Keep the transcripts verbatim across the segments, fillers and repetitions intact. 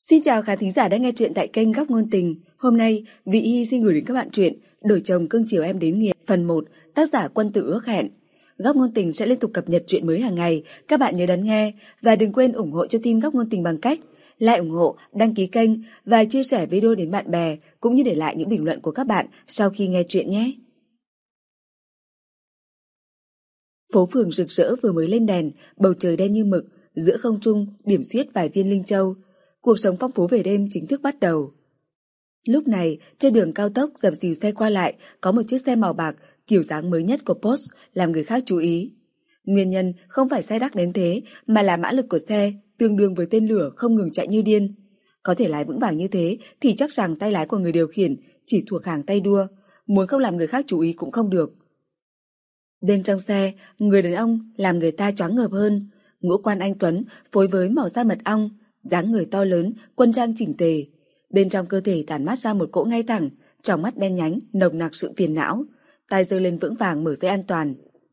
Xin chào khán thính giả đang nghe truyện tại kênh Góc Ngôn Tình. Hôm nay, Vị Hy xin gửi đến các bạn truyện Đổi chồng cưng chiều em đến nghiệt phần một, tác giả Quân Tử Ước Hẹn. Góc Ngôn Tình sẽ liên tục cập nhật truyện mới hàng ngày, các bạn nhớ đón nghe và đừng quên ủng hộ cho team Góc Ngôn Tình bằng cách like ủng hộ, đăng ký kênh và chia sẻ video đến bạn bè, cũng như để lại những bình luận của các bạn sau khi nghe truyện nhé. Phố phường rực rỡ vừa mới lên đèn, bầu trời đen như mực, giữa không trung điểm xuyết vài viên linh châu. Cuộc sống phong phú về đêm chính thức bắt đầu. Lúc này, trên đường cao tốc dập dìu xe qua lại, có một chiếc xe màu bạc, kiểu dáng mới nhất của Porsche làm người khác chú ý. Nguyên nhân không phải xe đắt đến thế, mà là mã lực của xe tương đương với tên lửa không ngừng chạy như điên. Có thể lái vững vàng như thế thì chắc rằng tay lái của người điều khiển chỉ thuộc hàng tay đua, muốn không làm người khác chú ý cũng không được. Bên trong xe, người đàn ông làm người ta choáng ngợp hơn. Ngũ quan anh tuấn phối với màu da mật ong, dáng người to lớn, quân trang chỉnh tề. Bên trong cơ thể tản mát ra một cỗ ngay thẳng, trong mắt đen nhánh, nồng nặc sự phiền não. Tay giơ lên vững vàng mở dây an toàn.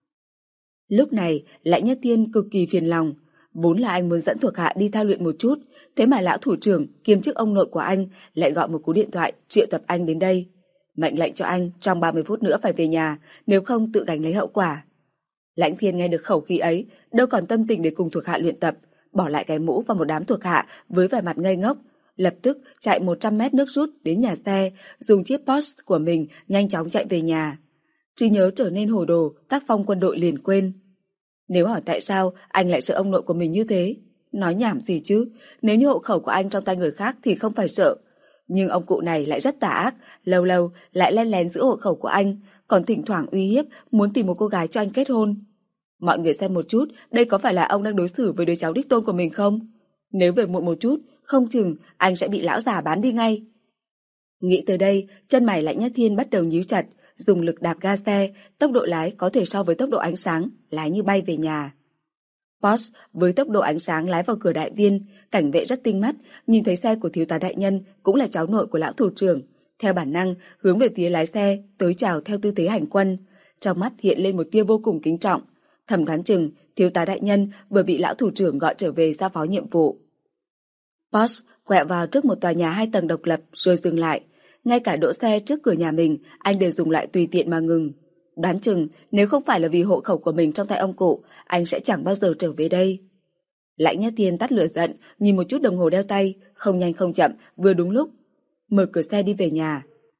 Lúc này, Lãnh Nhất Thiên cực kỳ phiền lòng. Vốn là anh muốn dẫn thuộc hạ đi thao luyện một chút, thế mà lão thủ trưởng kiêm chức ông nội của anh lại gọi một cú điện thoại triệu tập anh đến đây. Mệnh lệnh cho anh trong ba mươi phút nữa phải về nhà, nếu không tự gánh lấy hậu quả. Lãnh Thiên nghe được khẩu khí ấy, đâu còn tâm tình để cùng thuộc hạ luyện tập, bỏ lại cái mũ và một đám thuộc hạ với vẻ mặt ngây ngốc, lập tức chạy một trăm mét nước rút đến nhà xe, dùng chiếc Porsche của mình nhanh chóng chạy về nhà. Trí nhớ trở nên hồ đồ, tác phong quân đội liền quên. Nếu hỏi tại sao anh lại sợ ông nội của mình như thế, nói nhảm gì chứ, nếu như hộ khẩu của anh trong tay người khác thì không phải sợ. Nhưng ông cụ này lại rất tà ác, lâu lâu lại len lén giữ hộ khẩu của anh, còn thỉnh thoảng uy hiếp muốn tìm một cô gái cho anh kết hôn. Mọi người xem một chút, đây có phải là ông đang đối xử với đứa cháu đích tôn của mình không? Nếu về muộn một chút, không chừng anh sẽ bị lão già bán đi ngay. Nghĩ tới đây, chân mày Lãnh Nhất Thiên bắt đầu nhíu chặt, dùng lực đạp ga xe, tốc độ lái có thể so với tốc độ ánh sáng, lái như bay về nhà. Porsche với tốc độ ánh sáng lái vào cửa đại viên, cảnh vệ rất tinh mắt, nhìn thấy xe của thiếu tá đại nhân cũng là cháu nội của lão thủ trưởng, theo bản năng hướng về phía lái xe, tới chào theo tư thế hành quân, trong mắt hiện lên một tia vô cùng kính trọng. Thầm đoán chừng thiếu tá đại nhân vừa bị lão thủ trưởng gọi trở về giao phó nhiệm vụ. Porsche quẹo vào trước một tòa nhà hai tầng độc lập rồi dừng lại. Ngay cả đỗ xe trước cửa nhà mình anh đều dùng lại tùy tiện mà ngừng. Đoán chừng nếu không phải là vì hộ khẩu của mình trong tay ông cụ, anh sẽ chẳng bao giờ trở về đây. Lãnh Nhất Thiên tắt lửa giận, nhìn một chút đồng hồ đeo tay, không nhanh không chậm, vừa đúng lúc mở cửa xe đi về nhà.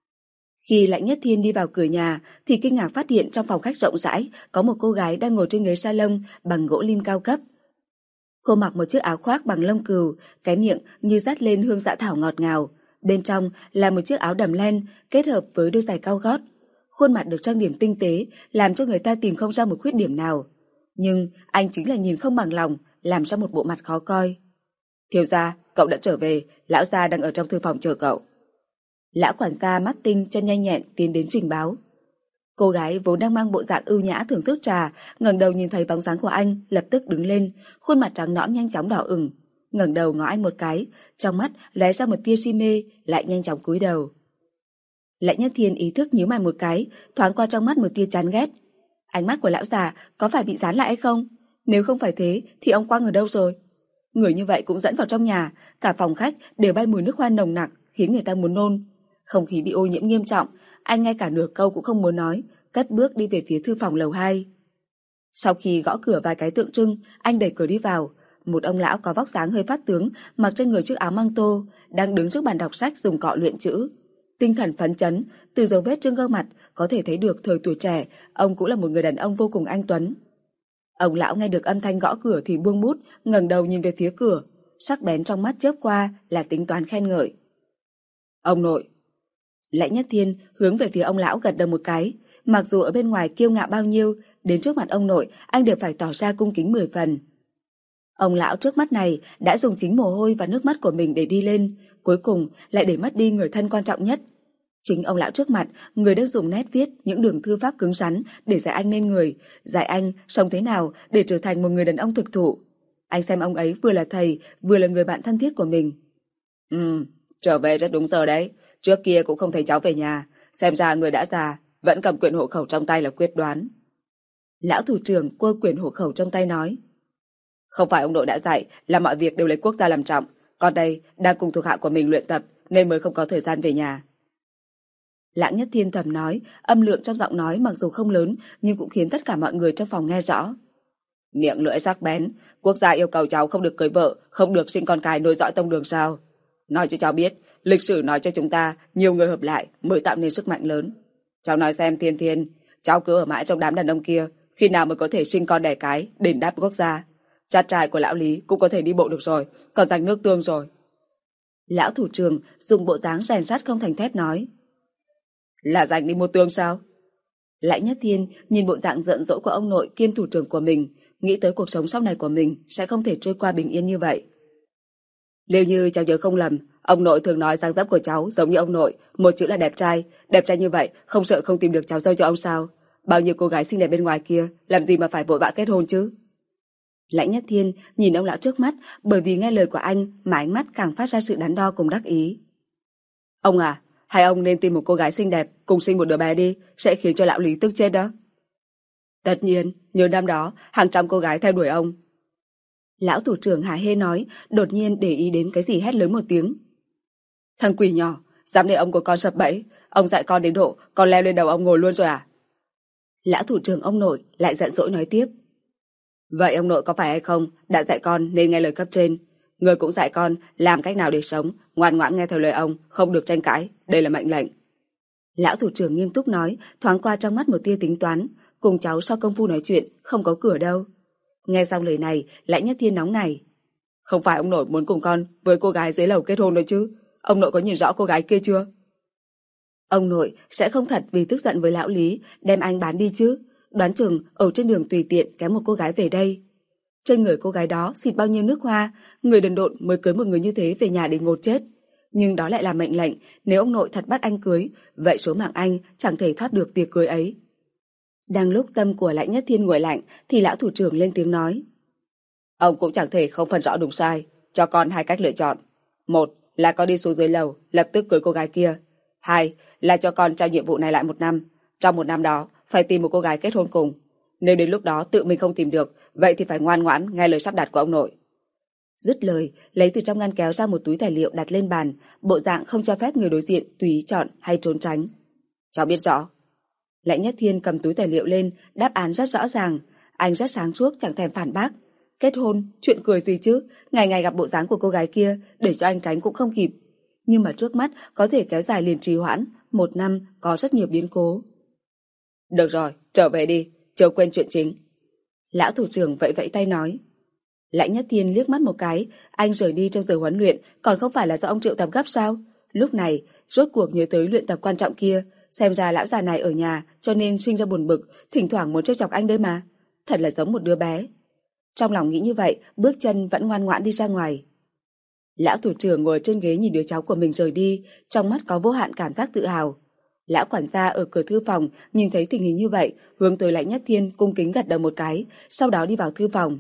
Khi Lãnh Nhất Thiên đi vào cửa nhà thì kinh ngạc phát hiện trong phòng khách rộng rãi có một cô gái đang ngồi trên ghế salon bằng gỗ lim cao cấp. Cô mặc một chiếc áo khoác bằng lông cừu, cái miệng như dắt lên hương dã thảo ngọt ngào. Bên trong là một chiếc áo đầm len kết hợp với đôi giày cao gót. Khuôn mặt được trang điểm tinh tế, làm cho người ta tìm không ra một khuyết điểm nào. Nhưng anh chính là nhìn không bằng lòng, làm ra một bộ mặt khó coi. Thiếu gia, cậu đã trở về, lão gia đang ở trong thư phòng chờ cậu. Lão quản gia mắt tinh chân nhanh nhẹn tiến đến trình báo. Cô gái vốn đang mang bộ dạng ưu nhã thưởng thức trà, ngẩng đầu nhìn thấy bóng dáng của anh, lập tức đứng lên, khuôn mặt trắng nõn nhanh chóng đỏ ửng, ngẩng đầu ngó anh một cái, trong mắt lóe ra một tia si mê, lại nhanh chóng cúi đầu. Lãnh Nhất Thiên ý thức nhíu mày một cái, thoáng qua trong mắt một tia chán ghét. Ánh mắt của lão già có phải bị dán lại hay không? Nếu không phải thế thì ông Quang ở đâu rồi? Người như vậy cũng dẫn vào trong nhà, cả phòng khách đều bay mùi nước hoa nồng nặc, khiến người ta muốn nôn. Không khí bị ô nhiễm nghiêm trọng, anh ngay cả nửa câu cũng không muốn nói, cất bước đi về phía thư phòng lầu hai. Sau khi gõ cửa vài cái tượng trưng, anh đẩy cửa đi vào. Một ông lão có vóc dáng hơi phát tướng, mặc trên người chiếc áo măng tô, đang đứng trước bàn đọc sách dùng cọ luyện chữ. Tinh thần phấn chấn, từ dấu vết trên gương mặt có thể thấy được thời tuổi trẻ, ông cũng là một người đàn ông vô cùng anh tuấn. Ông lão nghe được âm thanh gõ cửa thì buông bút, ngẩng đầu nhìn về phía cửa, sắc bén trong mắt chớp qua là tính toán khen ngợi. Ông nội. Lãnh Nhất Thiên hướng về phía ông lão gật đầu một cái, mặc dù ở bên ngoài kiêu ngạo bao nhiêu, đến trước mặt ông nội anh đều phải tỏ ra cung kính mười phần. Ông lão trước mắt này đã dùng chính mồ hôi và nước mắt của mình để đi lên, cuối cùng lại để mất đi người thân quan trọng nhất. Chính ông lão trước mặt, người đã dùng nét viết những đường thư pháp cứng rắn để dạy anh nên người, dạy anh sống thế nào để trở thành một người đàn ông thực thụ. Anh xem ông ấy vừa là thầy, vừa là người bạn thân thiết của mình. Ừ, trở về rất đúng giờ đấy. Trước kia cũng không thấy cháu về nhà, xem ra người đã già, vẫn cầm quyển hộ khẩu trong tay là quyết đoán. Lão thủ trưởng quơ quyển hộ khẩu trong tay nói. Không phải ông nội đã dạy là mọi việc đều lấy quốc gia làm trọng, Còn đây đang cùng thuộc hạ của mình luyện tập nên mới không có thời gian về nhà. Lãng Nhất Thiên thầm nói, âm lượng trong giọng nói mặc dù không lớn nhưng cũng khiến tất cả mọi người trong phòng nghe rõ. Miệng lưỡi sắc bén, quốc gia yêu cầu cháu không được cưới vợ, không được sinh con cái nối dõi tông đường sao? Nói cho cháu biết, lịch sử nói cho chúng ta nhiều người hợp lại mới tạo nên sức mạnh lớn. Cháu nói xem Thiên Thiên, cháu cứ ở mãi trong đám đàn ông kia, khi nào mới có thể sinh con đẻ cái, đền đáp quốc gia. Cha trai của lão Lý cũng có thể đi bộ được rồi, còn giành nước tương rồi. Lão thủ trưởng dùng bộ dáng rèn sắt không thành thép nói. Là giành đi mua tương sao? Lãnh Nhất Thiên nhìn bộ dạng giận dỗi của ông nội kiêm thủ trưởng của mình, nghĩ tới cuộc sống sau này của mình sẽ không thể trôi qua bình yên như vậy. Nếu như cháu nhớ không lầm, ông nội thường nói dáng dấp của cháu giống như ông nội, một chữ là đẹp trai, đẹp trai như vậy không sợ không tìm được cháu dâu cho ông sao? Bao nhiêu cô gái xinh đẹp bên ngoài kia, làm gì mà phải vội vã kết hôn chứ? Lãnh Nhất Thiên nhìn ông lão trước mắt, bởi vì nghe lời của anh mà ánh mắt càng phát ra sự đắn đo cùng đắc ý. Ông à, hay ông nên tìm một cô gái xinh đẹp cùng sinh một đứa bé đi, sẽ khiến cho lão Lý tức chết đó. Tất nhiên, nhớ năm đó hàng trăm cô gái theo đuổi ông. Lão thủ trưởng hả hê nói, đột nhiên để ý đến cái gì hét lớn một tiếng. Thằng quỷ nhỏ, dám để ông của con sập bẫy, ông dạy con đến độ con leo lên đầu ông ngồi luôn rồi à? Lão thủ trưởng ông nội lại giận dỗi nói tiếp. Vậy ông nội có phải hay không đã dạy con nên nghe lời cấp trên, người cũng dạy con làm cách nào để sống, ngoan ngoãn nghe theo lời ông, không được tranh cãi, đây là mệnh lệnh. Lão thủ trưởng nghiêm túc nói, thoáng qua trong mắt một tia tính toán, cùng cháu so công phu nói chuyện, không có cửa đâu. Nghe xong lời này, Lãnh Nhất Thiên nóng này. Không phải ông nội muốn cùng con với cô gái dưới lầu kết hôn đấy chứ, ông nội có nhìn rõ cô gái kia chưa? Ông nội sẽ không thật vì tức giận với lão Lý đem anh bán đi chứ, đoán chừng ở trên đường tùy tiện kéo một cô gái về đây. Trên người cô gái đó xịt bao nhiêu nước hoa, người đần độn mới cưới một người như thế về nhà để ngột chết. Nhưng đó lại là mệnh lệnh, nếu ông nội thật bắt anh cưới, vậy số mạng anh chẳng thể thoát được việc cưới ấy. Đang lúc tâm của Lãnh Nhất Thiên nguội lạnh thì lão thủ trưởng lên tiếng nói. Ông cũng chẳng thể không phân rõ đúng sai, cho con hai cách lựa chọn. Một là con đi xuống dưới lầu, lập tức cưới cô gái kia. Hai là cho con trao nhiệm vụ này lại một năm. Trong một năm đó, phải tìm một cô gái kết hôn cùng. Nếu đến lúc đó tự mình không tìm được, vậy thì phải ngoan ngoãn nghe lời sắp đặt của ông nội. Dứt lời, lấy từ trong ngăn kéo ra một túi tài liệu đặt lên bàn, bộ dạng không cho phép người đối diện tùy ý chọn hay trốn tránh. Cháu biết rõ. Lãnh Nhất Thiên cầm túi tài liệu lên, đáp án rất rõ ràng. Anh rất sáng suốt chẳng thèm phản bác. Kết hôn, chuyện cười gì chứ, ngày ngày gặp bộ dáng của cô gái kia, để cho anh tránh cũng không kịp. Nhưng mà trước mắt có thể kéo dài liền trì hoãn, một năm có rất nhiều biến cố. Được rồi, trở về đi, chớ quên chuyện chính. Lão thủ trưởng vẫy vẫy tay nói. Lãnh Nhất Thiên liếc mắt một cái, anh rời đi trong giờ huấn luyện, còn không phải là do ông triệu tập gấp sao? Lúc này, rốt cuộc nhớ tới luyện tập quan trọng kia, xem ra lão già này ở nhà cho nên sinh ra buồn bực, thỉnh thoảng muốn trêu chọc anh đấy mà. Thật là giống một đứa bé. Trong lòng nghĩ như vậy, bước chân vẫn ngoan ngoãn đi ra ngoài. Lão thủ trưởng ngồi trên ghế nhìn đứa cháu của mình rời đi, trong mắt có vô hạn cảm giác tự hào. Lão quản gia ở cửa thư phòng nhìn thấy tình hình như vậy, hướng tới Lãnh Nhất Thiên cung kính gật đầu một cái, sau đó đi vào thư phòng.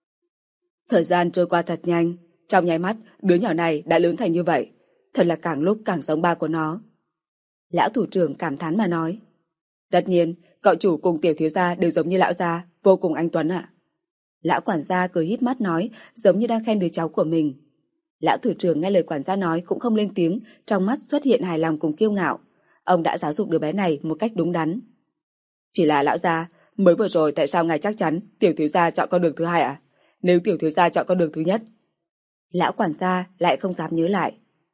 Thời gian trôi qua thật nhanh, trong nháy mắt đứa nhỏ này đã lớn thành như vậy, thật là càng lúc càng giống ba của nó. Lão thủ trưởng cảm thán mà nói. Tất nhiên, cậu chủ cùng tiểu thiếu gia đều giống như lão gia, vô cùng anh tuấn ạ. Lão quản gia cười híp mắt nói, giống như đang khen đứa cháu của mình. Lão thủ trưởng nghe lời quản gia nói cũng không lên tiếng, trong mắt xuất hiện hài lòng cùng kiêu ngạo. Ông đã giáo dục đứa bé này một cách đúng đắn. Chỉ là lão gia, mới vừa rồi tại sao ngài chắc chắn tiểu thiếu gia chọn con đường thứ hai ạ? Nếu tiểu thiếu gia chọn con đường thứ nhất? Lão quản gia lại không dám nhớ lại.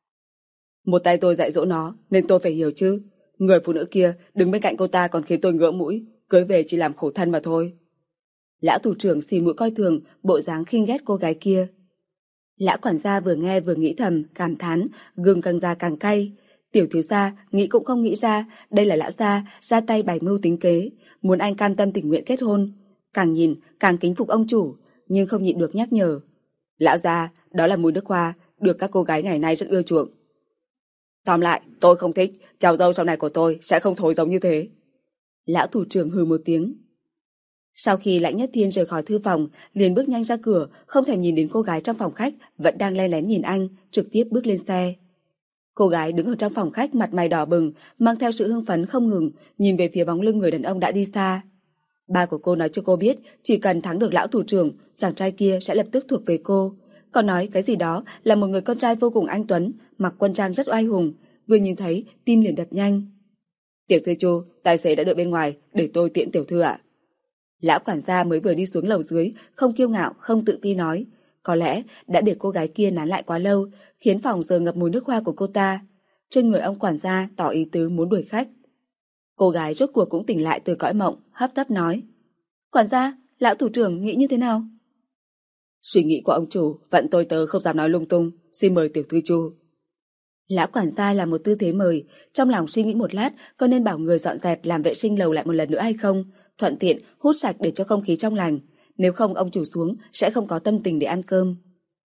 Một tay tôi dạy dỗ nó nên tôi phải hiểu chứ. Người phụ nữ kia đứng bên cạnh cô ta còn khiến tôi ngỡ mũi, cưới về chỉ làm khổ thân mà thôi. Lão thủ trưởng xì mũi coi thường, bộ dáng khinh ghét cô gái kia. Lão quản gia vừa nghe vừa nghĩ thầm, cảm thán, gừng càng già càng cay. Tiểu thiếu gia nghĩ cũng không nghĩ ra, đây là lão gia ra tay bày mưu tính kế, muốn anh cam tâm tình nguyện kết hôn. Càng nhìn càng kính phục ông chủ, nhưng không nhịn được nhắc nhở. Lão gia, đó là mùi nước hoa, được các cô gái ngày nay rất ưa chuộng. Tóm lại, tôi không thích, cháu dâu sau này của tôi sẽ không thối giống như thế. Lão thủ trưởng hừ một tiếng. Sau khi Lãnh Nhất Thiên rời khỏi thư phòng, liền bước nhanh ra cửa, không thèm nhìn đến cô gái trong phòng khách vẫn đang len lén nhìn anh, trực tiếp bước lên xe. Cô gái đứng ở trong phòng khách mặt mày đỏ bừng, mang theo sự hưng phấn không ngừng, nhìn về phía bóng lưng người đàn ông đã đi xa. Ba của cô nói cho cô biết, chỉ cần thắng được lão thủ trưởng, chàng trai kia sẽ lập tức thuộc về cô. Còn nói cái gì đó là một người con trai vô cùng anh tuấn, mặc quân trang rất oai hùng, vừa nhìn thấy tim liền đập nhanh. Tiểu thư Chu, tài xế đã đợi bên ngoài, để tôi tiễn tiểu thư ạ. Lão quản gia mới vừa đi xuống lầu dưới, không kiêu ngạo, không tự ti nói. Có lẽ đã để cô gái kia nán lại quá lâu, khiến phòng giờ ngập mùi nước hoa của cô ta. Trên người ông quản gia tỏ ý tứ muốn đuổi khách. Cô gái rốt cuộc cũng tỉnh lại từ cõi mộng, hấp tấp nói. Quản gia, lão thủ trưởng nghĩ như thế nào? Suy nghĩ của ông chủ, vẫn tôi tớ không dám nói lung tung, xin mời tiểu thư Chu. Lão quản gia là một tư thế mời, trong lòng suy nghĩ một lát có nên bảo người dọn dẹp làm vệ sinh lầu lại một lần nữa hay không, thuận tiện hút sạch để cho không khí trong lành, nếu không ông chủ xuống sẽ không có tâm tình để ăn cơm.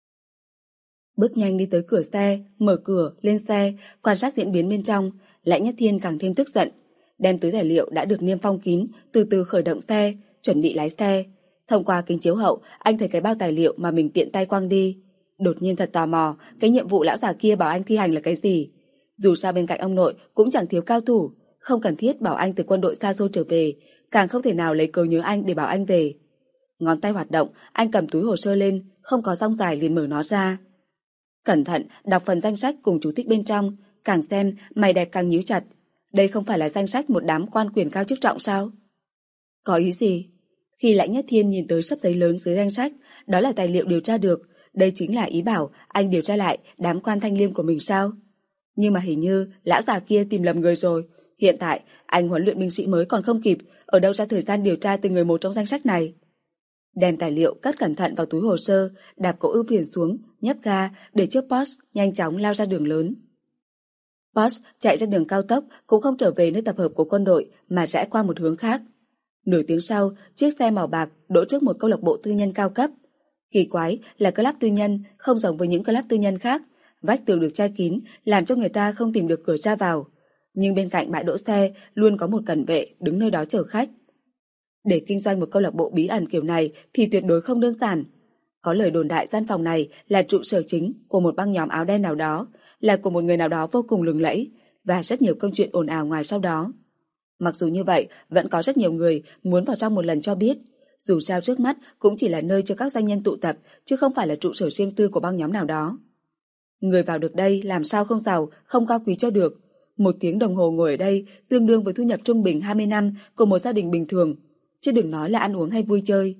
Bước nhanh đi tới cửa xe, mở cửa, lên xe, quan sát diễn biến bên trong, Lãnh Nhất Thiên càng thêm tức giận, đem túi tài liệu đã được niêm phong kín, từ từ khởi động xe, chuẩn bị lái xe. Thông qua kính chiếu hậu, anh thấy cái bao tài liệu mà mình tiện tay quăng đi. Đột nhiên thật tò mò, cái nhiệm vụ lão già kia bảo anh thi hành là cái gì? Dù sao bên cạnh ông nội cũng chẳng thiếu cao thủ, không cần thiết bảo anh từ quân đội xa xôi trở về, càng không thể nào lấy cớ nhớ anh để bảo anh về. Ngón tay hoạt động, anh cầm túi hồ sơ lên, không có dong dài liền mở nó ra. Cẩn thận đọc phần danh sách cùng chú thích bên trong, càng xem mày đẹp càng nhíu chặt. Đây không phải là danh sách một đám quan quyền cao chức trọng sao? Có ý gì? Khi Lãnh Nhất Thiên nhìn tới sấp giấy lớn dưới danh sách, đó là tài liệu điều tra được, đây chính là ý bảo anh điều tra lại đám quan thanh liêm của mình sao? Nhưng mà hình như lão già kia tìm lầm người rồi. Hiện tại anh huấn luyện binh sĩ mới còn không kịp, ở đâu ra thời gian điều tra từng người một trong danh sách này? Đem tài liệu cất cẩn thận vào túi hồ sơ, đạp cỗ ưu phiền xuống, nhấp ga để chiếc Porsche nhanh chóng lao ra đường lớn. Porsche chạy ra đường cao tốc cũng không trở về nơi tập hợp của quân đội mà rẽ qua một hướng khác. Nửa tiếng sau, chiếc xe màu bạc đỗ trước một câu lạc bộ tư nhân cao cấp. Kỳ quái là club tư nhân không giống với những club tư nhân khác, vách tường được che kín làm cho người ta không tìm được cửa ra vào. Nhưng bên cạnh bãi đỗ xe luôn có một cận vệ đứng nơi đó chờ khách. Để kinh doanh một câu lạc bộ bí ẩn kiểu này thì tuyệt đối không đơn giản. Có lời đồn đại gian phòng này là trụ sở chính của một băng nhóm áo đen nào đó, là của một người nào đó vô cùng lừng lẫy, và rất nhiều câu chuyện ồn ào ngoài sau đó. Mặc dù như vậy, vẫn có rất nhiều người muốn vào trong một lần cho biết. Dù sao trước mắt cũng chỉ là nơi cho các doanh nhân tụ tập, chứ không phải là trụ sở riêng tư của băng nhóm nào đó. Người vào được đây làm sao không giàu, không cao quý cho được. Một tiếng đồng hồ ngồi ở đây tương đương với thu nhập trung bình hai mươi năm của một gia đình bình thường, chứ đừng nói là ăn uống hay vui chơi.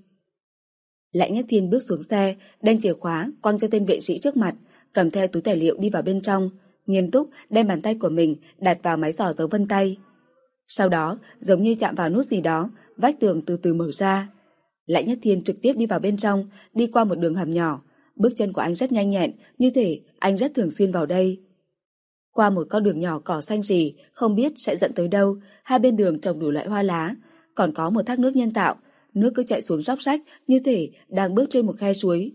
Lãnh Nhất Thiên bước xuống xe, đem chìa khóa quăng cho tên vệ sĩ trước mặt, cầm theo túi tài liệu đi vào bên trong, nghiêm túc đem bàn tay của mình đặt vào máy dò dấu vân tay. Sau đó, giống như chạm vào nút gì đó, vách tường từ từ mở ra. Lãnh Nhất Thiên trực tiếp đi vào bên trong, đi qua một đường hầm nhỏ. Bước chân của anh rất nhanh nhẹn, như thể anh rất thường xuyên vào đây. Qua một con đường nhỏ cỏ xanh rì, không biết sẽ dẫn tới đâu, hai bên đường trồng đủ loại hoa lá, còn có một thác nước nhân tạo, nước cứ chạy xuống róc rách như thể đang bước trên một khe suối.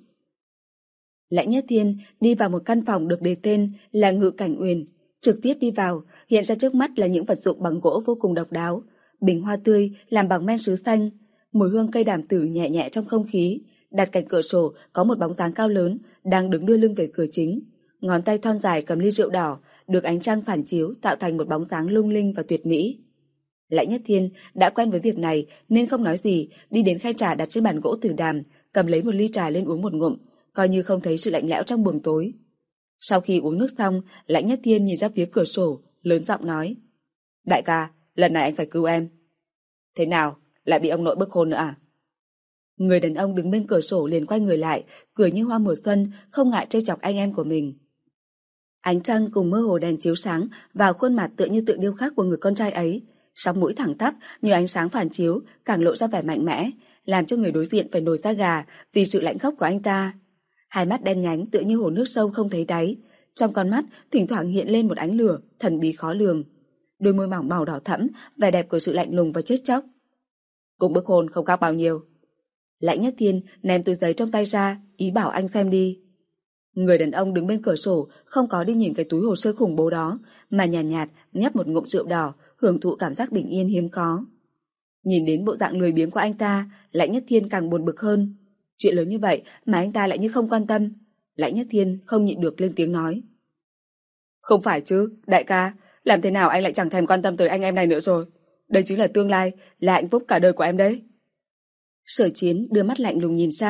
Lãnh Nhất Thiên đi vào một căn phòng được đề tên là Ngự Cảnh Uyển. Trực tiếp đi vào, hiện ra trước mắt là những vật dụng bằng gỗ vô cùng độc đáo, bình hoa tươi làm bằng men sứ xanh, mùi hương cây đàm tử nhẹ nhẹ trong không khí. Đặt cạnh cửa sổ có một bóng dáng cao lớn đang đứng đưa lưng về cửa chính, ngón tay thon dài cầm ly rượu đỏ, được ánh trăng phản chiếu tạo thành một bóng dáng lung linh và tuyệt mỹ. Lãnh Nhất Thiên đã quen với việc này nên không nói gì, đi đến khay trà đặt trên bàn gỗ tử đàm, cầm lấy một ly trà lên uống một ngụm, coi như không thấy sự lạnh lẽo trong buồng tối. Sau khi uống nước xong, Lãnh Nhất Thiên nhìn ra phía cửa sổ, lớn giọng nói: Đại ca, lần này anh phải cứu em. Thế nào, lại bị ông nội bức hôn nữa à? Người đàn ông đứng bên cửa sổ liền quay người lại, cười như hoa mùa xuân, không ngại trêu chọc anh em của mình. Ánh trăng cùng mơ hồ đèn chiếu sáng vào khuôn mặt tựa như tượng điêu khắc của người con trai ấy, sóng mũi thẳng tắp như ánh sáng phản chiếu, càng lộ ra vẻ mạnh mẽ, làm cho người đối diện phải nổi da gà vì sự lạnh khốc của anh ta. Hai mắt đen nhánh tựa như hồ nước sâu không thấy đáy, trong con mắt thỉnh thoảng hiện lên một ánh lửa thần bí khó lường. Đôi môi mỏng màu đỏ thẫm, vẻ đẹp của sự lạnh lùng và chết chóc. Cùng bức hôn không khác bao nhiêu. Lãnh Nhất Thiên ném túi giấy trong tay ra, ý bảo anh xem đi. Người đàn ông đứng bên cửa sổ không có đi nhìn cái túi hồ sơ khủng bố đó, mà nhàn nhạt, nhạt nhấp một ngụm rượu đỏ, hưởng thụ cảm giác bình yên hiếm có. Nhìn đến bộ dạng lười biếng của anh ta, Lãnh Nhất Thiên càng buồn bực hơn. Chuyện lớn như vậy mà anh ta lại như không quan tâm. Lãnh Nhất Thiên không nhịn được lên tiếng nói: Không phải chứ, đại ca, làm thế nào anh lại chẳng thèm quan tâm tới anh em này nữa rồi. Đây chính là tương lai, là hạnh phúc cả đời của em đấy. Sở Chiến đưa mắt lạnh lùng nhìn sang,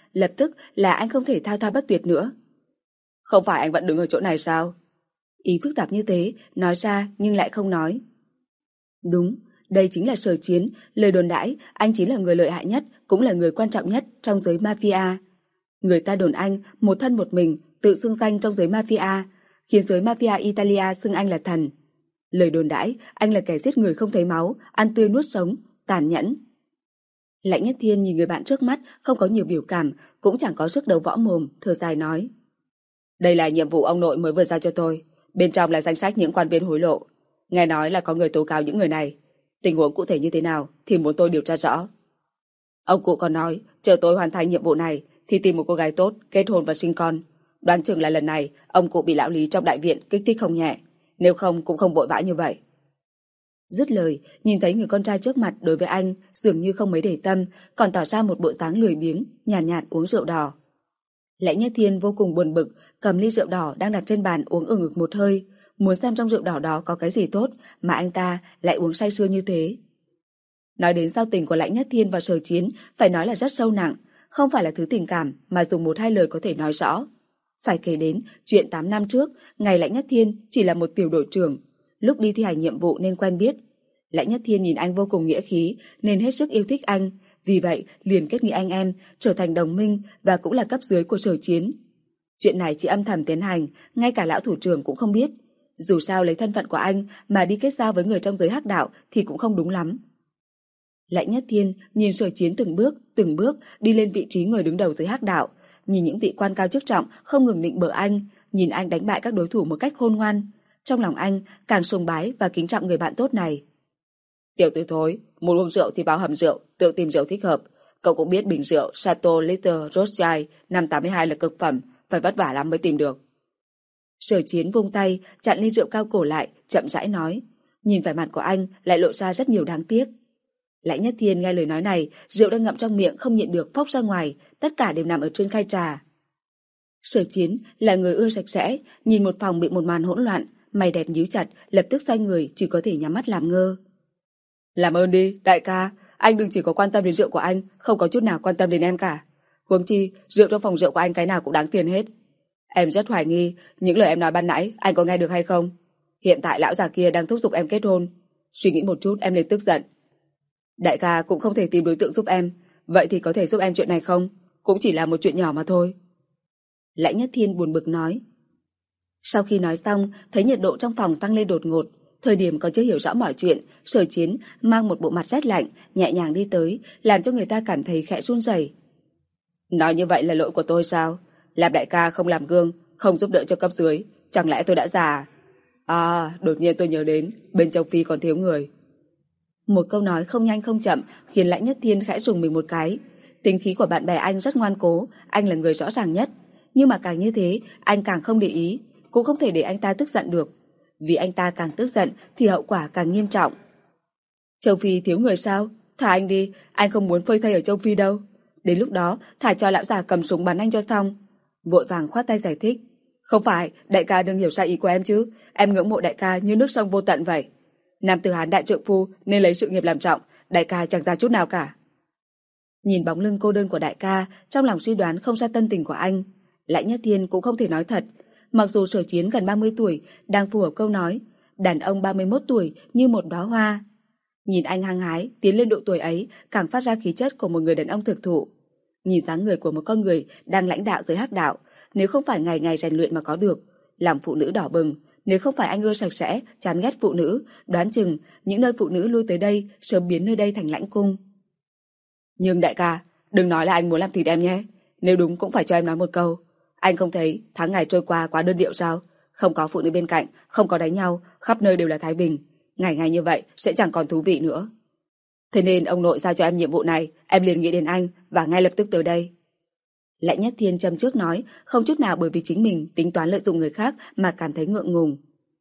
lập tức là anh không thể thao thao bất tuyệt nữa. Không phải anh vẫn đứng ở chỗ này sao? Ý phức tạp như thế, nói ra nhưng lại không nói. Đúng, đây chính là Sở Chiến, lời đồn đãi, anh chính là người lợi hại nhất, cũng là người quan trọng nhất trong giới mafia. Người ta đồn anh một thân một mình, tự xưng danh trong giới mafia, khiến giới mafia Italia xưng anh là thần. Lời đồn đãi, anh là kẻ giết người không thấy máu, ăn tươi nuốt sống, tàn nhẫn. Lãnh Nhất Thiên nhìn người bạn trước mắt, không có nhiều biểu cảm, cũng chẳng có sức đầu võ mồm, thở dài nói. Đây là nhiệm vụ ông nội mới vừa giao cho tôi, bên trong là danh sách những quan viên hối lộ. Nghe nói là có người tố cáo những người này. Tình huống cụ thể như thế nào thì muốn tôi điều tra rõ. Ông cụ còn nói, chờ tôi hoàn thành nhiệm vụ này thì tìm một cô gái tốt, kết hôn và sinh con. Đoán chừng là lần này ông cụ bị lão Lý trong đại viện kích thích không nhẹ, nếu không cũng không vội vã như vậy. Dứt lời, nhìn thấy người con trai trước mặt đối với anh dường như không mấy để tâm, còn tỏ ra một bộ dáng lười biếng, nhàn nhạt, nhạt uống rượu đỏ. Lãnh Nhất Thiên vô cùng buồn bực, cầm ly rượu đỏ đang đặt trên bàn uống ừng ực một hơi, muốn xem trong rượu đỏ đó có cái gì tốt mà anh ta lại uống say sưa như thế. Nói đến giao tình của Lãnh Nhất Thiên và Sở Chiến, phải nói là rất sâu nặng, không phải là thứ tình cảm mà dùng một hai lời có thể nói rõ. Phải kể đến chuyện tám năm trước, ngày Lãnh Nhất Thiên chỉ là một tiểu đội trưởng, lúc đi thi hành nhiệm vụ nên quen biết. Lãnh Nhất Thiên nhìn anh vô cùng nghĩa khí nên hết sức yêu thích anh, vì vậy liền kết nghĩa anh em, trở thành đồng minh và cũng là cấp dưới của Sở Chiến. Chuyện này chỉ âm thầm tiến hành, ngay cả lão thủ trưởng cũng không biết. Dù sao lấy thân phận của anh mà đi kết giao với người trong giới hắc đạo thì cũng không đúng lắm. Lãnh Nhất Thiên nhìn Sở Chiến từng bước, từng bước đi lên vị trí người đứng đầu giới hắc đạo, nhìn những vị quan cao chức trọng không ngừng nịnh bợ anh, nhìn anh đánh bại các đối thủ một cách khôn ngoan. Trong lòng anh càng sùng bái và kính trọng người bạn tốt này. Tiểu tử thối, muốn uống rượu thì vào hầm rượu, tự tìm rượu thích hợp. Cậu cũng biết bình rượu Chateau Little Rothschild năm tám mươi hai là cực phẩm, phải vất vả lắm mới tìm được. Sở Chiến vung tay, chặn ly rượu cao cổ lại, chậm rãi nói. Nhìn vẻ mặt của anh lại lộ ra rất nhiều đáng tiếc. Lãnh Nhất Thiên nghe lời nói này, rượu đang ngậm trong miệng không nhịn được phốc ra ngoài, tất cả đều nằm ở trên khay trà. Sở Chiến là người ưa sạch sẽ, nhìn một phòng bị một màn hỗn loạn, mày đẹp nhíu chặt, lập tức xoay người, chỉ có thể nhắm mắt làm ngơ. Làm ơn đi, đại ca, anh đừng chỉ có quan tâm đến rượu của anh, không có chút nào quan tâm đến em cả. Huống chi, rượu trong phòng rượu của anh cái nào cũng đáng tiền hết. Em rất hoài nghi, những lời em nói ban nãy, anh có nghe được hay không? Hiện tại lão già kia đang thúc giục em kết hôn. Suy nghĩ một chút em liền tức giận. Đại ca cũng không thể tìm đối tượng giúp em, vậy thì có thể giúp em chuyện này không? Cũng chỉ là một chuyện nhỏ mà thôi. Lãnh Nhất Thiên buồn bực nói. Sau khi nói xong, thấy nhiệt độ trong phòng tăng lên đột ngột. Thời điểm còn chưa hiểu rõ mọi chuyện, Sở Chiến mang một bộ mặt rét lạnh, nhẹ nhàng đi tới, làm cho người ta cảm thấy khẽ run rẩy. Nói như vậy là lỗi của tôi sao? Làm đại ca không làm gương, không giúp đỡ cho cấp dưới, chẳng lẽ tôi đã già? À, đột nhiên tôi nhớ đến, bên châu Phi còn thiếu người. Một câu nói không nhanh không chậm khiến Lãnh Nhất Thiên khẽ rùng mình một cái. Tính khí của bạn bè anh rất ngoan cố, anh là người rõ ràng nhất. Nhưng mà càng như thế, anh càng không để ý, cũng không thể để anh ta tức giận được. Vì anh ta càng tức giận thì hậu quả càng nghiêm trọng. Châu Phi thiếu người sao? Thả anh đi, anh không muốn phơi thây ở châu Phi đâu. Đến lúc đó, thả cho lão già cầm súng bắn anh cho xong. Vội vàng khoát tay giải thích. Không phải, đại ca đừng hiểu sai ý của em chứ. Em ngưỡng mộ đại ca như nước sông vô tận vậy. Nam tử Hán đại trượng phu nên lấy sự nghiệp làm trọng, đại ca chẳng ra chút nào cả. Nhìn bóng lưng cô đơn của đại ca, trong lòng suy đoán không ra tâm tình của anh. Lãnh Nhất Thiên cũng không thể nói thật. Mặc dù Sở Chiến gần ba mươi tuổi, đang phù hợp câu nói, đàn ông ba mươi mốt tuổi như một đóa hoa. Nhìn anh hăng hái, tiến lên độ tuổi ấy, càng phát ra khí chất của một người đàn ông thực thụ. Nhìn dáng người của một con người đang lãnh đạo giới hắc đạo, nếu không phải ngày ngày rèn luyện mà có được, làm phụ nữ đỏ bừng, nếu không phải anh ưa sạch sẽ, chán ghét phụ nữ, đoán chừng những nơi phụ nữ lui tới đây sớm biến nơi đây thành lãnh cung. Nhưng đại ca, đừng nói là anh muốn làm thịt em nhé. Nếu đúng cũng phải cho em nói một câu. Anh không thấy tháng ngày trôi qua quá đơn điệu sao? Không có phụ nữ bên cạnh, không có đánh nhau, khắp nơi đều là thái bình. Ngày ngày như vậy sẽ chẳng còn thú vị nữa. Thế nên ông nội giao cho em nhiệm vụ này, em liền nghĩ đến anh và ngay lập tức tới đây. Lãnh Nhất Thiên châm trước nói, không chút nào bởi vì chính mình tính toán lợi dụng người khác mà cảm thấy ngượng ngùng.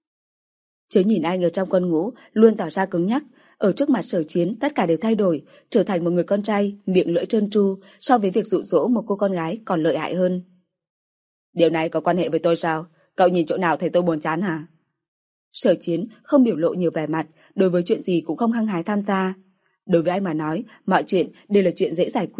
Chớ nhìn anh ở trong quân ngũ luôn tỏ ra cứng nhắc, ở trước mặt Sở Chiến tất cả đều thay đổi, trở thành một người con trai miệng lưỡi trơn tru, so với việc dụ dỗ một cô con gái còn lợi hại hơn. Điều này có quan hệ với tôi sao? Cậu nhìn chỗ nào thấy tôi buồn chán hả? Sở Chiến không biểu lộ nhiều vẻ mặt, đối với chuyện gì cũng không hăng hái tham gia. Đối với anh mà nói, mọi chuyện đều là chuyện dễ giải quyết,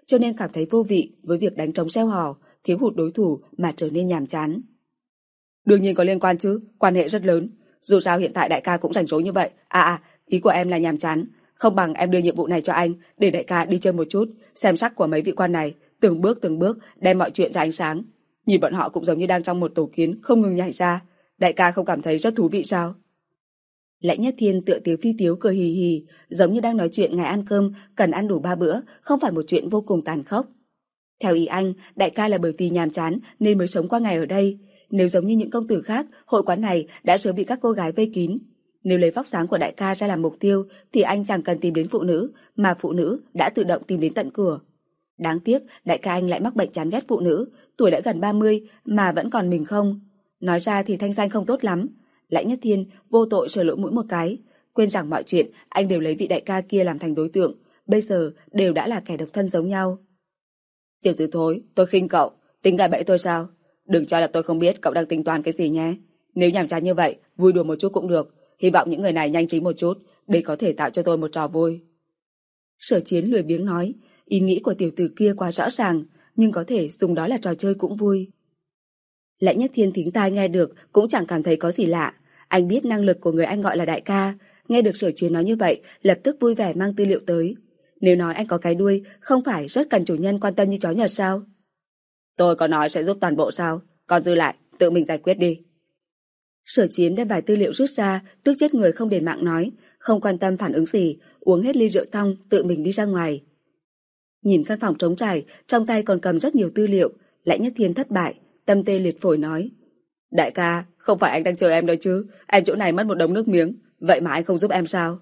cho nên cảm thấy vô vị với việc đánh trống reo hò, thiếu hụt đối thủ mà trở nên nhàm chán. Đương nhiên có liên quan chứ, quan hệ rất lớn. Dù sao hiện tại đại ca cũng rảnh rỗi như vậy. À à, ý của em là nhàm chán. Không bằng em đưa nhiệm vụ này cho anh, để đại ca đi chơi một chút, xem sắc của mấy vị quan này, từng bước từng bước đem mọi chuyện ra ánh sáng. Nhìn bọn họ cũng giống như đang trong một tổ kiến không ngừng nhảy ra. Đại ca không cảm thấy rất thú vị sao? Lãnh Nhất Thiên tựa tiếu phi tiếu cười hì hì, giống như đang nói chuyện ngày ăn cơm cần ăn đủ ba bữa, không phải một chuyện vô cùng tàn khốc. Theo ý anh, đại ca là bởi vì nhàm chán nên mới sống qua ngày ở đây. Nếu giống như những công tử khác, hội quán này đã sớm bị các cô gái vây kín. Nếu lấy vóc dáng của đại ca ra làm mục tiêu thì anh chẳng cần tìm đến phụ nữ, mà phụ nữ đã tự động tìm đến tận cửa. Đáng tiếc, đại ca anh lại mắc bệnh chán ghét phụ nữ, tuổi đã gần ba mươi mà vẫn còn mình không. Nói ra thì thanh danh không tốt lắm. Lãnh Nhất Thiên vô tội sờ lỗ mũi một cái, quên rằng mọi chuyện anh đều lấy vị đại ca kia làm thành đối tượng, bây giờ đều đã là kẻ độc thân giống nhau. Tiểu tử thối, tôi khinh cậu, tính gài bẫy tôi sao? Đừng cho là tôi không biết cậu đang tính toán cái gì nhé. Nếu nhàm chán như vậy, vui đùa một chút cũng được. Hy vọng những người này nhanh trí một chút, để có thể tạo cho tôi một trò vui. Sở Chiến lười biếng nói, ý nghĩ của tiểu tử kia quá rõ ràng, nhưng có thể dùng đó là trò chơi cũng vui. Lãnh Nhất Thiên thính tai nghe được cũng chẳng cảm thấy có gì lạ. Anh biết năng lực của người anh gọi là đại ca, nghe được Sở Chiến nói như vậy, lập tức vui vẻ mang tư liệu tới. Nếu nói anh có cái đuôi, không phải rất cần chủ nhân quan tâm như chó Nhật sao? Tôi có nói sẽ giúp toàn bộ sao? Còn dư lại, tự mình giải quyết đi. Sở Chiến đem vài tư liệu rút ra, tức chết người không đền mạng nói, không quan tâm phản ứng gì, uống hết ly rượu xong, tự mình đi ra ngoài. Nhìn căn phòng trống trải, trong tay còn cầm rất nhiều tư liệu, Lãnh Nhất Thiên thất bại, tâm tê liệt phổi nói. Đại ca, không phải anh đang chờ em đâu chứ, em chỗ này mất một đống nước miếng, vậy mà anh không giúp em sao?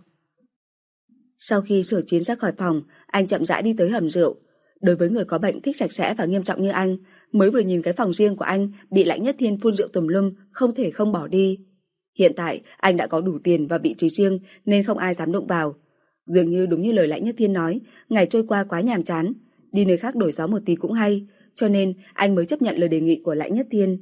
Sau khi Sở Chiến ra khỏi phòng, anh chậm rãi đi tới hầm rượu. Đối với người có bệnh thích sạch sẽ và nghiêm trọng như anh, mới vừa nhìn cái phòng riêng của anh bị Lãnh Nhất Thiên phun rượu tùm lum, không thể không bỏ đi. Hiện tại anh đã có đủ tiền và vị trí riêng nên không ai dám đụng vào. Dường như đúng như lời Lãnh Nhất Thiên nói, ngày trôi qua quá nhàm chán, đi nơi khác đổi gió một tí cũng hay, cho nên anh mới chấp nhận lời đề nghị của Lãnh Nhất Thiên.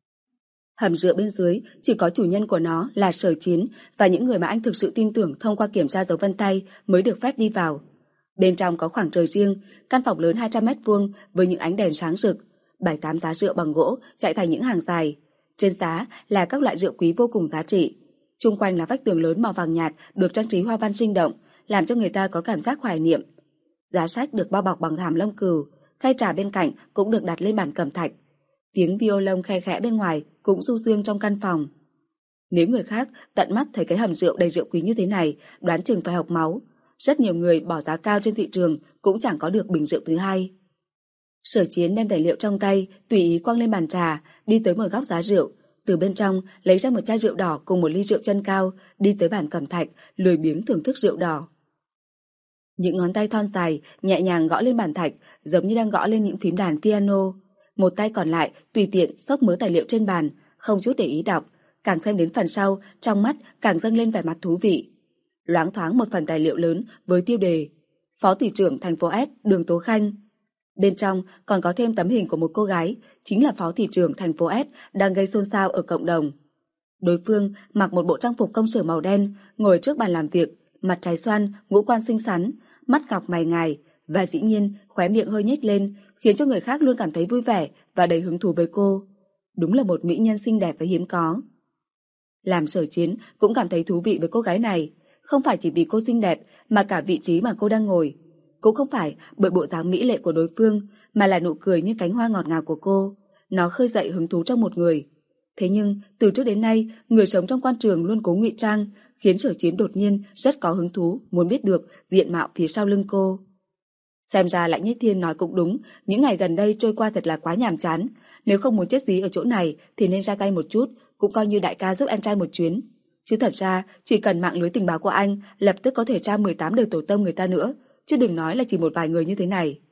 Hầm rượu bên dưới chỉ có chủ nhân của nó là Sở Chiến và những người mà anh thực sự tin tưởng thông qua kiểm tra dấu vân tay mới được phép đi vào. Bên trong có khoảng trời riêng, căn phòng lớn hai trăm mét vuông với những ánh đèn sáng rực, bảy tám giá rượu bằng gỗ chạy thành những hàng dài. Trên giá là các loại rượu quý vô cùng giá trị. Chung quanh là vách tường lớn màu vàng nhạt được trang trí hoa văn sinh động, làm cho người ta có cảm giác hoài niệm. Giá sách được bao bọc bằng thảm lông cừu, khay trà bên cạnh cũng được đặt lên bàn cẩm thạch. Tiếng violon khe khẽ bên ngoài cũng du dương trong căn phòng. Nếu người khác tận mắt thấy cái hầm rượu đầy rượu quý như thế này, đoán chừng phải học máu. Rất nhiều người bỏ giá cao trên thị trường cũng chẳng có được bình rượu thứ hai. Sở Chiến đem tài liệu trong tay, tùy ý quăng lên bàn trà, đi tới một góc giá rượu, từ bên trong lấy ra một chai rượu đỏ cùng một ly rượu chân cao, đi tới bàn cẩm thạch, lười biếng thưởng thức rượu đỏ. Những ngón tay thon dài nhẹ nhàng gõ lên bàn thạch, giống như đang gõ lên những phím đàn piano. Một tay còn lại tùy tiện xốc mớ tài liệu trên bàn, không chút để ý đọc, càng xem đến phần sau, trong mắt càng dâng lên vẻ mặt thú vị. Loáng thoáng một phần tài liệu lớn với tiêu đề Phó thị trưởng thành phố S Đường Tố Khanh. Bên trong còn có thêm tấm hình của một cô gái, chính là phó thị trưởng thành phố S đang gây xôn xao ở cộng đồng. Đối phương mặc một bộ trang phục công sở màu đen, ngồi trước bàn làm việc, mặt trái xoan, ngũ quan xinh xắn, mắt ngọc mày ngài và dĩ nhiên khóe miệng hơi nhếch lên, khiến cho người khác luôn cảm thấy vui vẻ và đầy hứng thú với cô. Đúng là một mỹ nhân xinh đẹp và hiếm có. Làm Sở Chiến cũng cảm thấy thú vị với cô gái này, không phải chỉ vì cô xinh đẹp mà cả vị trí mà cô đang ngồi. Cũng không phải bởi bộ dáng mỹ lệ của đối phương, mà là nụ cười như cánh hoa ngọt ngào của cô. Nó khơi dậy hứng thú trong một người. Thế nhưng, từ trước đến nay, người sống trong quan trường luôn cố ngụy trang, khiến Sở Chiến đột nhiên rất có hứng thú, muốn biết được diện mạo phía sau lưng cô. Xem ra Lãnh Nhất Thiên nói cũng đúng, những ngày gần đây trôi qua thật là quá nhàm chán. Nếu không muốn chết dí ở chỗ này thì nên ra tay một chút, cũng coi như đại ca giúp em trai một chuyến. Chứ thật ra, chỉ cần mạng lưới tình báo của anh lập tức có thể tra mười tám đời tổ tông người ta nữa, chứ đừng nói là chỉ một vài người như thế này.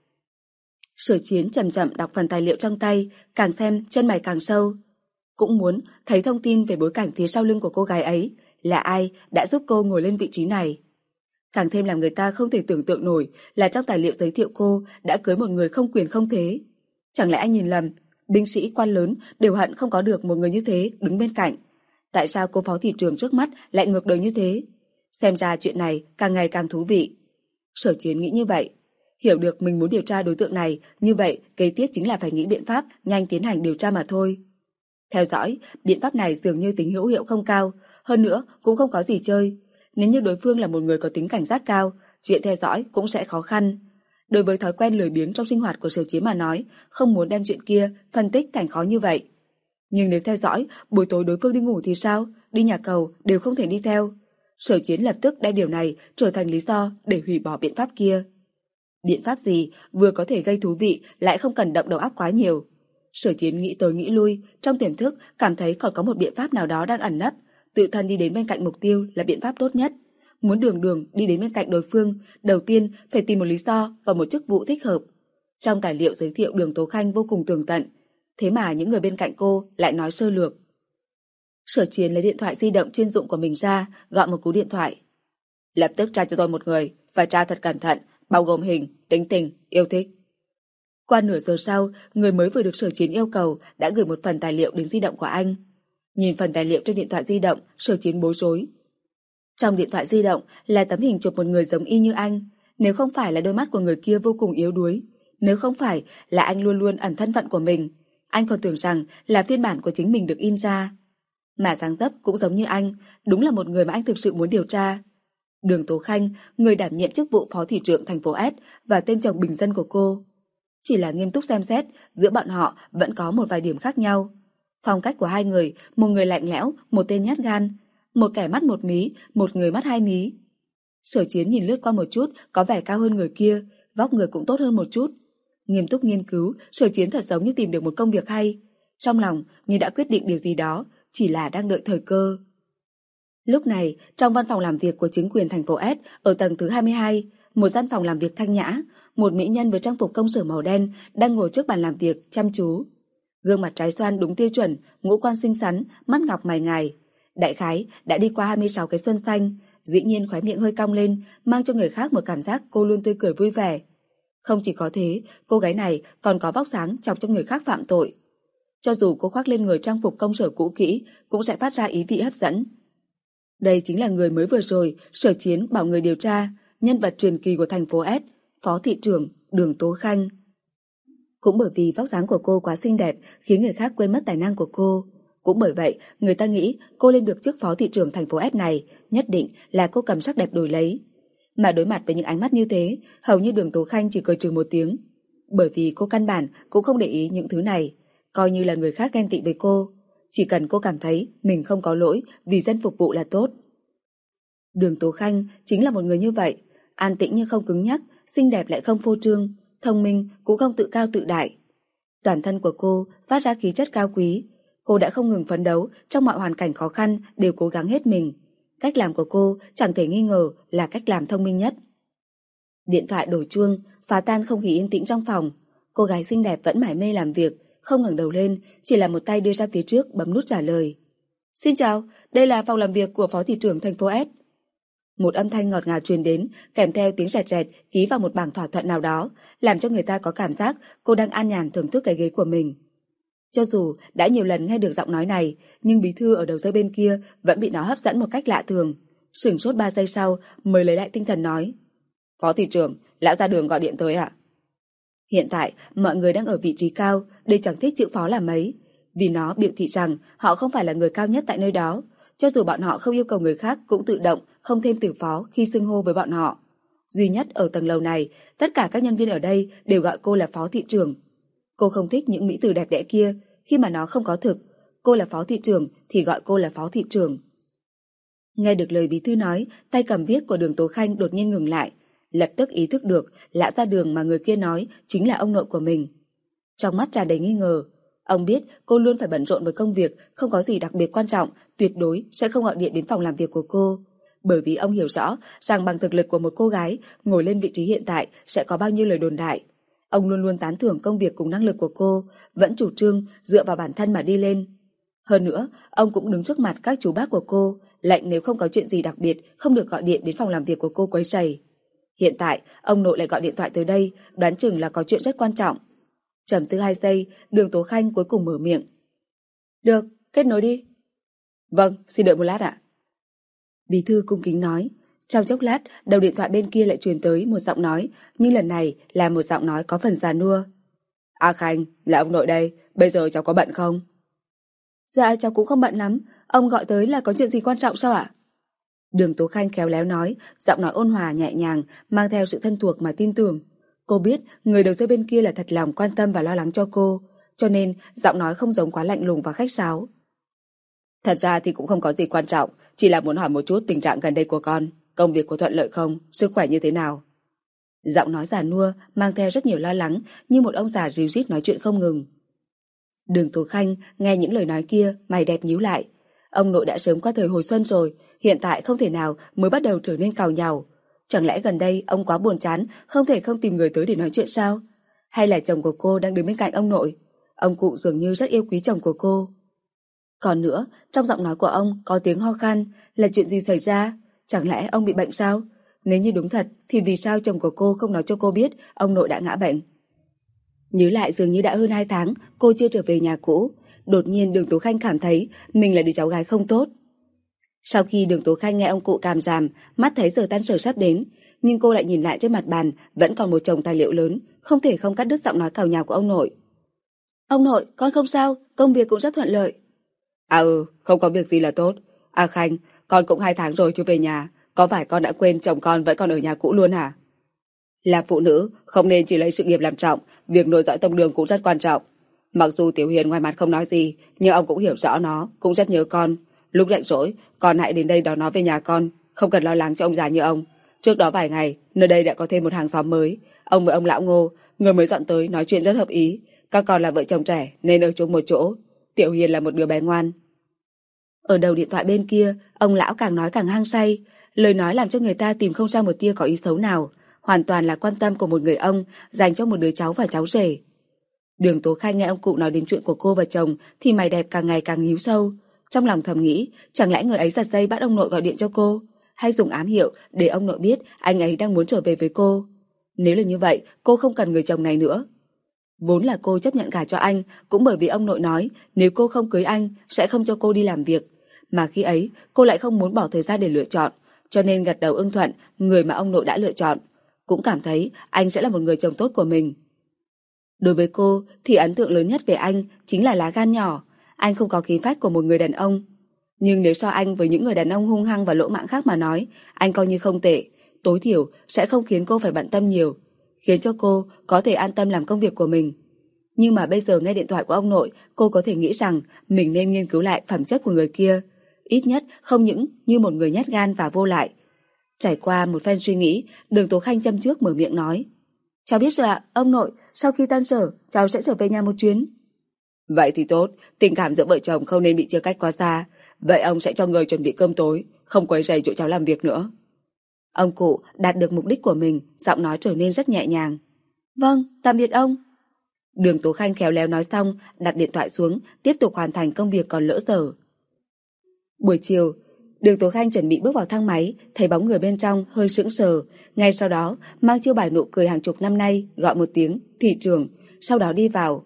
Sở Chiến chậm chậm đọc phần tài liệu trong tay, càng xem chân mày càng sâu. Cũng muốn thấy thông tin về bối cảnh phía sau lưng của cô gái ấy, là ai đã giúp cô ngồi lên vị trí này. Càng thêm làm người ta không thể tưởng tượng nổi là trong tài liệu giới thiệu cô đã cưới một người không quyền không thế. Chẳng lẽ anh nhìn lầm, binh sĩ quan lớn đều hận không có được một người như thế đứng bên cạnh. Tại sao cô phó thị trưởng trước mắt lại ngược đời như thế? Xem ra chuyện này càng ngày càng thú vị. Sở Chiến nghĩ như vậy. Hiểu được mình muốn điều tra đối tượng này, như vậy kế tiếp chính là phải nghĩ biện pháp nhanh tiến hành điều tra mà thôi. Theo dõi, biện pháp này dường như tính hữu hiệu không cao, hơn nữa cũng không có gì chơi. Nếu như đối phương là một người có tính cảnh giác cao, chuyện theo dõi cũng sẽ khó khăn. Đối với thói quen lười biếng trong sinh hoạt của Sở Chiến mà nói, không muốn đem chuyện kia phân tích thành khó như vậy. Nhưng nếu theo dõi, buổi tối đối phương đi ngủ thì sao? Đi nhà cầu đều không thể đi theo. Sở Chiến lập tức đem điều này trở thành lý do để hủy bỏ biện pháp kia. Biện pháp gì vừa có thể gây thú vị lại không cần động đầu óc quá nhiều. Sở Chiến nghĩ tới nghĩ lui, trong tiềm thức cảm thấy còn có một biện pháp nào đó đang ẩn nấp. Tự thân đi đến bên cạnh mục tiêu là biện pháp tốt nhất. Muốn đường đường đi đến bên cạnh đối phương, đầu tiên phải tìm một lý do và một chức vụ thích hợp. Trong tài liệu giới thiệu Đường Tố Khanh vô cùng tường tận, thế mà những người bên cạnh cô lại nói sơ lược. Sở Chiến lấy điện thoại di động chuyên dụng của mình ra, gọi một cú điện thoại. Lập tức tra cho tôi một người, và tra thật cẩn thận, bao gồm hình, tính tình, yêu thích. Qua nửa giờ sau, người mới vừa được Sở Chiến yêu cầu đã gửi một phần tài liệu đến di động của anh. Nhìn phần tài liệu trên điện thoại di động, Sở Chiến bối rối. Trong điện thoại di động là tấm hình chụp một người giống y như anh. Nếu không phải là đôi mắt của người kia vô cùng yếu đuối, nếu không phải là anh luôn luôn ẩn thân phận của mình, anh còn tưởng rằng là phiên bản của chính mình được in ra. Mà dáng dấp cũng giống như anh, đúng là một người mà anh thực sự muốn điều tra. Đường Tố Khanh, người đảm nhiệm chức vụ phó thị trưởng thành phố S và tên chồng bình dân của cô. Chỉ là nghiêm túc xem xét, giữa bọn họ vẫn có một vài điểm khác nhau. Phong cách của hai người, một người lạnh lẽo, một tên nhát gan, một kẻ mắt một mí, một người mắt hai mí. Sở Chiến nhìn lướt qua một chút, có vẻ cao hơn người kia, vóc người cũng tốt hơn một chút. Nghiêm túc nghiên cứu, Sở Chiến thật giống như tìm được một công việc hay. Trong lòng như đã quyết định điều gì đó, chỉ là đang đợi thời cơ. Lúc này, trong văn phòng làm việc của chính quyền thành phố S ở tầng thứ hai mươi hai, một gian phòng làm việc thanh nhã, một mỹ nhân với trang phục công sở màu đen đang ngồi trước bàn làm việc chăm chú. Gương mặt trái xoan đúng tiêu chuẩn, ngũ quan xinh xắn, mắt ngọc mày ngài. Đại khái đã đi qua hai mươi sáu cái xuân xanh, dĩ nhiên khóe miệng hơi cong lên, mang cho người khác một cảm giác cô luôn tươi cười vui vẻ. Không chỉ có thế, cô gái này còn có vóc dáng chọc cho người khác phạm tội. Cho dù cô khoác lên người trang phục công sở cũ kỹ, cũng sẽ phát ra ý vị hấp dẫn. Đây chính là người mới vừa rồi Sở Chiến bảo người điều tra, nhân vật truyền kỳ của thành phố S, phó thị trưởng Đường Tố Khanh. Cũng bởi vì vóc dáng của cô quá xinh đẹp khiến người khác quên mất tài năng của cô. Cũng bởi vậy, người ta nghĩ cô lên được chức phó thị trưởng thành phố S này, nhất định là cô cầm sắc đẹp đổi lấy. Mà đối mặt với những ánh mắt như thế, hầu như Đường Tố Khanh chỉ cười trừ một tiếng. Bởi vì cô căn bản cũng không để ý những thứ này, coi như là người khác ghen tị với cô. Chỉ cần cô cảm thấy mình không có lỗi, vì dân phục vụ là tốt. Đường Tố Khanh chính là một người như vậy, an tĩnh nhưng không cứng nhắc, xinh đẹp lại không phô trương, thông minh cũng không tự cao tự đại. Toàn thân của cô phát ra khí chất cao quý. Cô đã không ngừng phấn đấu, trong mọi hoàn cảnh khó khăn đều cố gắng hết mình. Cách làm của cô chẳng thể nghi ngờ là cách làm thông minh nhất. Điện thoại đổ chuông, phá tan không khí yên tĩnh trong phòng. Cô gái xinh đẹp vẫn mải mê làm việc, không ngẩng đầu lên, chỉ là một tay đưa ra phía trước bấm nút trả lời. Xin chào, đây là phòng làm việc của phó thị trưởng thành phố S. Một âm thanh ngọt ngào truyền đến, kèm theo tiếng rẹt rẹt ký vào một bảng thỏa thuận nào đó, làm cho người ta có cảm giác cô đang an nhàn thưởng thức cái ghế của mình. Cho dù đã nhiều lần nghe được giọng nói này, nhưng bí thư ở đầu dây bên kia vẫn bị nó hấp dẫn một cách lạ thường. Sửng sốt ba giây sau mới lấy lại tinh thần nói. Phó thị trưởng, lão ra Đường gọi điện tới ạ. Hiện tại, mọi người đang ở vị trí cao, đây chẳng thích chữ phó là mấy. Vì nó biểu thị rằng họ không phải là người cao nhất tại nơi đó. Cho dù bọn họ không yêu cầu người khác cũng tự động không thêm từ phó khi xưng hô với bọn họ. Duy nhất ở tầng lầu này, tất cả các nhân viên ở đây đều gọi cô là phó thị trưởng. Cô không thích những mỹ từ đẹp đẽ kia, khi mà nó không có thực. Cô là phó thị trưởng thì gọi cô là phó thị trưởng. Nghe được lời bí thư nói, tay cầm viết của Đường Tố Khanh đột nhiên ngừng lại. Lập tức ý thức được lão ra Đường mà người kia nói chính là ông nội của mình. Trong mắt tràn đầy nghi ngờ. Ông biết cô luôn phải bận rộn với công việc, không có gì đặc biệt quan trọng, tuyệt đối sẽ không gọi điện đến phòng làm việc của cô. Bởi vì ông hiểu rõ rằng bằng thực lực của một cô gái ngồi lên vị trí hiện tại sẽ có bao nhiêu lời đồn đại. Ông luôn luôn tán thưởng công việc cùng năng lực của cô, vẫn chủ trương dựa vào bản thân mà đi lên. Hơn nữa, ông cũng đứng trước mặt các chú bác của cô, lệnh nếu không có chuyện gì đặc biệt không được gọi điện đến phòng làm việc của cô quấy rầy. Hiện tại, ông nội lại gọi điện thoại tới đây, đoán chừng là có chuyện rất quan trọng. Trầm tư hai giây, Đường Tố Khanh cuối cùng mở miệng. Được, kết nối đi. Vâng, xin đợi một lát ạ. Bí thư cung kính nói. Trong chốc lát, đầu điện thoại bên kia lại truyền tới một giọng nói, nhưng lần này là một giọng nói có phần già nua. A Khanh, là ông nội đây, bây giờ cháu có bận không? Dạ cháu cũng không bận lắm, ông gọi tới là có chuyện gì quan trọng sao ạ? Đường Tố Khanh khéo léo nói, giọng nói ôn hòa nhẹ nhàng, mang theo sự thân thuộc mà tin tưởng. Cô biết người đầu dây bên kia là thật lòng quan tâm và lo lắng cho cô, cho nên giọng nói không giống quá lạnh lùng và khách sáo. Thật ra thì cũng không có gì quan trọng, chỉ là muốn hỏi một chút tình trạng gần đây của con, công việc có thuận lợi không, sức khỏe như thế nào. Giọng nói già nua mang theo rất nhiều lo lắng, như một ông già ríu rít nói chuyện không ngừng. Đường Tố Khanh nghe những lời nói kia, mày đẹp nhíu lại. Ông nội đã sớm qua thời hồi xuân rồi, hiện tại không thể nào mới bắt đầu trở nên càu nhàu. Chẳng lẽ gần đây ông quá buồn chán, không thể không tìm người tới để nói chuyện sao? Hay là chồng của cô đang đứng bên cạnh ông nội? Ông cụ dường như rất yêu quý chồng của cô. Còn nữa, trong giọng nói của ông có tiếng ho khan, là chuyện gì xảy ra? Chẳng lẽ ông bị bệnh sao? Nếu như đúng thật, thì vì sao chồng của cô không nói cho cô biết ông nội đã ngã bệnh? Nhớ lại dường như đã hơn hai tháng cô chưa trở về nhà cũ. Đột nhiên Đường Tố Khanh cảm thấy mình là đứa cháu gái không tốt. Sau khi Đường Tố Khanh nghe ông cụ càm ràm, mắt thấy giờ tan sở sắp đến, nhưng cô lại nhìn lại trên mặt bàn vẫn còn một chồng tài liệu lớn, không thể không cắt đứt giọng nói càu nhàu của ông nội. Ông nội, con không sao, công việc cũng rất thuận lợi. À ừ, không có việc gì là tốt. À Khanh, con cũng hai tháng rồi chưa về nhà, có phải con đã quên chồng con vẫn còn ở nhà cũ luôn hả? Là phụ nữ, không nên chỉ lấy sự nghiệp làm trọng, việc nối dõi tông đường cũng rất quan trọng. Mặc dù Tiểu Hiền ngoài mặt không nói gì, nhưng ông cũng hiểu rõ nó, cũng rất nhớ con. Lúc rảnh rỗi, con hãy đến đây đón nó về nhà con, không cần lo lắng cho ông già như ông. Trước đó vài ngày, nơi đây đã có thêm một hàng xóm mới. Ông với ông lão Ngô, người mới dọn tới nói chuyện rất hợp ý. Các con là vợ chồng trẻ nên ở chung một chỗ. Tiểu Hiền là một đứa bé ngoan. Ở đầu điện thoại bên kia, ông lão càng nói càng hăng say. Lời nói làm cho người ta tìm không ra một tia có ý xấu nào. Hoàn toàn là quan tâm của một người ông dành cho một đứa cháu và cháu rể. Đường Tố Khanh nghe ông cụ nói đến chuyện của cô và chồng thì mày đẹp càng ngày càng nhíu sâu. Trong lòng thầm nghĩ, chẳng lẽ người ấy giật dây bắt ông nội gọi điện cho cô, hay dùng ám hiệu để ông nội biết anh ấy đang muốn trở về với cô. Nếu là như vậy, cô không cần người chồng này nữa. Vốn là cô chấp nhận gả cho anh cũng bởi vì ông nội nói nếu cô không cưới anh sẽ không cho cô đi làm việc. Mà khi ấy cô lại không muốn bỏ thời gian để lựa chọn, cho nên gật đầu ưng thuận người mà ông nội đã lựa chọn. Cũng cảm thấy anh sẽ là một người chồng tốt của mình. Đối với cô thì ấn tượng lớn nhất về anh chính là lá gan nhỏ. Anh không có khí phách của một người đàn ông. Nhưng nếu so anh với những người đàn ông hung hăng và lỗ mãng khác mà nói, anh coi như không tệ. Tối thiểu sẽ không khiến cô phải bận tâm nhiều, khiến cho cô có thể an tâm làm công việc của mình. Nhưng mà bây giờ nghe điện thoại của ông nội, cô có thể nghĩ rằng mình nên nghiên cứu lại phẩm chất của người kia. Ít nhất không những như một người nhát gan và vô lại. Trải qua một phen suy nghĩ, Đường Tố Khanh châm trước mở miệng nói. Cháu biết rồi ạ, ông nội, sau khi tan sở, cháu sẽ trở về nhà một chuyến. Vậy thì tốt, tình cảm giữa vợ chồng không nên bị chia cách quá xa. Vậy ông sẽ cho người chuẩn bị cơm tối, không quấy rầy chỗ cháu làm việc nữa. Ông cụ đạt được mục đích của mình, giọng nói trở nên rất nhẹ nhàng. Vâng, tạm biệt ông. Đường Tố Khanh khéo léo nói xong, đặt điện thoại xuống, tiếp tục hoàn thành công việc còn lỡ dở. Buổi chiều, Đường Tố Khanh chuẩn bị bước vào thang máy, thấy bóng người bên trong hơi sững sờ, ngay sau đó mang chiêu bài nụ cười hàng chục năm nay, gọi một tiếng thị trưởng, sau đó đi vào.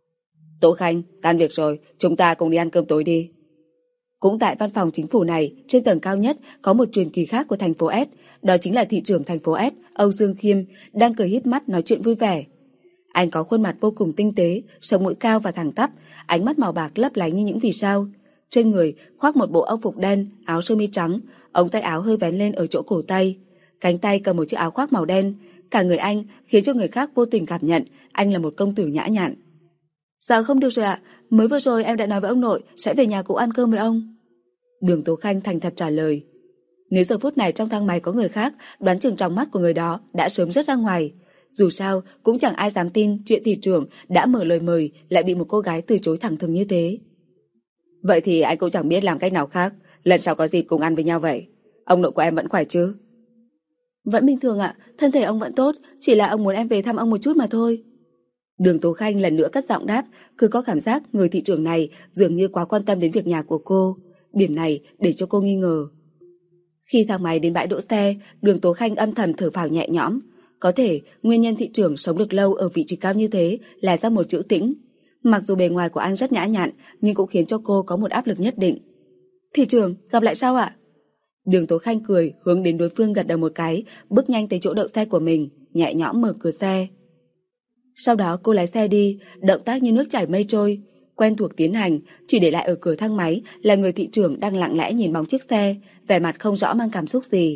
Tố Khanh, tan việc rồi, chúng ta cùng đi ăn cơm tối đi. Cũng tại văn phòng chính phủ này, trên tầng cao nhất có một truyền kỳ khác của thành phố S, đó chính là thị trưởng thành phố S, Âu Dương Khiêm, đang cười híp mắt nói chuyện vui vẻ. Anh có khuôn mặt vô cùng tinh tế, sống mũi cao và thẳng tắp, ánh mắt màu bạc lấp lánh như những vì sao. Trên người khoác một bộ âu phục đen, áo sơ mi trắng, ống tay áo hơi vén lên ở chỗ cổ tay, cánh tay cầm một chiếc áo khoác màu đen. Cả người anh khiến cho người khác vô tình cảm nhận anh là một công tử nhã nhặn. Dạ không được rồi ạ, mới vừa rồi em đã nói với ông nội sẽ về nhà cũ ăn cơm với ông. Đường Tố Khanh thành thật trả lời. Nếu giờ phút này trong thang máy có người khác, đoán chừng trong mắt của người đó đã sớm rớt ra ngoài. Dù sao cũng chẳng ai dám tin chuyện thị trưởng đã mở lời mời lại bị một cô gái từ chối thẳng thừng như thế. Vậy thì anh cũng chẳng biết làm cách nào khác, lần sau có dịp cùng ăn với nhau vậy. Ông nội của em vẫn khỏe chứ? Vẫn bình thường ạ, thân thể ông vẫn tốt, chỉ là ông muốn em về thăm ông một chút mà thôi. Đường Tố Khanh lần nữa cất giọng đáp, cứ có cảm giác người thị trưởng này dường như quá quan tâm đến việc nhà của cô. Điểm này để cho cô nghi ngờ. Khi thang máy đến bãi đỗ xe, Đường Tố Khanh âm thầm thở phào nhẹ nhõm. Có thể nguyên nhân thị trưởng sống được lâu ở vị trí cao như thế là do một chữ tĩnh. Mặc dù bề ngoài của anh rất nhã nhặn, nhưng cũng khiến cho cô có một áp lực nhất định. Thị trưởng, gặp lại sao ạ? Đường Tố Khanh cười hướng đến đối phương gật đầu một cái, bước nhanh tới chỗ đậu xe của mình, nhẹ nhõm mở cửa xe. Sau đó cô lái xe đi, động tác như nước chảy mây trôi, quen thuộc tiến hành, chỉ để lại ở cửa thang máy là người thị trưởng đang lặng lẽ nhìn bóng chiếc xe, vẻ mặt không rõ mang cảm xúc gì.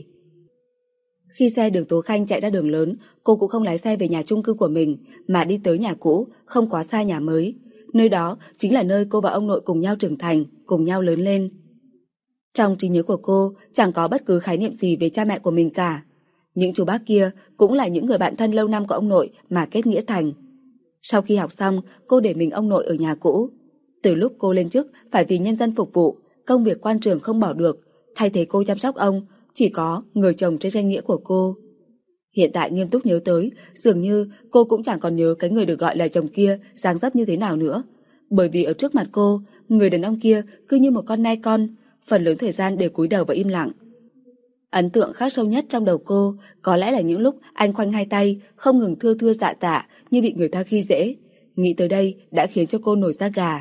Khi xe Đường Tố Khanh chạy ra đường lớn, cô cũng không lái xe về nhà chung cư của mình, mà đi tới nhà cũ, không quá xa nhà mới. Nơi đó chính là nơi cô và ông nội cùng nhau trưởng thành, cùng nhau lớn lên. Trong trí nhớ của cô, chẳng có bất cứ khái niệm gì về cha mẹ của mình cả. Những chú bác kia cũng là những người bạn thân lâu năm của ông nội mà kết nghĩa thành. Sau khi học xong, cô để mình ông nội ở nhà cũ. Từ lúc cô lên chức phải vì nhân dân phục vụ, công việc quan trường không bỏ được, thay thế cô chăm sóc ông, chỉ có người chồng trên danh nghĩa của cô. Hiện tại nghiêm túc nhớ tới, dường như cô cũng chẳng còn nhớ cái người được gọi là chồng kia dáng dấp như thế nào nữa. Bởi vì ở trước mặt cô, người đàn ông kia cứ như một con nai con, phần lớn thời gian đều cúi đầu và im lặng. Ấn tượng khắc sâu nhất trong đầu cô có lẽ là những lúc anh khoanh hai tay, không ngừng thưa thưa dạ dạ như bị người ta khi dễ. Nghĩ tới đây đã khiến cho cô nổi da gà.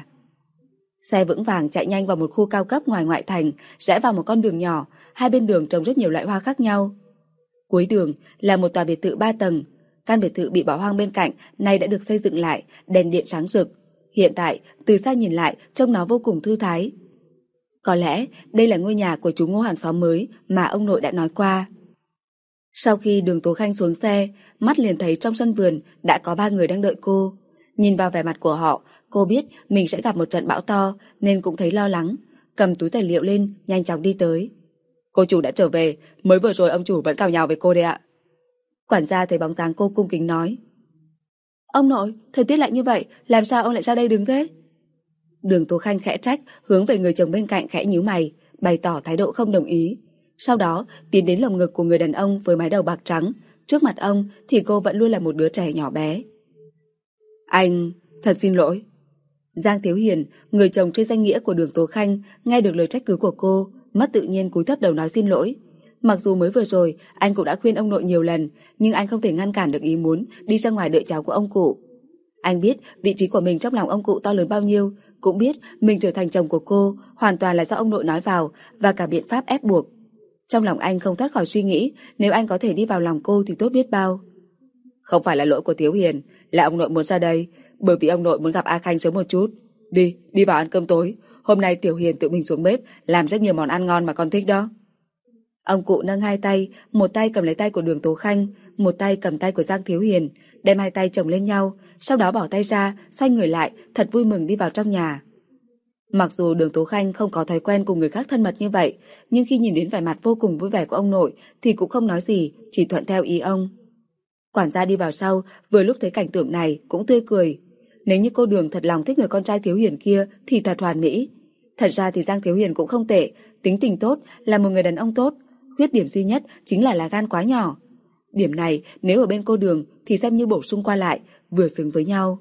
Xe vững vàng chạy nhanh vào một khu cao cấp ngoài ngoại thành, rẽ vào một con đường nhỏ, hai bên đường trồng rất nhiều loại hoa khác nhau. Cuối đường là một tòa biệt thự ba tầng. Căn biệt thự bị bỏ hoang bên cạnh nay đã được xây dựng lại, đèn điện sáng rực. Hiện tại, từ xa nhìn lại, trông nó vô cùng thư thái. Có lẽ đây là ngôi nhà của chú Ngô hàng xóm mới mà ông nội đã nói qua. Sau khi Đường Tố Khanh xuống xe, mắt liền thấy trong sân vườn đã có ba người đang đợi cô. Nhìn vào vẻ mặt của họ, cô biết mình sẽ gặp một trận bão to nên cũng thấy lo lắng. Cầm túi tài liệu lên, nhanh chóng đi tới. Cô chủ đã trở về, mới vừa rồi ông chủ vẫn cào nhào với cô đấy ạ. Quản gia thấy bóng dáng cô cung kính nói. Ông nội, thời tiết lạnh như vậy, làm sao ông lại ra đây đứng thế? Đường Tố Khanh khẽ trách, hướng về người chồng bên cạnh khẽ nhíu mày, bày tỏ thái độ không đồng ý. Sau đó tiến đến lồng ngực của người đàn ông với mái đầu bạc trắng. Trước mặt ông thì cô vẫn luôn là một đứa trẻ nhỏ bé. Anh, thật xin lỗi. Giang Thiếu Hiền, người chồng trên danh nghĩa của Đường Tố Khanh, nghe được lời trách cứ của cô, mất tự nhiên cúi thấp đầu nói xin lỗi. Mặc dù mới vừa rồi anh cũng đã khuyên ông nội nhiều lần, nhưng anh không thể ngăn cản được ý muốn đi ra ngoài đợi cháu của ông cụ. Anh biết vị trí của mình trong lòng ông cụ to lớn bao nhiêu, cũng biết mình trở thành chồng của cô hoàn toàn là do ông nội nói vào và cả biện pháp ép buộc. Trong lòng anh không thoát khỏi suy nghĩ nếu anh có thể đi vào lòng cô thì tốt biết bao. Không phải là lỗi của Thiếu Hiền, là ông nội muốn ra đây, bởi vì ông nội muốn gặp A Khanh sớm một chút. Đi, đi vào ăn cơm tối. Hôm nay Tiểu Hiền tự mình xuống bếp làm rất nhiều món ăn ngon mà con thích đó. Ông cụ nâng hai tay, một tay cầm lấy tay của Đường Tố Khanh, một tay cầm tay của Giang Thiếu Hiền, đem hai tay chồng lên nhau, sau đó bỏ tay ra, xoay người lại, thật vui mừng đi vào trong nhà. Mặc dù Đường Tố Khanh không có thói quen cùng người khác thân mật như vậy, nhưng khi nhìn đến vẻ mặt vô cùng vui vẻ của ông nội thì cũng không nói gì, chỉ thuận theo ý ông. Quản gia đi vào sau, vừa lúc thấy cảnh tượng này cũng tươi cười. Nếu như cô Đường thật lòng thích người con trai Thiếu Hiền kia thì thật hoàn mỹ. Thật ra thì Giang Thiếu Hiền cũng không tệ, tính tình tốt, là một người đàn ông tốt. Khuyết điểm duy nhất chính là lá gan quá nhỏ. Điểm này nếu ở bên cô Đường thì xem như bổ sung qua lại, vừa xứng với nhau.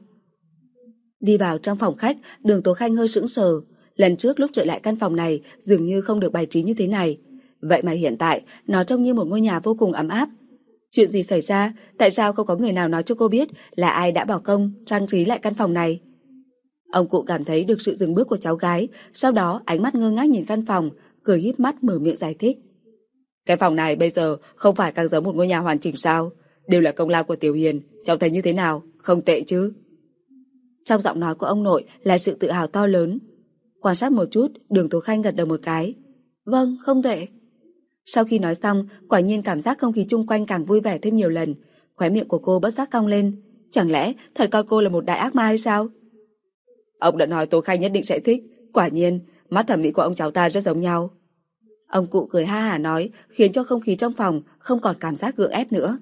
Đi vào trong phòng khách, Đường Tố Khanh hơi sững sờ. Lần trước lúc trở lại căn phòng này dường như không được bài trí như thế này. Vậy mà hiện tại nó trông như một ngôi nhà vô cùng ấm áp. Chuyện gì xảy ra? Tại sao không có người nào nói cho cô biết là ai đã bỏ công trang trí lại căn phòng này? Ông cụ cảm thấy được sự dừng bước của cháu gái, sau đó ánh mắt ngơ ngác nhìn căn phòng, cười híp mắt mở miệng giải thích. Cái phòng này bây giờ không phải càng giống một ngôi nhà hoàn chỉnh sao? Đều là công lao của Tiểu Hiền, cháu thấy như thế nào? Không tệ chứ? Trong giọng nói của ông nội là sự tự hào to lớn. Quan sát một chút, Đường Tố Khanh gật đầu một cái. Vâng, không tệ. Sau khi nói xong, quả nhiên cảm giác không khí chung quanh càng vui vẻ thêm nhiều lần. Khóe miệng của cô bất giác cong lên. Chẳng lẽ thật coi cô là một đại ác ma hay sao? Ông đã nói Tố Khanh nhất định sẽ thích. Quả nhiên, mắt thẩm mỹ của ông cháu ta rất giống nhau. Ông cụ cười ha hả nói, khiến cho không khí trong phòng không còn cảm giác gượng ép nữa.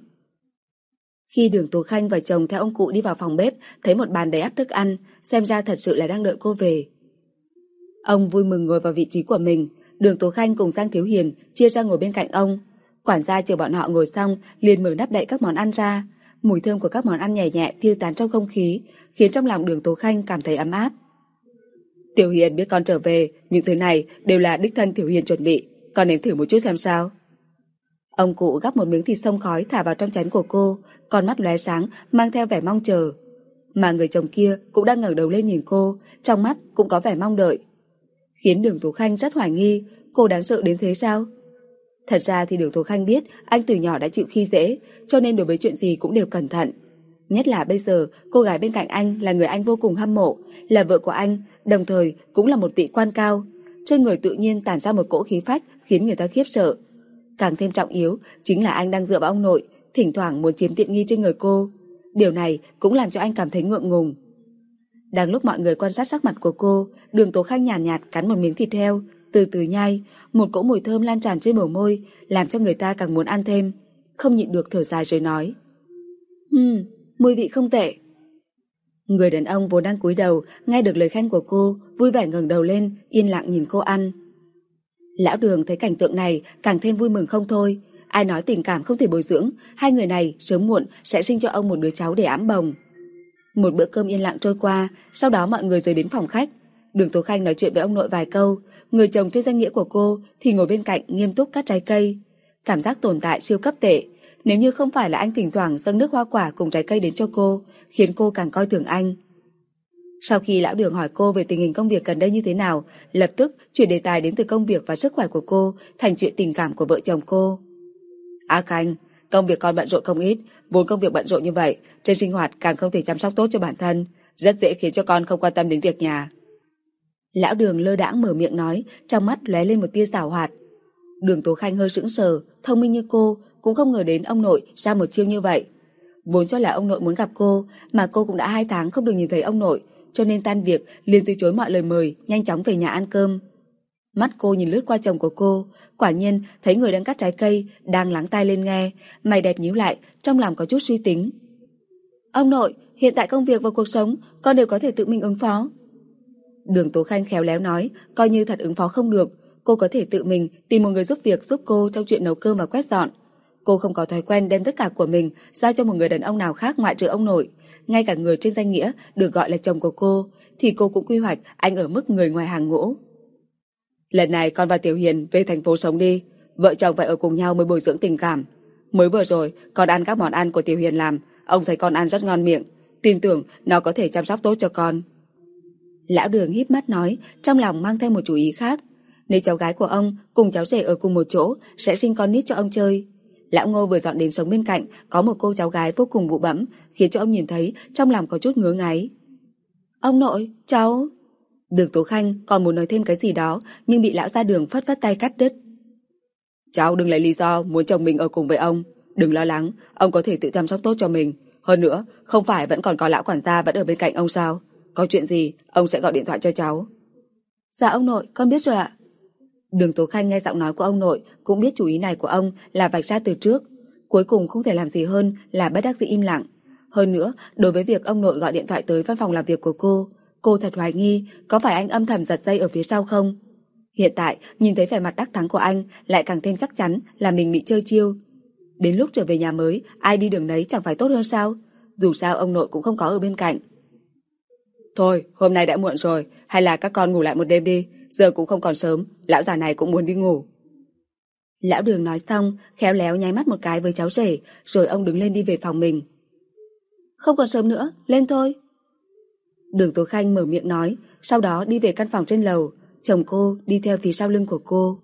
Khi Đường Tố Khanh và chồng theo ông cụ đi vào phòng bếp, thấy một bàn đầy ắp thức ăn, xem ra thật sự là đang đợi cô về. Ông vui mừng ngồi vào vị trí của mình, Đường Tố Khanh cùng Giang Thiếu Hiền chia ra ngồi bên cạnh ông. Quản gia chờ bọn họ ngồi xong, liền mở nắp đậy các món ăn ra. Mùi thơm của các món ăn nhẹ nhẹ phiêu tán trong không khí, khiến trong lòng Đường Tố Khanh cảm thấy ấm áp. Tiểu Hiền biết con trở về, những thứ này đều là đích thân Tiểu Hiền chuẩn bị, con nếm thử một chút xem sao. Ông cụ gắp một miếng thịt xông khói thả vào trong chén của cô, con mắt lóe sáng mang theo vẻ mong chờ. Mà người chồng kia cũng đang ngẩng đầu lên nhìn cô, trong mắt cũng có vẻ mong đợi. Khiến Đường Tố Khanh rất hoài nghi, cô đáng sợ đến thế sao? Thật ra thì Đường Tố Khanh biết anh từ nhỏ đã chịu khi dễ, cho nên đối với chuyện gì cũng đều cẩn thận. Nhất là bây giờ, cô gái bên cạnh anh là người anh vô cùng hâm mộ, là vợ của anh, đồng thời cũng là một vị quan cao. Trên người tự nhiên tản ra một cỗ khí phách khiến người ta khiếp sợ. Càng thêm trọng yếu chính là anh đang dựa vào ông nội, thỉnh thoảng muốn chiếm tiện nghi trên người cô. Điều này cũng làm cho anh cảm thấy ngượng ngùng. Đang lúc mọi người quan sát sắc mặt của cô, Đường Tố Khanh nhàn nhạt, nhạt cắn một miếng thịt heo, từ từ nhai, một cỗ mùi thơm lan tràn trên bờ môi, làm cho người ta càng muốn ăn thêm. Không nhịn được thở dài rồi nói: Ừm, mùi vị không tệ. Người đàn ông vốn đang cúi đầu, nghe được lời khen của cô, vui vẻ ngẩng đầu lên, yên lặng nhìn cô ăn. Lão Đường thấy cảnh tượng này càng thêm vui mừng không thôi. Ai nói tình cảm không thể bồi dưỡng, hai người này sớm muộn sẽ sinh cho ông một đứa cháu để ẵm bồng. Một bữa cơm yên lặng trôi qua, sau đó mọi người rời đến phòng khách. Đường Tố Khanh nói chuyện với ông nội vài câu, người chồng trên danh nghĩa của cô thì ngồi bên cạnh nghiêm túc cắt trái cây. Cảm giác tồn tại siêu cấp tệ. Nếu như không phải là anh thỉnh thoảng dâng nước hoa quả cùng trái cây đến cho cô, khiến cô càng coi thường anh. Sau khi lão Đường hỏi cô về tình hình công việc gần đây như thế nào, lập tức chuyển đề tài đến từ công việc và sức khỏe của cô thành chuyện tình cảm của vợ chồng cô. A Khanh, công việc con bận rộn không ít, vốn công việc bận rộn như vậy, trên sinh hoạt càng không thể chăm sóc tốt cho bản thân, rất dễ khiến cho con không quan tâm đến việc nhà. Lão Đường lơ đãng mở miệng nói, trong mắt lóe lên một tia giảo hoạt. Đường Tố Khanh hơi sững sờ, thông minh như cô, cũng không ngờ đến ông nội ra một chiêu như vậy. Vốn cho là ông nội muốn gặp cô, mà cô cũng đã hai tháng không được nhìn thấy ông nội, cho nên tan việc liền từ chối mọi lời mời, nhanh chóng về nhà ăn cơm. Mắt cô nhìn lướt qua chồng của cô, quả nhiên thấy người đang cắt trái cây, đang lắng tai lên nghe, mày đẹp nhíu lại, trong lòng có chút suy tính. Ông nội, hiện tại công việc và cuộc sống con đều có thể tự mình ứng phó. Đường Tố Khanh khéo léo nói, coi như thật ứng phó không được, cô có thể tự mình tìm một người giúp việc giúp cô trong chuyện nấu cơm và quét dọn. Cô không có thói quen đem tất cả của mình giao cho một người đàn ông nào khác ngoại trừ ông nội. Ngay cả người trên danh nghĩa được gọi là chồng của cô, thì cô cũng quy hoạch anh ở mức người ngoài hàng ngũ. Lần này con và Tiểu Hiền về thành phố sống đi, vợ chồng phải ở cùng nhau mới bồi dưỡng tình cảm. Mới vừa rồi con ăn các món ăn của Tiểu Hiền làm, ông thấy con ăn rất ngon miệng, tin tưởng nó có thể chăm sóc tốt cho con. Lão Đường híp mắt nói, trong lòng mang theo một chủ ý khác. Nếu cháu gái của ông cùng cháu rể ở cùng một chỗ, sẽ sinh con nít cho ông chơi. Lão Ngô vừa dọn đến sống bên cạnh, có một cô cháu gái vô cùng bụ bẫm, khiến cho ông nhìn thấy trong lòng có chút ngứa ngáy. Ông nội, cháu... Đường Tố Khanh còn muốn nói thêm cái gì đó, nhưng bị lão ra Đường phất phất tay cắt đứt. Cháu đừng lấy lý do muốn chồng mình ở cùng với ông. Đừng lo lắng, ông có thể tự chăm sóc tốt cho mình. Hơn nữa, không phải vẫn còn có lão quản gia vẫn ở bên cạnh ông sao? Có chuyện gì, ông sẽ gọi điện thoại cho cháu. Dạ ông nội, con biết rồi ạ. Đường Tố Khanh nghe giọng nói của ông nội, cũng biết chủ ý này của ông là vạch ra từ trước. Cuối cùng không thể làm gì hơn là bất đắc dĩ im lặng. Hơn nữa, đối với việc ông nội gọi điện thoại tới văn phòng làm việc của cô, cô thật hoài nghi có phải anh âm thầm giật dây ở phía sau không. Hiện tại, nhìn thấy vẻ mặt đắc thắng của anh, lại càng thêm chắc chắn là mình bị chơi chiêu. Đến lúc trở về nhà mới, ai đi đường nấy chẳng phải tốt hơn sao? Dù sao ông nội cũng không có ở bên cạnh. Thôi, hôm nay đã muộn rồi, hay là các con ngủ lại một đêm đi, giờ cũng không còn sớm, lão già này cũng muốn đi ngủ. Lão Đường nói xong, khéo léo nháy mắt một cái với cháu rể, rồi ông đứng lên đi về phòng mình. Không còn sớm nữa, lên thôi. Đường Tố Khanh mở miệng nói, sau đó đi về căn phòng trên lầu, chồng cô đi theo phía sau lưng của cô.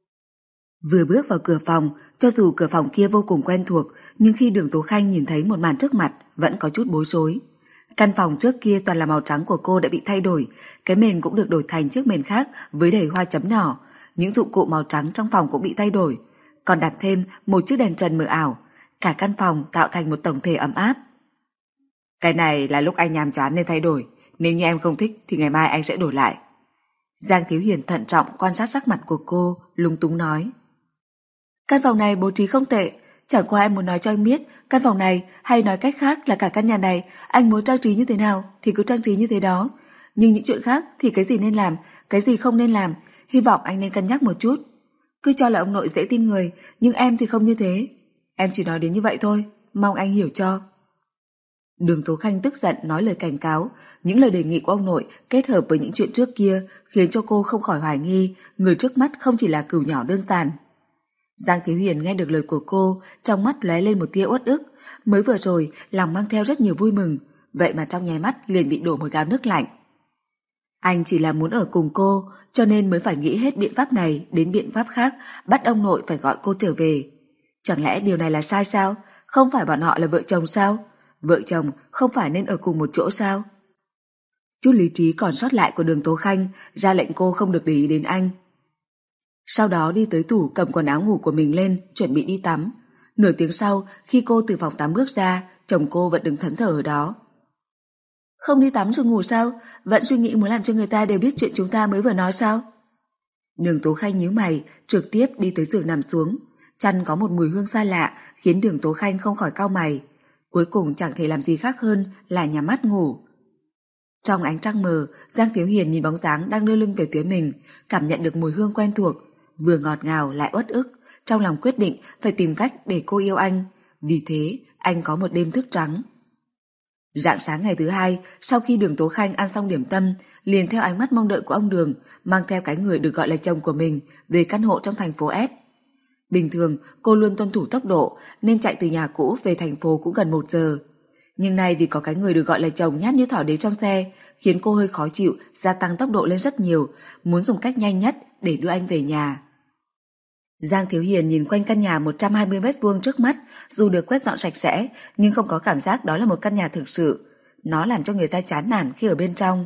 Vừa bước vào cửa phòng, cho dù cửa phòng kia vô cùng quen thuộc, nhưng khi Đường Tố Khanh nhìn thấy một màn trước mặt, vẫn có chút bối rối. Căn phòng trước kia toàn là màu trắng của cô đã bị thay đổi, cái mền cũng được đổi thành chiếc mền khác với đầy hoa chấm nhỏ, những dụng cụ màu trắng trong phòng cũng bị thay đổi, còn đặt thêm một chiếc đèn trần mờ ảo, cả căn phòng tạo thành một tổng thể ấm áp. Cái này là lúc anh nhàm chán nên thay đổi, nếu như em không thích thì ngày mai anh sẽ đổi lại. Giang Thiếu Hiền thận trọng quan sát sắc mặt của cô, lúng túng nói. Căn phòng này bố trí không tệ, chẳng qua em muốn nói cho anh biết, căn phòng này hay nói cách khác là cả căn nhà này, anh muốn trang trí như thế nào thì cứ trang trí như thế đó. Nhưng những chuyện khác thì cái gì nên làm, cái gì không nên làm, hy vọng anh nên cân nhắc một chút. Cứ cho là ông nội dễ tin người, nhưng em thì không như thế. Em chỉ nói đến như vậy thôi, mong anh hiểu cho. Đường Tố Khanh tức giận nói lời cảnh cáo, những lời đề nghị của ông nội kết hợp với những chuyện trước kia khiến cho cô không khỏi hoài nghi người trước mắt không chỉ là cừu nhỏ đơn giản. Giang Thiếu Hiền nghe được lời của cô, trong mắt lóe lên một tia uất ức, mới vừa rồi lòng mang theo rất nhiều vui mừng, vậy mà trong nháy mắt liền bị đổ một gáo nước lạnh. Anh chỉ là muốn ở cùng cô, cho nên mới phải nghĩ hết biện pháp này đến biện pháp khác, bắt ông nội phải gọi cô trở về. Chẳng lẽ điều này là sai sao? Không phải bọn họ là vợ chồng sao? Vợ chồng không phải nên ở cùng một chỗ sao? Chút lý trí còn sót lại của Đường Tố Khanh ra lệnh cô không được để ý đến anh. Sau đó đi tới tủ cầm quần áo ngủ của mình lên, chuẩn bị đi tắm. Nửa tiếng sau, khi cô từ phòng tắm bước ra, chồng cô vẫn đứng thẫn thờ ở đó. Không đi tắm rồi ngủ sao? Vẫn suy nghĩ muốn làm cho người ta đều biết chuyện chúng ta mới vừa nói sao? Đường Tố Khanh nhíu mày, trực tiếp đi tới giường nằm xuống. Chăn có một mùi hương xa lạ khiến Đường Tố Khanh không khỏi cau mày. Cuối cùng chẳng thể làm gì khác hơn là nhắm mắt ngủ. Trong ánh trăng mờ, Giang Thiếu Hiền nhìn bóng dáng đang đưa lưng về phía mình, cảm nhận được mùi hương quen thuộc, vừa ngọt ngào lại uất ức, trong lòng quyết định phải tìm cách để cô yêu anh. Vì thế, anh có một đêm thức trắng. Rạng sáng ngày thứ hai, sau khi Đường Tố Khanh ăn xong điểm tâm, liền theo ánh mắt mong đợi của ông Đường, mang theo cái người được gọi là chồng của mình về căn hộ trong thành phố S. Bình thường, cô luôn tuân thủ tốc độ, nên chạy từ nhà cũ về thành phố cũng gần một giờ. Nhưng nay vì có cái người được gọi là chồng nhát như thỏ đế trong xe, khiến cô hơi khó chịu, gia tăng tốc độ lên rất nhiều, muốn dùng cách nhanh nhất để đưa anh về nhà. Giang Thiếu Hiền nhìn quanh căn nhà một trăm hai mươi mét vuông trước mắt, dù được quét dọn sạch sẽ, nhưng không có cảm giác đó là một căn nhà thực sự. Nó làm cho người ta chán nản khi ở bên trong.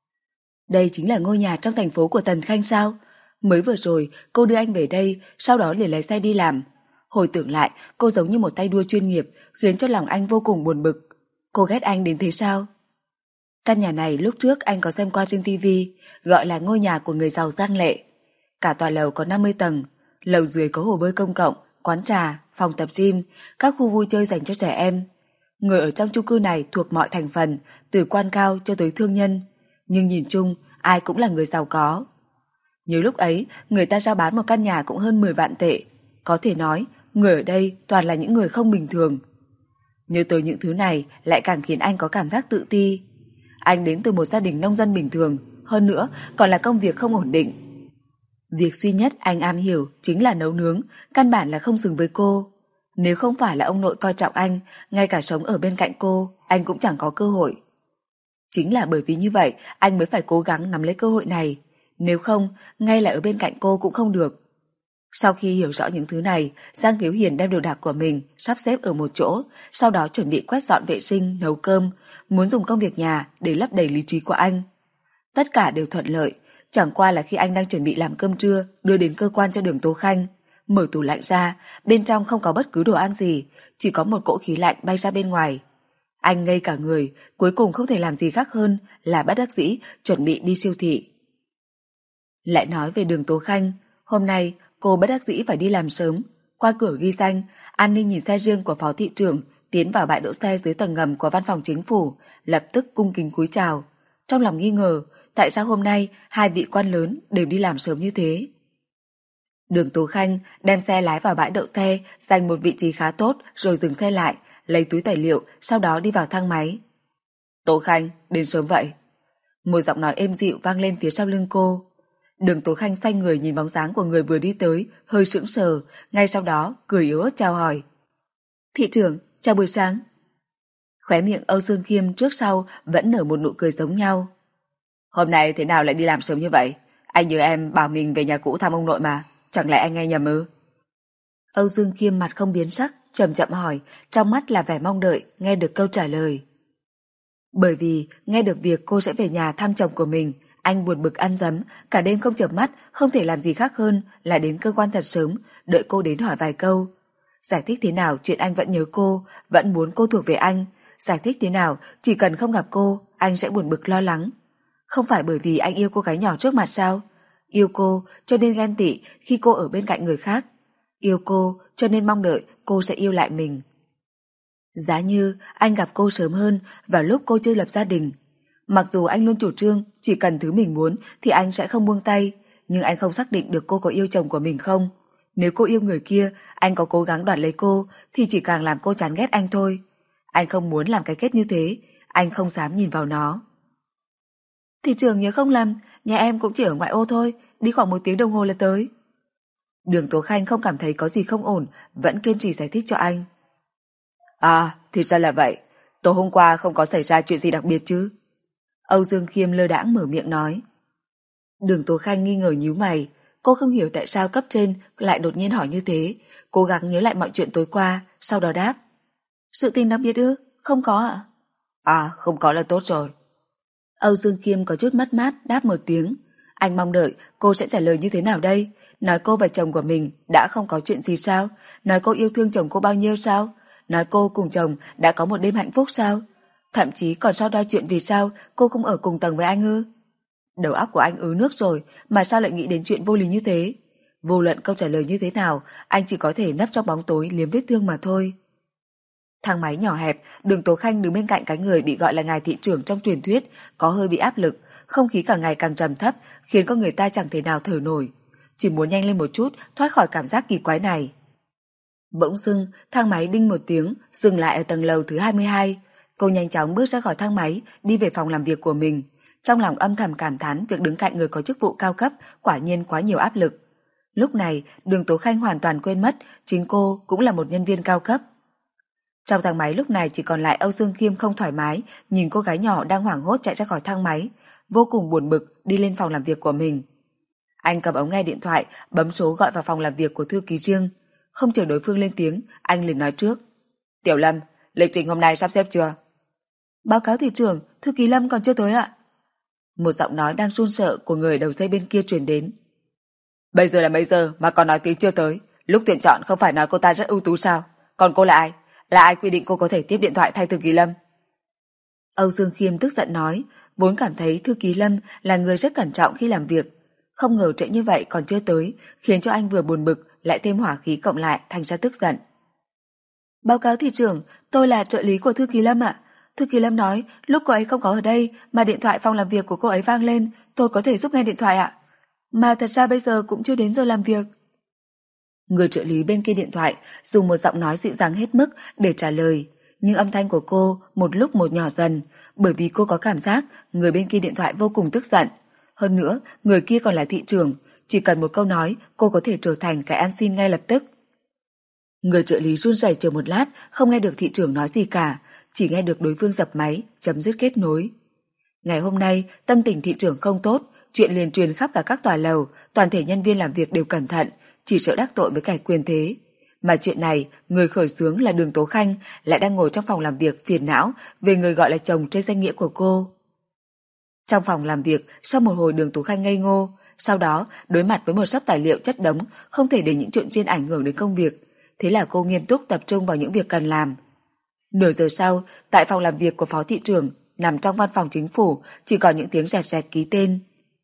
Đây chính là ngôi nhà trong thành phố của Tần Khanh sao? Mới vừa rồi, cô đưa anh về đây, sau đó liền lấy xe đi làm. Hồi tưởng lại, cô giống như một tay đua chuyên nghiệp, khiến cho lòng anh vô cùng buồn bực. Cô ghét anh đến thế sao? Căn nhà này lúc trước anh có xem qua trên ti vi, gọi là ngôi nhà của người giàu Giang Lệ. Cả tòa lầu có năm mươi tầng, lầu dưới có hồ bơi công cộng, quán trà, phòng tập gym, các khu vui chơi dành cho trẻ em. Người ở trong chung cư này thuộc mọi thành phần, từ quan cao cho tới thương nhân, nhưng nhìn chung ai cũng là người giàu có. Nhớ lúc ấy, người ta rao bán một căn nhà cũng hơn mười vạn tệ. Có thể nói, người ở đây toàn là những người không bình thường. Nhớ tới những thứ này lại càng khiến anh có cảm giác tự ti. Anh đến từ một gia đình nông dân bình thường, hơn nữa còn là công việc không ổn định. Việc duy nhất anh am hiểu chính là nấu nướng, căn bản là không xứng với cô. Nếu không phải là ông nội coi trọng anh, ngay cả sống ở bên cạnh cô, anh cũng chẳng có cơ hội. Chính là bởi vì như vậy, anh mới phải cố gắng nắm lấy cơ hội này. Nếu không, ngay là ở bên cạnh cô cũng không được. Sau khi hiểu rõ những thứ này, Giang Thiếu Hiền đem đồ đạc của mình sắp xếp ở một chỗ, sau đó chuẩn bị quét dọn vệ sinh, nấu cơm, muốn dùng công việc nhà để lấp đầy lý trí của anh. Tất cả đều thuận lợi, chẳng qua là khi anh đang chuẩn bị làm cơm trưa đưa đến cơ quan cho Đường Tố Khanh, mở tủ lạnh ra, bên trong không có bất cứ đồ ăn gì, chỉ có một cỗ khí lạnh bay ra bên ngoài. Anh ngây cả người, cuối cùng không thể làm gì khác hơn là bất đắc dĩ chuẩn bị đi siêu thị. Lại nói về Đường Tố Khanh, hôm nay cô bất đắc dĩ phải đi làm sớm. Qua cửa ghi danh, an ninh nhìn xe riêng của phó thị trưởng tiến vào bãi đỗ xe dưới tầng ngầm của văn phòng chính phủ, lập tức cung kính cúi chào. Trong lòng nghi ngờ, tại sao hôm nay hai vị quan lớn đều đi làm sớm như thế? Đường Tố Khanh đem xe lái vào bãi đậu xe, giành một vị trí khá tốt rồi dừng xe lại, lấy túi tài liệu, sau đó đi vào thang máy. Tố Khanh, đến sớm vậy. Một giọng nói êm dịu vang lên phía sau lưng cô. Đường Tố Khanh xoay người nhìn bóng dáng của người vừa đi tới, hơi sững sờ, ngay sau đó cười yếu ớt chào hỏi. Thị trưởng, chào buổi sáng. Khóe miệng Âu Dương Khiêm trước sau vẫn nở một nụ cười giống nhau. Hôm nay thế nào lại đi làm sớm như vậy? Anh nhớ em bảo mình về nhà cũ thăm ông nội mà, chẳng lẽ anh nghe nhầm ư? Âu Dương Khiêm mặt không biến sắc, chậm chậm hỏi, trong mắt là vẻ mong đợi nghe được câu trả lời. Bởi vì nghe được việc cô sẽ về nhà thăm chồng của mình, anh buồn bực ăn dấm, cả đêm không chợp mắt, không thể làm gì khác hơn là đến cơ quan thật sớm, đợi cô đến hỏi vài câu. Giải thích thế nào chuyện anh vẫn nhớ cô, vẫn muốn cô thuộc về anh. Giải thích thế nào chỉ cần không gặp cô, anh sẽ buồn bực lo lắng. Không phải bởi vì anh yêu cô gái nhỏ trước mặt sao? Yêu cô cho nên ghen tị khi cô ở bên cạnh người khác. Yêu cô cho nên mong đợi cô sẽ yêu lại mình. Giá như anh gặp cô sớm hơn vào lúc cô chưa lập gia đình. Mặc dù anh luôn chủ trương chỉ cần thứ mình muốn thì anh sẽ không buông tay, nhưng anh không xác định được cô có yêu chồng của mình không. Nếu cô yêu người kia, anh có cố gắng đoạt lấy cô thì chỉ càng làm cô chán ghét anh thôi. Anh không muốn làm cái kết như thế, anh không dám nhìn vào nó. Thị trưởng nhớ không lầm, nhà em cũng chỉ ở ngoại ô thôi, đi khoảng một tiếng đồng hồ là tới. Đường Tố Khanh không cảm thấy có gì không ổn, vẫn kiên trì giải thích cho anh. À, thì ra là vậy, tối hôm qua không có xảy ra chuyện gì đặc biệt chứ? Âu Dương Khiêm lơ đãng mở miệng nói. Đường Tố Khanh nghi ngờ nhíu mày, cô không hiểu tại sao cấp trên lại đột nhiên hỏi như thế, cố gắng nhớ lại mọi chuyện tối qua, sau đó đáp. Sự tình đặc biệt ư? Không có ạ? À, không có là tốt rồi. Âu Dương Khiêm có chút mất mát đáp một tiếng. Anh mong đợi cô sẽ trả lời như thế nào đây? Nói cô và chồng của mình đã không có chuyện gì sao? Nói cô yêu thương chồng cô bao nhiêu sao? Nói cô cùng chồng đã có một đêm hạnh phúc sao? Thậm chí còn so đo chuyện vì sao cô không ở cùng tầng với anh ư? Đầu óc của anh ứ nước rồi mà sao lại nghĩ đến chuyện vô lý như thế? Vô luận câu trả lời như thế nào, anh chỉ có thể nấp trong bóng tối liếm vết thương mà thôi. Thang máy nhỏ hẹp, Đường Tố Khanh đứng bên cạnh cái người bị gọi là ngài thị trưởng trong truyền thuyết, có hơi bị áp lực, không khí càng ngày càng trầm thấp, khiến con người ta chẳng thể nào thở nổi. Chỉ muốn nhanh lên một chút, thoát khỏi cảm giác kỳ quái này. Bỗng dưng, thang máy đinh một tiếng, dừng lại ở tầng lầu thứ hai mươi hai. Cô nhanh chóng bước ra khỏi thang máy, đi về phòng làm việc của mình. Trong lòng âm thầm cảm thán việc đứng cạnh người có chức vụ cao cấp quả nhiên quá nhiều áp lực. Lúc này, Đường Tố Khanh hoàn toàn quên mất chính cô cũng là một nhân viên cao cấp. Trong thang máy lúc này chỉ còn lại Âu Dương Khiêm không thoải mái, nhìn cô gái nhỏ đang hoảng hốt chạy ra khỏi thang máy, vô cùng buồn bực đi lên phòng làm việc của mình. Anh cầm ống nghe điện thoại, bấm số gọi vào phòng làm việc của thư ký riêng. Không chờ đối phương lên tiếng, anh liền nói trước. Tiểu Lâm, lịch trình hôm nay sắp xếp chưa? Báo cáo thị trưởng, thư ký Lâm còn chưa tới ạ. Một giọng nói đang run sợ của người đầu dây bên kia truyền đến. Bây giờ là mấy giờ mà còn nói tiếng chưa tới? Lúc tuyển chọn không phải nói cô ta rất ưu tú sao? Còn cô là ai? Là ai quy định cô có thể tiếp điện thoại thay thư ký Lâm? Âu Dương Khiêm tức giận nói, vốn cảm thấy thư ký Lâm là người rất cẩn trọng khi làm việc. Không ngờ trễ như vậy còn chưa tới, khiến cho anh vừa buồn bực lại thêm hỏa khí cộng lại thành ra tức giận. Báo cáo thị trưởng, tôi là trợ lý của thư ký Lâm ạ. Thư ký Lâm nói lúc cô ấy không có ở đây mà điện thoại phòng làm việc của cô ấy vang lên, tôi có thể giúp nghe điện thoại ạ. Mà thật ra bây giờ cũng chưa đến giờ làm việc. Người trợ lý bên kia điện thoại dùng một giọng nói dịu dàng hết mức để trả lời, nhưng âm thanh của cô một lúc một nhỏ dần, bởi vì cô có cảm giác người bên kia điện thoại vô cùng tức giận. Hơn nữa, người kia còn là thị trưởng, chỉ cần một câu nói cô có thể trở thành cái ăn xin ngay lập tức. Người trợ lý run rẩy chờ một lát, không nghe được thị trưởng nói gì cả, chỉ nghe được đối phương dập máy, chấm dứt kết nối. Ngày hôm nay, tâm tình thị trưởng không tốt, chuyện liền truyền khắp cả các tòa lầu, toàn thể nhân viên làm việc đều cẩn thận, chỉ sợ đắc tội với kẻ quyền thế. Mà chuyện này, người khởi xướng là Đường Tố Khanh lại đang ngồi trong phòng làm việc phiền não về người gọi là chồng trên danh nghĩa của cô. Trong phòng làm việc, sau một hồi Đường Tố Khanh ngây ngô, sau đó đối mặt với một sấp tài liệu chất đống, không thể để những chuyện trên ảnh hưởng đến công việc. Thế là cô nghiêm túc tập trung vào những việc cần làm. Nửa giờ sau, tại phòng làm việc của phó thị trưởng, nằm trong văn phòng chính phủ, chỉ còn những tiếng rẹt rẹt ký tên.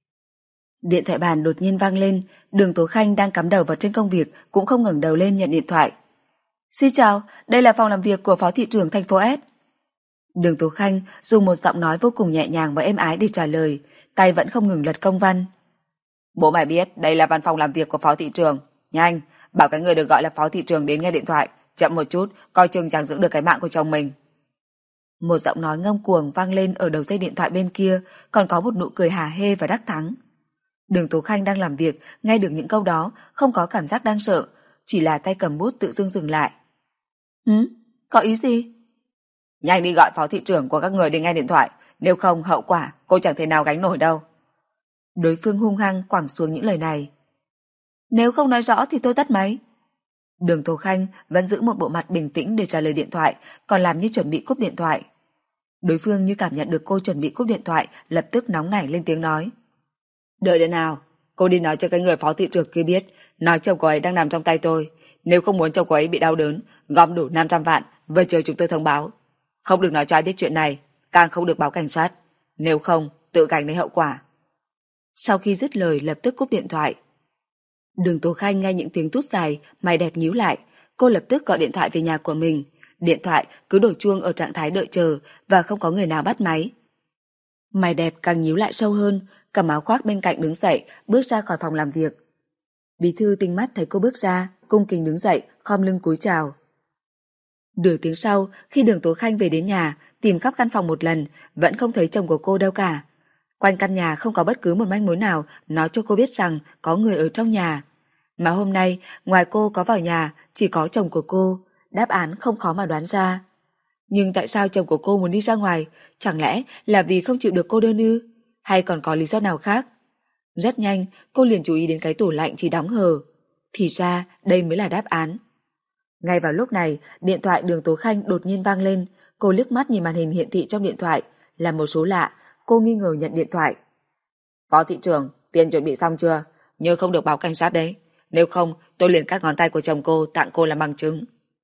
Điện thoại bàn đột nhiên vang lên, Đường Tố Khanh đang cắm đầu vào trên công việc cũng không ngẩng đầu lên nhận điện thoại. Xin chào, đây là phòng làm việc của phó thị trưởng thành phố S. Đường Tố Khanh dùng một giọng nói vô cùng nhẹ nhàng và êm ái để trả lời, tay vẫn không ngừng lật công văn. Bố mày biết đây là văn phòng làm việc của phó thị trưởng. Nhanh, bảo cái người được gọi là phó thị trưởng đến nghe điện thoại, chậm một chút, coi chừng chẳng giữ được cái mạng của chồng mình. Một giọng nói ngông cuồng vang lên ở đầu dây điện thoại bên kia, còn có một nụ cười hả hê và đắc thắng. Đường Tố Khanh đang làm việc, nghe được những câu đó, không có cảm giác đang sợ, chỉ là tay cầm bút tự dưng dừng lại. Hứ? Có ý gì? Nhanh đi gọi phó thị trưởng của các người đến nghe điện thoại, nếu không hậu quả cô chẳng thể nào gánh nổi đâu. Đối phương hung hăng quẳng xuống những lời này. Nếu không nói rõ thì tôi tắt máy. Đường Tố Khanh vẫn giữ một bộ mặt bình tĩnh để trả lời điện thoại, còn làm như chuẩn bị cúp điện thoại. Đối phương như cảm nhận được cô chuẩn bị cúp điện thoại, lập tức nóng nảy lên tiếng nói. Đợi đến nào, cô đi nói cho cái người phó thị trưởng kia biết, nói chồng cô ấy đang nằm trong tay tôi. Nếu không muốn chồng cô ấy bị đau đớn, gom đủ năm trăm vạn, vừa chờ chúng tôi thông báo. Không được nói cho ai biết chuyện này, càng không được báo cảnh sát. Nếu không, tự gánh lấy hậu quả. Sau khi dứt lời lập tức cúp điện thoại. Đường Tố Khanh nghe những tiếng tút dài, mày đẹp nhíu lại, cô lập tức gọi điện thoại về nhà của mình. Điện thoại cứ đổ chuông ở trạng thái đợi chờ và không có người nào bắt máy. Mày đẹp càng nhíu lại sâu hơn, cầm áo khoác bên cạnh đứng dậy, bước ra khỏi phòng làm việc. Bí thư tinh mắt thấy cô bước ra, cung kính đứng dậy, khom lưng cúi chào. Nửa tiếng sau, khi Đường Tố Khanh về đến nhà, tìm khắp căn phòng một lần, vẫn không thấy chồng của cô đâu cả. Quanh căn nhà không có bất cứ một manh mối nào nói cho cô biết rằng có người ở trong nhà. Mà hôm nay, ngoài cô có vào nhà, chỉ có chồng của cô, đáp án không khó mà đoán ra. Nhưng tại sao chồng của cô muốn đi ra ngoài? Chẳng lẽ là vì không chịu được cô đơn ư? Hay còn có lý do nào khác? Rất nhanh, cô liền chú ý đến cái tủ lạnh chỉ đóng hờ. Thì ra, đây mới là đáp án. Ngay vào lúc này, điện thoại Đường Tố Khanh đột nhiên vang lên. Cô liếc mắt nhìn màn hình hiển thị trong điện thoại. Là một số lạ, cô nghi ngờ nhận điện thoại. Phó thị trưởng, tiền chuẩn bị xong chưa? Nhớ không được báo cảnh sát đấy. Nếu không, tôi liền cắt ngón tay của chồng cô tặng cô làm bằng chứng.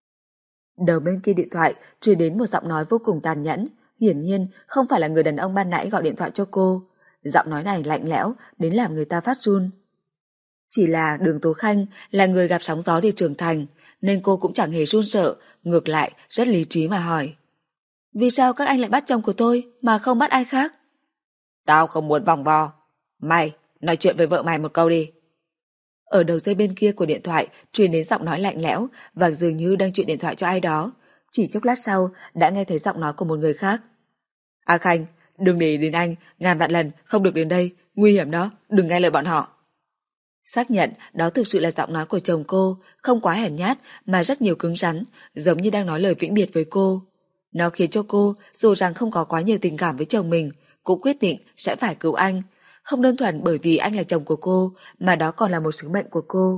Đầu bên kia điện thoại truyền đến một giọng nói vô cùng tàn nhẫn. Hiển nhiên không phải là người đàn ông ban nãy gọi điện thoại cho cô. Giọng nói này lạnh lẽo đến làm người ta phát run. Chỉ là Đường Tố Khanh là người gặp sóng gió để trưởng thành, nên cô cũng chẳng hề run sợ, ngược lại rất lý trí mà hỏi. Vì sao các anh lại bắt chồng của tôi mà không bắt ai khác? Tao không muốn vòng vo. Mày, nói chuyện với vợ mày một câu đi. Ở đầu dây bên kia của điện thoại truyền đến giọng nói lạnh lẽo và dường như đang chuyện điện thoại cho ai đó. Chỉ chốc lát sau đã nghe thấy giọng nói của một người khác. A Khanh, đừng để ý đến anh, ngàn vạn lần không được đến đây, nguy hiểm đó, đừng nghe lời bọn họ. Xác nhận đó thực sự là giọng nói của chồng cô, không quá hèn nhát mà rất nhiều cứng rắn, giống như đang nói lời vĩnh biệt với cô. Nó khiến cho cô, dù rằng không có quá nhiều tình cảm với chồng mình, cũng quyết định sẽ phải cứu anh. Không đơn thuần bởi vì anh là chồng của cô, mà đó còn là một sứ mệnh của cô.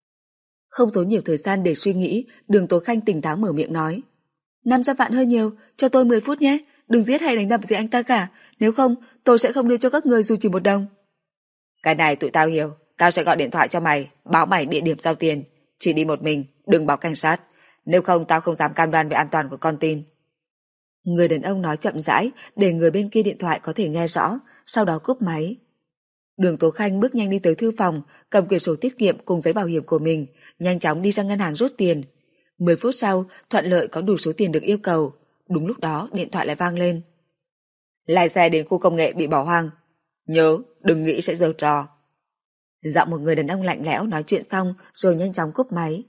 Không tốn nhiều thời gian để suy nghĩ, Đường Tố Khanh tỉnh táo mở miệng nói. năm trăm vạn hơi nhiều, cho tôi mười phút nhé, đừng giết hay đánh đập gì anh ta cả, nếu không tôi sẽ không đưa cho các người dù chỉ một đồng. Cái này tụi tao hiểu, tao sẽ gọi điện thoại cho mày, báo mày địa điểm giao tiền, chỉ đi một mình, đừng báo cảnh sát, nếu không tao không dám cam đoan về an toàn của con tin. Người đàn ông nói chậm rãi để người bên kia điện thoại có thể nghe rõ, sau đó cúp máy. Đường Tố Khanh bước nhanh đi tới thư phòng, cầm quyển sổ tiết kiệm cùng giấy bảo hiểm của mình, nhanh chóng đi ra ngân hàng rút tiền. Mười phút sau, thuận lợi có đủ số tiền được yêu cầu. Đúng lúc đó, điện thoại lại vang lên. Lái xe đến khu công nghệ bị bỏ hoang. Nhớ, đừng nghĩ sẽ giở trò. Giọng một người đàn ông lạnh lẽo nói chuyện xong rồi nhanh chóng cúp máy.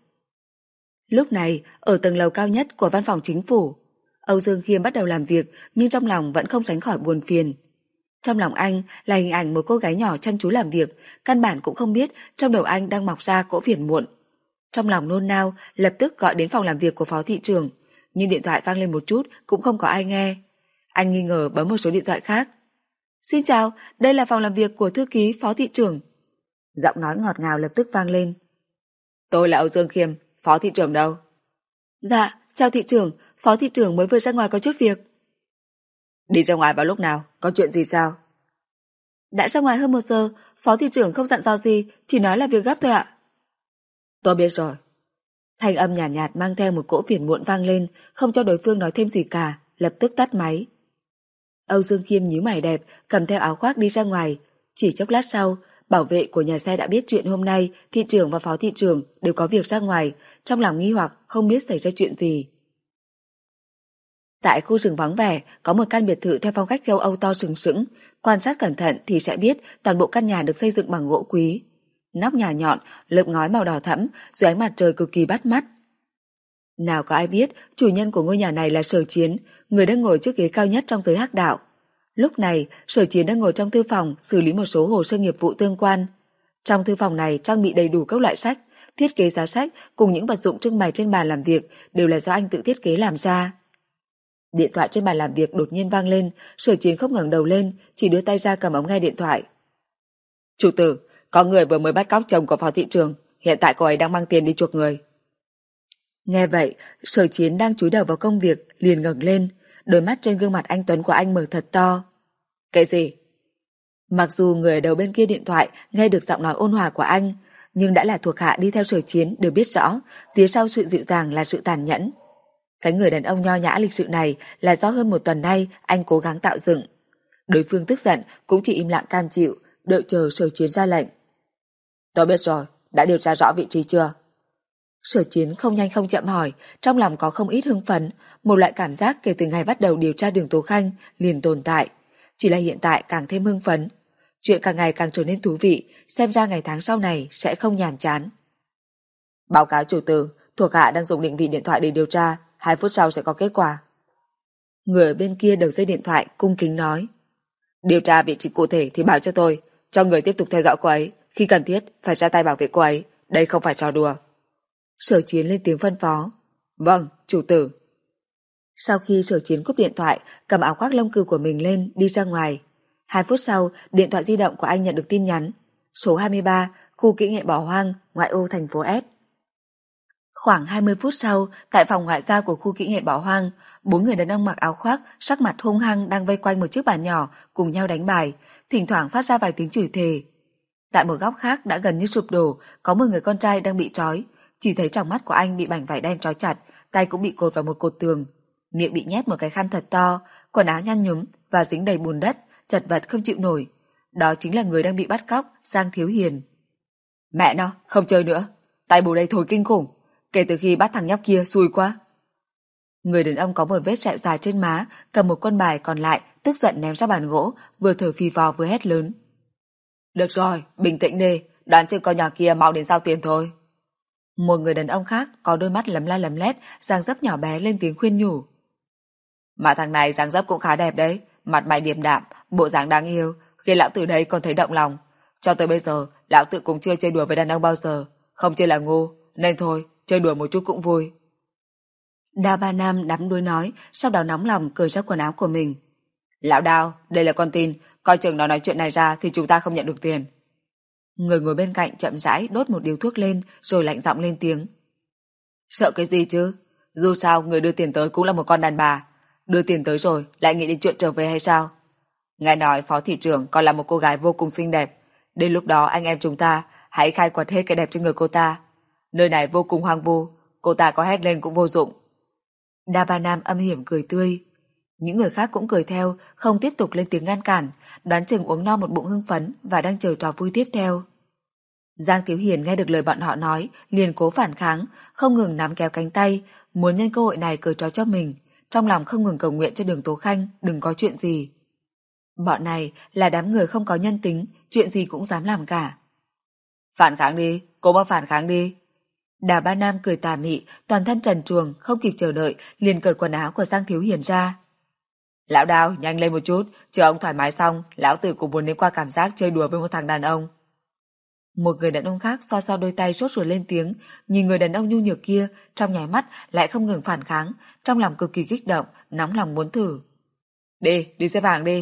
Lúc này, ở tầng lầu cao nhất của văn phòng chính phủ, Âu Dương Khiêm bắt đầu làm việc nhưng trong lòng vẫn không tránh khỏi buồn phiền. Trong lòng anh là hình ảnh một cô gái nhỏ chăm chú làm việc, căn bản cũng không biết trong đầu anh đang mọc ra cỗ phiền muộn. Trong lòng nôn nao, lập tức gọi đến phòng làm việc của phó thị trưởng, nhưng điện thoại vang lên một chút cũng không có ai nghe. Anh nghi ngờ bấm một số điện thoại khác. Xin chào, đây là phòng làm việc của thư ký phó thị trưởng. Giọng nói ngọt ngào lập tức vang lên. Tôi là Âu Dương Khiêm, phó thị trưởng đâu? Dạ, chào thị trưởng, phó thị trưởng mới vừa ra ngoài có chút việc. Đi ra ngoài vào lúc nào? Có chuyện gì sao? Đã ra ngoài hơn một giờ, phó thị trưởng không dặn dò gì, chỉ nói là việc gấp thôi ạ. Tôi biết rồi. Thanh âm nhàn nhạt, nhạt mang theo một cỗ phiền muộn vang lên, không cho đối phương nói thêm gì cả, lập tức tắt máy. Âu Dương Khiêm nhíu mày đẹp, cầm theo áo khoác đi ra ngoài. Chỉ chốc lát sau, bảo vệ của nhà xe đã biết chuyện hôm nay thị trưởng và phó thị trưởng đều có việc ra ngoài, trong lòng nghi hoặc không biết xảy ra chuyện gì. Tại khu rừng vắng vẻ, có một căn biệt thự theo phong cách châu Âu to sừng sững, quan sát cẩn thận thì sẽ biết toàn bộ căn nhà được xây dựng bằng gỗ quý. Nóc nhà nhọn, lợp ngói màu đỏ thẫm, dưới ánh mặt trời cực kỳ bắt mắt. Nào có ai biết chủ nhân của ngôi nhà này là Sở Chiến, người đang ngồi trước ghế cao nhất trong giới hắc đạo. Lúc này, Sở Chiến đang ngồi trong thư phòng xử lý một số hồ sơ nghiệp vụ tương quan. Trong thư phòng này trang bị đầy đủ các loại sách, thiết kế giá sách cùng những vật dụng trưng bày trên bàn làm việc đều là do anh tự thiết kế làm ra. Điện thoại trên bàn làm việc đột nhiên vang lên, Sở Chiến không ngẩng đầu lên, chỉ đưa tay ra cầm ống nghe điện thoại. Chủ tử, có người vừa mới bắt cóc chồng của phó thị trưởng, hiện tại cô ấy đang mang tiền đi chuộc người. Nghe vậy, Sở Chiến đang chúi đầu vào công việc, liền ngẩng lên, đôi mắt trên gương mặt anh tuấn của anh mở thật to. Cái gì? Mặc dù người ở đầu bên kia điện thoại nghe được giọng nói ôn hòa của anh, nhưng đã là thuộc hạ đi theo Sở Chiến đều biết rõ, phía sau sự dịu dàng là sự tàn nhẫn. Cái người đàn ông nho nhã lịch sự này là do hơn một tuần nay anh cố gắng tạo dựng. Đối phương tức giận cũng chỉ im lặng cam chịu, đợi chờ Sở Chiến ra lệnh. Tôi biết rồi, đã điều tra rõ vị trí chưa? Sở Chiến không nhanh không chậm hỏi, trong lòng có không ít hưng phấn, một loại cảm giác kể từ ngày bắt đầu điều tra Đường Tố Khanh liền tồn tại, chỉ là hiện tại càng thêm hưng phấn. Chuyện càng ngày càng trở nên thú vị, xem ra ngày tháng sau này sẽ không nhàm chán. Báo cáo chủ tử, thuộc hạ đang dùng định vị điện thoại để điều tra, hai phút sau sẽ có kết quả. Người ở bên kia đầu dây điện thoại cung kính nói. Điều tra vị trí cụ thể thì báo cho tôi, cho người tiếp tục theo dõi cô ấy, khi cần thiết phải ra tay bảo vệ cô ấy, đây không phải trò đùa. Sở Chiến lên tiếng phân phó. Vâng, chủ tử. Sau khi Sở Chiến cúp điện thoại, cầm áo khoác lông cừu của mình lên đi ra ngoài. Hai phút sau, điện thoại di động của anh nhận được tin nhắn. Số hai mươi ba, khu kỹ nghệ bỏ hoang, ngoại ô thành phố S. Khoảng hai mươi phút sau, tại phòng ngoại giao của khu kỹ nghệ bỏ hoang, bốn người đàn ông mặc áo khoác, sắc mặt hung hăng đang vây quanh một chiếc bàn nhỏ cùng nhau đánh bài, thỉnh thoảng phát ra vài tiếng chửi thề. Tại một góc khác đã gần như sụp đổ, có một người con trai đang bị trói, chỉ thấy trong mắt của anh bị mảnh vải đen trói chặt, tay cũng bị cột vào một cột tường, miệng bị nhét một cái khăn thật to, quần áo nhăn nhúm và dính đầy bùn đất, chật vật không chịu nổi. Đó chính là người đang bị bắt cóc, Giang Thiếu Hiền. Mẹ nó, không chơi nữa, tay bù đây thối kinh khủng, kể từ khi bắt thằng nhóc kia xui quá. Người đàn ông có một vết sẹo dài trên má, cầm một quân bài còn lại, tức giận ném ra bàn gỗ, vừa thở phì phò vừa hét lớn. Được rồi, bình tĩnh đi, đoán chừng con nhỏ kia mau đến giao tiền thôi. Một người đàn ông khác có đôi mắt lấm la lấm lét, dáng dấp nhỏ bé lên tiếng khuyên nhủ. Mà thằng này dáng dấp cũng khá đẹp đấy, mặt mày điềm đạm, bộ dáng đáng yêu, khi lão tử đây còn thấy động lòng. Cho tới bây giờ, lão tử cũng chưa chơi đùa với đàn ông bao giờ, không chơi là ngu, nên thôi, chơi đùa một chút cũng vui. Đao Ba Nam đắm đuối nói, sau đó nóng lòng cởi ra quần áo của mình. Lão Đao, đây là con tin, coi chừng nó nói chuyện này ra thì chúng ta không nhận được tiền. Người ngồi bên cạnh chậm rãi đốt một điếu thuốc lên rồi lạnh giọng lên tiếng. Sợ cái gì chứ? Dù sao người đưa tiền tới cũng là một con đàn bà. Đưa tiền tới rồi lại nghĩ đến chuyện trở về hay sao? Nghe nói phó thị trưởng còn là một cô gái vô cùng xinh đẹp. Đến lúc đó anh em chúng ta hãy khai quật hết cái đẹp trên người cô ta. Nơi này vô cùng hoang vu, cô ta có hét lên cũng vô dụng. Đa Ba Nam âm hiểm cười tươi. Những người khác cũng cười theo, không tiếp tục lên tiếng ngăn cản, đoán chừng uống no một bụng hưng phấn và đang chờ trò vui tiếp theo. Giang Thiếu Hiền nghe được lời bọn họ nói, liền cố phản kháng, không ngừng nắm kéo cánh tay, muốn nhân cơ hội này cởi trói cho mình, trong lòng không ngừng cầu nguyện cho Đường Tố Khanh đừng có chuyện gì. Bọn này là đám người không có nhân tính, chuyện gì cũng dám làm cả. Phản kháng đi, cố mà phản kháng đi. Đà Ba Nam cười tà mị, toàn thân trần truồng, không kịp chờ đợi, liền cởi quần áo của Giang Thiếu Hiền ra. Lão Đao, nhanh lên một chút, chờ ông thoải mái xong, lão tử cũng muốn đến qua cảm giác chơi đùa với một thằng đàn ông. Một người đàn ông khác xoa xoa đôi tay sốt ruột lên tiếng, nhìn người đàn ông nhu nhược kia, trong nháy mắt lại không ngừng phản kháng, trong lòng cực kỳ kích động, nóng lòng muốn thử. Đi, đi xếp hàng đi.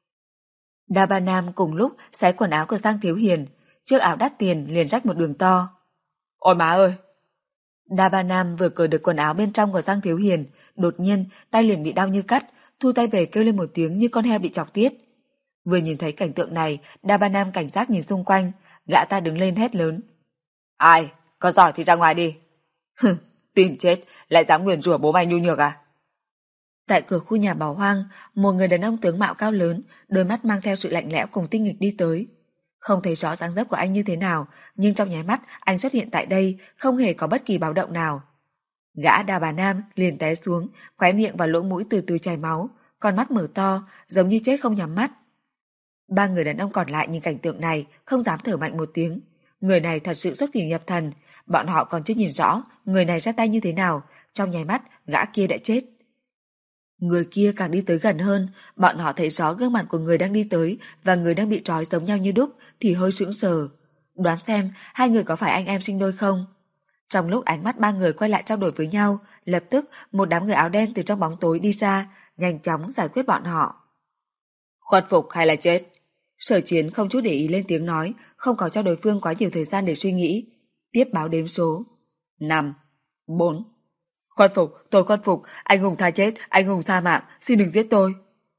Đa Ba Nam cùng lúc xé quần áo của Giang Thiếu Hiền, chiếc áo đắt tiền liền rách một đường to. Ôi má ơi! Đa Ba Nam vừa cởi được quần áo bên trong của Giang Thiếu Hiền, đột nhiên tay liền bị đau như cắt, thu tay về kêu lên một tiếng như con heo bị chọc tiết. Vừa nhìn thấy cảnh tượng này, Đa Ba Nam cảnh giác nhìn xung quanh, gã ta đứng lên hét lớn. Ai? Có giỏi thì ra ngoài đi. Hừ, tìm chết, lại dám nguyền rủa bố mày nhu nhược à? Tại cửa khu nhà bỏ hoang, một người đàn ông tướng mạo cao lớn, đôi mắt mang theo sự lạnh lẽo cùng tinh nghịch đi tới. Không thấy rõ dáng dấp của anh như thế nào, nhưng trong nháy mắt anh xuất hiện tại đây, không hề có bất kỳ báo động nào. Gã Đa Bà Nam liền té xuống, khóe miệng và lỗ mũi từ từ chảy máu, con mắt mở to, giống như chết không nhắm mắt. Ba người đàn ông còn lại nhìn cảnh tượng này, không dám thở mạnh một tiếng. Người này thật sự xuất quỷ nhập thần, bọn họ còn chưa nhìn rõ người này ra tay như thế nào, trong nháy mắt gã kia đã chết. Người kia càng đi tới gần hơn, bọn họ thấy rõ gương mặt của người đang đi tới và người đang bị trói giống nhau như đúc thì hơi sững sờ. Đoán xem hai người có phải anh em sinh đôi không? Trong lúc ánh mắt ba người quay lại trao đổi với nhau, lập tức một đám người áo đen từ trong bóng tối đi ra, nhanh chóng giải quyết bọn họ. Khuất phục hay là chết? Sở Chiến không chút để ý lên tiếng nói, không có cho đối phương quá nhiều thời gian để suy nghĩ. Tiếp báo đếm số. Năm. Bốn. Khuất phục, tôi khuất phục, anh hùng tha chết, anh hùng tha mạng, xin đừng giết tôi.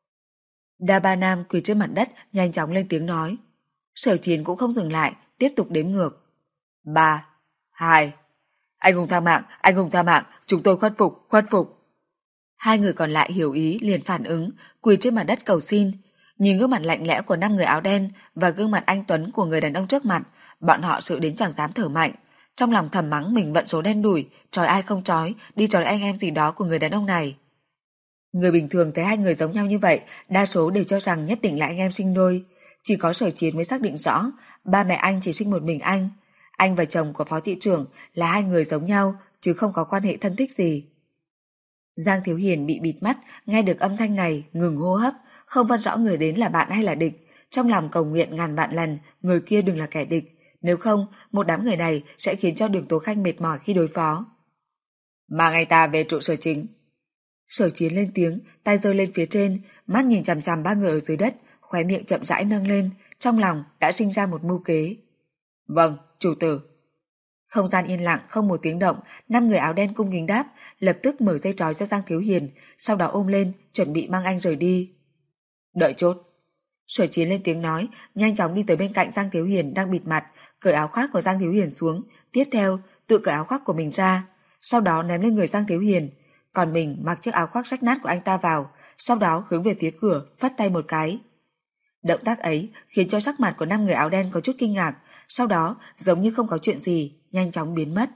Đa Ba Nam quỳ trên mặt đất, nhanh chóng lên tiếng nói. Sở Chiến cũng không dừng lại, tiếp tục đếm ngược. Ba. Hai. Anh hùng tha mạng, anh hùng tha mạng, chúng tôi khuất phục, khuất phục. Hai người còn lại hiểu ý liền phản ứng, quỳ trên mặt đất cầu xin. Nhìn gương mặt lạnh lẽo của năm người áo đen và gương mặt anh tuấn của người đàn ông trước mặt, bọn họ sợ đến chẳng dám thở mạnh. Trong lòng thầm mắng mình vận số đen đủi, trói ai không trói, đi trói anh em gì đó của người đàn ông này. Người bình thường thấy hai người giống nhau như vậy, đa số đều cho rằng nhất định là anh em sinh đôi. Chỉ có Sở Chiến mới xác định rõ, ba mẹ anh chỉ sinh một mình anh. Anh và chồng của phó thị trưởng là hai người giống nhau, chứ không có quan hệ thân thích gì. Giang Thiếu Hiền bị bịt mắt, nghe được âm thanh này, ngừng hô hấp, không phân rõ người đến là bạn hay là địch. Trong lòng cầu nguyện ngàn vạn lần, người kia đừng là kẻ địch. Nếu không, một đám người này sẽ khiến cho Đường Tố Khanh mệt mỏi khi đối phó. Mang anh ta về trụ sở chính. Sở Chiến lên tiếng, tay giơ lên phía trên, mắt nhìn chằm chằm ba người ở dưới đất, khóe miệng chậm rãi nâng lên, trong lòng đã sinh ra một mưu kế. Vâng, chủ tử. Không gian yên lặng, không một tiếng động, năm người áo đen cung kính đáp, lập tức mở dây trói cho Giang Thiếu Hiền, sau đó ôm lên, chuẩn bị mang anh rời đi. Đợi chút. Sở Chiến lên tiếng nói, nhanh chóng đi tới bên cạnh Giang Thiếu Hiền đang bịt mặt, cởi áo khoác của Giang Thiếu Hiền xuống, tiếp theo tự cởi áo khoác của mình ra, sau đó ném lên người Giang Thiếu Hiền, còn mình mặc chiếc áo khoác rách nát của anh ta vào, sau đó hướng về phía cửa, phất tay một cái. Động tác ấy khiến cho sắc mặt của năm người áo đen có chút kinh ngạc, sau đó giống như không có chuyện gì, nhanh chóng biến mất.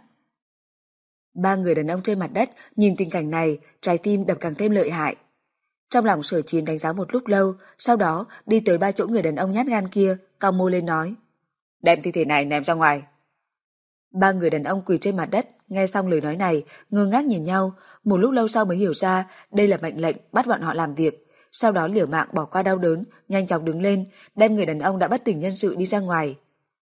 Ba người đàn ông trên mặt đất nhìn tình cảnh này, trái tim đập càng thêm lợi hại. Trong lòng Sở Chiến đánh giá một lúc lâu, sau đó đi tới ba chỗ người đàn ông nhát gan kia, cau môi lên nói: đem thi thể này ném ra ngoài. Ba người đàn ông quỳ trên mặt đất, nghe xong lời nói này, ngơ ngác nhìn nhau, một lúc lâu sau mới hiểu ra đây là mệnh lệnh bắt bọn họ làm việc, sau đó liều mạng bỏ qua đau đớn, nhanh chóng đứng lên, đem người đàn ông đã bất tỉnh nhân sự đi ra ngoài.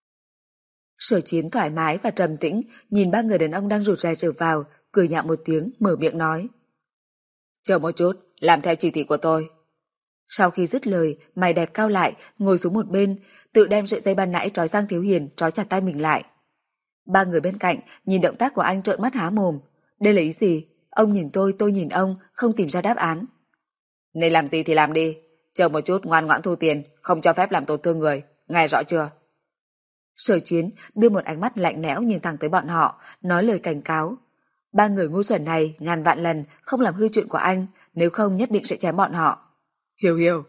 Sở Chiến thoải mái và trầm tĩnh nhìn ba người đàn ông đang rụt rè trở vào, cười nhạo một tiếng, mở miệng nói: chờ một chút, làm theo chỉ thị của tôi. Sau khi dứt lời, mày đẹp cao lại, ngồi xuống một bên, tự đem sợi dây ban nãy trói Giang Thiếu Hiền trói chặt tay mình lại. Ba người bên cạnh nhìn động tác của anh trợn mắt há mồm. Đây là ý gì? Ông nhìn tôi, tôi nhìn ông, không tìm ra đáp án. Nên làm gì thì làm đi, chờ một chút ngoan ngoãn thu tiền, không cho phép làm tổn thương người, nghe rõ chưa? Sở Chiến đưa một ánh mắt lạnh lẽo nhìn thẳng tới bọn họ, nói lời cảnh cáo. Ba người ngu xuẩn này ngàn vạn lần không làm hư chuyện của anh, nếu không nhất định sẽ chém bọn họ. Hiểu hiểu.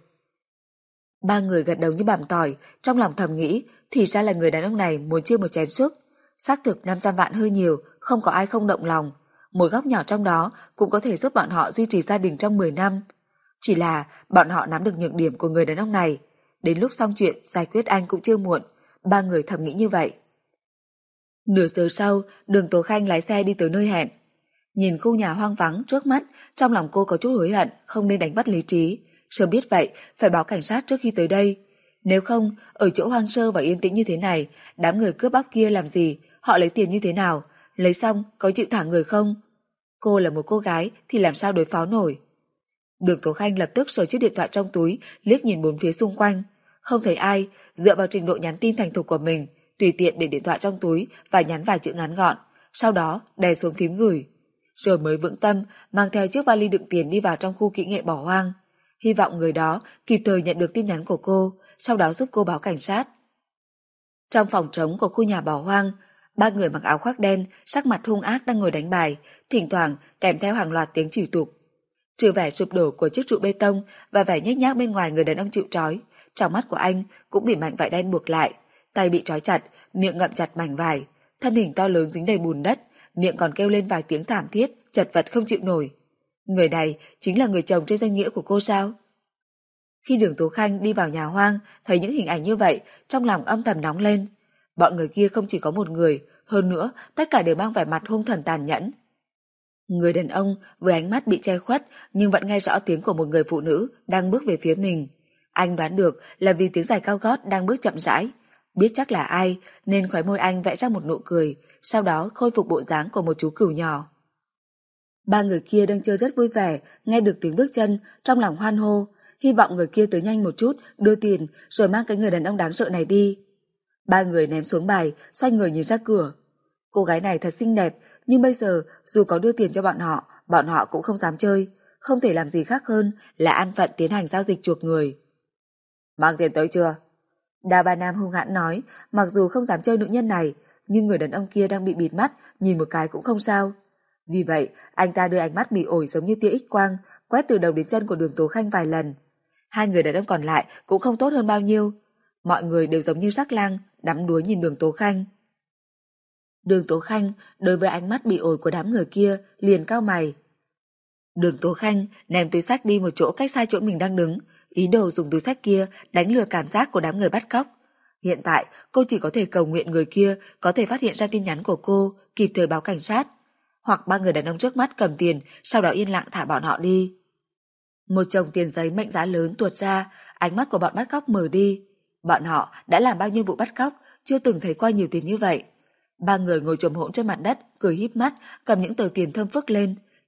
Ba người gật đầu như bằm tỏi, trong lòng thầm nghĩ, thì ra là người đàn ông này muốn chia một chén súp. Xác thực năm trăm vạn hơi nhiều, không có ai không động lòng. Một góc nhỏ trong đó cũng có thể giúp bọn họ duy trì gia đình trong mười năm. Chỉ là bọn họ nắm được nhược điểm của người đàn ông này. Đến lúc xong chuyện giải quyết anh cũng chưa muộn. Ba người thầm nghĩ như vậy. Nửa giờ sau, Đường Tố Khanh lái xe đi tới nơi hẹn. Nhìn khu nhà hoang vắng trước mắt, trong lòng cô có chút hối hận không nên đánh bắt lý trí. Sớm biết vậy, phải báo cảnh sát trước khi tới đây. Nếu không, ở chỗ hoang sơ và yên tĩnh như thế này, đám người cướp bóc kia làm gì, họ lấy tiền như thế nào, lấy xong có chịu thả người không? Cô là một cô gái thì làm sao đối phó nổi? Đường Tố Khanh lập tức sờ chiếc điện thoại trong túi, liếc nhìn bốn phía xung quanh. Không thấy ai, dựa vào trình độ nhắn tin thành thục của mình, tùy tiện để điện thoại trong túi và nhắn vài chữ ngắn gọn, sau đó đè xuống phím gửi. Rồi mới vững tâm mang theo chiếc vali đựng tiền đi vào trong khu kỹ nghệ bỏ hoang. Hy vọng người đó kịp thời nhận được tin nhắn của cô, sau đó giúp cô báo cảnh sát. Trong phòng trống của khu nhà bỏ hoang, ba người mặc áo khoác đen, sắc mặt hung ác đang ngồi đánh bài, thỉnh thoảng kèm theo hàng loạt tiếng chửi tục. Trừ vẻ sụp đổ của chiếc trụ bê tông và vẻ nhếch nhác bên ngoài người đàn ông chịu trói, trong mắt của anh cũng bị mảnh vải đen buộc lại, tay bị trói chặt, miệng ngậm chặt mảnh vải, thân hình to lớn dính đầy bùn đất, miệng còn kêu lên vài tiếng thảm thiết, chật vật không chịu nổi. Người này chính là người chồng trên danh nghĩa của cô sao? Khi Đường Tố Khanh đi vào nhà hoang, thấy những hình ảnh như vậy, trong lòng âm thầm nóng lên. Bọn người kia không chỉ có một người, hơn nữa tất cả đều mang vẻ mặt hung thần tàn nhẫn. Người đàn ông với ánh mắt bị che khuất nhưng vẫn nghe rõ tiếng của một người phụ nữ đang bước về phía mình. Anh đoán được là vì tiếng giày cao gót đang bước chậm rãi. Biết chắc là ai nên khóe môi anh vẽ ra một nụ cười, sau đó khôi phục bộ dáng của một chú cừu nhỏ. Ba người kia đang chơi rất vui vẻ, nghe được tiếng bước chân, trong lòng hoan hô, hy vọng người kia tới nhanh một chút, đưa tiền rồi mang cái người đàn ông đáng sợ này đi. Ba người ném xuống bài, xoay người nhìn ra cửa. Cô gái này thật xinh đẹp, nhưng bây giờ dù có đưa tiền cho bọn họ, bọn họ cũng không dám chơi, không thể làm gì khác hơn là an phận tiến hành giao dịch chuộc người. Mang tiền tới chưa? Đa Ba Nam hung hãn nói, mặc dù không dám chơi nữ nhân này, nhưng người đàn ông kia đang bị bịt mắt, nhìn một cái cũng không sao. Vì vậy, anh ta đưa ánh mắt bị ổi giống như tia X quang, quét từ đầu đến chân của Đường Tố Khanh vài lần. Hai người đàn ông còn lại cũng không tốt hơn bao nhiêu. Mọi người đều giống như sắc lang, đắm đuối nhìn Đường Tố Khanh. Đường Tố Khanh đối với ánh mắt bị ổi của đám người kia liền cau mày. Đường Tố Khanh ném túi xách đi một chỗ cách xa chỗ mình đang đứng, ý đồ dùng túi xách kia đánh lừa cảm giác của đám người bắt cóc. Hiện tại cô chỉ có thể cầu nguyện người kia có thể phát hiện ra tin nhắn của cô, kịp thời báo cảnh sát, hoặc ba người đàn ông trước mắt cầm tiền, sau đó yên lặng thả bọn họ đi. Một chồng tiền giấy mệnh giá lớn tuột ra, ánh mắt của bọn bắt cóc mở đi. Bọn họ đã làm bao nhiêu vụ bắt cóc, chưa từng thấy qua nhiều tiền như vậy. Ba người ngồi chồm hỗn trên mặt đất, cười híp mắt, cầm những tờ tiền thơm phức lên,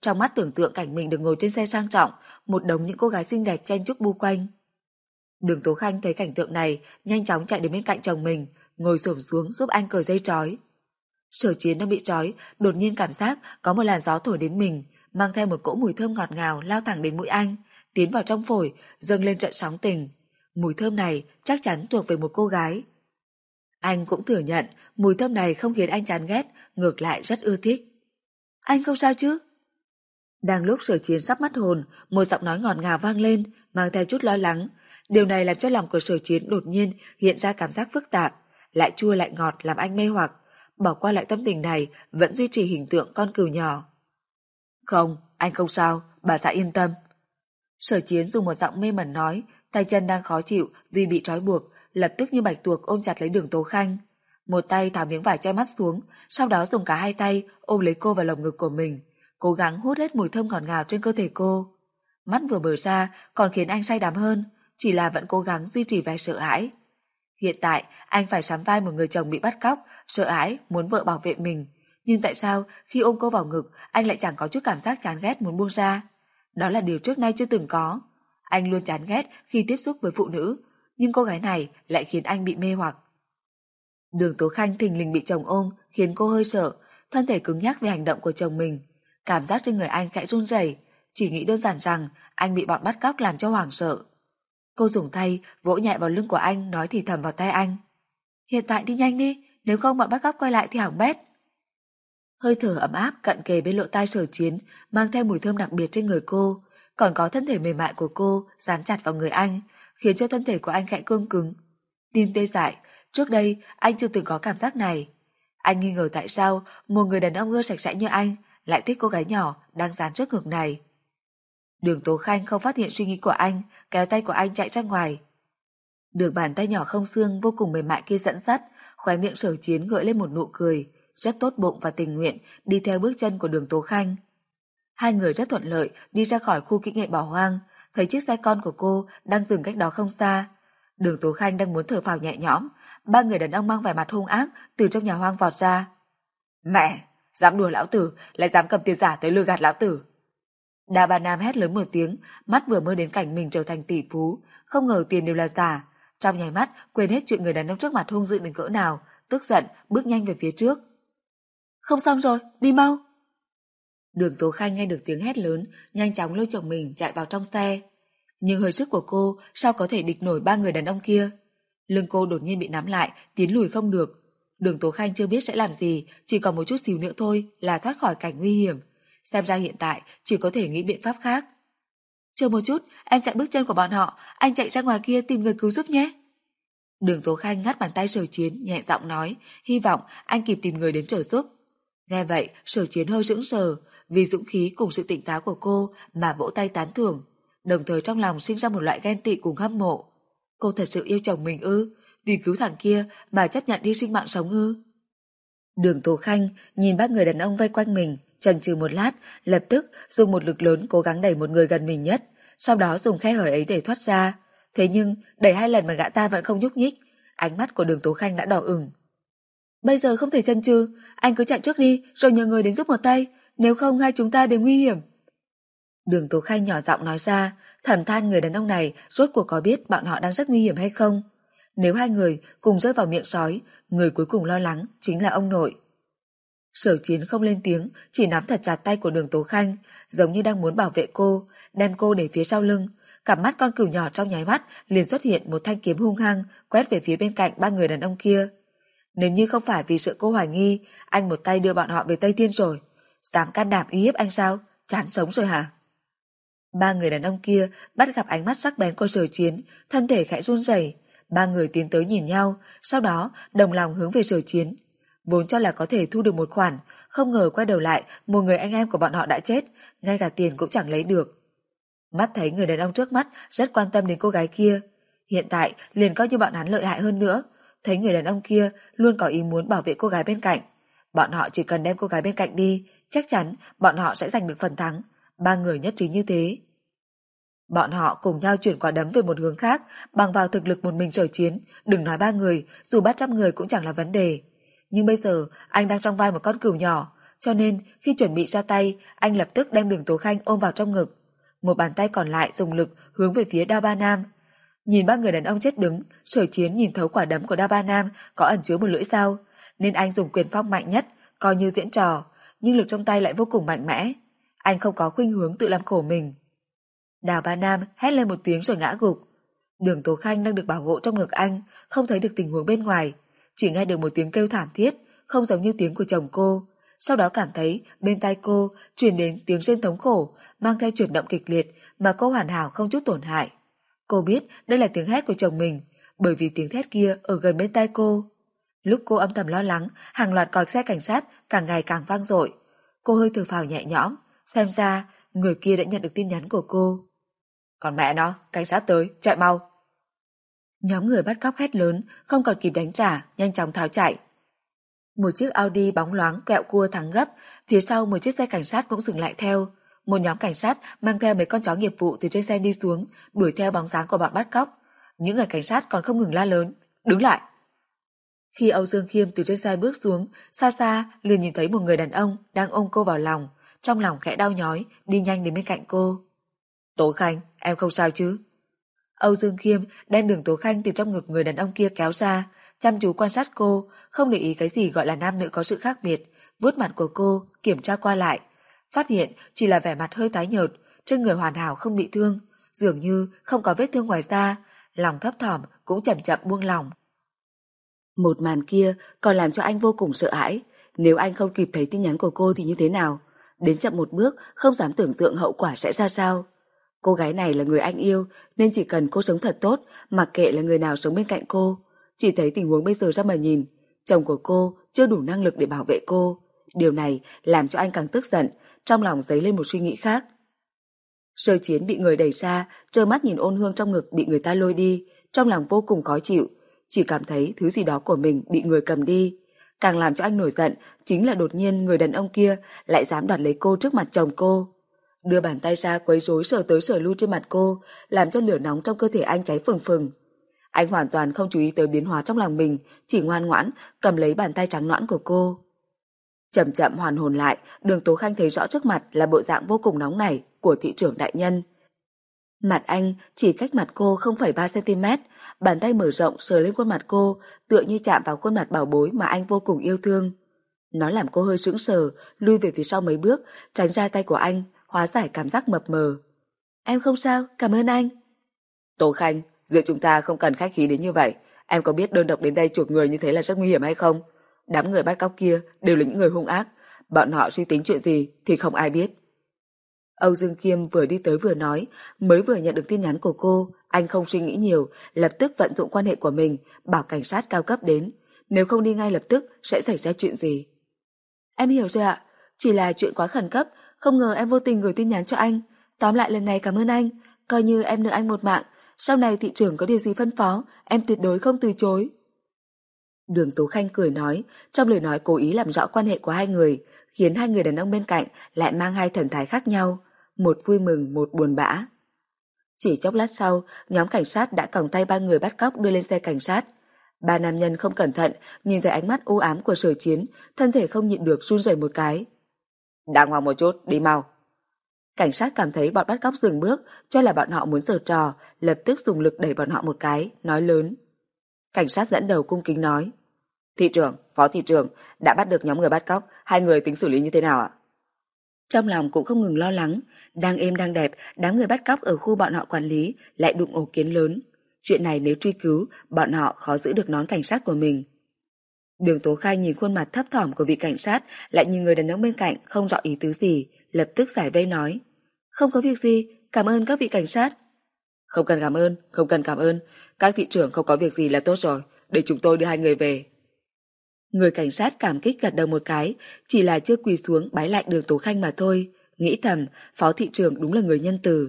trong mắt tưởng tượng cảnh mình được ngồi trên xe sang trọng, một đống những cô gái xinh đẹp chen chúc bu quanh. Đường Tố Khanh thấy cảnh tượng này, nhanh chóng chạy đến bên cạnh chồng mình, ngồi xổm xuống giúp anh cởi dây trói. Sở Chiến đang bị trói, đột nhiên cảm giác có một làn gió thổi đến mình, mang theo một cỗ mùi thơm ngọt ngào lao thẳng đến mũi anh, tiến vào trong phổi, dâng lên trận sóng tình. Mùi thơm này chắc chắn thuộc về một cô gái. Anh cũng thừa nhận, mùi thơm này không khiến anh chán ghét, ngược lại rất ưa thích. Anh không sao chứ? Đang lúc Sở Chiến sắp mất hồn, một giọng nói ngọt ngào vang lên, mang theo chút lo lắng. Điều này làm cho lòng của Sở Chiến đột nhiên hiện ra cảm giác phức tạp, lại chua lại ngọt làm anh mê hoặc. Bỏ qua lại tâm tình này, vẫn duy trì hình tượng con cừu nhỏ. Không, anh không sao, bà xã yên tâm. Sở Chiến dùng một giọng mê mẩn nói, tay chân đang khó chịu vì bị trói buộc, lập tức như bạch tuộc ôm chặt lấy Đường Tố Khanh. Một tay tháo miếng vải che mắt xuống, sau đó dùng cả hai tay ôm lấy cô vào lồng ngực của mình, cố gắng hút hết mùi thơm ngọt ngào trên cơ thể cô. Mắt vừa mở ra còn khiến anh say đắm hơn, chỉ là vẫn cố gắng duy trì vẻ sợ hãi. Hiện tại anh phải sắm vai một người chồng bị bắt cóc, sợ hãi muốn vợ bảo vệ mình, nhưng tại sao khi ôm cô vào ngực anh lại chẳng có chút cảm giác chán ghét muốn buông ra? Đó là điều trước nay chưa từng có. Anh luôn chán ghét khi tiếp xúc với phụ nữ, nhưng cô gái này lại khiến anh bị mê hoặc. Đường Tố Khanh thình lình bị chồng ôm khiến cô hơi sợ, thân thể cứng nhắc vì hành động của chồng mình. Cảm giác trên người anh khẽ run rẩy, chỉ nghĩ đơn giản rằng anh bị bọn bắt cóc làm cho hoảng sợ. Cô dùng tay vỗ nhẹ vào lưng của anh, nói thì thầm vào tai anh. Hiện tại đi nhanh đi, nếu không bọn bắt cóc quay lại thì hỏng bét. Hơi thở ấm áp cận kề bên lỗ tai Sở Chiến, mang theo mùi thơm đặc biệt trên người cô, còn có thân thể mềm mại của cô dán chặt vào người anh, khiến cho thân thể của anh khẽ cương cứng. Tim tê dại, trước đây anh chưa từng có cảm giác này. Anh nghi ngờ tại sao một người đàn ông ưa sạch sẽ như anh lại thích cô gái nhỏ đang dán trước ngực này. Đường Tố Khanh không phát hiện suy nghĩ của anh, kéo tay của anh chạy ra ngoài. Được bàn tay nhỏ không xương vô cùng mềm mại kia dẫn dắt, khóe miệng Sở Chiến gợi lên một nụ cười, rất tốt bụng và tình nguyện đi theo bước chân của Đường Tố Khanh. Hai người rất thuận lợi đi ra khỏi khu kỹ nghệ bỏ hoang, thấy chiếc xe con của cô đang dừng cách đó không xa. Đường Tố Khanh đang muốn thở phào nhẹ nhõm, ba người đàn ông mang vẻ mặt hung ác từ trong nhà hoang vọt ra. Mẹ, dám đùa lão tử, lại dám cầm tiền giả tới lừa gạt lão tử. Đa Ba Nam hét lớn một tiếng, mắt vừa mơ đến cảnh mình trở thành tỷ phú, không ngờ tiền đều là giả. Trong nháy mắt quên hết chuyện người đàn ông trước mặt hung dữ đến cỡ nào, tức giận bước nhanh về phía trước. Không xong rồi, đi mau. Đường Tố Khanh nghe được tiếng hét lớn, nhanh chóng lôi chồng mình chạy vào trong xe. Nhưng hơi sức của cô sao có thể địch nổi ba người đàn ông kia? Lưng cô đột nhiên bị nắm lại, tiến lùi không được. Đường Tố Khanh chưa biết sẽ làm gì, chỉ còn một chút xíu nữa thôi là thoát khỏi cảnh nguy hiểm. Xem ra hiện tại chỉ có thể nghĩ biện pháp khác. Chờ một chút, em chặn bước chân của bọn họ, anh chạy ra ngoài kia tìm người cứu giúp nhé. Đường Tố Khanh ngắt bàn tay Sở Chiến, nhẹ giọng nói, hy vọng anh kịp tìm người đến trợ giúp. Nghe vậy, Sở Chiến hơi sững sờ, vì dũng khí cùng sự tỉnh táo của cô mà vỗ tay tán thưởng, đồng thời trong lòng sinh ra một loại ghen tị cùng hâm mộ. Cô thật sự yêu chồng mình ư? Vì cứu thằng kia mà chấp nhận hy sinh mạng sống ư? Đường Tố Khanh nhìn ba người đàn ông vây quanh mình, chần chừ một lát, lập tức dùng một lực lớn cố gắng đẩy một người gần mình nhất, sau đó dùng khe hở ấy để thoát ra. Thế nhưng đẩy hai lần mà gã ta vẫn không nhúc nhích, ánh mắt của Đường Tố Khanh đã đỏ ửng. Bây giờ không thể chần chừ, anh cứ chạy trước đi rồi nhờ người đến giúp một tay, nếu không hai chúng ta đều nguy hiểm. Đường Tố Khanh nhỏ giọng nói ra, thầm than người đàn ông này rốt cuộc có biết bọn họ đang rất nguy hiểm hay không. Nếu hai người cùng rơi vào miệng sói, người cuối cùng lo lắng chính là ông nội. Sở Chiến không lên tiếng, chỉ nắm thật chặt tay của Đường Tố Khanh, giống như đang muốn bảo vệ cô, đem cô để phía sau lưng. Cặp mắt con cừu nhỏ trong nháy mắt liền xuất hiện một thanh kiếm hung hăng quét về phía bên cạnh ba người đàn ông kia. Nếu như không phải vì sợ cô hoài nghi, anh một tay đưa bọn họ về Tây Thiên rồi. Dám can đảm uy hiếp anh sao? Chán sống rồi hả? Ba người đàn ông kia bắt gặp ánh mắt sắc bén của Sở Chiến, thân thể khẽ run rẩy. Ba người tiến tới nhìn nhau, sau đó đồng lòng hướng về Sở Chiến. Vốn cho là có thể thu được một khoản, không ngờ quay đầu lại một người anh em của bọn họ đã chết, ngay cả tiền cũng chẳng lấy được. Mắt thấy người đàn ông trước mắt rất quan tâm đến cô gái kia, hiện tại liền coi như bọn hắn lợi hại hơn nữa. Thấy người đàn ông kia luôn có ý muốn bảo vệ cô gái bên cạnh, bọn họ chỉ cần đem cô gái bên cạnh đi, chắc chắn bọn họ sẽ giành được phần thắng. Ba người nhất trí như thế. Bọn họ cùng nhau chuyển quả đấm về một hướng khác, bằng vào thực lực một mình Sở Chiến, đừng nói ba người, dù bắt trăm người cũng chẳng là vấn đề. Nhưng bây giờ anh đang trong vai một con cừu nhỏ, cho nên khi chuẩn bị ra tay, anh lập tức đem Đường Tố Khanh ôm vào trong ngực. Một bàn tay còn lại dùng lực hướng về phía Đao Ba Nam. Nhìn ba người đàn ông chết đứng, Sở Chiến nhìn thấu quả đấm của Đao Ba Nam có ẩn chứa một lưỡi dao, nên anh dùng quyền phong mạnh nhất, coi như diễn trò, nhưng lực trong tay lại vô cùng mạnh mẽ. Anh không có khuynh hướng tự làm khổ mình. Đao Ba Nam hét lên một tiếng rồi ngã gục. Đường Tố Khanh đang được bảo hộ trong ngực anh, không thấy được tình huống bên ngoài, chỉ nghe được một tiếng kêu thảm thiết, không giống như tiếng của chồng cô. Sau đó cảm thấy bên tai cô truyền đến tiếng rên thống khổ, mang theo chuyển động kịch liệt mà cô hoàn hảo không chút tổn hại. Cô biết đây là tiếng hét của chồng mình, bởi vì tiếng thét kia ở gần bên tai cô. Lúc cô âm thầm lo lắng, hàng loạt còi xe cảnh sát càng ngày càng vang dội. Cô hơi thở phào nhẹ nhõm, xem ra người kia đã nhận được tin nhắn của cô. Còn mẹ nó, cảnh sát tới, chạy mau. Nhóm người bắt cóc hét lớn, không còn kịp đánh trả, nhanh chóng tháo chạy. Một chiếc Audi bóng loáng quẹo cua thắng gấp, phía sau một chiếc xe cảnh sát cũng dừng lại theo. Một nhóm cảnh sát mang theo mấy con chó nghiệp vụ từ trên xe đi xuống, đuổi theo bóng dáng của bọn bắt cóc. Những người cảnh sát còn không ngừng la lớn, đứng lại. Khi Âu Dương Khiêm từ trên xe bước xuống, xa xa liền nhìn thấy một người đàn ông đang ôm cô vào lòng, trong lòng khẽ đau nhói, đi nhanh đến bên cạnh cô. Tố Khanh, em không sao chứ? Âu Dương Khiêm đem Đường Tố Khanh từ trong ngực người đàn ông kia kéo ra, chăm chú quan sát cô, không để ý cái gì gọi là nam nữ có sự khác biệt, vuốt mặt của cô, kiểm tra qua lại. Phát hiện chỉ là vẻ mặt hơi tái nhợt, trên người hoàn hảo không bị thương, dường như không có vết thương ngoài da, lòng thấp thỏm cũng chậm chậm buông lỏng. Một màn kia còn làm cho anh vô cùng sợ hãi, nếu anh không kịp thấy tin nhắn của cô thì như thế nào? Đến chậm một bước, không dám tưởng tượng hậu quả sẽ ra sao. Cô gái này là người anh yêu, nên chỉ cần cô sống thật tốt, mặc kệ là người nào sống bên cạnh cô. Chỉ thấy tình huống bây giờ ra mà nhìn, chồng của cô chưa đủ năng lực để bảo vệ cô. Điều này làm cho anh càng tức giận, trong lòng dấy lên một suy nghĩ khác. Sở Chiến bị người đẩy ra, trơ mắt nhìn Ôn Hương trong ngực bị người ta lôi đi, trong lòng vô cùng khó chịu, chỉ cảm thấy thứ gì đó của mình bị người cầm đi. Càng làm cho anh nổi giận chính là đột nhiên người đàn ông kia lại dám đoạt lấy cô trước mặt chồng cô. Đưa bàn tay ra quấy rối sờ tới sờ lui trên mặt cô, làm cho lửa nóng trong cơ thể anh cháy phừng phừng. Anh hoàn toàn không chú ý tới biến hóa trong lòng mình, chỉ ngoan ngoãn cầm lấy bàn tay trắng nõn của cô. Chậm chậm hoàn hồn lại, Đường Tố Khanh thấy rõ trước mặt là bộ dạng vô cùng nóng nảy của thị trưởng đại nhân. Mặt anh chỉ cách mặt cô không phẩy ba xăng ti mét, bàn tay mở rộng sờ lên khuôn mặt cô, tựa như chạm vào khuôn mặt bảo bối mà anh vô cùng yêu thương. Nó làm cô hơi sững sờ, lui về phía sau mấy bước, tránh ra tay của anh, hóa giải cảm giác mập mờ. Em không sao, cảm ơn anh. Tố Khanh, giữa chúng ta không cần khách khí đến như vậy. Em có biết đơn độc đến đây chuộc người như thế là rất nguy hiểm hay không? Đám người bắt cóc kia đều là những người hung ác, bọn họ suy tính chuyện gì thì không ai biết. Âu Dương Khiêm vừa đi tới vừa nói, mới vừa nhận được tin nhắn của cô, anh không suy nghĩ nhiều, lập tức vận dụng quan hệ của mình, bảo cảnh sát cao cấp đến, nếu không đi ngay lập tức sẽ xảy ra chuyện gì. Em hiểu rồi ạ, chỉ là chuyện quá khẩn cấp, không ngờ em vô tình gửi tin nhắn cho anh. Tóm lại lần này cảm ơn anh, coi như em nợ anh một mạng, sau này thị trưởng có điều gì phân phó, em tuyệt đối không từ chối. Đường Tố Khanh cười nói, trong lời nói cố ý làm rõ quan hệ của hai người, khiến hai người đàn ông bên cạnh lại mang hai thần thái khác nhau, một vui mừng, một buồn bã. Chỉ chốc lát sau, nhóm cảnh sát đã còng tay ba người bắt cóc đưa lên xe cảnh sát. Ba nam nhân không cẩn thận, nhìn thấy ánh mắt u ám của Sở Chiến, thân thể không nhịn được run rẩy một cái. Đàng hoàng một chút, đi mau. Cảnh sát cảm thấy bọn bắt cóc dừng bước, cho là bọn họ muốn giở trò, lập tức dùng lực đẩy bọn họ một cái, nói lớn. Cảnh sát dẫn đầu cung kính nói. Thị trưởng, phó thị trưởng, đã bắt được nhóm người bắt cóc, hai người tính xử lý như thế nào ạ? Trong lòng cũng không ngừng lo lắng, đang êm đang đẹp, đám người bắt cóc ở khu bọn họ quản lý lại đụng ổ kiến lớn. Chuyện này nếu truy cứu, bọn họ khó giữ được nón cảnh sát của mình. Đường Tố Khanh nhìn khuôn mặt thấp thỏm của vị cảnh sát, lại nhìn người đàn ông bên cạnh không rõ ý tứ gì, lập tức giải vây nói. Không có việc gì, cảm ơn các vị cảnh sát. Không cần cảm ơn, không cần cảm ơn, các thị trưởng không có việc gì là tốt rồi, để chúng tôi đưa hai người về. Người cảnh sát cảm kích gật đầu một cái, chỉ là chưa quỳ xuống bái lại Đường Tố Khanh mà thôi, nghĩ thầm, phó thị trưởng đúng là người nhân từ.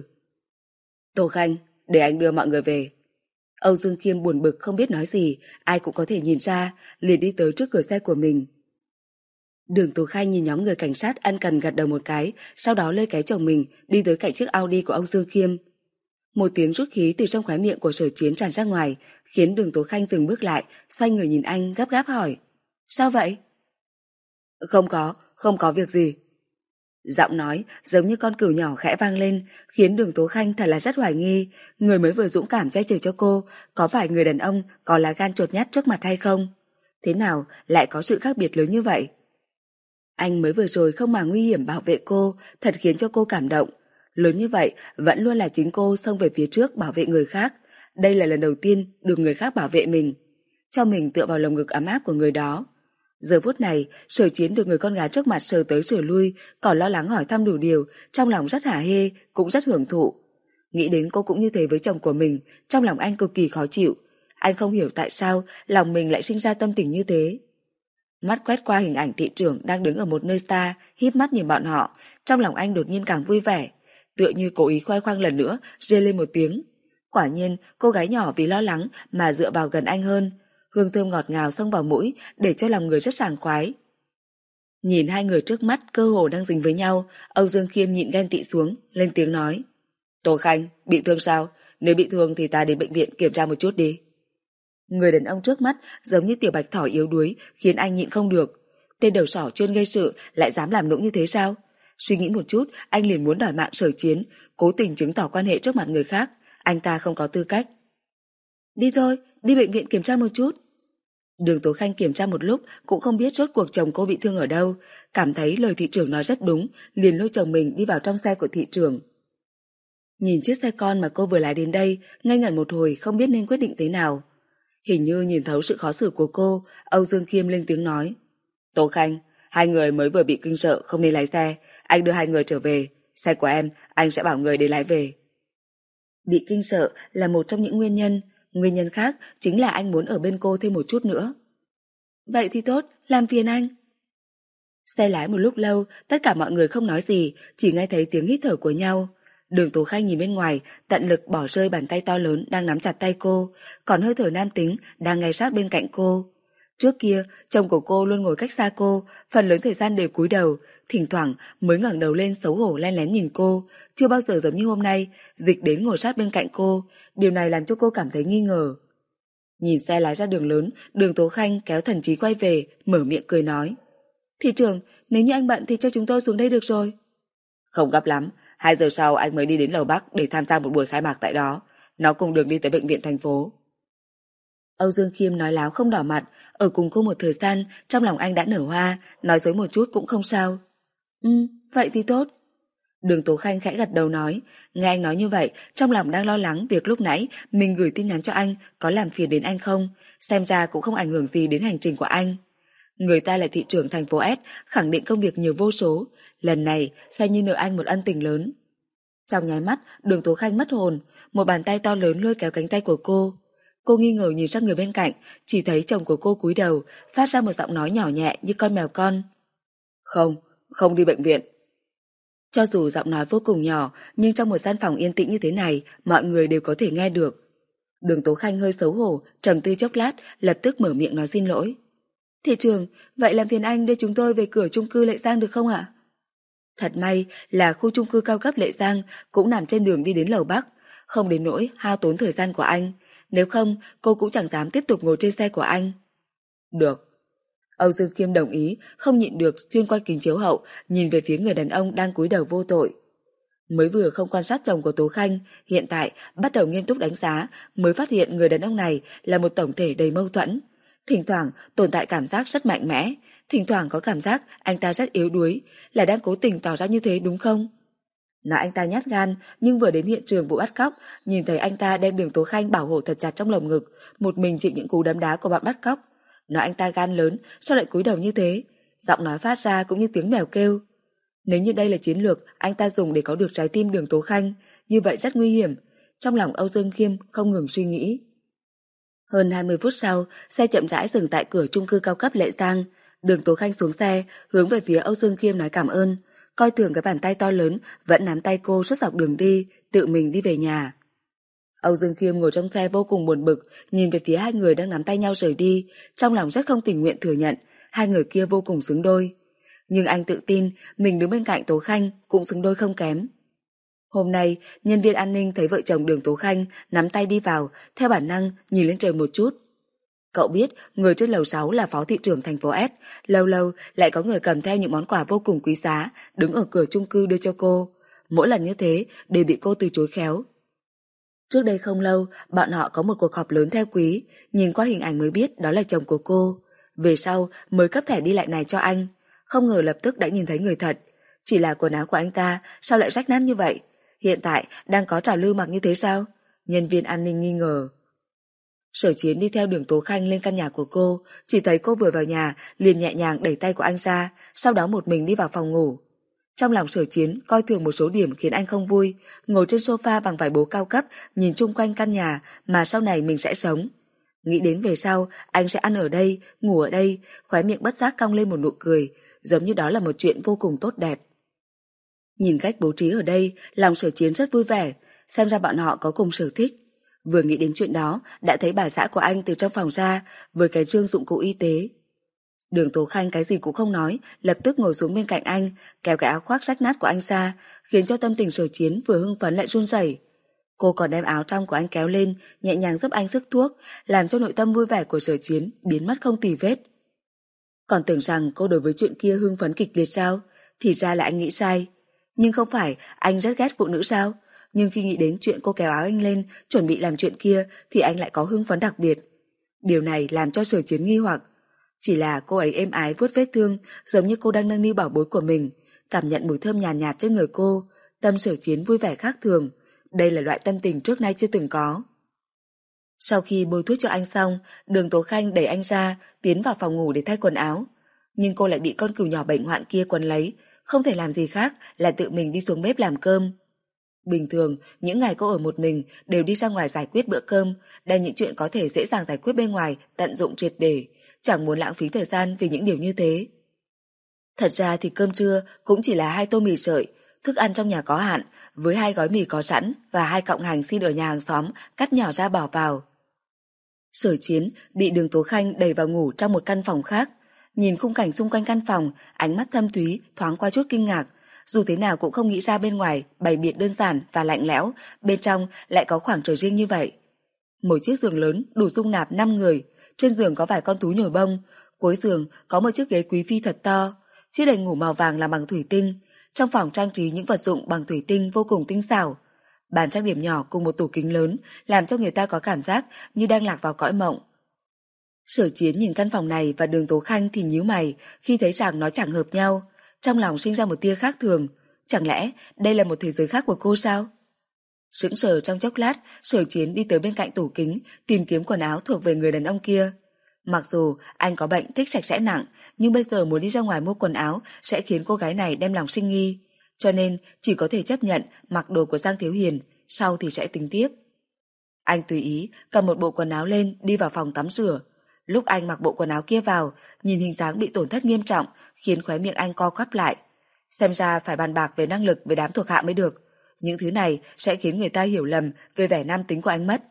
Tố Khanh, để anh đưa mọi người về. Âu Dương Khiêm buồn bực không biết nói gì, ai cũng có thể nhìn ra, liền đi tới trước cửa xe của mình. Đường Tố Khanh nhìn nhóm người cảnh sát ân cần gật đầu một cái, sau đó lôi cái chồng mình đi tới cạnh chiếc Audi của Âu Dương Khiêm. Một tiếng rút khí từ trong khóe miệng của Sở Chiến tràn ra ngoài, khiến Đường Tố Khanh dừng bước lại, xoay người nhìn anh gấp gáp hỏi. Sao vậy? Không có, không có việc gì. Giọng nói giống như con cừu nhỏ khẽ vang lên, khiến Đường Tố Khanh thật là rất hoài nghi, người mới vừa dũng cảm che chở cho cô, có phải người đàn ông có lá gan chột nhát trước mặt hay không? Thế nào lại có sự khác biệt lớn như vậy? Anh mới vừa rồi không màng nguy hiểm bảo vệ cô, thật khiến cho cô cảm động. Lớn như vậy, vẫn luôn là chính cô xông về phía trước bảo vệ người khác. Đây là lần đầu tiên được người khác bảo vệ mình, cho mình tựa vào lồng ngực ấm áp của người đó. Giờ phút này, Sở Chiến được người con gái trước mặt sờ tới sờ lui, còn lo lắng hỏi thăm đủ điều, trong lòng rất hả hê, cũng rất hưởng thụ. Nghĩ đến cô cũng như thế với chồng của mình, trong lòng anh cực kỳ khó chịu. Anh không hiểu tại sao lòng mình lại sinh ra tâm tình như thế. Mắt quét qua hình ảnh thị trưởng đang đứng ở một nơi xa, híp mắt nhìn bọn họ, trong lòng anh đột nhiên càng vui vẻ, tựa như cố ý khoe khoang lần nữa, rê lên một tiếng. Quả nhiên, cô gái nhỏ vì lo lắng mà dựa vào gần anh hơn, hương thơm ngọt ngào xông vào mũi để cho lòng người rất sảng khoái. Nhìn hai người trước mắt cơ hồ đang dính với nhau, Âu Dương Khiêm nhịn ghen tị xuống, lên tiếng nói: Tô Khanh, bị thương sao? Nếu bị thương thì ta đến bệnh viện kiểm tra một chút đi. Người đàn ông trước mắt giống như tiểu bạch thỏ yếu đuối, khiến anh nhịn không được. Tên đầu sỏ chuyên gây sự lại dám làm nũng như thế sao? Suy nghĩ một chút, anh liền muốn đòi mạng Sở Chiến, cố tình chứng tỏ quan hệ trước mặt người khác. Anh ta không có tư cách. Đi thôi, đi bệnh viện kiểm tra một chút. Đường Tố Khanh kiểm tra một lúc cũng không biết rốt cuộc chồng cô bị thương ở đâu, cảm thấy lời thị trưởng nói rất đúng, liền lôi chồng mình đi vào trong xe của thị trưởng. Nhìn chiếc xe con mà cô vừa lái đến đây, ngây ngẩn một hồi không biết nên quyết định thế nào. Hình như nhìn thấu sự khó xử của cô, Âu Dương Khiêm lên tiếng nói: Tố Khanh, hai người mới vừa bị kinh sợ không nên lái xe, anh đưa hai người trở về, xe của em anh sẽ bảo người để lái về. Bị kinh sợ là một trong những nguyên nhân, nguyên nhân khác chính là anh muốn ở bên cô thêm một chút nữa. Vậy thì tốt, làm phiền anh. Xe lái một lúc lâu, tất cả mọi người không nói gì, chỉ nghe thấy tiếng hít thở của nhau. Đường Tố Khanh nhìn bên ngoài, tận lực bỏ rơi bàn tay to lớn đang nắm chặt tay cô, còn hơi thở nam tính đang ngay sát bên cạnh cô. Trước kia, chồng của cô luôn ngồi cách xa cô, phần lớn thời gian đều cúi đầu, thỉnh thoảng mới ngẩng đầu lên xấu hổ len lén nhìn cô, chưa bao giờ giống như hôm nay, dịch đến ngồi sát bên cạnh cô, điều này làm cho cô cảm thấy nghi ngờ. Nhìn xe lái ra đường lớn, Đường Tố Khanh kéo thần trí quay về, mở miệng cười nói: Thị trưởng, nếu như anh bận thì cho chúng tôi xuống đây được rồi. Không gấp lắm, hai giờ sau anh mới đi đến lầu Bắc để tham gia một buổi khai mạc tại đó, nó cùng đường đi tới bệnh viện thành phố. Âu Dương Khiêm nói láo không đỏ mặt, ở cùng cô một thời gian, trong lòng anh đã nở hoa, nói dối một chút cũng không sao. Ừ, vậy thì tốt. Đường Tố Khanh khẽ gật đầu nói, nghe anh nói như vậy, trong lòng đang lo lắng việc lúc nãy mình gửi tin nhắn cho anh có làm phiền đến anh không, xem ra cũng không ảnh hưởng gì đến hành trình của anh. Người ta là thị trưởng thành phố S, khẳng định công việc nhiều vô số, lần này xem như nợ anh một ân tình lớn. Trong nháy mắt, Đường Tố Khanh mất hồn, một bàn tay to lớn lôi kéo cánh tay của cô. Cô nghi ngờ nhìn sang người bên cạnh, chỉ thấy chồng của cô cúi đầu, phát ra một giọng nói nhỏ nhẹ như con mèo con. Không, không đi bệnh viện. Cho dù giọng nói vô cùng nhỏ, nhưng trong một gian phòng yên tĩnh như thế này, mọi người đều có thể nghe được. Đường Tố Khanh hơi xấu hổ, trầm tư chốc lát, lập tức mở miệng nói xin lỗi. Thị trưởng, vậy làm phiền anh đưa chúng tôi về cửa chung cư Lệ Giang được không ạ? Thật may là khu chung cư cao cấp Lệ Giang cũng nằm trên đường đi đến lầu Bắc, không đến nỗi hao tốn thời gian của anh. Nếu không, cô cũng chẳng dám tiếp tục ngồi trên xe của anh. Được. Âu Dương Khiêm đồng ý, không nhịn được xuyên qua kính chiếu hậu, nhìn về phía người đàn ông đang cúi đầu vô tội. Mới vừa không quan sát chồng của Tố Khanh, hiện tại bắt đầu nghiêm túc đánh giá, mới phát hiện người đàn ông này là một tổng thể đầy mâu thuẫn. Thỉnh thoảng tồn tại cảm giác rất mạnh mẽ, thỉnh thoảng có cảm giác anh ta rất yếu đuối, là đang cố tình tỏ ra như thế đúng không? Nói anh ta nhát gan, nhưng vừa đến hiện trường vụ bắt cóc, nhìn thấy anh ta đem Đường Tố Khanh bảo hộ thật chặt trong lồng ngực, một mình chịu những cú đấm đá của bọn bắt cóc. Nói anh ta gan lớn, sao lại cúi đầu như thế? Giọng nói phát ra cũng như tiếng mèo kêu. Nếu như đây là chiến lược anh ta dùng để có được trái tim Đường Tố Khanh, như vậy rất nguy hiểm. Trong lòng Âu Dương Khiêm không ngừng suy nghĩ. Hơn hai mươi phút sau, xe chậm rãi dừng tại cửa chung cư cao cấp Lệ Giang. Đường Tố Khanh xuống xe, hướng về phía Âu Dương Khiêm nói cảm ơn, coi thường cái bàn tay to lớn vẫn nắm tay cô suốt dọc đường đi, tự mình đi về nhà. Âu Dương Khiêm ngồi trong xe vô cùng buồn bực, nhìn về phía hai người đang nắm tay nhau rời đi, trong lòng rất không tình nguyện thừa nhận, hai người kia vô cùng xứng đôi. Nhưng anh tự tin mình đứng bên cạnh Tố Khanh cũng xứng đôi không kém. Hôm nay, nhân viên an ninh thấy vợ chồng Đường Tố Khanh nắm tay đi vào, theo bản năng nhìn lên trời một chút. Cậu biết người trên lầu sáu là phó thị trưởng thành phố S, lâu lâu lại có người cầm theo những món quà vô cùng quý giá, đứng ở cửa chung cư đưa cho cô. Mỗi lần như thế đều bị cô từ chối khéo. Trước đây không lâu, bọn họ có một cuộc họp lớn theo quý, nhìn qua hình ảnh mới biết đó là chồng của cô. Về sau mới cấp thẻ đi lại này cho anh, không ngờ lập tức đã nhìn thấy người thật. Chỉ là quần áo của anh ta sao lại rách nát như vậy? Hiện tại đang có trào lưu mặc như thế sao? Nhân viên an ninh nghi ngờ. Sở Chiến đi theo Đường Tố Khanh lên căn nhà của cô, chỉ thấy cô vừa vào nhà liền nhẹ nhàng đẩy tay của anh ra, sau đó một mình đi vào phòng ngủ. Trong lòng Sở Chiến coi thường một số điểm khiến anh không vui, ngồi trên sofa bằng vải bố cao cấp, nhìn chung quanh căn nhà mà sau này mình sẽ sống. Nghĩ đến về sau anh sẽ ăn ở đây, ngủ ở đây, khóe miệng bất giác cong lên một nụ cười, giống như đó là một chuyện vô cùng tốt đẹp. Nhìn cách bố trí ở đây, lòng Sở Chiến rất vui vẻ, xem ra bọn họ có cùng sở thích. Vừa nghĩ đến chuyện đó, đã thấy bà xã của anh từ trong phòng ra với cái rương dụng cụ y tế. Đường Tố Khanh cái gì cũng không nói, lập tức ngồi xuống bên cạnh anh, kéo cái áo khoác rách nát của anh ra, khiến cho tâm tình Sở Chiến vừa hưng phấn lại run rẩy. Cô còn đem áo trong của anh kéo lên, nhẹ nhàng giúp anh rước thuốc, làm cho nội tâm vui vẻ của Sở Chiến biến mất không tì vết. Còn tưởng rằng cô đối với chuyện kia hưng phấn kịch liệt sao? Thì ra là anh nghĩ sai. Nhưng không phải anh rất ghét phụ nữ sao? Nhưng khi nghĩ đến chuyện cô kéo áo anh lên, chuẩn bị làm chuyện kia, thì anh lại có hưng phấn đặc biệt. Điều này làm cho Sở Chiến nghi hoặc. Chỉ là cô ấy êm ái vuốt vết thương, giống như cô đang nâng niu bảo bối của mình, cảm nhận mùi thơm nhàn nhạt, nhạt trên người cô, tâm Sở Chiến vui vẻ khác thường. Đây là loại tâm tình trước nay chưa từng có. Sau khi bôi thuốc cho anh xong, Đường Tố Khanh đẩy anh ra, tiến vào phòng ngủ để thay quần áo. Nhưng cô lại bị con cừu nhỏ bệnh hoạn kia quấn lấy, không thể làm gì khác là tự mình đi xuống bếp làm cơm. Bình thường, những ngày cô ở một mình đều đi ra ngoài giải quyết bữa cơm, đem những chuyện có thể dễ dàng giải quyết bên ngoài tận dụng triệt để, chẳng muốn lãng phí thời gian vì những điều như thế. Thật ra thì cơm trưa cũng chỉ là hai tô mì sợi, thức ăn trong nhà có hạn, với hai gói mì có sẵn và hai cọng hành xin ở nhà hàng xóm cắt nhỏ ra bỏ vào. Sở Chiến bị Đường Tố Khanh đẩy vào ngủ trong một căn phòng khác, nhìn khung cảnh xung quanh căn phòng, ánh mắt thâm thúy thoáng qua chút kinh ngạc. Dù thế nào cũng không nghĩ ra bên ngoài bày biện đơn giản và lạnh lẽo, bên trong lại có khoảng trời riêng như vậy. Một chiếc giường lớn đủ dung nạp năm người, trên giường có vài con túi nhồi bông, cuối giường có một chiếc ghế quý phi thật to, chiếc đèn ngủ màu vàng làm bằng thủy tinh. Trong phòng trang trí những vật dụng bằng thủy tinh vô cùng tinh xảo. Bàn trang điểm nhỏ cùng một tủ kính lớn làm cho người ta có cảm giác như đang lạc vào cõi mộng. Sở Chiến nhìn căn phòng này và Đường Tố Khanh thì nhíu mày khi thấy rằng nó chẳng hợp nhau. Trong lòng sinh ra một tia khác thường. Chẳng lẽ đây là một thế giới khác của cô sao? Sững sờ trong chốc lát, Sở Chiến đi tới bên cạnh tủ kính tìm kiếm quần áo thuộc về người đàn ông kia. Mặc dù anh có bệnh thích sạch sẽ nặng, nhưng bây giờ muốn đi ra ngoài mua quần áo sẽ khiến cô gái này đem lòng sinh nghi, cho nên chỉ có thể chấp nhận mặc đồ của Giang Thiếu Hiền, sau thì sẽ tính tiếp. Anh tùy ý cầm một bộ quần áo lên đi vào phòng tắm rửa. Lúc anh mặc bộ quần áo kia vào, nhìn hình dáng bị tổn thất nghiêm trọng khiến khóe miệng anh co quắp lại. Xem ra phải bàn bạc về năng lực với đám thuộc hạ mới được. Những thứ này sẽ khiến người ta hiểu lầm về vẻ nam tính của anh mất.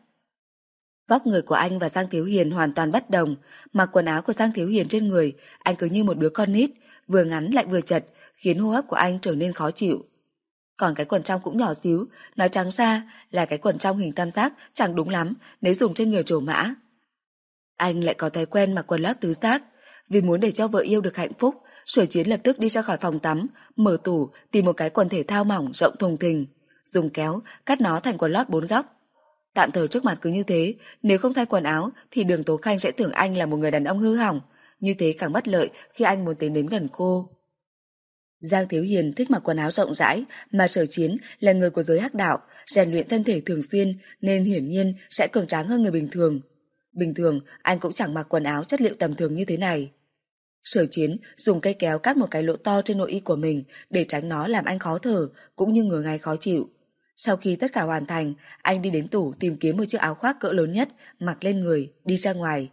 Vóc người của anh và Giang Thiếu Hiền hoàn toàn bất đồng. Mặc quần áo của Giang Thiếu Hiền trên người, anh cứ như một đứa con nít, vừa ngắn lại vừa chật, khiến hô hấp của anh trở nên khó chịu. Còn cái quần trong cũng nhỏ xíu, nói trắng ra là cái quần trong hình tam giác chẳng đúng lắm nếu dùng trên người trổ mã. Anh lại có thói quen mặc quần lót tứ giác. Vì muốn để cho vợ yêu được hạnh phúc, Sở Chiến lập tức đi ra khỏi phòng tắm, mở tủ tìm một cái quần thể thao mỏng rộng thùng thình, dùng kéo cắt nó thành quần lót bốn góc. Tạm thời trước mặt cứ như thế, nếu không thay quần áo thì Đường Tố Khanh sẽ tưởng anh là một người đàn ông hư hỏng, như thế càng bất lợi khi anh muốn tiến đến gần cô. Giang Thiếu Hiền thích mặc quần áo rộng rãi, mà Sở Chiến là người của giới hắc đạo, rèn luyện thân thể thường xuyên nên hiển nhiên sẽ cường tráng hơn người bình thường. Bình thường anh cũng chẳng mặc quần áo chất liệu tầm thường như thế này. Sở Chiến dùng cây kéo cắt một cái lỗ to trên nội y của mình để tránh nó làm anh khó thở cũng như ngứa ngáy khó chịu. Sau khi tất cả hoàn thành, anh đi đến tủ tìm kiếm một chiếc áo khoác cỡ lớn nhất, mặc lên người, đi ra ngoài.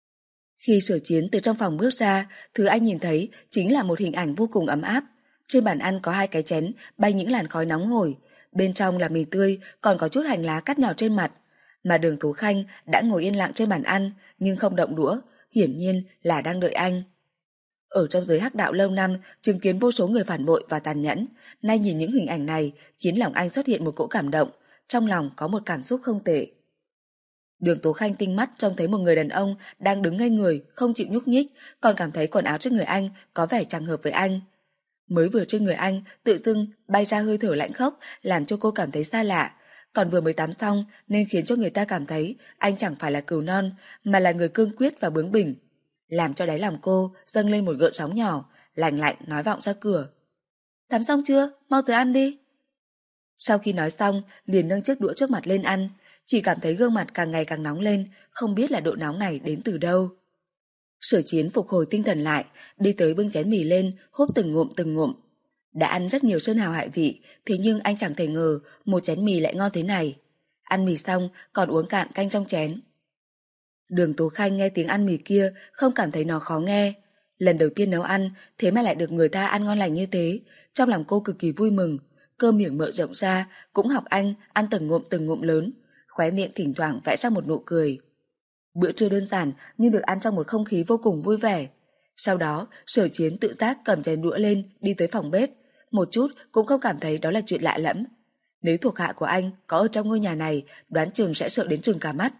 Khi Sở Chiến từ trong phòng bước ra, thứ anh nhìn thấy chính là một hình ảnh vô cùng ấm áp. Trên bàn ăn có hai cái chén bay những làn khói nóng hổi, bên trong là mì tươi, còn có chút hành lá cắt nhỏ trên mặt. Mà Đường Tố Khanh đã ngồi yên lặng trên bàn ăn nhưng không động đũa, hiển nhiên là đang đợi anh. Ở trong giới hắc đạo lâu năm, chứng kiến vô số người phản bội và tàn nhẫn, nay nhìn những hình ảnh này khiến lòng anh xuất hiện một cỗ cảm động, trong lòng có một cảm xúc không tệ. Đường Tố Khanh tinh mắt trông thấy một người đàn ông đang đứng ngây người, không chịu nhúc nhích, còn cảm thấy quần áo trên người anh có vẻ chẳng hợp với anh. Mới vừa trên người anh, tự dưng bay ra hơi thở lạnh khốc, làm cho cô cảm thấy xa lạ. Còn vừa mới tắm xong nên khiến cho người ta cảm thấy anh chẳng phải là cừu non, mà là người cương quyết và bướng bỉnh. Làm cho đáy lòng cô dâng lên một gợn sóng nhỏ, lạnh lạnh nói vọng ra cửa. Tắm xong chưa? Mau tới ăn đi. Sau khi nói xong, liền nâng chiếc đũa trước mặt lên ăn, chỉ cảm thấy gương mặt càng ngày càng nóng lên, không biết là độ nóng này đến từ đâu. Sở Chiến phục hồi tinh thần lại, đi tới bưng chén mì lên, húp từng ngụm từng ngụm. Đã ăn rất nhiều sơn hào hại vị, thế nhưng anh chẳng thể ngờ một chén mì lại ngon thế này. Ăn mì xong còn uống cạn canh trong chén. Đường Tố Khanh nghe tiếng ăn mì kia không cảm thấy nó khó nghe. Lần đầu tiên nấu ăn, thế mà lại được người ta ăn ngon lành như thế, trong lòng cô cực kỳ vui mừng. Cơm miệng mở rộng ra, cũng học anh ăn từng ngụm từng ngụm lớn, khóe miệng thỉnh thoảng vẽ ra một nụ cười. Bữa trưa đơn giản nhưng được ăn trong một không khí vô cùng vui vẻ. Sau đó, Sở Chiến tự giác cầm chén đũa lên đi tới phòng bếp, một chút cũng không cảm thấy đó là chuyện lạ lẫm. Nếu thuộc hạ của anh có ở trong ngôi nhà này, đoán chừng sẽ sợ đến trừng cả mắt.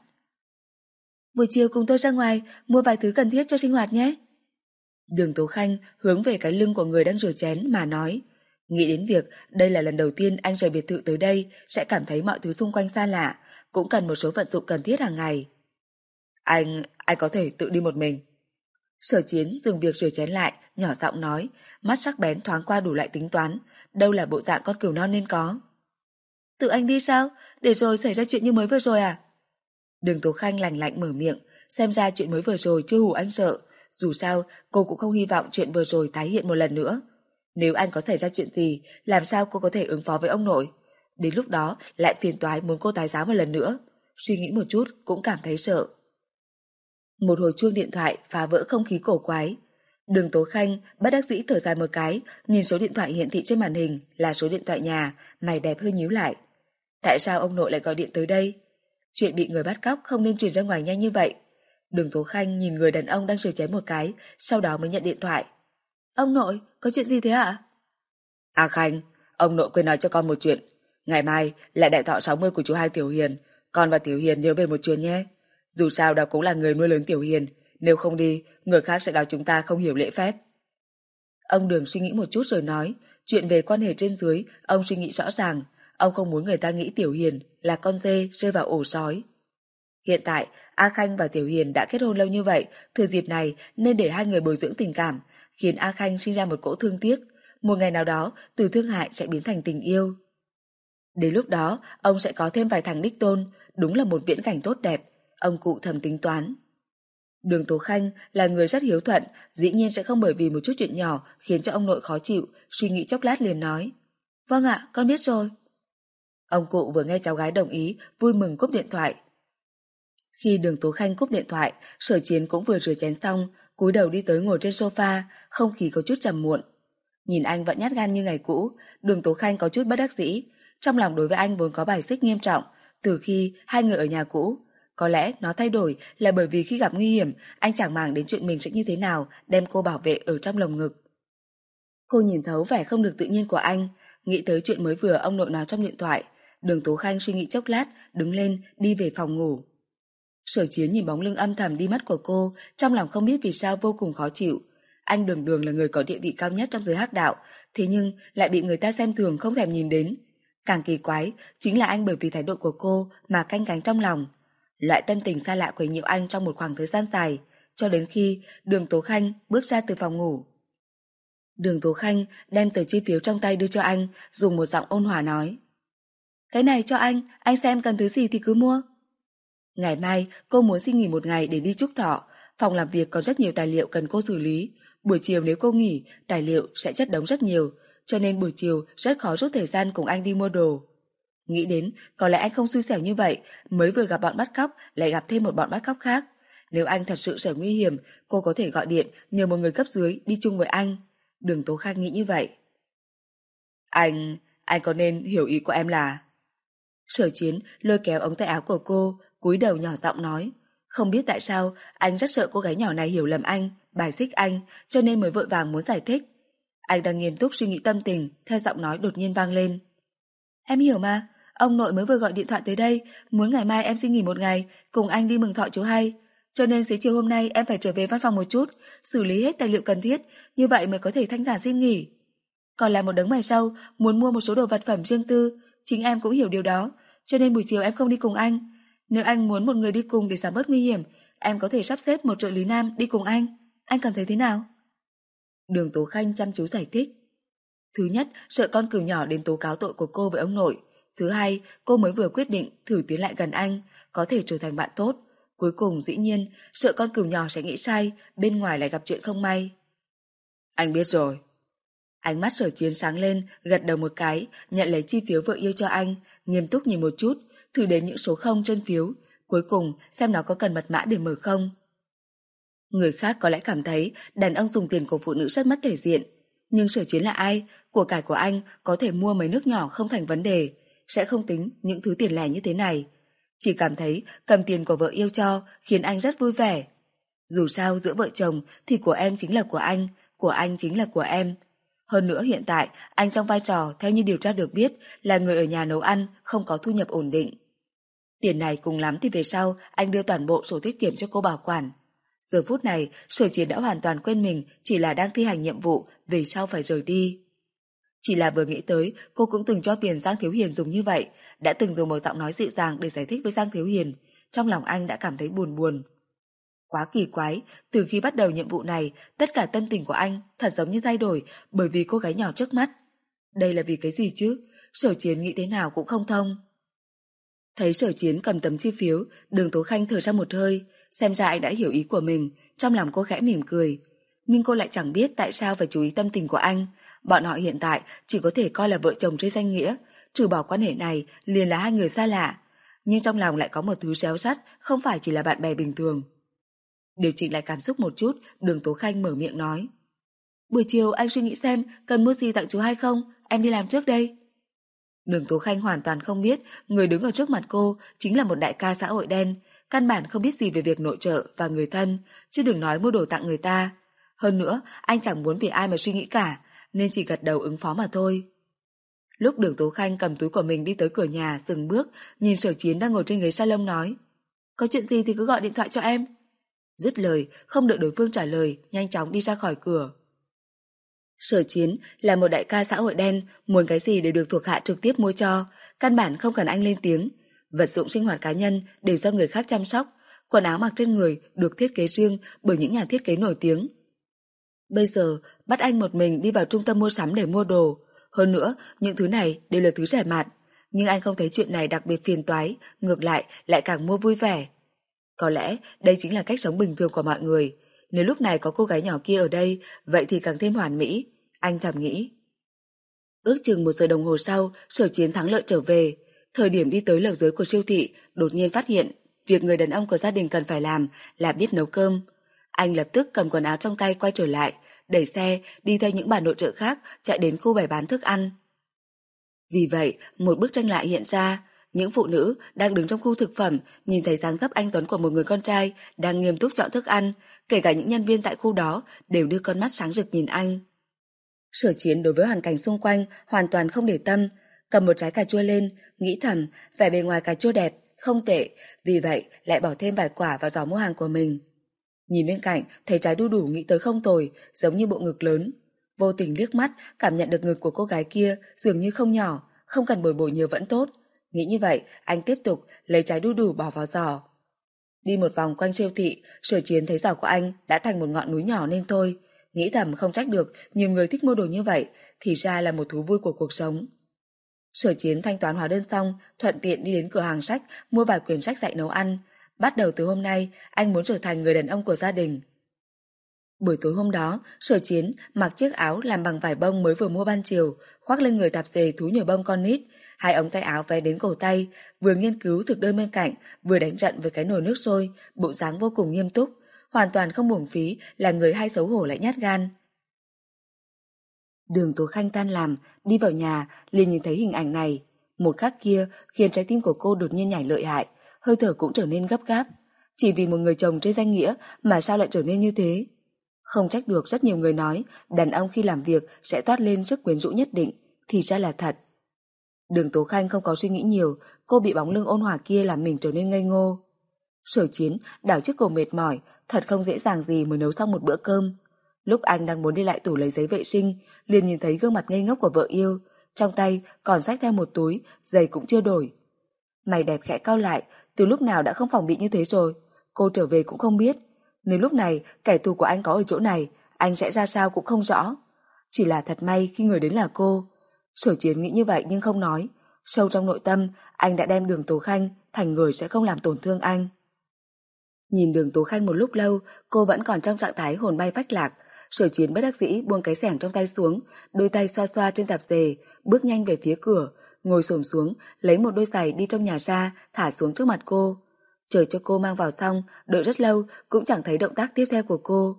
Buổi chiều cùng tôi ra ngoài mua vài thứ cần thiết cho sinh hoạt nhé. Đường Tố Khanh hướng về cái lưng của người đang rửa chén mà nói. Nghĩ đến việc đây là lần đầu tiên anh rời biệt thự tới đây, sẽ cảm thấy mọi thứ xung quanh xa lạ, cũng cần một số vận dụng cần thiết hàng ngày. Anh, anh có thể tự đi một mình. Sở Chiến dừng việc rửa chén lại, nhỏ giọng nói, mắt sắc bén thoáng qua đủ loại tính toán, đâu là bộ dạng con cừu non nên có. Tự anh đi sao? Để rồi xảy ra chuyện như mới vừa rồi à? Đường Tố Khanh lạnh lạnh mở miệng, xem ra chuyện mới vừa rồi chưa hù anh sợ, dù sao cô cũng không hy vọng chuyện vừa rồi tái hiện một lần nữa. Nếu anh có xảy ra chuyện gì, làm sao cô có thể ứng phó với ông nội? Đến lúc đó lại phiền toái muốn cô tái giáo một lần nữa. Suy nghĩ một chút cũng cảm thấy sợ. Một hồi chuông điện thoại phá vỡ không khí cổ quái. Đường Tố Khanh bất đắc dĩ thở dài một cái, nhìn số điện thoại hiển thị trên màn hình là số điện thoại nhà, mày đẹp hơi nhíu lại. Tại sao ông nội lại gọi điện tới đây? Chuyện bị người bắt cóc không nên truyền ra ngoài nhanh như vậy. Đường Tố Khanh nhìn người đàn ông đang rửa chén một cái, sau đó mới nhận điện thoại. Ông nội, có chuyện gì thế ạ? À Khanh, ông nội quên nói cho con một chuyện. Ngày mai là đại thọ sáu mươi của chú hai Tiểu Hiền, con và Tiểu Hiền nhớ về một chuyến nhé. Dù sao đó cũng là người nuôi lớn Tiểu Hiền, nếu không đi, người khác sẽ nói chúng ta không hiểu lễ phép. Ông Đường suy nghĩ một chút rồi nói, chuyện về quan hệ trên dưới, ông suy nghĩ rõ ràng, ông không muốn người ta nghĩ Tiểu Hiền là con dê rơi vào ổ sói. Hiện tại, A Khanh và Tiểu Hiền đã kết hôn lâu như vậy, thừa dịp này nên để hai người bồi dưỡng tình cảm, khiến A Khanh sinh ra một cỗ thương tiếc, một ngày nào đó từ thương hại sẽ biến thành tình yêu. Đến lúc đó, ông sẽ có thêm vài thằng đích tôn, đúng là một viễn cảnh tốt đẹp, ông cụ thầm tính toán. Đường Tố Khanh là người rất hiếu thuận, dĩ nhiên sẽ không bởi vì một chút chuyện nhỏ khiến cho ông nội khó chịu, suy nghĩ chốc lát liền nói. Vâng ạ, con biết rồi. Ông cụ vừa nghe cháu gái đồng ý, vui mừng cúp điện thoại. Khi Đường Tố Khanh cúp điện thoại, Sở Chiến cũng vừa rửa chén xong, cúi đầu đi tới ngồi trên sofa, không khí có chút trầm muộn. Nhìn anh vẫn nhát gan như ngày cũ, Đường Tố Khanh có chút bất đắc dĩ, trong lòng đối với anh vốn có bài xích nghiêm trọng, từ khi hai người ở nhà cũ. Có lẽ nó thay đổi là bởi vì khi gặp nguy hiểm, anh chẳng màng đến chuyện mình sẽ như thế nào, đem cô bảo vệ ở trong lồng ngực. Cô nhìn thấu vẻ không được tự nhiên của anh, nghĩ tới chuyện mới vừa ông nội nói trong điện thoại. Đường Tố Khanh suy nghĩ chốc lát, đứng lên, đi về phòng ngủ. Sở Chiến nhìn bóng lưng âm thầm đi mất của cô, trong lòng không biết vì sao vô cùng khó chịu. Anh đường đường là người có địa vị cao nhất trong giới hắc đạo, thế nhưng lại bị người ta xem thường không thèm nhìn đến. Càng kỳ quái, chính là anh bởi vì thái độ của cô mà canh cánh trong lòng. Loại tâm tình xa lạ quấy nhiễu anh trong một khoảng thời gian dài, cho đến khi Đường Tố Khanh bước ra từ phòng ngủ. Đường Tố Khanh đem tờ chi phiếu trong tay đưa cho anh, dùng một giọng ôn hòa nói. Cái này cho anh, anh xem cần thứ gì thì cứ mua. Ngày mai cô muốn xin nghỉ một ngày để đi chúc thọ, phòng làm việc còn rất nhiều tài liệu cần cô xử lý. Buổi chiều nếu cô nghỉ, tài liệu sẽ chất đống rất nhiều, cho nên buổi chiều rất khó rút thời gian cùng anh đi mua đồ. Nghĩ đến, có lẽ anh không xui xẻo như vậy, mới vừa gặp bọn bắt cóc, lại gặp thêm một bọn bắt cóc khác. Nếu anh thật sự sẽ nguy hiểm, cô có thể gọi điện nhờ một người cấp dưới đi chung với anh. Đường Tố Khanh nghĩ như vậy. Anh, anh có nên hiểu ý của em là... Sở Chiến lôi kéo ống tay áo của cô, cúi đầu nhỏ giọng nói. Không biết tại sao, anh rất sợ cô gái nhỏ này hiểu lầm anh, bài xích anh, cho nên mới vội vàng muốn giải thích. Anh đang nghiêm túc suy nghĩ tâm tình, theo giọng nói đột nhiên vang lên. Em hiểu mà, Ông nội mới vừa gọi điện thoại tới đây, muốn ngày mai em xin nghỉ một ngày, cùng anh đi mừng thọ chú hai. Cho nên xế chiều hôm nay em phải trở về văn phòng một chút, xử lý hết tài liệu cần thiết, như vậy mới có thể thanh thản xin nghỉ. Còn là một đấng mày râu, muốn mua một số đồ vật phẩm riêng tư, chính em cũng hiểu điều đó, cho nên buổi chiều em không đi cùng anh. Nếu anh muốn một người đi cùng để giảm bớt nguy hiểm, em có thể sắp xếp một trợ lý nam đi cùng anh. Anh cảm thấy thế nào? Đường Tố Khanh chăm chú giải thích. Thứ nhất, sợ con cừu nhỏ đến tố cáo tội của cô với ông nội. Thứ hai, cô mới vừa quyết định thử tiến lại gần anh, có thể trở thành bạn tốt. Cuối cùng dĩ nhiên, sợ con cừu nhỏ sẽ nghĩ sai, bên ngoài lại gặp chuyện không may. Anh biết rồi. Ánh mắt Sở Chiến sáng lên, gật đầu một cái, nhận lấy chi phiếu vợ yêu cho anh, nghiêm túc nhìn một chút, thử đếm những số không trên phiếu, cuối cùng xem nó có cần mật mã để mở không. Người khác có lẽ cảm thấy đàn ông dùng tiền của phụ nữ rất mất thể diện, nhưng Sở Chiến là ai? Của cải của anh có thể mua mấy nước nhỏ không thành vấn đề, sẽ không tính những thứ tiền lẻ như thế này. Chỉ cảm thấy cầm tiền của vợ yêu cho khiến anh rất vui vẻ. Dù sao giữa vợ chồng thì của em chính là của anh, của anh chính là của em. Hơn nữa hiện tại anh trong vai trò theo như điều tra được biết là người ở nhà nấu ăn, không có thu nhập ổn định. Tiền này cùng lắm thì về sau anh đưa toàn bộ sổ tiết kiệm cho cô bảo quản. Giờ phút này Sở Chiến đã hoàn toàn quên mình chỉ là đang thi hành nhiệm vụ, về sau phải rời đi. Chỉ là vừa nghĩ tới cô cũng từng cho tiền Giang Thiếu Hiền dùng như vậy, đã từng dùng một giọng nói dịu dàng để giải thích với Giang Thiếu Hiền, trong lòng anh đã cảm thấy buồn buồn. Quá kỳ quái, từ khi bắt đầu nhiệm vụ này, tất cả tâm tình của anh thật giống như thay đổi bởi vì cô gái nhỏ trước mắt. Đây là vì cái gì chứ? Sở Chiến nghĩ thế nào cũng không thông. Thấy Sở Chiến cầm tấm chi phiếu, Đường Tố Khanh thở ra một hơi, xem ra anh đã hiểu ý của mình, trong lòng cô khẽ mỉm cười. Nhưng cô lại chẳng biết tại sao phải chú ý tâm tình của anh. Bọn họ hiện tại chỉ có thể coi là vợ chồng trên danh nghĩa, trừ bỏ quan hệ này liền là hai người xa lạ. Nhưng trong lòng lại có một thứ réo rắt, không phải chỉ là bạn bè bình thường. Điều chỉnh lại cảm xúc một chút, Đường Tố Khanh mở miệng nói. Buổi chiều anh suy nghĩ xem cần mua gì tặng chú hay không, em đi làm trước đây. Đường Tố Khanh hoàn toàn không biết người đứng ở trước mặt cô chính là một đại ca xã hội đen, căn bản không biết gì về việc nội trợ và người thân, chứ đừng nói mua đồ tặng người ta. Hơn nữa, anh chẳng muốn vì ai mà suy nghĩ cả, nên chỉ gật đầu ứng phó mà thôi. Lúc Đường Tố Khanh cầm túi của mình đi tới cửa nhà, dừng bước, nhìn Sở Chiến đang ngồi trên ghế salon nói. Có chuyện gì thì cứ gọi điện thoại cho em. Dứt lời, không đợi đối phương trả lời, nhanh chóng đi ra khỏi cửa. Sở Chiến là một đại ca xã hội đen, muốn cái gì đều được thuộc hạ trực tiếp mua cho, căn bản không cần anh lên tiếng. Vật dụng sinh hoạt cá nhân đều do người khác chăm sóc, quần áo mặc trên người được thiết kế riêng bởi những nhà thiết kế nổi tiếng. Bây giờ, bắt anh một mình đi vào trung tâm mua sắm để mua đồ. Hơn nữa, những thứ này đều là thứ rẻ mạt, nhưng anh không thấy chuyện này đặc biệt phiền toái, ngược lại lại càng mua vui vẻ. Có lẽ đây chính là cách sống bình thường của mọi người. Nếu lúc này có cô gái nhỏ kia ở đây, vậy thì càng thêm hoàn mỹ, anh thầm nghĩ. Ước chừng một giờ đồng hồ sau, Sở Chiến thắng lợi trở về. Thời điểm đi tới lầu dưới của siêu thị, đột nhiên phát hiện việc người đàn ông của gia đình cần phải làm là biết nấu cơm. Anh lập tức cầm quần áo trong tay quay trở lại, đẩy xe đi theo những bà nội trợ khác chạy đến khu bày bán thức ăn. Vì vậy, một bức tranh lại hiện ra. Những phụ nữ đang đứng trong khu thực phẩm nhìn thấy dáng dấp anh tuấn của một người con trai đang nghiêm túc chọn thức ăn, kể cả những nhân viên tại khu đó đều đưa con mắt sáng rực nhìn anh. Sở Chiến đối với hoàn cảnh xung quanh hoàn toàn không để tâm, cầm một trái cà chua lên, nghĩ thầm vẻ bề ngoài cà chua đẹp, không tệ, vì vậy lại bỏ thêm vài quả vào giỏ mua hàng của mình. Nhìn bên cạnh thấy trái đu đủ nghĩ tới không tồi, giống như bộ ngực lớn. Vô tình liếc mắt cảm nhận được ngực của cô gái kia dường như không nhỏ, không cần bồi bổ nhiều vẫn tốt. Nghĩ như vậy, anh tiếp tục lấy trái đu đủ bỏ vào giỏ. Đi một vòng quanh siêu thị, Sở Chiến thấy giỏ của anh đã thành một ngọn núi nhỏ nên thôi. Nghĩ thầm không trách được nhiều người thích mua đồ như vậy, thì ra là một thú vui của cuộc sống. Sở Chiến thanh toán hóa đơn xong, thuận tiện đi đến cửa hàng sách mua vài quyển sách dạy nấu ăn. Bắt đầu từ hôm nay, anh muốn trở thành người đàn ông của gia đình. Buổi tối hôm đó, Sở Chiến mặc chiếc áo làm bằng vải bông mới vừa mua ban chiều, khoác lên người tạp dề thú nhồi bông con nít, hai ống tay áo vé đến cổ tay, vừa nghiên cứu thực đơn bên cạnh, vừa đánh trận với cái nồi nước sôi, bộ dáng vô cùng nghiêm túc, hoàn toàn không uổng phí là người hay xấu hổ lại nhát gan. Đường Tố Khanh tan làm, đi vào nhà, liền nhìn thấy hình ảnh này. Một khắc kia khiến trái tim của cô đột nhiên nhảy lợi hại, hơi thở cũng trở nên gấp gáp. Chỉ vì một người chồng trên danh nghĩa mà sao lại trở nên như thế? Không trách được rất nhiều người nói đàn ông khi làm việc sẽ toát lên sức quyến rũ nhất định, thì ra là thật. Đường Tố Khanh không có suy nghĩ nhiều, cô bị bóng lưng ôn hòa kia làm mình trở nên ngây ngô. Sở Chiến đảo chiếc cổ mệt mỏi, thật không dễ dàng gì mới nấu xong một bữa cơm. Lúc anh đang muốn đi lại tủ lấy giấy vệ sinh, liền nhìn thấy gương mặt ngây ngốc của vợ yêu, trong tay còn xách theo một túi, giày cũng chưa đổi. Mày đẹp khẽ cau lại, từ lúc nào đã không phòng bị như thế rồi, cô trở về cũng không biết. Nếu lúc này kẻ thù của anh có ở chỗ này, anh sẽ ra sao cũng không rõ. Chỉ là thật may khi người đến là cô. Sở Chiến nghĩ như vậy nhưng không nói. Sâu trong nội tâm, anh đã đem Đường Tố Khanh thành người sẽ không làm tổn thương anh. Nhìn Đường Tố Khanh một lúc lâu, cô vẫn còn trong trạng thái hồn bay phách lạc. Sở Chiến bất đắc dĩ buông cái xẻng trong tay xuống, đôi tay xoa xoa trên tạp dề, bước nhanh về phía cửa, ngồi xổm xuống, lấy một đôi giày đi trong nhà ra, thả xuống trước mặt cô. Chờ cho cô mang vào xong, đợi rất lâu cũng chẳng thấy động tác tiếp theo của cô.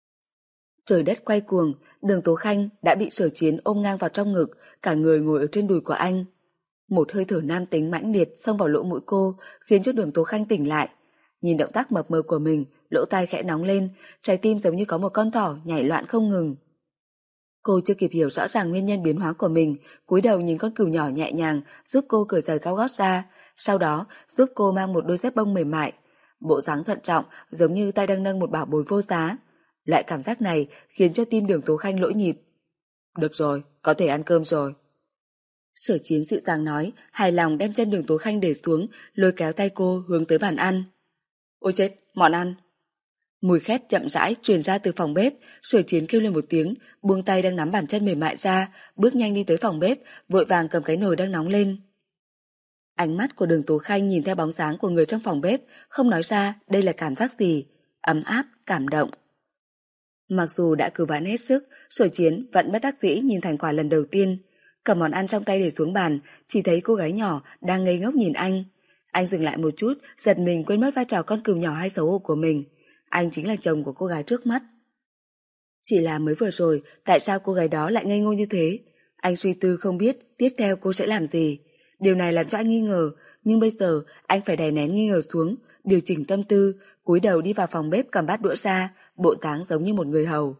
Trời đất quay cuồng, Đường Tố Khanh đã bị Sở Chiến ôm ngang vào trong ngực, cả người ngồi ở trên đùi của anh. Một hơi thở nam tính mãnh liệt xông vào lỗ mũi cô, khiến cho Đường Tố Khanh tỉnh lại. Nhìn động tác mập mờ của mình, lỗ tai khẽ nóng lên, trái tim giống như có một con thỏ nhảy loạn không ngừng. Cô chưa kịp hiểu rõ ràng nguyên nhân biến hóa của mình, cúi đầu nhìn con cừu nhỏ nhẹ nhàng giúp cô cởi giày cao gót ra, sau đó giúp cô mang một đôi dép bông mềm mại. Bộ dáng thận trọng giống như tay đang nâng một bảo bối vô giá. Loại cảm giác này khiến cho tim Đường Tố Khanh lỗi nhịp. Được rồi, có thể ăn cơm rồi. Sở Chiến dịu dàng nói, hài lòng đem chân Đường Tố Khanh để xuống, lôi kéo tay cô hướng tới bàn ăn. Ôi chết, món ăn. Mùi khét chậm rãi truyền ra từ phòng bếp. Sở Chiến kêu lên một tiếng, buông tay đang nắm bàn chân mềm mại ra, bước nhanh đi tới phòng bếp, vội vàng cầm cái nồi đang nóng lên. Ánh mắt của Đường Tố Khanh nhìn theo bóng dáng của người trong phòng bếp, không nói ra đây là cảm giác gì, ấm áp, cảm động. Mặc dù đã cứu vãn hết sức, Sở Chiến vẫn bất đắc dĩ nhìn thành quả lần đầu tiên. Cầm món ăn trong tay để xuống bàn, chỉ thấy cô gái nhỏ đang ngây ngốc nhìn anh. Anh dừng lại một chút, giật mình quên mất vai trò con cừu nhỏ hay xấu hổ của mình. Anh chính là chồng của cô gái trước mắt. Chỉ là mới vừa rồi, tại sao cô gái đó lại ngây ngô như thế? Anh suy tư không biết tiếp theo cô sẽ làm gì. Điều này làm cho anh nghi ngờ, nhưng bây giờ anh phải đè nén nghi ngờ xuống, điều chỉnh tâm tư, cúi đầu đi vào phòng bếp cầm bát đũa ra, bộ dáng giống như một người hầu.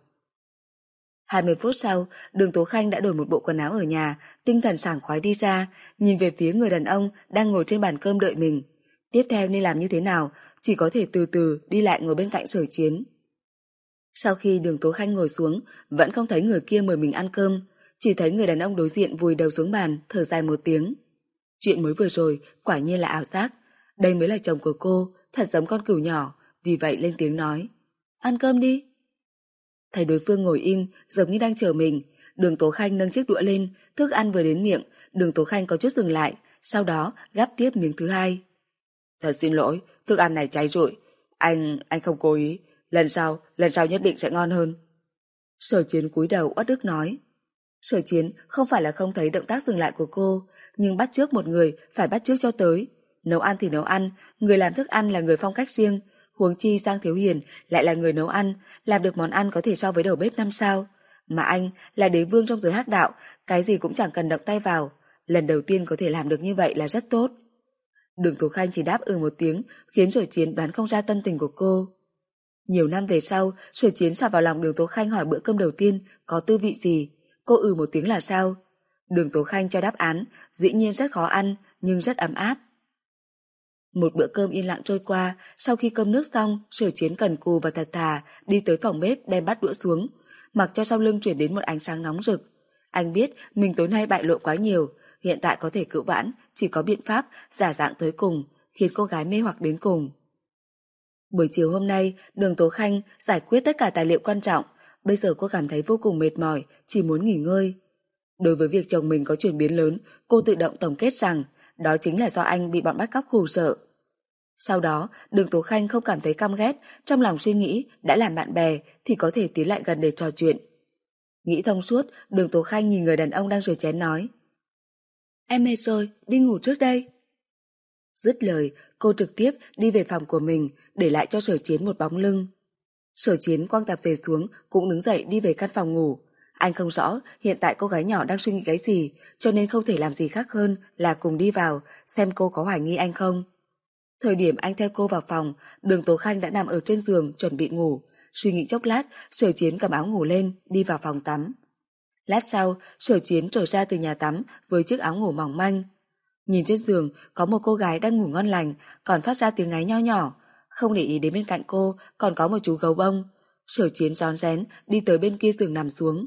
hai mươi phút sau, Đường Tố Khanh đã đổi một bộ quần áo ở nhà, tinh thần sảng khoái đi ra, nhìn về phía người đàn ông đang ngồi trên bàn cơm đợi mình. Tiếp theo nên làm như thế nào, chỉ có thể từ từ đi lại ngồi bên cạnh Sở Chiến. Sau khi Đường Tố Khanh ngồi xuống, vẫn không thấy người kia mời mình ăn cơm, chỉ thấy người đàn ông đối diện vùi đầu xuống bàn, thở dài một tiếng. Chuyện mới vừa rồi, quả nhiên là ảo giác. Đây mới là chồng của cô, thật giống con cừu nhỏ, vì vậy lên tiếng nói. Ăn cơm đi. Thấy đối phương ngồi im, giống như đang chờ mình, Đường Tố Khanh nâng chiếc đũa lên, thức ăn vừa đến miệng, Đường Tố Khanh có chút dừng lại, sau đó gắp tiếp miếng thứ hai. Thật xin lỗi, thức ăn này cháy rụi, anh, anh không cố ý, lần sau, lần sau nhất định sẽ ngon hơn. Sở Chiến cúi đầu uất ức nói. Sở Chiến không phải là không thấy động tác dừng lại của cô, nhưng bắt chước một người phải bắt chước cho tới. Nấu ăn thì nấu ăn, người làm thức ăn là người phong cách riêng, huống chi Giang Thiếu Hiền lại là người nấu ăn, làm được món ăn có thể so với đầu bếp năm sao. Mà anh là đế vương trong giới hắc đạo, cái gì cũng chẳng cần động tay vào. Lần đầu tiên có thể làm được như vậy là rất tốt. Đường Tố Khanh chỉ đáp ừ một tiếng, khiến Sở Chiến đoán không ra tâm tình của cô. Nhiều năm về sau, Sở Chiến xả vào lòng Đường Tố Khanh hỏi bữa cơm đầu tiên có tư vị gì. Cô ừ một tiếng là sao? Đường Tố Khanh cho đáp án, dĩ nhiên rất khó ăn, nhưng rất ấm áp. Một bữa cơm yên lặng trôi qua, sau khi cơm nước xong, Sở Chiến cần cù và thật thà đi tới phòng bếp đem bát đũa xuống, mặc cho sau lưng chuyển đến một ánh sáng nóng rực. Anh biết mình tối nay bại lộ quá nhiều, hiện tại có thể cứu vãn, chỉ có biện pháp giả dạng tới cùng, khiến cô gái mê hoặc đến cùng. Buổi chiều hôm nay, Đường Tố Khanh giải quyết tất cả tài liệu quan trọng, bây giờ cô cảm thấy vô cùng mệt mỏi, chỉ muốn nghỉ ngơi. Đối với việc chồng mình có chuyển biến lớn, cô tự động tổng kết rằng đó chính là do anh bị bọn bắt cóc khổ sở. Sau đó, Đường Tố Khanh không cảm thấy căm ghét, trong lòng suy nghĩ đã làm bạn bè thì có thể tiến lại gần để trò chuyện. Nghĩ thông suốt, Đường Tố Khanh nhìn người đàn ông đang rửa chén nói. Em mệt rồi, đi ngủ trước đây. Dứt lời, cô trực tiếp đi về phòng của mình, để lại cho Sở Chiến một bóng lưng. Sở Chiến quăng tạp dề xuống, cũng đứng dậy đi về căn phòng ngủ. Anh không rõ hiện tại cô gái nhỏ đang suy nghĩ cái gì, cho nên không thể làm gì khác hơn là cùng đi vào, xem cô có hoài nghi anh không. Thời điểm anh theo cô vào phòng, Đường Tố Khanh đã nằm ở trên giường chuẩn bị ngủ. Suy nghĩ chốc lát, Sở Chiến cầm áo ngủ lên, đi vào phòng tắm. Lát sau, Sở Chiến trở ra từ nhà tắm với chiếc áo ngủ mỏng manh. Nhìn trên giường có một cô gái đang ngủ ngon lành, còn phát ra tiếng ngáy nho nhỏ. Không để ý đến bên cạnh cô còn có một chú gấu bông. Sở Chiến rón rén đi tới bên kia giường nằm xuống.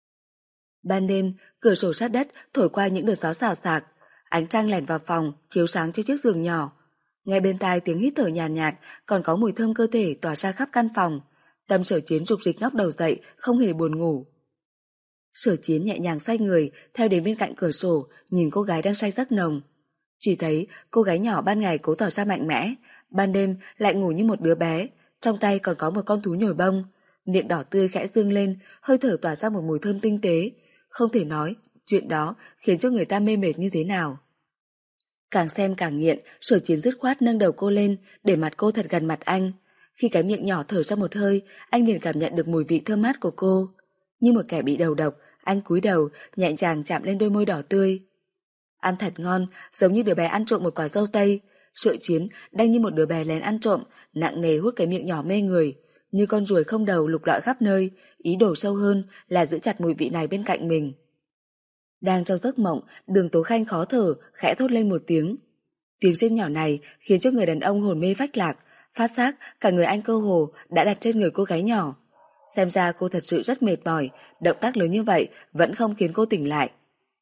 Ban đêm, cửa sổ sát đất thổi qua những đợt gió xào xạc. Ánh trăng lẻn vào phòng, chiếu sáng cho chiếc giường nhỏ. Nghe bên tai tiếng hít thở nhàn nhạt, nhạt, còn có mùi thơm cơ thể tỏa ra khắp căn phòng. Tâm Sở Chiến rục rịch ngóc đầu dậy, không hề buồn ngủ. Sở Chiến nhẹ nhàng xoay người, theo đến bên cạnh cửa sổ, nhìn cô gái đang say giấc nồng. Chỉ thấy cô gái nhỏ ban ngày cố tỏ ra mạnh mẽ, ban đêm lại ngủ như một đứa bé, trong tay còn có một con thú nhồi bông, miệng đỏ tươi khẽ dương lên, hơi thở tỏa ra một mùi thơm tinh tế. Không thể nói, chuyện đó khiến cho người ta mê mệt như thế nào. Càng xem càng nghiện, Sở Chiến dứt khoát nâng đầu cô lên, để mặt cô thật gần mặt anh. Khi cái miệng nhỏ thở ra một hơi, anh liền cảm nhận được mùi vị thơm mát của cô. Như một kẻ bị đầu độc, anh cúi đầu, nhẹ nhàng chạm lên đôi môi đỏ tươi. Ăn thật ngon, giống như đứa bé ăn trộm một quả dâu tây. Sở Chiến đang như một đứa bé lén ăn trộm, nặng nề hút cái miệng nhỏ mê người, như con ruồi không đầu lục lọi khắp nơi, ý đồ sâu hơn là giữ chặt mùi vị này bên cạnh mình. Đang trong giấc mộng, Đường Tố Khanh khó thở, khẽ thốt lên một tiếng. Tiếng rên nhỏ này khiến cho người đàn ông hồn mê phách lạc, phát giác cả người anh cơ hồ đã đặt trên người cô gái nhỏ. Xem ra cô thật sự rất mệt mỏi, động tác lớn như vậy vẫn không khiến cô tỉnh lại.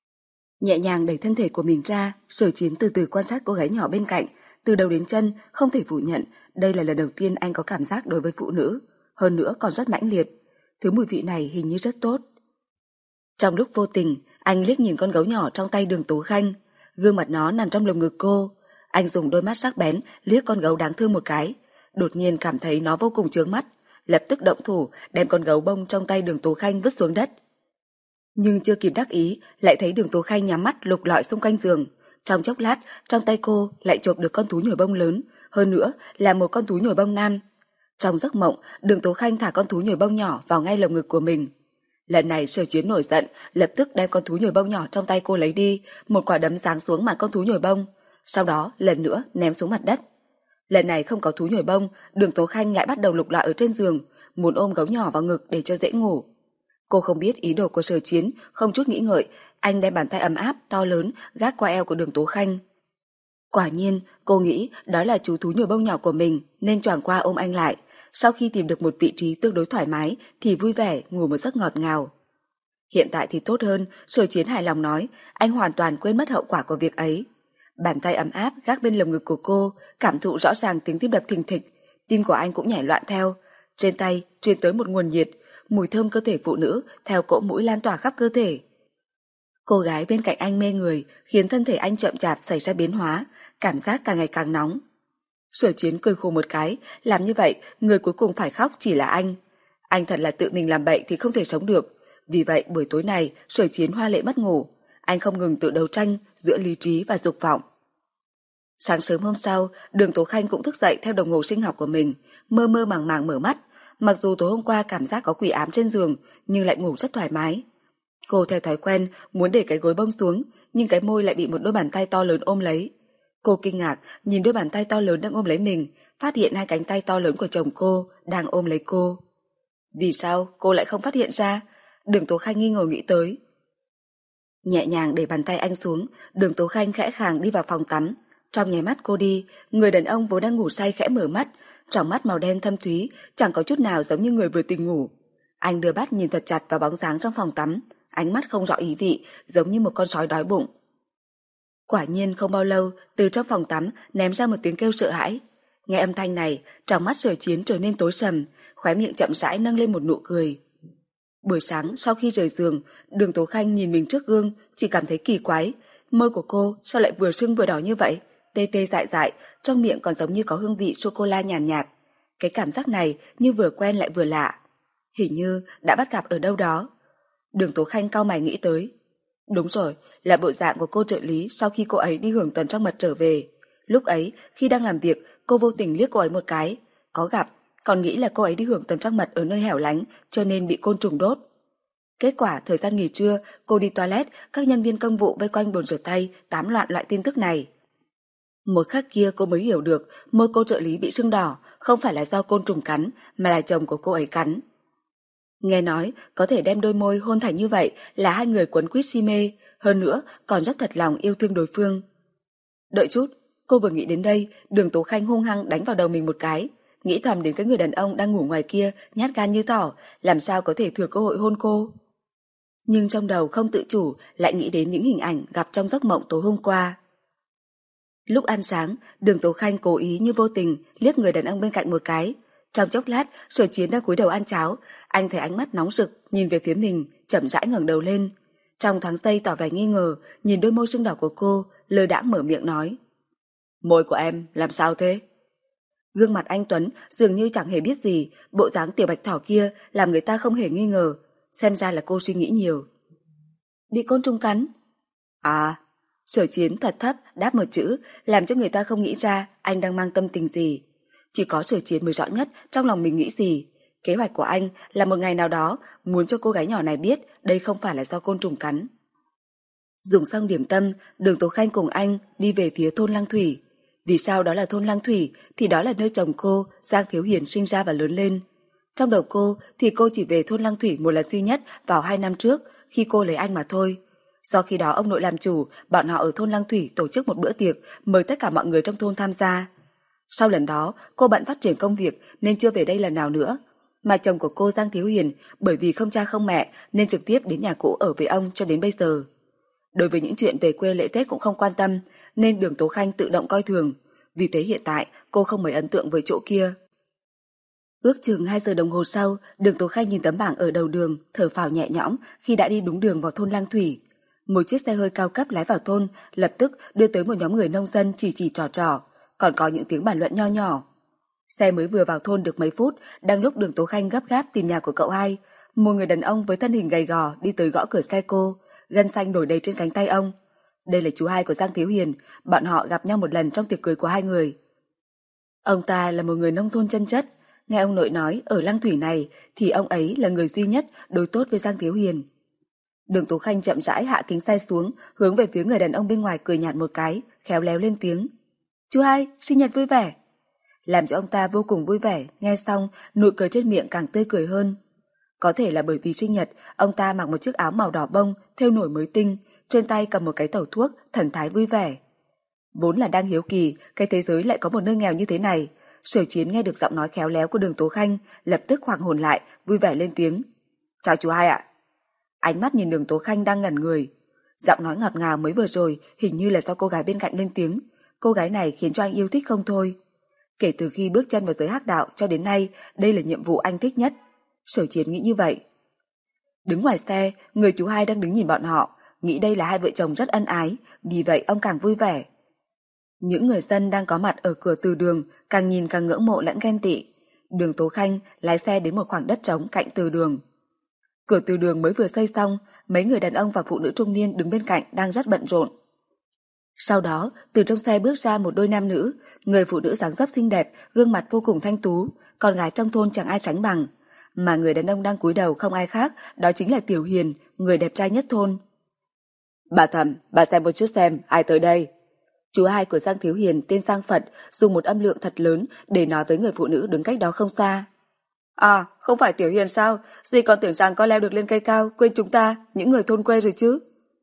Nhẹ nhàng đẩy thân thể của mình ra, Sở Chiến từ từ quan sát cô gái nhỏ bên cạnh, từ đầu đến chân, không thể phủ nhận, đây là lần đầu tiên anh có cảm giác đối với phụ nữ, hơn nữa còn rất mãnh liệt. Thứ mùi vị này hình như rất tốt. Trong lúc vô tình, anh liếc nhìn con gấu nhỏ trong tay Đường Tố Khanh, gương mặt nó nằm trong lồng ngực cô. Anh dùng đôi mắt sắc bén liếc con gấu đáng thương một cái, đột nhiên cảm thấy nó vô cùng chướng mắt, lập tức động thủ đem con gấu bông trong tay Đường Tố Khanh vứt xuống đất. Nhưng chưa kịp đắc ý, lại thấy Đường Tố Khanh nhắm mắt lục lọi xung quanh giường. Trong chốc lát, trong tay cô lại chộp được con thú nhồi bông lớn, hơn nữa là một con thú nhồi bông nam. Trong giấc mộng, Đường Tố Khanh thả con thú nhồi bông nhỏ vào ngay lồng ngực của mình. Lần này Sở Chiến nổi giận, lập tức đem con thú nhồi bông nhỏ trong tay cô lấy đi, một quả đấm giáng xuống mặt con thú nhồi bông, sau đó lần nữa ném xuống mặt đất. Lần này không có thú nhồi bông, Đường Tố Khanh lại bắt đầu lục lọi ở trên giường, muốn ôm gấu nhỏ vào ngực để cho dễ ngủ. Cô không biết ý đồ của Sở Chiến, không chút nghĩ ngợi, anh đem bàn tay ấm áp, to lớn, gác qua eo của Đường Tố Khanh. Quả nhiên, cô nghĩ đó là chú thú nhồi bông nhỏ của mình, nên choàng qua ôm anh lại. Sau khi tìm được một vị trí tương đối thoải mái, thì vui vẻ ngủ một giấc ngọt ngào. Hiện tại thì tốt hơn, Sở Chiến hài lòng nói, anh hoàn toàn quên mất hậu quả của việc ấy. Bàn tay ấm áp gác bên lồng ngực của cô, cảm thụ rõ ràng tiếng tim đập thình thịch, tim của anh cũng nhảy loạn theo. Trên tay truyền tới một nguồn nhiệt, mùi thơm cơ thể phụ nữ theo cỗ mũi lan tỏa khắp cơ thể. Cô gái bên cạnh anh mê người, khiến thân thể anh chậm chạp xảy ra biến hóa, cảm giác càng ngày càng nóng. Sở Chiến cười khổ một cái, làm như vậy người cuối cùng phải khóc chỉ là anh. Anh thật là tự mình làm bậy thì không thể sống được. Vì vậy buổi tối này Sở Chiến hoa lệ mất ngủ. Anh không ngừng tự đấu tranh giữa lý trí và dục vọng. Sáng sớm hôm sau, Đường Tố Khanh cũng thức dậy theo đồng hồ sinh học của mình, mơ mơ màng màng mở mắt. Mặc dù tối hôm qua cảm giác có quỷ ám trên giường, nhưng lại ngủ rất thoải mái. Cô theo thói quen muốn để cái gối bông xuống, nhưng cái môi lại bị một đôi bàn tay to lớn ôm lấy. Cô kinh ngạc nhìn đôi bàn tay to lớn đang ôm lấy mình, phát hiện hai cánh tay to lớn của chồng cô đang ôm lấy cô. Vì sao cô lại không phát hiện ra? Đường Tố Khanh nghi ngờ nghĩ tới. Nhẹ nhàng để bàn tay anh xuống, Đường Tố Khanh khẽ khàng đi vào phòng tắm. Trong nháy mắt cô đi, người đàn ông vốn đang ngủ say khẽ mở mắt, trong mắt màu đen thâm thúy, chẳng có chút nào giống như người vừa tỉnh ngủ. Anh đưa mắt nhìn thật chặt vào bóng dáng trong phòng tắm, ánh mắt không rõ ý vị, giống như một con sói đói bụng. Quả nhiên không bao lâu, từ trong phòng tắm ném ra một tiếng kêu sợ hãi. Nghe âm thanh này, trong mắt Sở Chiến trở nên tối sầm, khóe miệng chậm rãi nâng lên một nụ cười. Buổi sáng sau khi rời giường, Đường Tố Khanh nhìn mình trước gương, chỉ cảm thấy kỳ quái, môi của cô sao lại vừa sưng vừa đỏ như vậy, tê tê dại dại, trong miệng còn giống như có hương vị sô cô la nhàn nhạt, nhạt. Cái cảm giác này như vừa quen lại vừa lạ, hình như đã bắt gặp ở đâu đó. Đường Tố Khanh cau mày nghĩ tới. Đúng rồi, là bộ dạng của cô trợ lý sau khi cô ấy đi hưởng tuần trăng mật trở về. Lúc ấy, khi đang làm việc, cô vô tình liếc cô ấy một cái, có gặp, còn nghĩ là cô ấy đi hưởng tuần trăng mật ở nơi hẻo lánh, cho nên bị côn trùng đốt. Kết quả thời gian nghỉ trưa, cô đi toilet, các nhân viên công vụ vây quanh bồn rửa tay, tám loạn loại tin tức này. Một khắc kia cô mới hiểu được môi cô trợ lý bị sưng đỏ không phải là do côn trùng cắn, mà là chồng của cô ấy cắn. Nghe nói có thể đem đôi môi hôn thành như vậy là hai người quấn quýt si mê, hơn nữa còn rất thật lòng yêu thương đối phương. Đợi chút, cô vừa nghĩ đến đây, Đường Tố Khanh hung hăng đánh vào đầu mình một cái, nghĩ thầm đến cái người đàn ông đang ngủ ngoài kia nhát gan như thỏ, làm sao có thể thừa cơ hội hôn cô. Nhưng trong đầu không tự chủ lại nghĩ đến những hình ảnh gặp trong giấc mộng tối hôm qua. Lúc ăn sáng, Đường Tố Khanh cố ý như vô tình liếc người đàn ông bên cạnh một cái. Trong chốc lát, Sở Chiến đang cúi đầu ăn cháo, anh thấy ánh mắt nóng rực nhìn về phía mình, chậm rãi ngẩng đầu lên. Trong thoáng giây tỏ vẻ nghi ngờ, nhìn đôi môi sưng đỏ của cô, lơ đãng mở miệng nói: "Môi của em làm sao thế?" Gương mặt anh Tuấn dường như chẳng hề biết gì, bộ dáng tiểu bạch thỏ kia làm người ta không hề nghi ngờ, xem ra là cô suy nghĩ nhiều. "Bị côn trùng cắn." "À." Sở Chiến thật thấp đáp một chữ, làm cho người ta không nghĩ ra anh đang mang tâm tình gì. Chỉ có Sở Chiến mới rõ nhất trong lòng mình nghĩ gì. Kế hoạch của anh là một ngày nào đó muốn cho cô gái nhỏ này biết đây không phải là do côn trùng cắn. Dùng xong điểm tâm, Đường Tố Khanh cùng anh đi về phía thôn Lăng Thủy. Vì sao đó là thôn Lăng Thủy thì đó là nơi chồng cô, Giang Thiếu Hiền sinh ra và lớn lên. Trong đầu cô thì cô chỉ về thôn Lăng Thủy một lần duy nhất vào hai năm trước khi cô lấy anh mà thôi. Do khi đó ông nội làm chủ, bọn họ ở thôn Lăng Thủy tổ chức một bữa tiệc mời tất cả mọi người trong thôn tham gia. Sau lần đó, cô bận phát triển công việc nên chưa về đây lần nào nữa. Mà chồng của cô Giang Thiếu Hiền bởi vì không cha không mẹ nên trực tiếp đến nhà cũ ở với ông cho đến bây giờ. Đối với những chuyện về quê lễ Tết cũng không quan tâm nên Đường Tố Khanh tự động coi thường. Vì thế hiện tại cô không mấy ấn tượng với chỗ kia. Ước chừng hai giờ đồng hồ sau, Đường Tố Khanh nhìn tấm bảng ở đầu đường, thở phào nhẹ nhõm khi đã đi đúng đường vào thôn Lăng Thủy. Một chiếc xe hơi cao cấp lái vào thôn, lập tức đưa tới một nhóm người nông dân chỉ chỉ trò trò, còn có những tiếng bàn luận nho nhỏ. Xe mới vừa vào thôn được mấy phút, đang lúc Đường Tố Khanh gấp gáp tìm nhà của cậu hai, một người đàn ông với thân hình gầy gò đi tới gõ cửa xe cô, gân xanh nổi đầy trên cánh tay ông. Đây là chú hai của Giang Thiếu Hiền, bọn họ gặp nhau một lần trong tiệc cưới của hai người. Ông ta là một người nông thôn chân chất, nghe ông nội nói ở Lăng Thủy này thì ông ấy là người duy nhất đối tốt với Giang Thiếu Hiền. Đường Tố Khanh chậm rãi hạ kính xe xuống, hướng về phía người đàn ông bên ngoài cười nhạt một cái, khéo léo lên tiếng: "Chú hai, sinh nhật vui vẻ." Làm cho ông ta vô cùng vui vẻ, nghe xong nụ cười trên miệng càng tươi cười hơn. Có thể là bởi vì sinh nhật, ông ta mặc một chiếc áo màu đỏ bông thêu nổi mới tinh, trên tay cầm một cái tẩu thuốc, thần thái vui vẻ. Vốn là đang hiếu kỳ cái thế giới lại có một nơi nghèo như thế này, Sở Chiến nghe được giọng nói khéo léo của Đường Tố Khanh, lập tức hoảng hồn lại, vui vẻ lên tiếng: "Chào chú hai ạ." Ánh mắt nhìn Đường Tố Khanh đang ngẩn người. Giọng nói ngọt ngào mới vừa rồi hình như là do cô gái bên cạnh lên tiếng. Cô gái này khiến cho anh yêu thích không thôi. Kể từ khi bước chân vào giới hắc đạo cho đến nay, đây là nhiệm vụ anh thích nhất. Sở Chiến nghĩ như vậy. Đứng ngoài xe, người chú hai đang đứng nhìn bọn họ, nghĩ đây là hai vợ chồng rất ân ái, vì vậy ông càng vui vẻ. Những người dân đang có mặt ở cửa từ đường càng nhìn càng ngưỡng mộ lẫn ghen tị. Đường Tố Khanh lái xe đến một khoảng đất trống cạnh từ đường. Cửa từ đường mới vừa xây xong, mấy người đàn ông và phụ nữ trung niên đứng bên cạnh đang rất bận rộn. Sau đó, từ trong xe bước ra một đôi nam nữ, người phụ nữ dáng dấp xinh đẹp, gương mặt vô cùng thanh tú, con gái trong thôn chẳng ai sánh bằng. Mà người đàn ông đang cúi đầu không ai khác, đó chính là Tiểu Hiền, người đẹp trai nhất thôn. "Bà Thẩm, bà xem một chút xem, ai tới đây?" Chú hai của Giang Thiếu Hiền tên Giang Phật dùng một âm lượng thật lớn để nói với người phụ nữ đứng cách đó không xa. "À, không phải Tiểu Hiền sao? Dì còn tưởng rằng con leo được lên cây cao, quên chúng ta, những người thôn quê rồi chứ."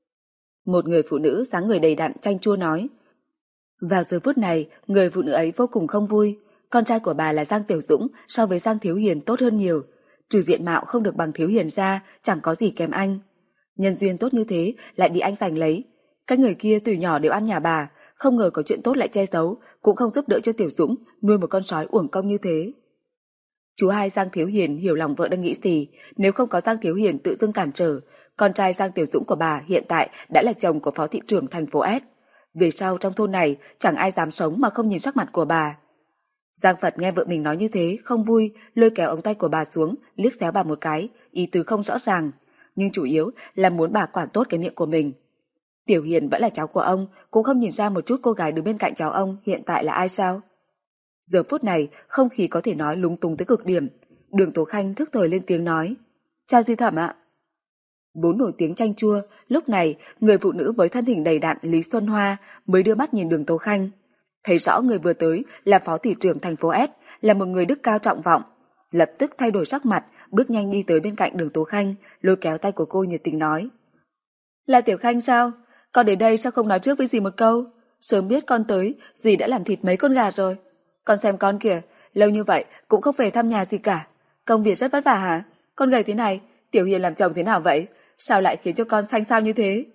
Một người phụ nữ dáng người đầy đặn chanh chua nói. Vào giờ phút này, người phụ nữ ấy vô cùng không vui. Con trai của bà là Giang Tiểu Dũng so với Giang Thiếu Hiền tốt hơn nhiều. Trừ diện mạo không được bằng Thiếu Hiền ra, chẳng có gì kém anh. Nhân duyên tốt như thế lại bị anh giành lấy. Các người kia từ nhỏ đều ăn nhà bà, không ngờ có chuyện tốt lại che giấu, cũng không giúp đỡ cho Tiểu Dũng nuôi một con sói uổng công như thế. Chú hai Giang Thiếu Hiền hiểu lòng vợ đang nghĩ gì, nếu không có Giang Thiếu Hiền tự dưng cản trở, con trai Giang Tiểu Dũng của bà hiện tại đã là chồng của phó thị trưởng thành phố S. Về sau trong thôn này chẳng ai dám sống mà không nhìn sắc mặt của bà. Giang Phật nghe vợ mình nói như thế, không vui, lôi kéo ống tay của bà xuống, liếc xéo bà một cái, ý tứ không rõ ràng, nhưng chủ yếu là muốn bà quản tốt cái miệng của mình. Tiểu Hiền vẫn là cháu của ông, cũng không nhìn ra một chút cô gái đứng bên cạnh cháu ông hiện tại là ai sao? Giờ phút này, không khí có thể nói lúng túng tới cực điểm. Đường Tố Khanh thức thời lên tiếng nói: "Chào dì Thẩm ạ." Vốn nổi tiếng chanh chua, lúc này người phụ nữ với thân hình đầy đặn Lý Xuân Hoa mới đưa mắt nhìn Đường Tố Khanh. Thấy rõ người vừa tới là phó thị trưởng thành phố S, là một người đức cao trọng vọng, lập tức thay đổi sắc mặt, bước nhanh đi tới bên cạnh Đường Tố Khanh, lôi kéo tay của cô nhiệt tình nói. Là Tiểu Khanh sao? Con đến đây sao không nói trước với dì một câu? Sớm biết con tới, dì đã làm thịt mấy con gà rồi. Con xem con kìa, lâu như vậy cũng không về thăm nhà gì cả. Công việc rất vất vả hả? Con gầy thế này, Tiểu Hiền làm chồng thế nào vậy? Sao lại khiến cho con xanh xao như thế?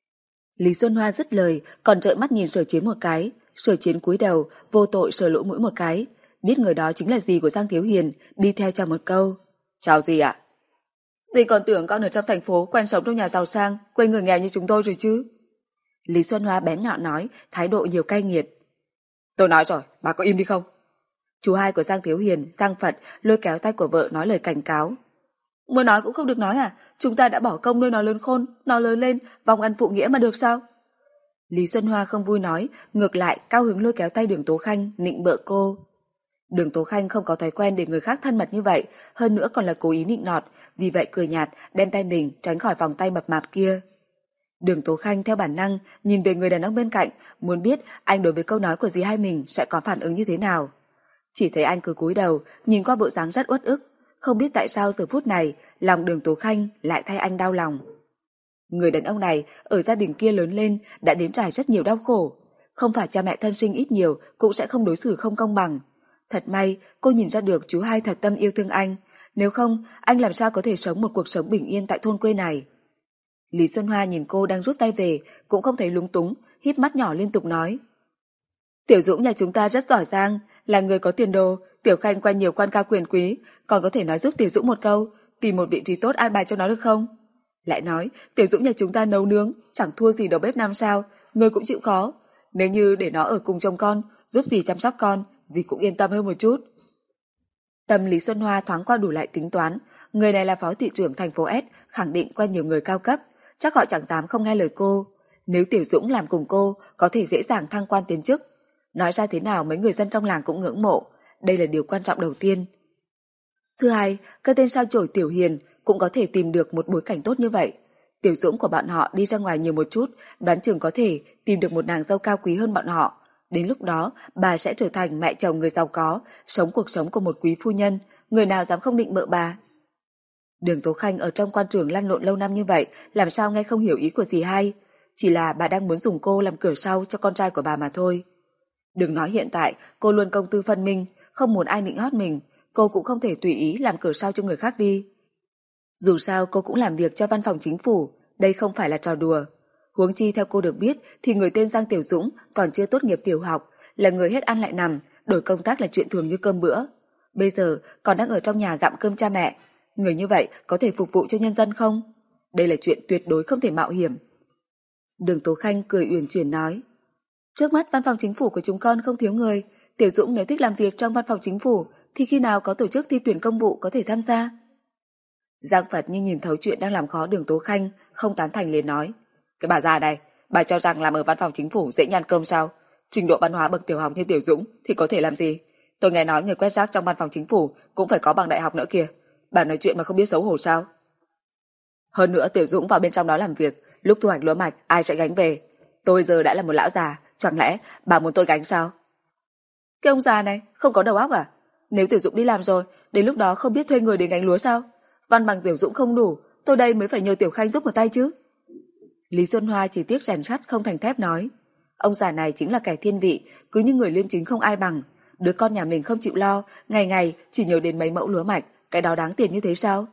Lý Xuân Hoa dứt lời, còn trợn mắt nhìn Sở Chiến một cái. Sở Chiến cúi đầu, vô tội sờ lỗ mũi một cái. Biết người đó chính là dì của Giang Thiếu Hiền, đi theo chào một câu. Chào dì ạ. Dì còn tưởng con ở trong thành phố quen sống trong nhà giàu sang, quên người nghèo như chúng tôi rồi chứ. Lý Xuân Hoa bén nhọn nói, thái độ nhiều cay nghiệt. Tôi nói rồi, bà có im đi không? Chú hai của Giang Thiếu Hiền, Giang Phật, lôi kéo tay của vợ nói lời cảnh cáo. Muốn nói cũng không được nói à? Chúng ta đã bỏ công nuôi nó lớn khôn, nó lớn lên, vòng ăn phụ nghĩa mà được sao? Lý Xuân Hoa không vui nói, ngược lại cao hứng lôi kéo tay Đường Tố Khanh, nịnh bợ cô. Đường Tố Khanh không có thói quen để người khác thân mật như vậy, hơn nữa còn là cố ý nịnh nọt, vì vậy cười nhạt, đem tay mình tránh khỏi vòng tay mập mạp kia. Đường Tố Khanh theo bản năng nhìn về người đàn ông bên cạnh, muốn biết anh đối với câu nói của dì hai mình sẽ có phản ứng như thế nào. Chỉ thấy anh cứ cúi đầu, nhìn qua bộ dáng rất uất ức, không biết tại sao giờ phút này lòng Đường Tố Khanh lại thay anh đau lòng. Người đàn ông này ở gia đình kia lớn lên đã nếm trải rất nhiều đau khổ, không phải cha mẹ thân sinh ít nhiều cũng sẽ không đối xử không công bằng. Thật may cô nhìn ra được chú hai thật tâm yêu thương anh, nếu không anh làm sao có thể sống một cuộc sống bình yên tại thôn quê này. Lý Xuân Hoa nhìn cô đang rút tay về, cũng không thấy lúng túng, híp mắt nhỏ liên tục nói. Tiểu Dũng nhà chúng ta rất giỏi giang, là người có tiền đồ, Tiểu Khanh quen nhiều quan cao quyền quý, còn có thể nói giúp Tiểu Dũng một câu, tìm một vị trí tốt an bài cho nó được không? Lại nói, Tiểu Dũng nhà chúng ta nấu nướng, chẳng thua gì đầu bếp năm sao, người cũng chịu khó. Nếu như để nó ở cùng chồng con, giúp dì chăm sóc con, dì cũng yên tâm hơn một chút. Tâm Lý Xuân Hoa thoáng qua đủ lại tính toán, người này là phó thị trưởng thành phố S, khẳng định quen nhiều người cao cấp, chắc họ chẳng dám không nghe lời cô. Nếu Tiểu Dũng làm cùng cô, có thể dễ dàng thăng quan tiến chức. Nói ra thế nào mấy người dân trong làng cũng ngưỡng mộ, đây là điều quan trọng đầu tiên. Thứ hai, cái tên sao chổi Tiểu Hiền cũng có thể tìm được một bối cảnh tốt như vậy. Tiểu Dũng của bọn họ đi ra ngoài nhiều một chút, đoán chừng có thể tìm được một nàng dâu cao quý hơn bọn họ. Đến lúc đó, bà sẽ trở thành mẹ chồng người giàu có, sống cuộc sống của một quý phu nhân, người nào dám không định bợ bà. Đường Tố Khanh ở trong quan trường lăn lộn lâu năm như vậy, làm sao nghe không hiểu ý của dì hai. Chỉ là bà đang muốn dùng cô làm cửa sau cho con trai của bà mà thôi. Đừng nói hiện tại, cô luôn công tư phân minh, không muốn ai nịnh hót mình, cô cũng không thể tùy ý làm cửa sau cho người khác đi. Dù sao cô cũng làm việc cho văn phòng chính phủ, đây không phải là trò đùa. Huống chi theo cô được biết thì người tên Giang Tiểu Dũng còn chưa tốt nghiệp tiểu học, là người hết ăn lại nằm, đổi công tác là chuyện thường như cơm bữa. Bây giờ còn đang ở trong nhà gặm cơm cha mẹ, người như vậy có thể phục vụ cho nhân dân không? Đây là chuyện tuyệt đối không thể mạo hiểm. Đường Tố Khanh cười uyển chuyển nói. Trước mắt văn phòng chính phủ của chúng con không thiếu người, Tiểu Dũng nếu thích làm việc trong văn phòng chính phủ thì khi nào có tổ chức thi tuyển công vụ có thể tham gia. Giang Phật như nhìn thấu chuyện đang làm khó Đường Tố Khanh, không tán thành liền nói. Cái bà già này, bà cho rằng làm ở văn phòng chính phủ dễ nhăn cơm sao? Trình độ văn hóa bậc tiểu học như Tiểu Dũng thì có thể làm gì? Tôi nghe nói người quét rác trong văn phòng chính phủ cũng phải có bằng đại học nữa kìa. Bà nói chuyện mà không biết xấu hổ sao? Hơn nữa Tiểu Dũng vào bên trong đó làm việc, lúc thu hoạch lúa mạch ai sẽ gánh về? Tôi giờ đã là một lão già, chẳng lẽ bà muốn tôi gánh sao? Cái ông già này không có đầu óc à? Nếu Tiểu Dũng đi làm rồi, đến lúc đó không biết thuê người đến gánh lúa sao? Văn bằng Tiểu Dũng không đủ, tôi đây mới phải nhờ Tiểu Khanh giúp một tay chứ. Lý Xuân Hoa chỉ tiếc rèn sắt không thành thép nói. Ông già này chính là kẻ thiên vị, cứ như người liêm chính không ai bằng. Đứa con nhà mình không chịu lo, ngày ngày chỉ nhớ đến mấy mẫu lúa mạch, cái đó đáng tiền như thế sao?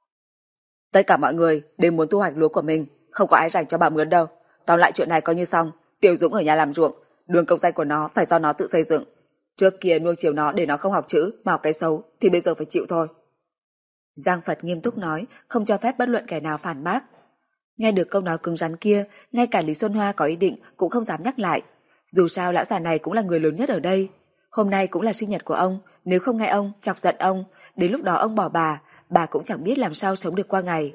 Tất cả mọi người đều muốn thu hoạch lúa của mình, không có ai rảnh cho bà mướn đâu. Tóm lại chuyện này coi như xong, Tiểu Dũng ở nhà làm ruộng, đường công danh của nó phải do nó tự xây dựng. Trước kia nuông chiều nó để nó không học chữ mà học cái xấu thì bây giờ phải chịu thôi. Giang Phật nghiêm túc nói, không cho phép bất luận kẻ nào phản bác. Nghe được câu nói cứng rắn kia, ngay cả Lý Xuân Hoa có ý định cũng không dám nhắc lại. Dù sao lão già này cũng là người lớn nhất ở đây. Hôm nay cũng là sinh nhật của ông, nếu không nghe ông, chọc giận ông, đến lúc đó ông bỏ bà, bà cũng chẳng biết làm sao sống được qua ngày.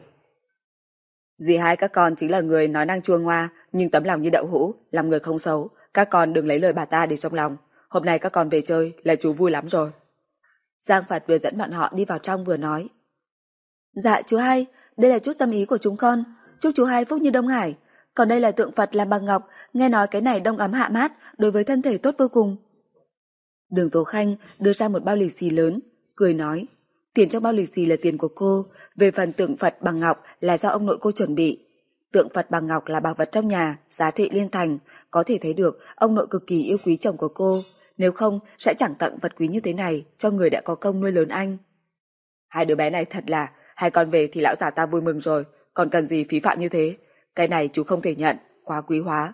Dì hai các con chính là người nói năng chua ngoa, nhưng tấm lòng như đậu hũ, làm người không xấu. Các con đừng lấy lời bà ta để trong lòng. Hôm nay các con về chơi là chú vui lắm rồi. Giang Phật vừa dẫn bọn họ đi vào trong vừa nói. Dạ chú hai, đây là chút tâm ý của chúng con. Chúc chú hai phúc như Đông Hải. Còn đây là tượng Phật làm bằng ngọc, nghe nói cái này đông ấm hạ mát, đối với thân thể tốt vô cùng. Đường Tố Khanh đưa ra một bao lì xì lớn, cười nói. Tiền trong bao lì xì là tiền của cô, về phần tượng Phật bằng ngọc là do ông nội cô chuẩn bị. Tượng Phật bằng ngọc là bảo vật trong nhà, giá trị liên thành, có thể thấy được ông nội cực kỳ yêu quý chồng của cô, nếu không sẽ chẳng tặng vật quý như thế này cho người đã có công nuôi lớn anh. Hai đứa bé này thật là, hai con về thì lão già ta vui mừng rồi, còn cần gì phí phạm như thế, cái này chú không thể nhận, quá quý hóa.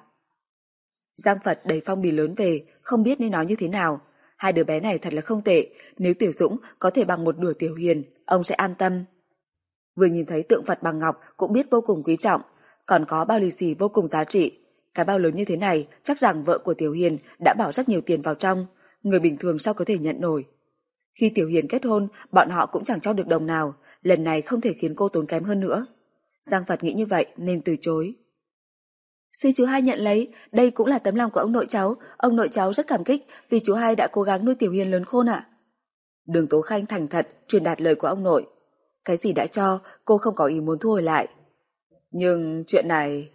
Giang Phật đầy phong bì lớn về, không biết nên nói như thế nào. Hai đứa bé này thật là không tệ, nếu Tiểu Dũng có thể bằng một nửa Tiểu Hiền, ông sẽ an tâm. Vừa nhìn thấy tượng Phật bằng ngọc cũng biết vô cùng quý trọng, còn có bao lì xì vô cùng giá trị. Cái bao lớn như thế này chắc rằng vợ của Tiểu Hiền đã bỏ rất nhiều tiền vào trong, người bình thường sao có thể nhận nổi. Khi Tiểu Hiền kết hôn, bọn họ cũng chẳng cho được đồng nào, lần này không thể khiến cô tốn kém hơn nữa. Giang Phật nghĩ như vậy nên từ chối. Xin chú hai nhận lấy, đây cũng là tấm lòng của ông nội cháu, ông nội cháu rất cảm kích vì chú hai đã cố gắng nuôi Tiểu Hiền lớn khôn ạ. Đường Tố Khanh thành thật truyền đạt lời của ông nội. Cái gì đã cho, cô không có ý muốn thu hồi lại. Nhưng chuyện này...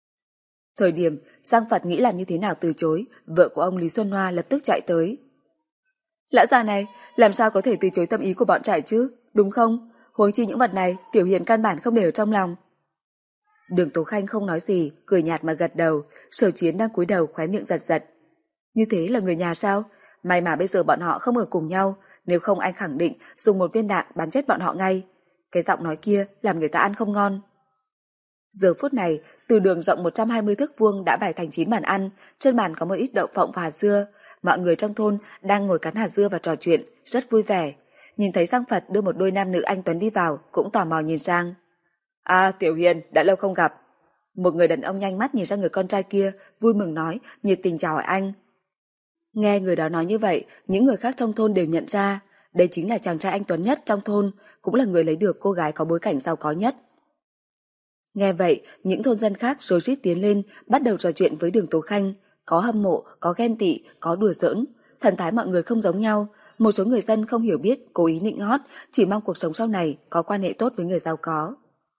Thời điểm Giang Phật nghĩ làm như thế nào từ chối, vợ của ông Lý Xuân Hoa lập tức chạy tới. Lão già này, làm sao có thể từ chối tâm ý của bọn trẻ chứ, đúng không? Huống chi những vật này, Tiểu Hiền căn bản không để ở trong lòng. Đường Tố Khanh không nói gì, cười nhạt mà gật đầu, Sở Chiến đang cúi đầu khóe miệng giật giật. Như thế là người nhà sao? May mà bây giờ bọn họ không ở cùng nhau, nếu không anh khẳng định dùng một viên đạn bắn chết bọn họ ngay. Cái giọng nói kia làm người ta ăn không ngon. Giờ phút này, từ đường rộng một trăm hai mươi thước vuông đã bày thành chín bàn ăn, trên bàn có một ít đậu phộng và hạt dưa. Mọi người trong thôn đang ngồi cắn hạt dưa và trò chuyện, rất vui vẻ. Nhìn thấy Giang Phật đưa một đôi nam nữ anh tuấn đi vào, cũng tò mò nhìn sang. À, Tiểu Hiền, đã lâu không gặp. Một người đàn ông nhanh mắt nhìn sang người con trai kia, vui mừng nói, nhiệt tình chào hỏi anh. Nghe người đó nói như vậy, những người khác trong thôn đều nhận ra, đây chính là chàng trai anh tuấn nhất trong thôn, cũng là người lấy được cô gái có bối cảnh giàu có nhất. Nghe vậy, những thôn dân khác rối rít tiến lên, bắt đầu trò chuyện với Đường Tố Khanh, có hâm mộ, có ghen tị, có đùa giỡn, thần thái mọi người không giống nhau, một số người dân không hiểu biết, cố ý nịnh hót, chỉ mong cuộc sống sau này có quan hệ tốt với người giàu có.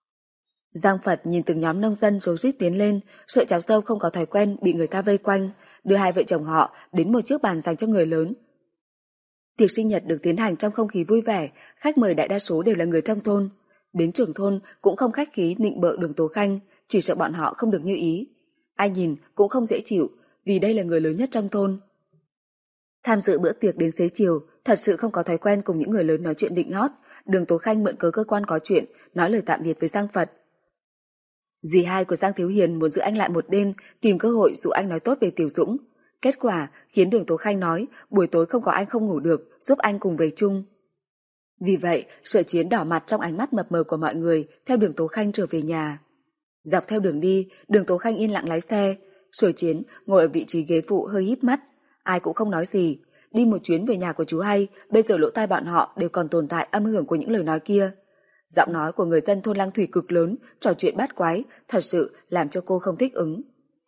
Giang Phật nhìn từng nhóm nông dân rối rít tiến lên, sợ cháu dâu không có thói quen bị người ta vây quanh, đưa hai vợ chồng họ đến một chiếc bàn dành cho người lớn. Tiệc sinh nhật được tiến hành trong không khí vui vẻ, khách mời đại đa số đều là người trong thôn. Đến trưởng thôn cũng không khách khí nịnh bợ Đường Tố Khanh, chỉ sợ bọn họ không được như ý. Ai nhìn cũng không dễ chịu, vì đây là người lớn nhất trong thôn. Tham dự bữa tiệc đến xế chiều, thật sự không có thói quen cùng những người lớn nói chuyện định hót. Đường Tố Khanh mượn cớ cơ quan có chuyện, nói lời tạm biệt với Giang Phật. Dì hai của Giang Thiếu Hiền muốn giữ anh lại một đêm, tìm cơ hội dụ anh nói tốt về Tiểu Dũng. Kết quả khiến Đường Tố Khanh nói buổi tối không có anh không ngủ được, giúp anh cùng về chung. Vì vậy, Sở Chiến đỏ mặt trong ánh mắt mập mờ của mọi người theo Đường Tố Khanh trở về nhà. Dọc theo đường đi, Đường Tố Khanh yên lặng lái xe. Sở Chiến ngồi ở vị trí ghế phụ hơi híp mắt, ai cũng không nói gì. Đi một chuyến về nhà của chú hay, bây giờ lỗ tai bọn họ đều còn tồn tại âm hưởng của những lời nói kia. Giọng nói của người dân thôn Lăng Thủy cực lớn, trò chuyện bát quái, thật sự làm cho cô không thích ứng.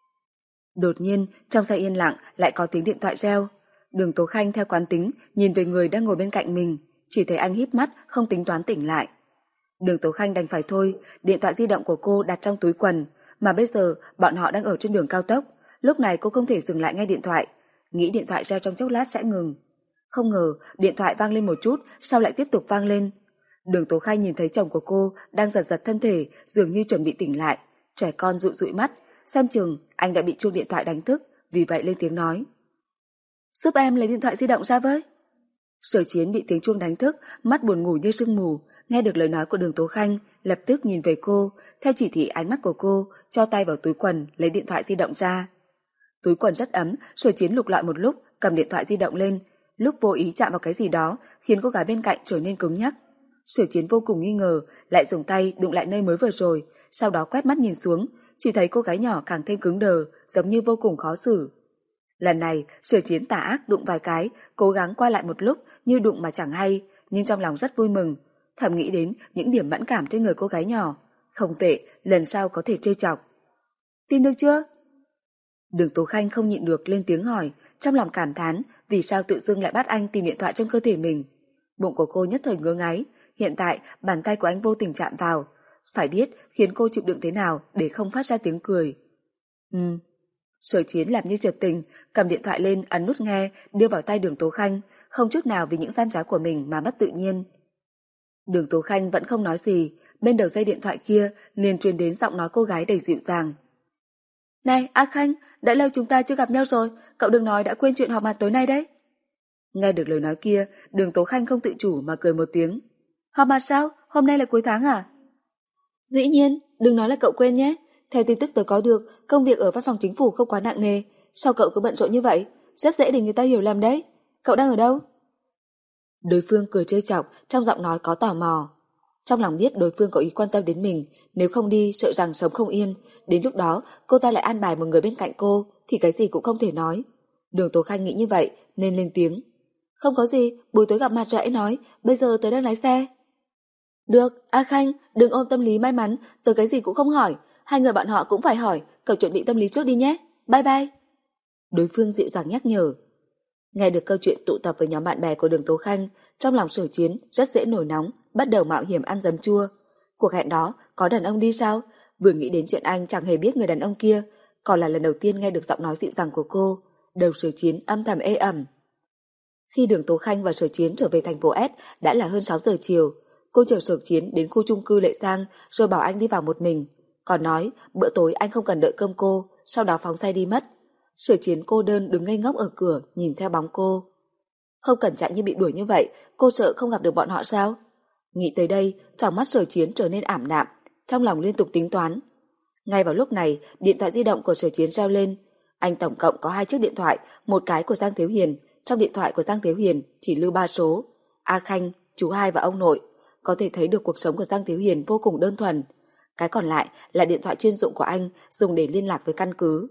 Đột nhiên, trong xe yên lặng lại có tiếng điện thoại reo. Đường Tố Khanh theo quán tính nhìn về người đang ngồi bên cạnh mình, chỉ thấy anh híp mắt không tính toán tỉnh lại. Đường Tố Khanh đành phải thôi, điện thoại di động của cô đặt trong túi quần, mà bây giờ bọn họ đang ở trên đường cao tốc, lúc này cô không thể dừng lại nghe điện thoại, nghĩ điện thoại reo trong chốc lát sẽ ngừng. Không ngờ, điện thoại vang lên một chút, sau lại tiếp tục vang lên. Đường Tố Khanh nhìn thấy chồng của cô đang giật giật thân thể, dường như chuẩn bị tỉnh lại, trẻ con dụi dụi mắt, xem chừng anh đã bị chuông điện thoại đánh thức, vì vậy lên tiếng nói. Giúp em lấy điện thoại di động ra với. Sở Chiến bị tiếng chuông đánh thức, mắt buồn ngủ như sương mù, nghe được lời nói của Đường Tố Khanh, lập tức nhìn về cô, theo chỉ thị ánh mắt của cô, cho tay vào túi quần lấy điện thoại di động ra. Túi quần rất ấm, Sở Chiến lục lọi một lúc, cầm điện thoại di động lên, lúc vô ý chạm vào cái gì đó, khiến cô gái bên cạnh trở nên cứng nhắc. Sở Chiến vô cùng nghi ngờ, lại dùng tay đụng lại nơi mới vừa rồi, sau đó quét mắt nhìn xuống, chỉ thấy cô gái nhỏ càng thêm cứng đờ, giống như vô cùng khó xử. Lần này, Sở Chiến tà ác đụng vài cái, cố gắng qua lại một lúc như đụng mà chẳng hay, nhưng trong lòng rất vui mừng, thầm nghĩ đến những điểm mẫn cảm trên người cô gái nhỏ. Không tệ, lần sau có thể trêu chọc. Tìm được chưa? Đường Tố Khanh không nhịn được lên tiếng hỏi, trong lòng cảm thán vì sao tự dưng lại bắt anh tìm điện thoại trong cơ thể mình. Bụng của cô nhất thời ngứa ngáy, hiện tại bàn tay của anh vô tình chạm vào, phải biết khiến cô chịu đựng thế nào để không phát ra tiếng cười. Ừ. Sở Chiến làm như chợt tình, cầm điện thoại lên ấn nút nghe, đưa vào tay Đường Tố Khanh, không chút nào vì những gian trá của mình mà mất tự nhiên. Đường Tố Khanh vẫn không nói gì, bên đầu dây điện thoại kia liền truyền đến giọng nói cô gái đầy dịu dàng. Này, A Khanh, đã lâu chúng ta chưa gặp nhau rồi, cậu đừng nói đã quên chuyện họp mặt tối nay đấy. Nghe được lời nói kia, Đường Tố Khanh không tự chủ mà cười một tiếng. Họp mặt sao? Hôm nay là cuối tháng à? Dĩ nhiên, đừng nói là cậu quên nhé. Theo tin tức tớ có được, công việc ở văn phòng chính phủ không quá nặng nề. Sao cậu cứ bận rộn như vậy? Rất dễ để người ta hiểu lầm đấy. Cậu đang ở đâu? Đối phương cười trêu chọc, trong giọng nói có tò mò. Trong lòng biết đối phương có ý quan tâm đến mình, nếu không đi sợ rằng sống không yên, đến lúc đó cô ta lại an bài một người bên cạnh cô thì cái gì cũng không thể nói. Đường Tố Khanh nghĩ như vậy nên lên tiếng. Không có gì, buổi tối gặp mặt rồi hãy nói, bây giờ tớ đang lái xe. Được, A Khanh, đừng ôm tâm lý may mắn, tớ cái gì cũng không hỏi, hai người bọn họ cũng phải hỏi, cậu chuẩn bị tâm lý trước đi nhé, bye bye. Đối phương dịu dàng nhắc nhở. Nghe được câu chuyện tụ tập với nhóm bạn bè của Đường Tố Khanh, trong lòng Sở Chiến rất dễ nổi nóng, bắt đầu mạo hiểm ăn giấm chua. Cuộc hẹn đó có đàn ông đi sao? Vừa nghĩ đến chuyện anh chẳng hề biết người đàn ông kia, còn là lần đầu tiên nghe được giọng nói dịu dàng của cô, đầu Sở Chiến âm thầm ê ẩm. Khi Đường Tố Khanh và Sở Chiến trở về thành phố S đã là hơn sáu giờ chiều. Cô chở Sở Chiến đến khu chung cư Lệ Sang rồi bảo anh đi vào một mình. Còn nói bữa tối anh không cần đợi cơm cô, sau đó phóng xe đi mất. Sở Chiến cô đơn đứng ngây ngốc ở cửa nhìn theo bóng cô. Không cẩn trọng như bị đuổi như vậy, cô sợ không gặp được bọn họ sao? Nghĩ tới đây, trong mắt Sở Chiến trở nên ảm đạm, trong lòng liên tục tính toán. Ngay vào lúc này, điện thoại di động của Sở Chiến reo lên. Anh tổng cộng có hai chiếc điện thoại, một cái của Giang Thiếu Hiền. Trong điện thoại của Giang Thiếu Hiền chỉ lưu ba số, A Khanh, chú hai và ông nội. Có thể thấy được cuộc sống của Giang Thiếu Hiền vô cùng đơn thuần. Cái còn lại là điện thoại chuyên dụng của anh, dùng để liên lạc với căn cứ.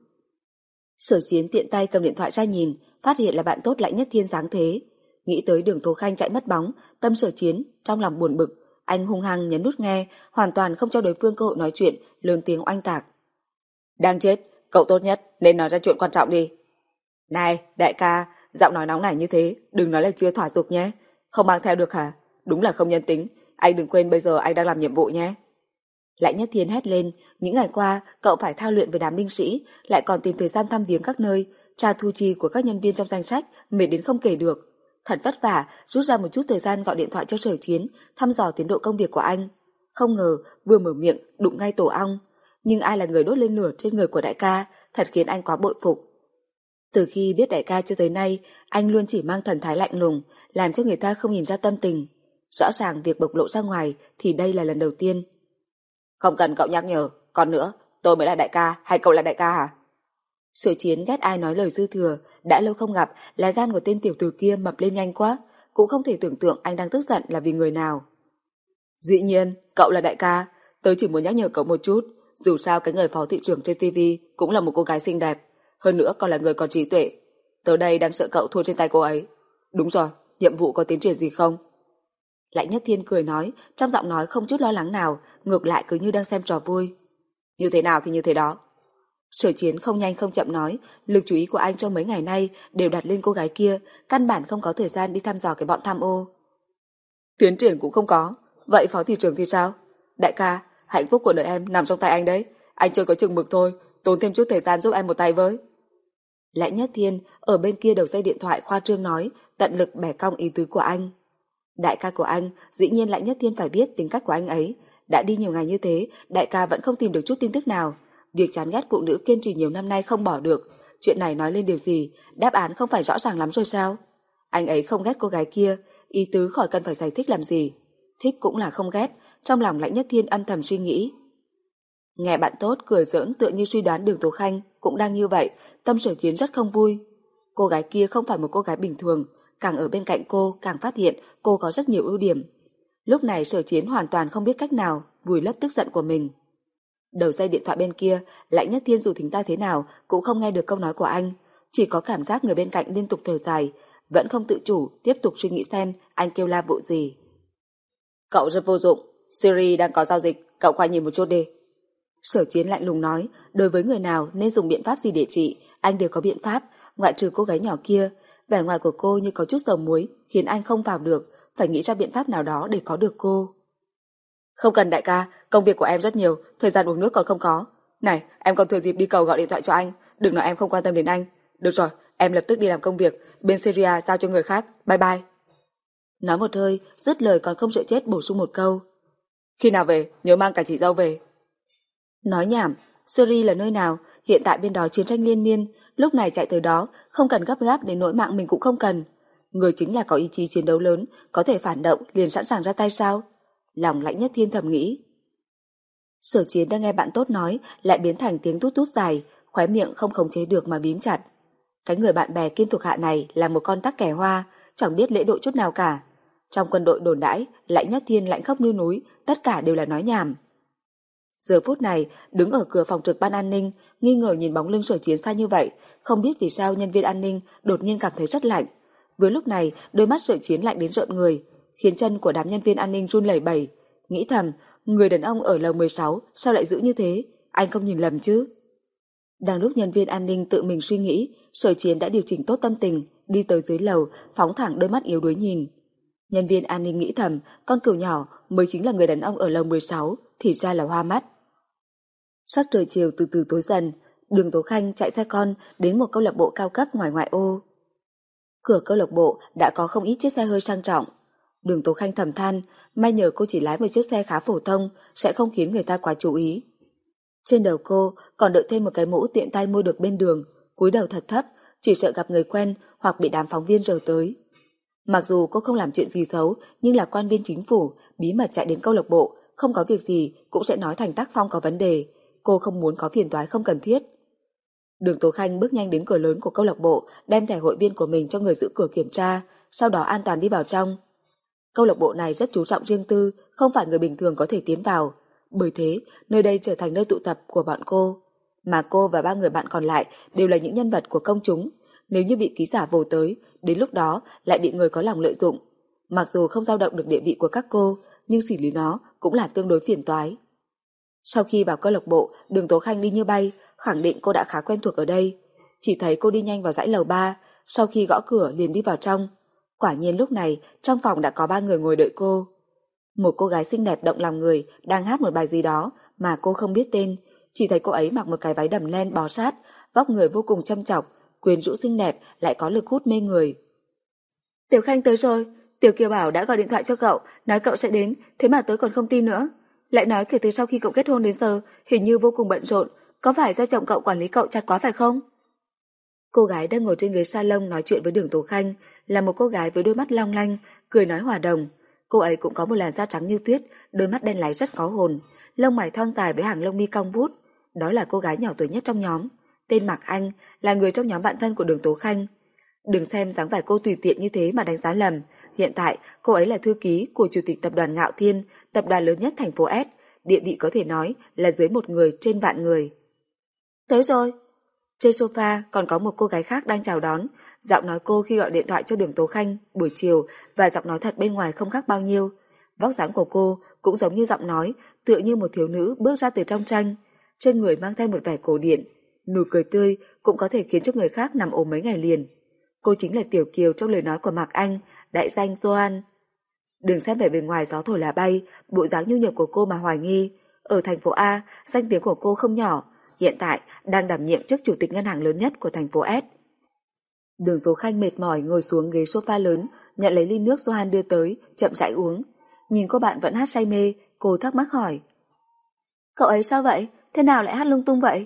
Sở Chiến tiện tay cầm điện thoại ra nhìn, phát hiện là bạn tốt Lãnh Nhất Thiên dáng thế. Nghĩ tới Đường Tố Khanh chạy mất bóng, tâm Sở Chiến trong lòng buồn bực, anh hung hăng nhấn nút nghe, hoàn toàn không cho đối phương cơ hội nói chuyện, lớn tiếng oanh tạc. Đang chết, cậu tốt nhất nên nói ra chuyện quan trọng đi. Này, đại ca, giọng nói nóng nảy như thế, đừng nói là chưa thỏa dục nhé. Không mang theo được hả? Đúng là không nhân tính, anh đừng quên bây giờ anh đang làm nhiệm vụ nhé. Lãnh Nhất Thiên hét lên, những ngày qua cậu phải thao luyện với đám binh sĩ, lại còn tìm thời gian thăm viếng các nơi, tra thu chi của các nhân viên trong danh sách, mệt đến không kể được. Thật vất vả, rút ra một chút thời gian gọi điện thoại cho Sở Chiến, thăm dò tiến độ công việc của anh. Không ngờ, vừa mở miệng, đụng ngay tổ ong. Nhưng ai là người đốt lên lửa trên người của đại ca, thật khiến anh quá bội phục. Từ khi biết đại ca cho tới nay, anh luôn chỉ mang thần thái lạnh lùng, làm cho người ta không nhìn ra tâm tình. Rõ ràng việc bộc lộ ra ngoài thì đây là lần đầu tiên. Không cần cậu nhắc nhở, còn nữa, tôi mới là đại ca hay cậu là đại ca hả? Sở Chiến ghét ai nói lời dư thừa, đã lâu không gặp, lá gan của tên tiểu tử kia mập lên nhanh quá, cũng không thể tưởng tượng anh đang tức giận là vì người nào. Dĩ nhiên, cậu là đại ca, tôi chỉ muốn nhắc nhở cậu một chút, dù sao cái người phó thị trưởng trên ti vi cũng là một cô gái xinh đẹp, hơn nữa còn là người có trí tuệ. Tới đây đang sợ cậu thua trên tay cô ấy. Đúng rồi, nhiệm vụ có tiến triển gì không? Lãnh Nhất Thiên cười nói, trong giọng nói không chút lo lắng nào, ngược lại cứ như đang xem trò vui. Như thế nào thì như thế đó. Sở Chiến không nhanh không chậm nói, lực chú ý của anh trong mấy ngày nay đều đặt lên cô gái kia, căn bản không có thời gian đi thăm dò cái bọn tham ô. Tiến triển cũng không có, vậy phó thị trưởng thì sao? Đại ca, hạnh phúc của đời em nằm trong tay anh đấy, anh chưa có chừng mực thôi, tốn thêm chút thời gian giúp em một tay với. Lãnh Nhất Thiên ở bên kia đầu dây điện thoại khoa trương nói, tận lực bẻ cong ý tứ của anh. Đại ca của anh, dĩ nhiên Lãnh Nhất Thiên phải biết tính cách của anh ấy. Đã đi nhiều ngày như thế, đại ca vẫn không tìm được chút tin tức nào. Việc chán ghét phụ nữ kiên trì nhiều năm nay không bỏ được. Chuyện này nói lên điều gì, đáp án không phải rõ ràng lắm rồi sao? Anh ấy không ghét cô gái kia, ý tứ khỏi cần phải giải thích làm gì. Thích cũng là không ghét, trong lòng Lãnh Nhất Thiên âm thầm suy nghĩ. Nghe bạn tốt cười giỡn tựa như suy đoán Đường Tố Khanh cũng đang như vậy, tâm Sở Chiến rất không vui. Cô gái kia không phải một cô gái bình thường, càng ở bên cạnh cô càng phát hiện cô có rất nhiều ưu điểm. Lúc này Sở Chiến hoàn toàn không biết cách nào vùi lấp tức giận của mình. Đầu dây điện thoại bên kia, Lãnh Nhất Thiên dù thính tai thế nào cũng không nghe được câu nói của anh, chỉ có cảm giác người bên cạnh liên tục thở dài, vẫn không tự chủ tiếp tục suy nghĩ xem anh kêu la vụ gì. Cậu rất vô dụng, Siri đang có giao dịch, cậu qua nhìn một chút đi. Sở Chiến lạnh lùng nói, đối với người nào nên dùng biện pháp gì để trị, anh đều có biện pháp, ngoại trừ cô gái nhỏ kia. Vẻ ngoài của cô như có chút dầu muối, khiến anh không vào được, phải nghĩ ra biện pháp nào đó để có được cô. Không cần đại ca, công việc của em rất nhiều, thời gian uống nước còn không có. Này, em còn thừa dịp đi cầu gọi điện thoại cho anh, đừng nói em không quan tâm đến anh. Được rồi, em lập tức đi làm công việc, bên Syria giao cho người khác, bye bye. Nói một hơi, dứt lời còn không sợ chết bổ sung một câu. Khi nào về, nhớ mang cả chị dâu về. Nói nhảm, Syria là nơi nào, hiện tại bên đó chiến tranh liên miên, lúc này chạy tới đó, không cần gấp gáp đến nỗi mạng mình cũng không cần. Người chính là có ý chí chiến đấu lớn, có thể phản động liền sẵn sàng ra tay sao? Lòng Lãnh Nhất Thiên thầm nghĩ. Sở Chiến đang nghe bạn tốt nói, lại biến thành tiếng tút tút dài, khóe miệng không khống chế được mà bím chặt. Cái người bạn bè kiêm thuộc hạ này là một con tắc kè hoa, chẳng biết lễ độ chút nào cả. Trong quân đội đồn đãi, Lãnh Nhất Thiên lạnh khốc như núi, tất cả đều là nói nhảm. Giờ phút này, đứng ở cửa phòng trực ban an ninh, nghi ngờ nhìn bóng lưng Sở Chiến xa như vậy, không biết vì sao nhân viên an ninh đột nhiên cảm thấy rất lạnh. Với lúc này, đôi mắt Sở Chiến lạnh đến rợn người, khiến chân của đám nhân viên an ninh run lẩy bẩy, nghĩ thầm, người đàn ông ở lầu mười sáu sao lại giữ như thế, anh không nhìn lầm chứ? Đang lúc nhân viên an ninh tự mình suy nghĩ, Sở Chiến đã điều chỉnh tốt tâm tình, đi tới dưới lầu, phóng thẳng đôi mắt yếu đuối nhìn. Nhân viên an ninh nghĩ thầm, con cừu nhỏ mới chính là người đàn ông ở lầu mười sáu, thì ra là hoa mắt. Sắc trời chiều từ từ tối dần, Đường Tố Khanh chạy xe con đến một câu lạc bộ cao cấp ngoài ngoại ô. Cửa câu lạc bộ đã có không ít chiếc xe hơi sang trọng. Đường Tố Khanh thầm than, may nhờ cô chỉ lái một chiếc xe khá phổ thông, sẽ không khiến người ta quá chú ý. Trên đầu cô còn đội thêm một cái mũ tiện tay mua được bên đường, cúi đầu thật thấp, chỉ sợ gặp người quen hoặc bị đám phóng viên rờ tới. Mặc dù cô không làm chuyện gì xấu, nhưng là quan viên chính phủ, bí mật chạy đến câu lạc bộ, không có việc gì cũng sẽ nói thành tác phong có vấn đề. Cô không muốn có phiền toái không cần thiết. Đường Tố Khanh bước nhanh đến cửa lớn của câu lạc bộ, đem thẻ hội viên của mình cho người giữ cửa kiểm tra, sau đó an toàn đi vào trong. Câu lạc bộ này rất chú trọng riêng tư, không phải người bình thường có thể tiến vào. Bởi thế, nơi đây trở thành nơi tụ tập của bọn cô. Mà cô và ba người bạn còn lại đều là những nhân vật của công chúng. Nếu như bị ký giả vồ tới, đến lúc đó lại bị người có lòng lợi dụng. Mặc dù không dao động được địa vị của các cô, nhưng xử lý nó cũng là tương đối phiền toái. Sau khi vào câu lạc bộ, Đường Tố Khanh đi như bay, khẳng định cô đã khá quen thuộc ở đây. Chỉ thấy cô đi nhanh vào dãy lầu ba, sau khi gõ cửa liền đi vào trong. Quả nhiên lúc này, trong phòng đã có ba người ngồi đợi cô. Một cô gái xinh đẹp động lòng người đang hát một bài gì đó mà cô không biết tên, chỉ thấy cô ấy mặc một cái váy đầm len bó sát, vóc người vô cùng châm chọc, quyến rũ xinh đẹp lại có lực hút mê người. Tiểu Khanh tới rồi, Tiểu Kiều bảo đã gọi điện thoại cho cậu, nói cậu sẽ đến, thế mà tớ còn không tin nữa. Lại nói kể từ sau khi cậu kết hôn đến giờ, hình như vô cùng bận rộn, có phải do chồng cậu quản lý cậu chặt quá phải không? Cô gái đang ngồi trên ghế salon nói chuyện với Đường Tố Khanh là một cô gái với đôi mắt long lanh, cười nói hòa đồng. Cô ấy cũng có một làn da trắng như tuyết, đôi mắt đen láy rất có hồn, lông mày thon dài với hàng lông mi cong vút. Đó là cô gái nhỏ tuổi nhất trong nhóm, tên Mạc Anh, là người trong nhóm bạn thân của Đường Tố Khanh. Đừng xem dáng vẻ cô tùy tiện như thế mà đánh giá lầm, hiện tại cô ấy là thư ký của chủ tịch tập đoàn Ngạo Thiên, tập đoàn lớn nhất thành phố S, địa vị có thể nói là dưới một người trên vạn người. Tới rồi. Trên sofa còn có một cô gái khác đang chào đón, giọng nói cô khi gọi điện thoại cho Đường Tố Khanh buổi chiều và giọng nói thật bên ngoài không khác bao nhiêu. Vóc dáng của cô cũng giống như giọng nói, tựa như một thiếu nữ bước ra từ trong tranh, trên người mang theo một vẻ cổ điển, nụ cười tươi cũng có thể khiến cho người khác nằm ôm mấy ngày liền. Cô chính là Tiểu Kiều trong lời nói của Mạc Anh, đại danh Joan. Đừng xem vẻ bề ngoài gió thổi lá bay, bộ dáng nhu nhược của cô mà hoài nghi. Ở thành phố A, danh tiếng của cô không nhỏ, hiện tại đang đảm nhiệm chức chủ tịch ngân hàng lớn nhất của thành phố S. Đường Tố Khanh mệt mỏi ngồi xuống ghế sofa lớn, nhận lấy ly nước Johan đưa tới, chậm rãi uống. Nhìn cô bạn vẫn hát say mê, cô thắc mắc hỏi. Cậu ấy sao vậy? Thế nào lại hát lung tung vậy?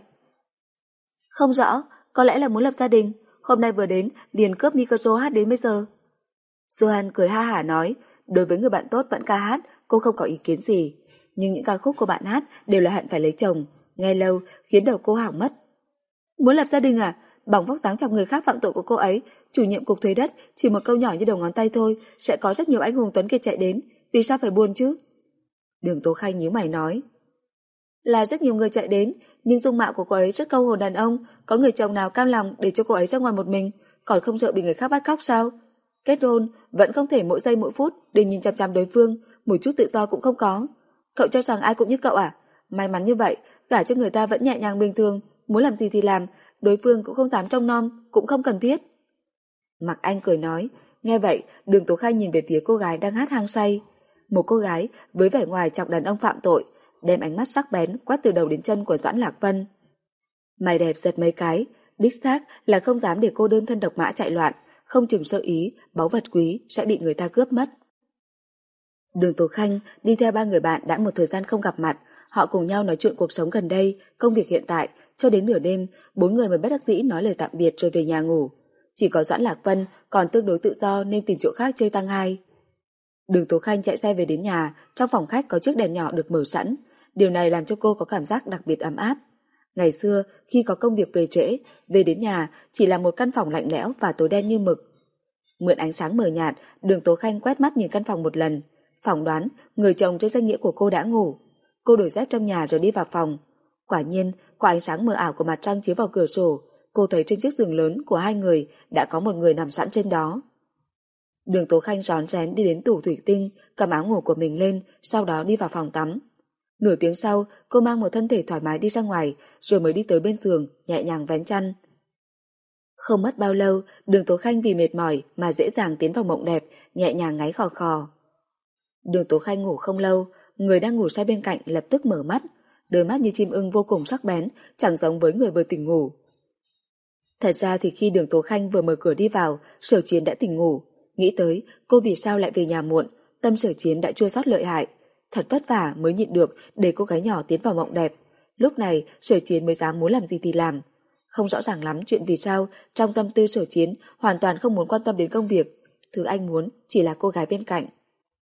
Không rõ, có lẽ là muốn lập gia đình. Hôm nay vừa đến, liền cướp micro hát đến bây giờ. Johan cười ha hả nói, đối với người bạn tốt vẫn ca hát, cô không có ý kiến gì. Nhưng những ca khúc của bạn hát đều là hận phải lấy chồng, nghe lâu khiến đầu cô hỏng mất. Muốn lập gia đình à? Bằng vóc dáng chọc người khác phạm tội của cô ấy, chủ nhiệm cục thuế đất chỉ một câu nhỏ như đầu ngón tay thôi sẽ có rất nhiều anh hùng tuấn kiệt chạy đến, vì sao phải buồn chứ? Đường Tố Khanh nhíu mày nói. Là rất nhiều người chạy đến, nhưng dung mạo của cô ấy rất câu hồn đàn ông, có người chồng nào cam lòng để cho cô ấy ra ngoài một mình, còn không sợ bị người khác bắt cóc sao? Kết hôn vẫn không thể mỗi giây mỗi phút để nhìn chằm chằm đối phương, một chút tự do cũng không có. Cậu cho rằng ai cũng như cậu à? May mắn như vậy, gả cho người ta vẫn nhẹ nhàng bình thường, muốn làm gì thì làm, đối phương cũng không dám trông nom, cũng không cần thiết. Mạc Anh cười nói, nghe vậy, Đường Tố Khanh nhìn về phía cô gái đang hát hang say. Một cô gái với vẻ ngoài chọc đàn ông phạm tội, đem ánh mắt sắc bén quét từ đầu đến chân của Doãn Lạc Vân. Mày đẹp giật mấy cái, đích xác là không dám để cô đơn thân độc mã chạy loạn, không chừng sơ ý, báu vật quý sẽ bị người ta cướp mất. Đường Tố Khanh đi theo ba người bạn đã một thời gian không gặp mặt, họ cùng nhau nói chuyện cuộc sống gần đây, công việc hiện tại, cho đến nửa đêm, bốn người mới bất đắc dĩ nói lời tạm biệt rồi về nhà ngủ. Chỉ có Doãn Lạc Vân còn tương đối tự do nên tìm chỗ khác chơi tăng hai. Đường Tố Khanh chạy xe về đến nhà, trong phòng khách có chiếc đèn nhỏ được mở sẵn, điều này làm cho cô có cảm giác đặc biệt ấm áp. Ngày xưa, khi có công việc về trễ, về đến nhà chỉ là một căn phòng lạnh lẽo và tối đen như mực. Mượn ánh sáng mờ nhạt, Đường Tố Khanh quét mắt nhìn căn phòng một lần, phỏng đoán người chồng trên danh nghĩa của cô đã ngủ. Cô đổi dép trong nhà rồi đi vào phòng. Quả nhiên, qua ánh sáng mờ ảo của mặt trăng chiếu vào cửa sổ, cô thấy trên chiếc giường lớn của hai người đã có một người nằm sẵn trên đó. Đường Tố Khanh rón rén đi đến tủ thủy tinh, cầm áo ngủ của mình lên, sau đó đi vào phòng tắm. Nửa tiếng sau, cô mang một thân thể thoải mái đi ra ngoài, rồi mới đi tới bên giường, nhẹ nhàng vén chăn. Không mất bao lâu, Đường Tố Khanh vì mệt mỏi mà dễ dàng tiến vào mộng đẹp, nhẹ nhàng ngáy khò khò. Đường Tố Khanh ngủ không lâu, người đang ngủ say bên cạnh lập tức mở mắt, đôi mắt như chim ưng vô cùng sắc bén, chẳng giống với người vừa tỉnh ngủ. Thật ra thì khi Đường Tố Khanh vừa mở cửa đi vào, Sở Chiến đã tỉnh ngủ. Nghĩ tới cô vì sao lại về nhà muộn, tâm Sở Chiến đã chua xót lợi hại. Thật vất vả mới nhịn được để cô gái nhỏ tiến vào mộng đẹp. Lúc này Sở Chiến mới dám muốn làm gì thì làm. Không rõ ràng lắm chuyện vì sao trong tâm tư Sở Chiến hoàn toàn không muốn quan tâm đến công việc. Thứ anh muốn chỉ là cô gái bên cạnh.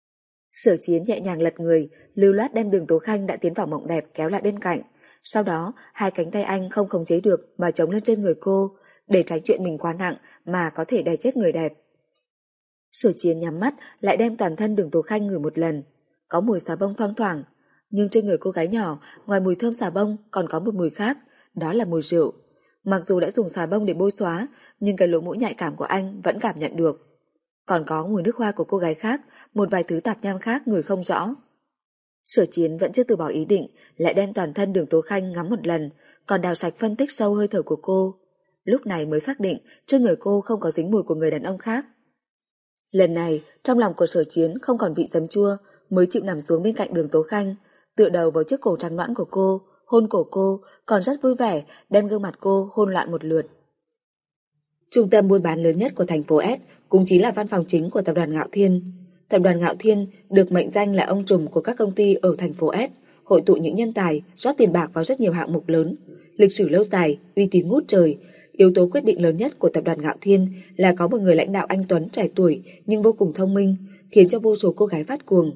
Sở Chiến nhẹ nhàng lật người, lưu loát đem Đường Tố Khanh đã tiến vào mộng đẹp kéo lại bên cạnh. Sau đó hai cánh tay anh không khống chế được mà chống lên trên người cô, để tránh chuyện mình quá nặng mà có thể đè chết người đẹp. Sở Chiến nhắm mắt lại đem toàn thân Đường Tố Khanh ngửi một lần. Có mùi xà bông thoang thoảng, nhưng trên người cô gái nhỏ ngoài mùi thơm xà bông còn có một mùi khác, đó là mùi rượu. Mặc dù đã dùng xà bông để bôi xóa, nhưng cái lỗ mũi nhạy cảm của anh vẫn cảm nhận được. Còn có mùi nước hoa của cô gái khác, một vài thứ tạp nham khác người không rõ. Sở Chiến vẫn chưa từ bỏ ý định, lại đem toàn thân Đường Tố Khanh ngắm một lần, còn đào sạch phân tích sâu hơi thở của cô. Lúc này mới xác định trên người cô không có dính mùi của người đàn ông khác. Lần này, trong lòng của Sở Chiến không còn vị giấm chua, mới chịu nằm xuống bên cạnh Đường Tố Khanh, tựa đầu vào chiếc cổ trắng nõn của cô, hôn cổ cô, còn rất vui vẻ đem gương mặt cô hôn loạn một lượt. Trung tâm buôn bán lớn nhất của thành phố S cũng chính là văn phòng chính của tập đoàn Ngạo Thiên. Tập đoàn Ngạo Thiên được mệnh danh là ông trùm của các công ty ở thành phố S, hội tụ những nhân tài, rót tiền bạc vào rất nhiều hạng mục lớn, lịch sử lâu dài, uy tín ngút trời. Yếu tố quyết định lớn nhất của tập đoàn Ngạo Thiên là có một người lãnh đạo anh tuấn trẻ tuổi nhưng vô cùng thông minh, khiến cho vô số cô gái phát cuồng.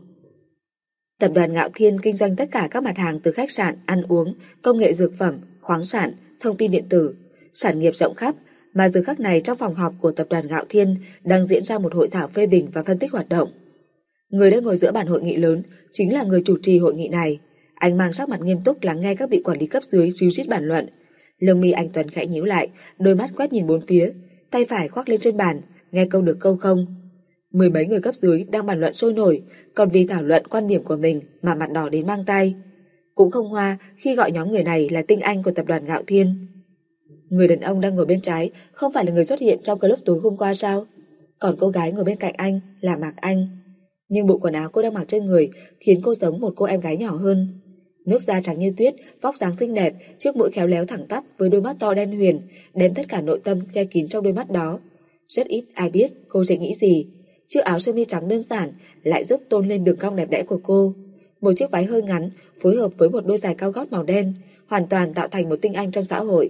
Tập đoàn Ngạo Thiên kinh doanh tất cả các mặt hàng từ khách sạn, ăn uống, công nghệ dược phẩm, khoáng sản, thông tin điện tử, sản nghiệp rộng khắp, mà giờ khắc này trong phòng họp của tập đoàn Ngạo Thiên đang diễn ra một hội thảo phê bình và phân tích hoạt động. Người đang ngồi giữa bàn hội nghị lớn chính là người chủ trì hội nghị này. Anh mang sắc mặt nghiêm túc lắng nghe các vị quản lý cấp dưới ríu rít bàn luận. Lông mi anh tuấn khẽ nhíu lại, đôi mắt quét nhìn bốn phía, tay phải khoác lên trên bàn, nghe câu được câu không. Mười mấy người cấp dưới đang bàn luận sôi nổi, còn vì thảo luận quan điểm của mình mà mặt đỏ đến mang tay. Cũng không hoa khi gọi nhóm người này là tinh anh của tập đoàn Ngạo Thiên. Người đàn ông đang ngồi bên trái không phải là người xuất hiện trong club tối hôm qua sao? Còn cô gái ngồi bên cạnh anh là Mạc Anh. Nhưng bộ quần áo cô đang mặc trên người khiến cô giống một cô em gái nhỏ hơn. Nước da trắng như tuyết, vóc dáng xinh đẹp, chiếc mũi khéo léo thẳng tắp với đôi mắt to đen huyền, đem tất cả nội tâm che kín trong đôi mắt đó. Rất ít ai biết cô sẽ nghĩ gì. Chiếc áo sơ mi trắng đơn giản lại giúp tôn lên đường cong đẹp đẽ của cô. Một chiếc váy hơi ngắn phối hợp với một đôi giày cao gót màu đen, hoàn toàn tạo thành một tinh anh trong xã hội.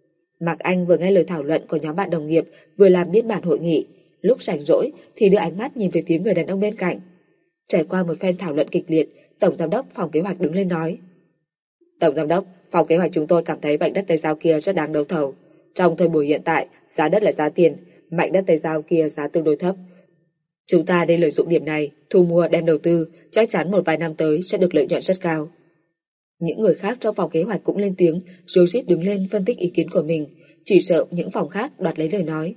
Mạc Anh vừa nghe lời thảo luận của nhóm bạn đồng nghiệp, vừa làm biên bản hội nghị, lúc rảnh rỗi thì đưa ánh mắt nhìn về phía người đàn ông bên cạnh. Trải qua một phen thảo luận kịch liệt, Tổng giám đốc phòng kế hoạch đứng lên nói: Tổng giám đốc, phòng kế hoạch chúng tôi cảm thấy mảnh đất Tây Giao kia rất đáng đấu thầu. Trong thời buổi hiện tại, giá đất là giá tiền, mảnh đất Tây Giao kia giá tương đối thấp. Chúng ta nên lợi dụng điểm này, thu mua đem đầu tư, chắc chắn một vài năm tới sẽ được lợi nhuận rất cao. Những người khác trong phòng kế hoạch cũng lên tiếng, rối rít đứng lên phân tích ý kiến của mình, chỉ sợ những phòng khác đoạt lấy lời nói.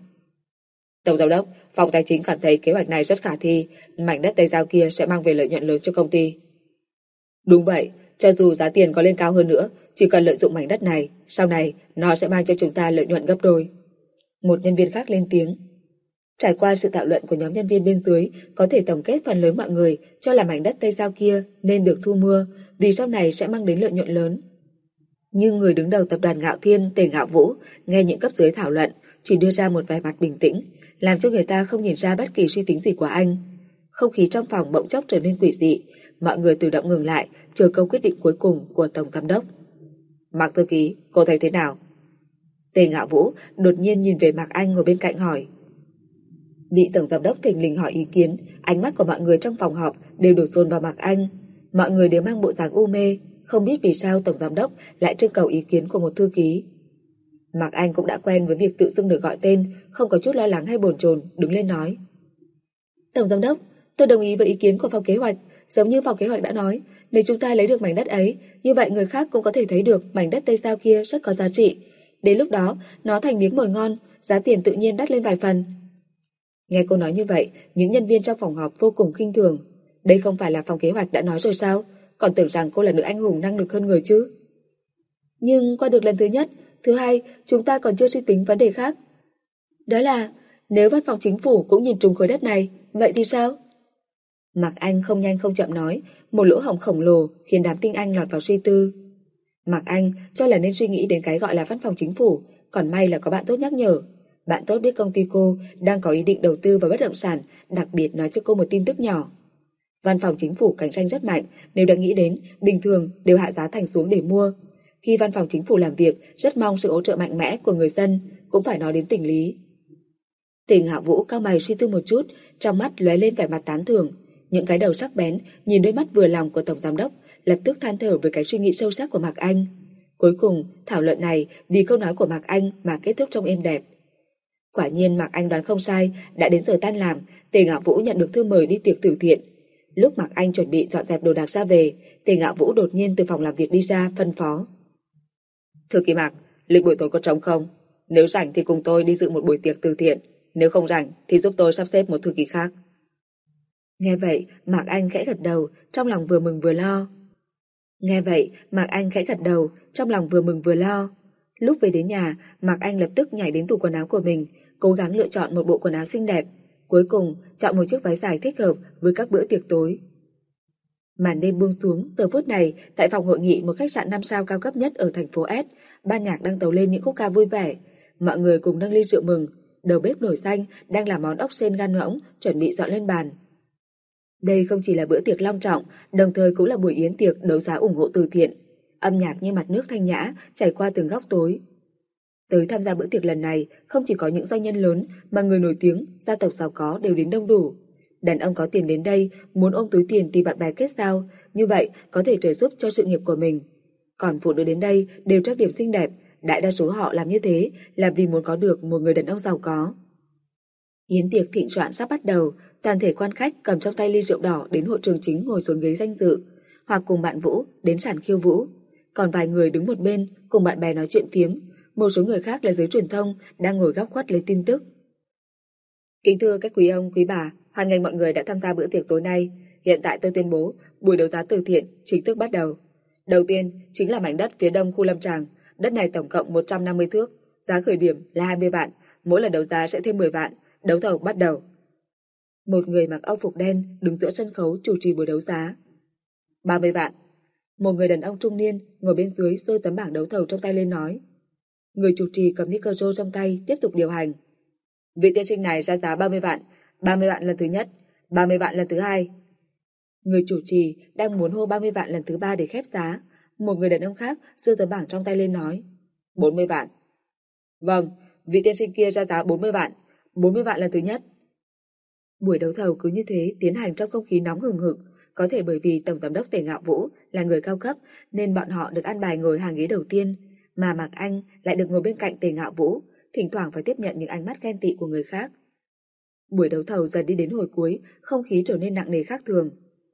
Tổng giám đốc, phòng tài chính cảm thấy kế hoạch này rất khả thi, mảnh đất Tây Giao kia sẽ mang về lợi nhuận lớn cho công ty. Đúng vậy, cho dù giá tiền có lên cao hơn nữa, chỉ cần lợi dụng mảnh đất này, sau này nó sẽ mang cho chúng ta lợi nhuận gấp đôi. Một nhân viên khác lên tiếng. Trải qua sự thảo luận của nhóm nhân viên bên dưới, có thể tổng kết phần lớn mọi người cho là mảnh đất Tây Giao kia nên được thu mua, vì sau này sẽ mang đến lợi nhuận lớn. Nhưng người đứng đầu tập đoàn Ngạo Thiên, Tề Ngạo Vũ, nghe những cấp dưới thảo luận, chỉ đưa ra một vẻ mặt bình tĩnh, làm cho người ta không nhìn ra bất kỳ suy tính gì của anh. không khí trong phòng bỗng chốc trở nên quỷ dị, mọi người tự động ngừng lại, chờ câu quyết định cuối cùng của Tổng Giám đốc. Mạc thư ký, cô thấy thế nào? Tề Ngạo Vũ đột nhiên nhìn về Mạc Anh ngồi bên cạnh hỏi. Bị Tổng Giám đốc thình lình hỏi ý kiến, ánh mắt của mọi người trong phòng họp đều đổ dồn vào Mạc Anh. Mọi người đều mang bộ dáng u mê, không biết vì sao Tổng Giám đốc lại trưng cầu ý kiến của một thư ký. Mạc Anh cũng đã quen với việc tự xưng được gọi tên, không có chút lo lắng hay bồn chồn, đứng lên nói. Tổng Giám đốc, tôi đồng ý với ý kiến của phòng kế hoạch. Giống như phòng kế hoạch đã nói, nếu chúng ta lấy được mảnh đất ấy, như vậy người khác cũng có thể thấy được mảnh đất Tây Sao kia rất có giá trị. Đến lúc đó, nó thành miếng mồi ngon, giá tiền tự nhiên đắt lên vài phần. Nghe cô nói như vậy, những nhân viên trong phòng họp vô cùng khinh thường. Đây không phải là phòng kế hoạch đã nói rồi sao? Còn tưởng rằng cô là nữ anh hùng năng lực hơn người chứ. Nhưng qua được lần thứ nhất, thứ hai, chúng ta còn chưa suy tính vấn đề khác. Đó là, nếu văn phòng chính phủ cũng nhìn trúng khối đất này, vậy thì sao? Mạc Anh không nhanh không chậm nói, một lỗ hổng khổng lồ khiến đám tinh anh lọt vào suy tư. Mạc Anh cho là nên suy nghĩ đến cái gọi là văn phòng chính phủ, còn may là có bạn tốt nhắc nhở. Bạn tốt biết công ty cô đang có ý định đầu tư vào bất động sản, đặc biệt nói cho cô một tin tức nhỏ. Văn phòng chính phủ cạnh tranh rất mạnh, nếu đã nghĩ đến, bình thường đều hạ giá thành xuống để mua. Khi văn phòng chính phủ làm việc, rất mong sự hỗ trợ mạnh mẽ của người dân, cũng phải nói đến tình lý. Tề Ngạo Vũ cau mày suy tư một chút, trong mắt lóe lên vẻ mặt tán thưởng. Những cái đầu sắc bén nhìn đôi mắt vừa lòng của Tổng Giám đốc, lập tức than thở với cái suy nghĩ sâu sắc của Mạc Anh. Cuối cùng, thảo luận này vì câu nói của Mạc Anh mà kết thúc trong êm đẹp. Quả nhiên Mạc Anh đoán không sai, đã đến giờ tan làm, Tề Ngạo Vũ nhận được thư mời đi tiệc từ thiện. Lúc Mạc Anh chuẩn bị dọn dẹp đồ đạc ra về, Tề Ngạo Vũ đột nhiên từ phòng làm việc đi ra phân phó. Thư ký Mạc, lịch buổi tối có trống không? Nếu rảnh thì cùng tôi đi dự một buổi tiệc từ thiện, nếu không rảnh thì giúp tôi sắp xếp một thư ký khác. Nghe vậy, Mạc Anh khẽ gật đầu, trong lòng vừa mừng vừa lo. Nghe vậy, Mạc Anh khẽ gật đầu, trong lòng vừa mừng vừa lo. Lúc về đến nhà, Mạc Anh lập tức nhảy đến tủ quần áo của mình, cố gắng lựa chọn một bộ quần áo xinh đẹp. Cuối cùng, chọn một chiếc váy dài thích hợp với các bữa tiệc tối. Màn đêm buông xuống, giờ phút này, tại phòng hội nghị một khách sạn năm sao cao cấp nhất ở thành phố S, ban nhạc đang tấu lên những khúc ca vui vẻ. Mọi người cùng nâng ly rượu mừng, đầu bếp nổi danh đang làm món ốc sên gan ngỗng, chuẩn bị dọn lên bàn. Đây không chỉ là bữa tiệc long trọng, đồng thời cũng là buổi yến tiệc đấu giá ủng hộ từ thiện. Âm nhạc như mặt nước thanh nhã chảy qua từng góc tối. Tới tham gia bữa tiệc lần này, không chỉ có những doanh nhân lớn mà người nổi tiếng, gia tộc giàu có đều đến đông đủ. Đàn ông có tiền đến đây muốn ôm túi tiền tìm bạn bè kết giao, như vậy có thể trợ giúp cho sự nghiệp của mình. Còn phụ nữ đến đây đều trang điểm xinh đẹp, đại đa số họ làm như thế là vì muốn có được một người đàn ông giàu có. Yến tiệc thịnh soạn sắp bắt đầu, toàn thể quan khách cầm trong tay ly rượu đỏ đến hội trường chính ngồi xuống ghế danh dự, hoặc cùng bạn Vũ đến sàn khiêu vũ. Còn vài người đứng một bên cùng bạn bè nói chuyện phiếm, một số người khác là giới truyền thông đang ngồi góc khuất lấy tin tức. Kính thưa các quý ông, quý bà, hoan nghênh mọi người đã tham gia bữa tiệc tối nay. Hiện tại tôi tuyên bố buổi đấu giá từ thiện chính thức bắt đầu. Đầu tiên chính là mảnh đất phía đông khu Lâm Tràng. Đất này tổng cộng một trăm năm mươi thước, giá khởi điểm là hai mươi vạn, mỗi lần đấu giá sẽ thêm mười vạn. Đấu thầu bắt đầu. Một người mặc âu phục đen đứng giữa sân khấu chủ trì buổi đấu giá. ba mươi vạn. Một người đàn ông trung niên ngồi bên dưới giơ tấm bảng đấu thầu trong tay lên nói. Người chủ trì cầm micro trong tay tiếp tục điều hành. Vị tiên sinh này ra giá ba mươi vạn, ba mươi vạn lần thứ nhất, ba mươi vạn lần thứ hai. Người chủ trì đang muốn hô ba mươi vạn lần thứ ba để khép giá. Một người đàn ông khác giơ tấm bảng trong tay lên nói. bốn mươi vạn. Vâng, vị tiên sinh kia ra giá bốn mươi vạn, bốn mươi vạn lần thứ nhất. Buổi đấu thầu cứ như thế tiến hành trong không khí nóng hừng hực, có thể bởi vì Tổng Giám đốc Tề Ngạo Vũ là người cao cấp nên bọn họ được an bài ngồi hàng ghế đầu tiên, mà Mạc Anh lại được ngồi bên cạnh Tề Ngạo Vũ, thỉnh thoảng phải tiếp nhận những ánh mắt ghen tị của người khác. Buổi đấu thầu dần đi đến hồi cuối, không khí trở nên nặng nề khác thường.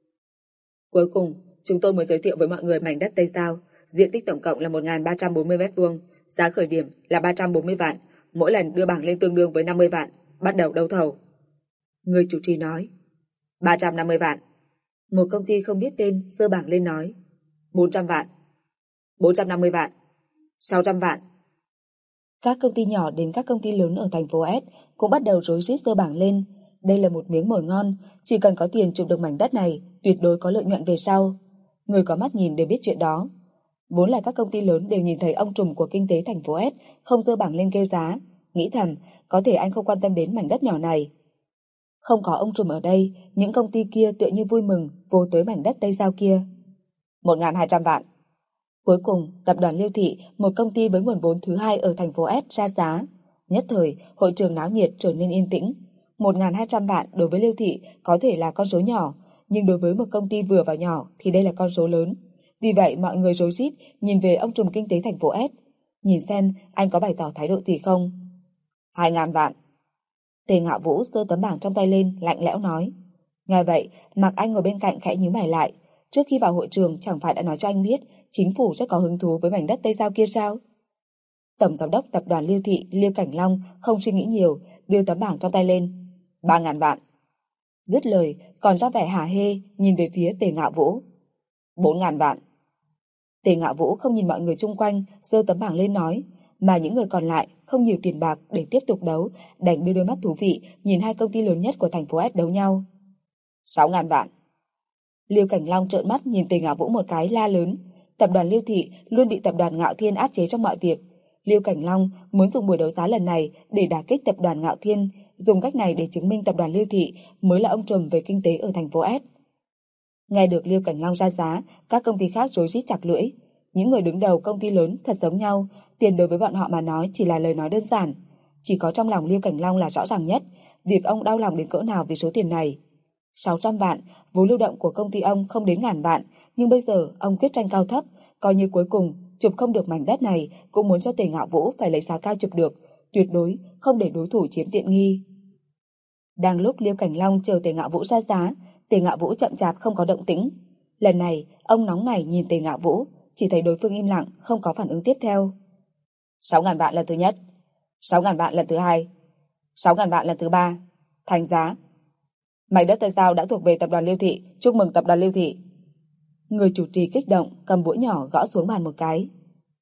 Cuối cùng, chúng tôi mới giới thiệu với mọi người mảnh đất Tây Sao, diện tích tổng cộng là một nghìn ba trăm bốn mươi mét vuông, giá khởi điểm là ba trăm bốn mươi vạn, mỗi lần đưa bảng lên tương đương với năm mươi vạn, bắt đầu đấu thầu. Người chủ trì nói. ba trăm năm mươi vạn. Một công ty không biết tên giơ bảng lên nói. bốn trăm vạn. bốn trăm năm mươi vạn. sáu trăm vạn. Các công ty nhỏ đến các công ty lớn ở thành phố S cũng bắt đầu rối rít giơ bảng lên. Đây là một miếng mồi ngon, chỉ cần có tiền chụp được mảnh đất này, tuyệt đối có lợi nhuận về sau. Người có mắt nhìn đều biết chuyện đó. Vốn là các công ty lớn đều nhìn thấy ông trùm của kinh tế thành phố S không giơ bảng lên kêu giá, nghĩ thầm có thể anh không quan tâm đến mảnh đất nhỏ này. Không có ông trùm ở đây, những công ty kia tựa như vui mừng vô tới mảnh đất Tây Giao kia. một nghìn hai trăm vạn. Cuối cùng, tập đoàn Liêu Thị, một công ty với nguồn vốn thứ hai ở thành phố S ra giá. Nhất thời, hội trường náo nhiệt trở nên yên tĩnh. một nghìn hai trăm vạn đối với Liêu Thị có thể là con số nhỏ, nhưng đối với một công ty vừa và nhỏ thì đây là con số lớn. Vì vậy mọi người rối rít nhìn về ông trùm kinh tế thành phố S. Nhìn xem anh có bày tỏ thái độ gì không. hai nghìn vạn. Tề Ngạo Vũ giơ tấm bảng trong tay lên, lạnh lẽo nói. Nghe vậy, Mạc Anh ngồi bên cạnh khẽ nhíu mày lại. Trước khi vào hội trường chẳng phải đã nói cho anh biết chính phủ rất có hứng thú với mảnh đất Tây Giao kia sao? Tổng giám đốc tập đoàn Liêu Thị Liêu Cảnh Long không suy nghĩ nhiều, đưa tấm bảng trong tay lên. ba nghìn vạn. Dứt lời, còn ra vẻ hả hê nhìn về phía Tề Ngạo Vũ. bốn nghìn vạn. Tề Ngạo Vũ không nhìn mọi người xung quanh, giơ tấm bảng lên nói, mà những người còn lại không nhiều tiền bạc để tiếp tục đấu, đành đưa đôi mắt thú vị nhìn hai công ty lớn nhất của thành phố S đấu nhau. sáu nghìn vạn. Liêu Cảnh Long trợn mắt nhìn Tề Ngạo Vũ một cái, la lớn. Tập đoàn Liêu Thị luôn bị tập đoàn Ngạo Thiên áp chế trong mọi việc. Liêu Cảnh Long muốn dùng buổi đấu giá lần này để đả kích tập đoàn Ngạo Thiên, dùng cách này để chứng minh tập đoàn Liêu Thị mới là ông trùm về kinh tế ở thành phố S. Nghe được Liêu Cảnh Long ra giá, các công ty khác rối rít chặt lưỡi. Những người đứng đầu công ty lớn thật giống nhau, tiền đối với bọn họ mà nói chỉ là lời nói đơn giản. Chỉ có trong lòng Liêu Cảnh Long là rõ ràng nhất, việc ông đau lòng đến cỡ nào vì số tiền này. sáu trăm vạn, vốn lưu động của công ty ông không đến ngàn vạn, nhưng bây giờ ông quyết tranh cao thấp, coi như cuối cùng chụp không được mảnh đất này cũng muốn cho Tề Ngạo Vũ phải lấy giá cao chụp được, tuyệt đối không để đối thủ chiếm tiện nghi. Đang lúc Liêu Cảnh Long chờ Tề Ngạo Vũ ra giá, Tề Ngạo Vũ chậm chạp không có động tĩnh. Lần này, ông nóng nảy nhìn Tề Ngạo Vũ, chỉ thấy đối phương im lặng, không có phản ứng tiếp theo. sáu nghìn vạn lần thứ nhất, sáu nghìn vạn lần thứ hai, sáu nghìn vạn lần thứ ba, thành giá. Mảnh đất Tây Giao đã thuộc về tập đoàn Liêu Thị, chúc mừng tập đoàn Liêu Thị. Người chủ trì kích động, cầm búa nhỏ gõ xuống bàn một cái.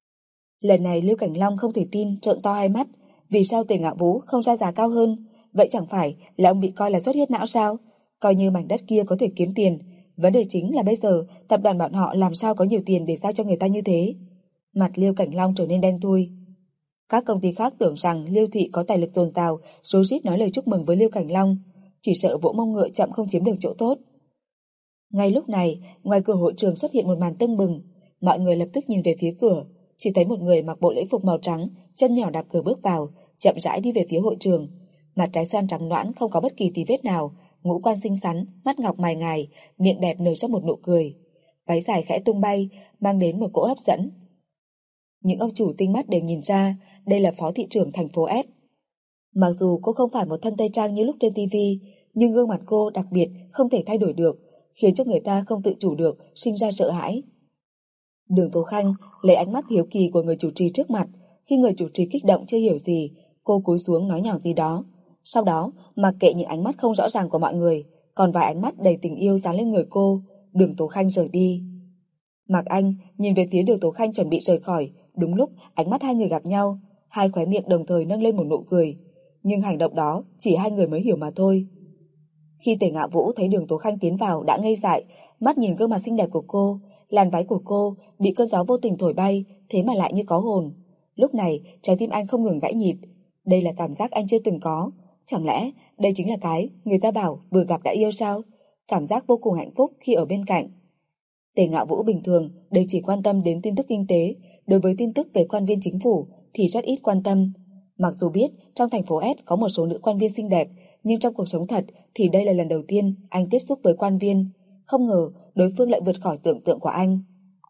Lần này Liêu Cảnh Long không thể tin, trợn to hai mắt, vì sao Tề Ngạo Vũ không ra giá cao hơn? Vậy chẳng phải là ông bị coi là xuất huyết não sao? Coi như mảnh đất kia có thể kiếm tiền, vấn đề chính là bây giờ tập đoàn bọn họ làm sao có nhiều tiền để giao cho người ta như thế? Mặt Liêu Cảnh Long trở nên đen thui. Các công ty khác tưởng rằng Liêu Thị có tài lực dồi dào, rối rít nói lời chúc mừng với Liêu Cảnh Long, chỉ sợ vỗ mông ngựa chậm không chiếm được chỗ tốt. Ngay lúc này, ngoài cửa hội trường xuất hiện một màn tưng bừng, mọi người lập tức nhìn về phía cửa, chỉ thấy một người mặc bộ lễ phục màu trắng, chân nhỏ đạp cửa bước vào, chậm rãi đi về phía hội trường, mặt trái xoan trắng nõn không có bất kỳ tí vết nào, ngũ quan xinh xắn, mắt ngọc mày ngài, miệng đẹp nở ra một nụ cười, váy dài khẽ tung bay, mang đến một cỗ hấp dẫn. Những ông chủ tinh mắt đều nhìn ra, đây là phó thị trưởng thành phố S. Mặc dù cô không phải một thân tây trang như lúc trên tivi, nhưng gương mặt cô đặc biệt không thể thay đổi được, khiến cho người ta không tự chủ được sinh ra sợ hãi. Đường Tố Khanh lấy ánh mắt hiếu kỳ của người chủ trì trước mặt, khi người chủ trì kích động chưa hiểu gì, cô cúi xuống nói nhỏ gì đó. Sau đó, mặc kệ những ánh mắt không rõ ràng của mọi người, còn vài ánh mắt đầy tình yêu dán lên người cô, Đường Tố Khanh rời đi. Mạc Anh nhìn về phía Đường Tố Khanh chuẩn bị rời khỏi, đúng lúc ánh mắt hai người gặp nhau, hai khóe miệng đồng thời nâng lên một nụ cười, nhưng hành động đó chỉ hai người mới hiểu mà thôi. Khi Tề Ngạo Vũ thấy Đường Tố Khanh tiến vào đã ngây dại, mắt nhìn gương mặt xinh đẹp của cô, làn váy của cô bị cơn gió vô tình thổi bay, thế mà lại như có hồn. Lúc này, trái tim anh không ngừng gãy nhịp, đây là cảm giác anh chưa từng có. Chẳng lẽ đây chính là cái người ta bảo vừa gặp đã yêu sao? Cảm giác vô cùng hạnh phúc khi ở bên cạnh. Tề Ngạo Vũ bình thường đều chỉ quan tâm đến tin tức kinh tế, đối với tin tức về quan viên chính phủ thì rất ít quan tâm. Mặc dù biết trong thành phố S có một số nữ quan viên xinh đẹp, nhưng trong cuộc sống thật thì đây là lần đầu tiên anh tiếp xúc với quan viên. Không ngờ đối phương lại vượt khỏi tưởng tượng của anh.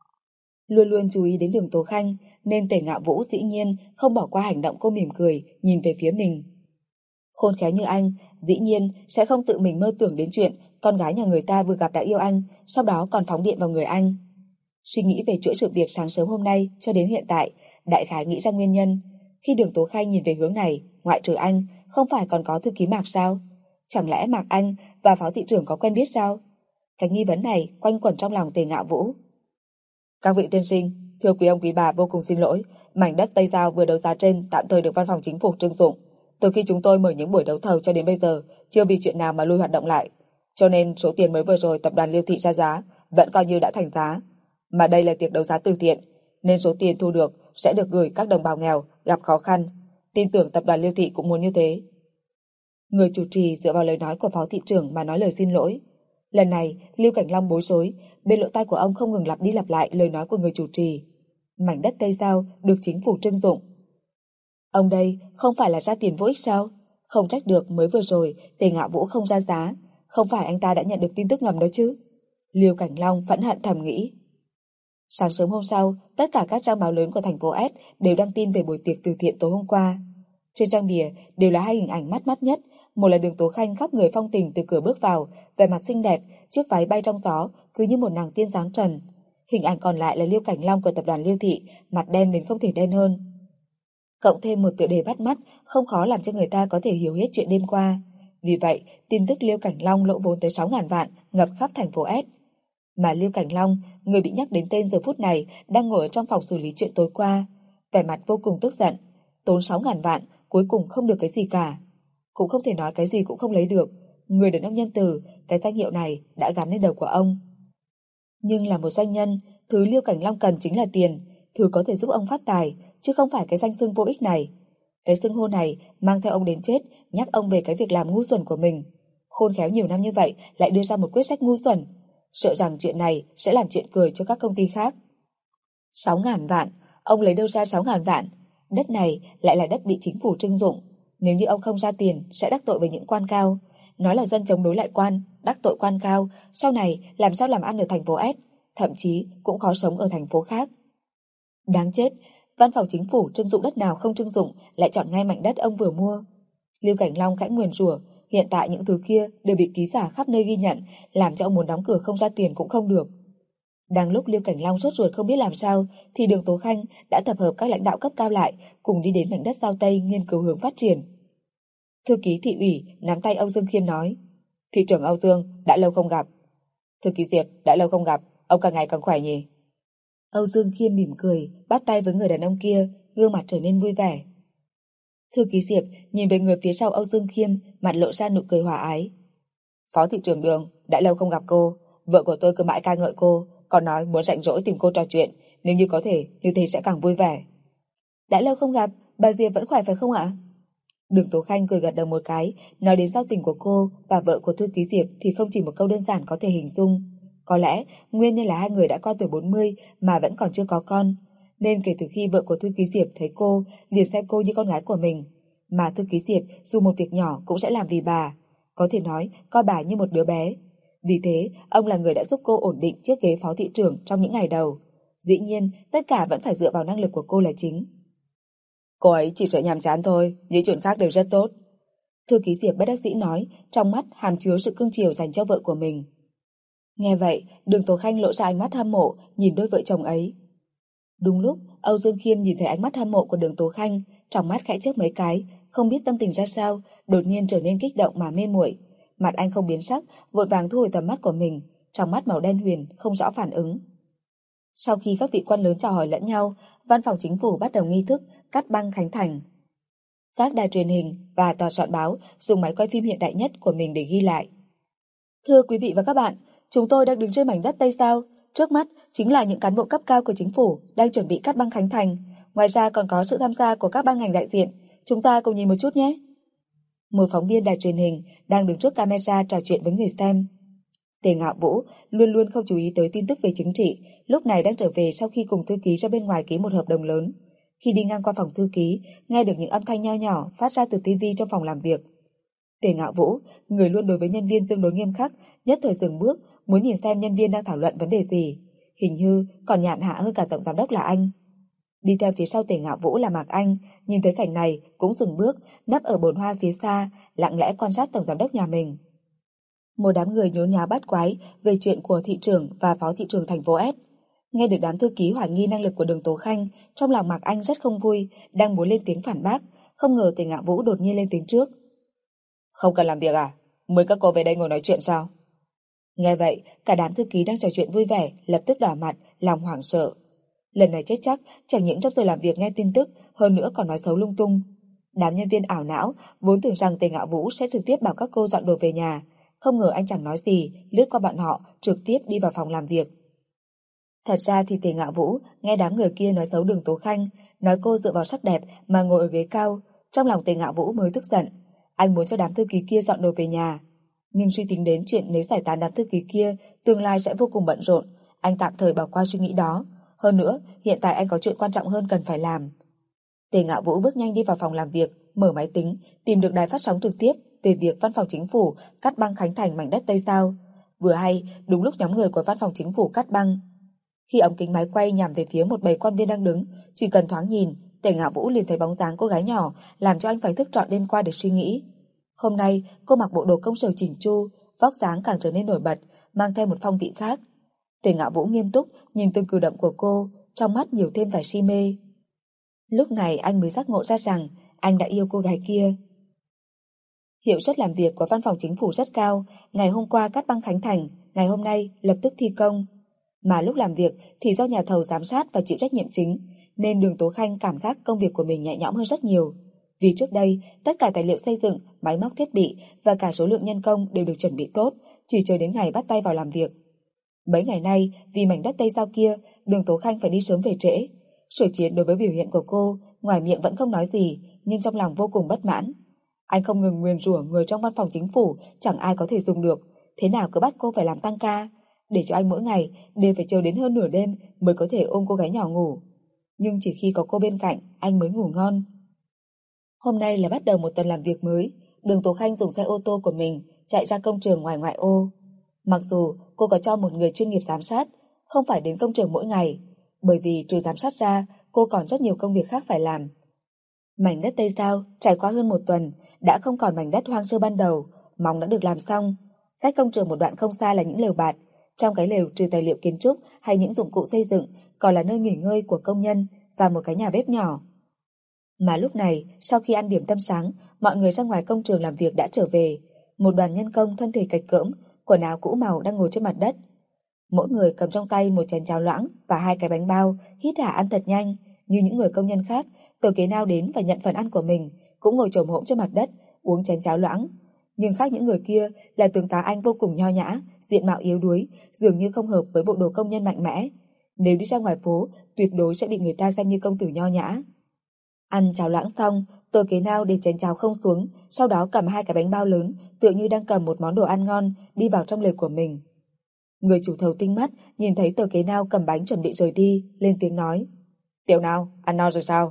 Luôn luôn chú ý đến Đường Tố Khanh, nên Tề Ngạo Vũ dĩ nhiên không bỏ qua hành động cô mỉm cười nhìn về phía mình. Khôn khéo như anh, dĩ nhiên sẽ không tự mình mơ tưởng đến chuyện con gái nhà người ta vừa gặp đã yêu anh, sau đó còn phóng điện vào người anh. Suy nghĩ về chuỗi sự việc sáng sớm hôm nay cho đến hiện tại, đại khái nghĩ ra nguyên nhân. Khi Đường Tố Khanh nhìn về hướng này, ngoại trừ anh, không phải còn có thư ký Mạc sao? Chẳng lẽ Mạc Anh và phó thị trưởng có quen biết sao? Cái nghi vấn này quanh quẩn trong lòng Tề Ngạo Vũ. Các vị tiên sinh, thưa quý ông quý bà, vô cùng xin lỗi, mảnh đất Tây Giao vừa đấu giá trên tạm thời được văn phòng chính phủ trưng dụng. Từ khi chúng tôi mở những buổi đấu thầu cho đến bây giờ, chưa vì chuyện nào mà lui hoạt động lại. Cho nên số tiền mới vừa rồi tập đoàn Liêu Thị ra giá vẫn coi như đã thành giá. Mà đây là tiệc đấu giá từ thiện, nên số tiền thu được sẽ được gửi các đồng bào nghèo gặp khó khăn. Tin tưởng tập đoàn Liêu Thị cũng muốn như thế. Người chủ trì dựa vào lời nói của phó thị trưởng mà nói lời xin lỗi. Lần này, Lưu Cảnh Long bối rối, bên lỗ tai của ông không ngừng lặp đi lặp lại lời nói của người chủ trì. Mảnh đất Tây Giao được chính phủ trưng dụng. Ông đây không phải là ra tiền vô ích sao? Không trách được mới vừa rồi Tề Ngạo Vũ không ra giá, không phải anh ta đã nhận được tin tức ngầm đó chứ? Lưu Cảnh Long phẫn hận thầm nghĩ. Sáng sớm hôm sau, tất cả các trang báo lớn của thành phố S đều đăng tin về buổi tiệc từ thiện tối hôm qua. Trên trang bìa đều là hai hình ảnh mắt mắt nhất, một là Đường Tố Khanh khắp người phong tình từ cửa bước vào, vẻ mặt xinh đẹp, chiếc váy bay trong gió, cứ như một nàng tiên dáng trần. Hình ảnh còn lại là Lưu Cảnh Long của tập đoàn Lưu Thị, mặt đen đến không thể đen hơn. Cộng thêm một tựa đề bắt mắt, không khó làm cho người ta có thể hiểu hết chuyện đêm qua. Vì vậy, tin tức Lưu Cảnh Long lỗ vốn tới sáu ngàn vạn ngập khắp thành phố S. Mà Lưu Cảnh Long, người bị nhắc đến tên giờ phút này, đang ngồi ở trong phòng xử lý chuyện tối qua, vẻ mặt vô cùng tức giận. Tốn sáu ngàn vạn, cuối cùng không được cái gì cả. Cũng không thể nói cái gì cũng không lấy được. Người đàn ông nhân từ, cái danh hiệu này đã gắn lên đầu của ông. Nhưng là một doanh nhân, thứ Lưu Cảnh Long cần chính là tiền, thứ có thể giúp ông phát tài, chứ không phải cái danh xưng vô ích này. Cái xưng hô này mang theo ông đến chết, nhắc ông về cái việc làm ngu xuẩn của mình. Khôn khéo nhiều năm như vậy lại đưa ra một quyết sách ngu xuẩn, sợ rằng chuyện này sẽ làm chuyện cười cho các công ty khác. Sáu ngàn vạn, ông lấy đâu ra sáu ngàn vạn? Đất này lại là đất bị chính phủ trưng dụng. Nếu như ông không ra tiền sẽ đắc tội với những quan cao. Nói là dân chống đối lại quan, đắc tội quan cao, sau này làm sao làm ăn ở thành phố S, thậm chí cũng khó sống ở thành phố khác. Đáng chết, văn phòng chính phủ trưng dụng đất nào không trưng dụng lại chọn ngay mảnh đất ông vừa mua. Lưu Cảnh Long khẽ nguyền rủa, hiện tại những thứ kia đều bị ký giả khắp nơi ghi nhận, làm cho ông muốn đóng cửa không ra tiền cũng không được. Đang lúc Lưu Cảnh Long sốt ruột không biết làm sao, thì Đường Tố Khanh đã tập hợp các lãnh đạo cấp cao lại, cùng đi đến mảnh đất Giao Tây nghiên cứu hướng phát triển. Thư ký thị ủy nắm tay Âu Dương Khiêm nói: "Thị trưởng Âu Dương, đã lâu không gặp." "Thư ký Diệp, đã lâu không gặp, ông càng ngày càng khỏe nhỉ?" Âu Dương Khiêm mỉm cười, bắt tay với người đàn ông kia, gương mặt trở nên vui vẻ. Thư ký Diệp nhìn về người phía sau Âu Dương Khiêm, mặt lộ ra nụ cười hòa ái. "Phó thị trưởng Đường, đã lâu không gặp cô, vợ của tôi cứ mãi ca ngợi cô, còn nói muốn rảnh rỗi tìm cô trò chuyện, nếu như có thể, như thế sẽ càng vui vẻ." "Đã lâu không gặp, bà Diệp vẫn khỏe phải không ạ?" Đường Tố Khanh cười gật đầu một cái, nói đến giao tình của cô và vợ của thư ký Diệp thì không chỉ một câu đơn giản có thể hình dung. Có lẽ nguyên nhân là hai người đã qua tuổi bốn mươi mà vẫn còn chưa có con, nên kể từ khi vợ của thư ký Diệp thấy cô, liền xem cô như con gái của mình, mà thư ký Diệp dù một việc nhỏ cũng sẽ làm vì bà, có thể nói coi bà như một đứa bé. Vì thế, ông là người đã giúp cô ổn định chiếc ghế phó thị trưởng trong những ngày đầu. Dĩ nhiên, tất cả vẫn phải dựa vào năng lực của cô là chính. "Cô ấy chỉ sợ nhàm chán thôi, những chuyện khác đều rất tốt." Thư ký Diệp bất đắc dĩ nói, trong mắt hàm chứa sự cưng chiều dành cho vợ của mình. Nghe vậy, Đường Tố Khanh lộ ra ánh mắt hâm mộ nhìn đôi vợ chồng ấy. Đúng lúc Âu Dương Khiêm nhìn thấy ánh mắt hâm mộ của Đường Tố Khanh, trong mắt khẽ chớp mấy cái, không biết tâm tình ra sao, đột nhiên trở nên kích động mà mê muội. Mặt anh không biến sắc, vội vàng thu hồi tầm mắt của mình, trong mắt màu đen huyền không rõ phản ứng. Sau khi các vị quan lớn chào hỏi lẫn nhau, văn phòng chính phủ bắt đầu nghi thức cắt băng khánh thành. Các đài truyền hình và tòa soạn báo dùng máy quay phim hiện đại nhất của mình để ghi lại. "Thưa quý vị và các bạn, chúng tôi đang đứng trên mảnh đất Tây Giao. Trước mắt chính là những cán bộ cấp cao của chính phủ đang chuẩn bị cắt băng khánh thành. Ngoài ra còn có sự tham gia của các ban ngành đại diện. Chúng ta cùng nhìn một chút nhé." Một phóng viên đài truyền hình đang đứng trước camera trò chuyện với người xem. Tề Ngạo Vũ luôn luôn không chú ý tới tin tức về chính trị, lúc này đang trở về sau khi cùng thư ký ra bên ngoài ký một hợp đồng lớn. Khi đi ngang qua phòng thư ký, nghe được những âm thanh nho nhỏ phát ra từ tivi trong phòng làm việc. Tề Ngạo Vũ, người luôn đối với nhân viên tương đối nghiêm khắc, nhất thời dừng bước, muốn nhìn xem nhân viên đang thảo luận vấn đề gì. Hình như còn nhàn hạ hơn cả tổng giám đốc là anh. Đi theo phía sau Tề Ngạo Vũ là Mạc Anh, nhìn thấy cảnh này cũng dừng bước, nấp ở bồn hoa phía xa, lặng lẽ quan sát tổng giám đốc nhà mình. Một đám người nhốn nháo bát quái về chuyện của thị trưởng và phó thị trưởng thành phố S. Nghe được đám thư ký hoài nghi năng lực của Đường Tố Khanh, trong lòng Mạc Anh rất không vui, đang muốn lên tiếng phản bác, không ngờ Tề Ngạo Vũ đột nhiên lên tiếng trước. "Không cần làm việc à? Mời các cô về đây ngồi nói chuyện sao?" Nghe vậy, cả đám thư ký đang trò chuyện vui vẻ lập tức đỏ mặt, lòng hoảng sợ. Lần này chết chắc, chẳng những trong giờ làm việc nghe tin tức, hơn nữa còn nói xấu lung tung. Đám nhân viên ảo não vốn tưởng rằng Tề Ngạo Vũ sẽ trực tiếp bảo các cô dọn đồ về nhà, không ngờ anh chẳng nói gì, lướt qua bọn họ, trực tiếp đi vào phòng làm việc. Thật ra thì Tề Ngạo Vũ nghe đám người kia nói xấu Đường Tố Khanh, nói cô dựa vào sắc đẹp mà ngồi ở ghế cao, trong lòng Tề Ngạo Vũ mới tức giận. Anh muốn cho đám thư ký kia dọn đồ về nhà. Nhưng suy tính đến chuyện nếu giải tán đám thư ký kia, tương lai sẽ vô cùng bận rộn, anh tạm thời bỏ qua suy nghĩ đó. Hơn nữa, hiện tại anh có chuyện quan trọng hơn cần phải làm. Tề Ngạo Vũ bước nhanh đi vào phòng làm việc, mở máy tính, tìm được đài phát sóng trực tiếp về việc văn phòng chính phủ cắt băng khánh thành mảnh đất Tây Giao. Vừa hay, đúng lúc nhóm người của văn phòng chính phủ cắt băng. Khi ống kính máy quay nhằm về phía một bầy quan viên đang đứng, chỉ cần thoáng nhìn, Tề Ngạo Vũ liền thấy bóng dáng cô gái nhỏ, làm cho anh phải thức trọn đêm qua để suy nghĩ. Hôm nay, cô mặc bộ đồ công sở chỉnh chu, vóc dáng càng trở nên nổi bật, mang theo một phong vị khác. Tề Ngạo Vũ nghiêm túc nhìn từng cử động của cô, trong mắt nhiều thêm vẻ si mê. Lúc này anh mới giác ngộ ra rằng anh đã yêu cô gái kia. Hiệu suất làm việc của văn phòng chính phủ rất cao, ngày hôm qua cắt băng khánh thành, ngày hôm nay lập tức thi công. Mà lúc làm việc thì do nhà thầu giám sát và chịu trách nhiệm chính, nên Đường Tố Khanh cảm giác công việc của mình nhẹ nhõm hơn rất nhiều. Vì trước đây, tất cả tài liệu xây dựng, máy móc thiết bị và cả số lượng nhân công đều được chuẩn bị tốt, chỉ chờ đến ngày bắt tay vào làm việc. Mấy ngày nay, vì mảnh đất Tây Giao kia, Đường Tố Khanh phải đi sớm về trễ. Sở Chiến đối với biểu hiện của cô, ngoài miệng vẫn không nói gì, nhưng trong lòng vô cùng bất mãn. Anh không ngừng nguyền rủa người trong văn phòng chính phủ, chẳng ai có thể dùng được, thế nào cứ bắt cô phải làm tăng ca, để cho anh mỗi ngày đều phải chờ đến hơn nửa đêm mới có thể ôm cô gái nhỏ ngủ. Nhưng chỉ khi có cô bên cạnh, anh mới ngủ ngon. Hôm nay là bắt đầu một tuần làm việc mới, Đường Tố Khanh dùng xe ô tô của mình chạy ra công trường ngoài ngoại ô. Mặc dù cô có cho một người chuyên nghiệp giám sát, không phải đến công trường mỗi ngày, bởi vì trừ giám sát ra, cô còn rất nhiều công việc khác phải làm. Mảnh đất Tây Giao trải qua hơn một tuần, đã không còn mảnh đất hoang sơ ban đầu, móng đã được làm xong. Cách công trường một đoạn không xa là những lều bạt, trong cái lều trừ tài liệu kiến trúc hay những dụng cụ xây dựng, còn là nơi nghỉ ngơi của công nhân và một cái nhà bếp nhỏ. Mà lúc này, sau khi ăn điểm tâm sáng, mọi người ra ngoài công trường làm việc đã trở về. Một đoàn nhân công thân thể cạch cỡm, quần áo cũ màu đang ngồi trên mặt đất. Mỗi người cầm trong tay một chén cháo loãng và hai cái bánh bao, hít hả ăn thật nhanh. Như những người công nhân khác, Từ Kế Nao đến và nhận phần ăn của mình, cũng ngồi chồm hổm trên mặt đất, uống chén cháo loãng. Nhưng khác những người kia là tướng tá Anh vô cùng nho nhã, diện mạo yếu đuối, dường như không hợp với bộ đồ công nhân mạnh mẽ. Nếu đi ra ngoài phố, tuyệt đối sẽ bị người ta xem như công tử nho nhã. Ăn cháo loãng xong, Từ Kế Nao để chén cháo không xuống, sau đó cầm hai cái bánh bao lớn, tựa như đang cầm một món đồ ăn ngon, đi vào trong lều của mình. Người chủ thầu tinh mắt nhìn thấy Từ Kế Nao cầm bánh chuẩn bị rời đi, lên tiếng nói: "Tiểu Nao, ăn no rồi sao?"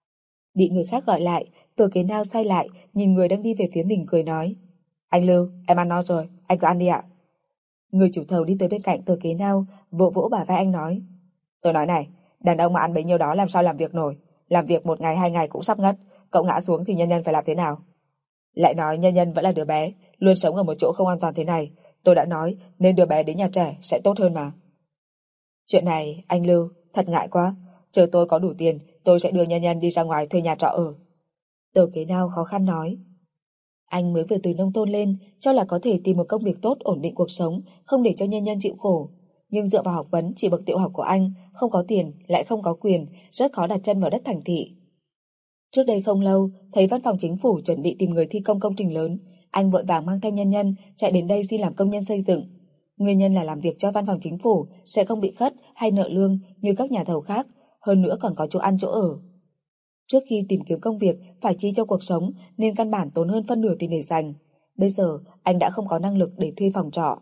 Bị người khác gọi lại, Từ Kế Nao xoay lại, nhìn người đang đi về phía mình cười nói: "Anh Lưu, em ăn no rồi, anh cứ ăn đi ạ." Người chủ thầu đi tới bên cạnh Từ Kế Nao, vỗ vỗ bả vai anh nói: "Tôi nói này, đàn ông mà ăn bấy nhiêu đó làm sao làm việc nổi, làm việc một ngày hai ngày cũng sắp ngất, cậu ngã xuống thì nhân nhân phải làm thế nào? Lại nói nhân nhân vẫn là đứa bé, luôn sống ở một chỗ không an toàn thế này, tôi đã nói nên đưa bé đến nhà trẻ sẽ tốt hơn mà." "Chuyện này, anh Lưu, thật ngại quá, chờ tôi có đủ tiền, tôi sẽ đưa nhân nhân đi ra ngoài thuê nhà trọ ở." Từ Kế Nao khó khăn nói. Anh mới vừa từ nông thôn lên, cho là có thể tìm một công việc tốt ổn định cuộc sống, không để cho nhân nhân chịu khổ. Nhưng dựa vào học vấn chỉ bậc tiểu học của anh, không có tiền, lại không có quyền, rất khó đặt chân vào đất thành thị. Trước đây không lâu, thấy văn phòng chính phủ chuẩn bị tìm người thi công công trình lớn, anh vội vàng mang theo nhân nhân chạy đến đây xin làm công nhân xây dựng. Nguyên nhân là làm việc cho văn phòng chính phủ sẽ không bị khất hay nợ lương như các nhà thầu khác, hơn nữa còn có chỗ ăn chỗ ở. Trước khi tìm kiếm công việc phải chi cho cuộc sống nên căn bản tốn hơn phân nửa tiền để dành. Bây giờ anh đã không có năng lực để thuê phòng trọ.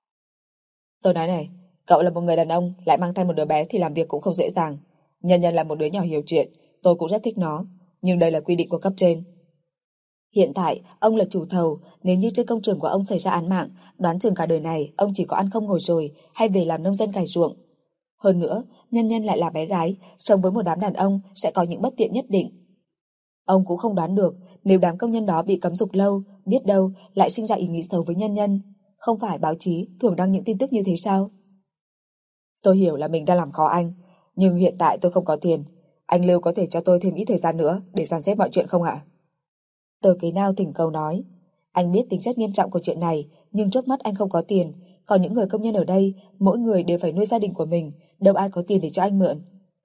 "Tôi nói này, cậu là một người đàn ông lại mang theo một đứa bé thì làm việc cũng không dễ dàng. Nhân nhân là một đứa nhỏ hiểu chuyện, tôi cũng rất thích nó, nhưng đây là quy định của cấp trên." Hiện tại ông là chủ thầu, nếu như trên công trường của ông xảy ra án mạng, đoán chừng cả đời này ông chỉ có ăn không ngồi rồi hay về làm nông dân cày ruộng. Hơn nữa, nhân nhân lại là bé gái, sống với một đám đàn ông sẽ có những bất tiện nhất định. Ông cũng không đoán được, nếu đám công nhân đó bị cấm dục lâu, biết đâu lại sinh ra ý nghĩ xấu với nhân nhân. Không phải báo chí thường đăng những tin tức như thế sao? "Tôi hiểu là mình đang làm khó anh, nhưng hiện tại tôi không có tiền. Anh Lưu có thể cho tôi thêm ít thời gian nữa để dàn xếp mọi chuyện không ạ?" Từ Kế Nao thỉnh cầu nói. Anh biết tính chất nghiêm trọng của chuyện này, nhưng trước mắt anh không có tiền, còn những người công nhân ở đây, mỗi người đều phải nuôi gia đình của mình, đâu ai có tiền để cho anh mượn.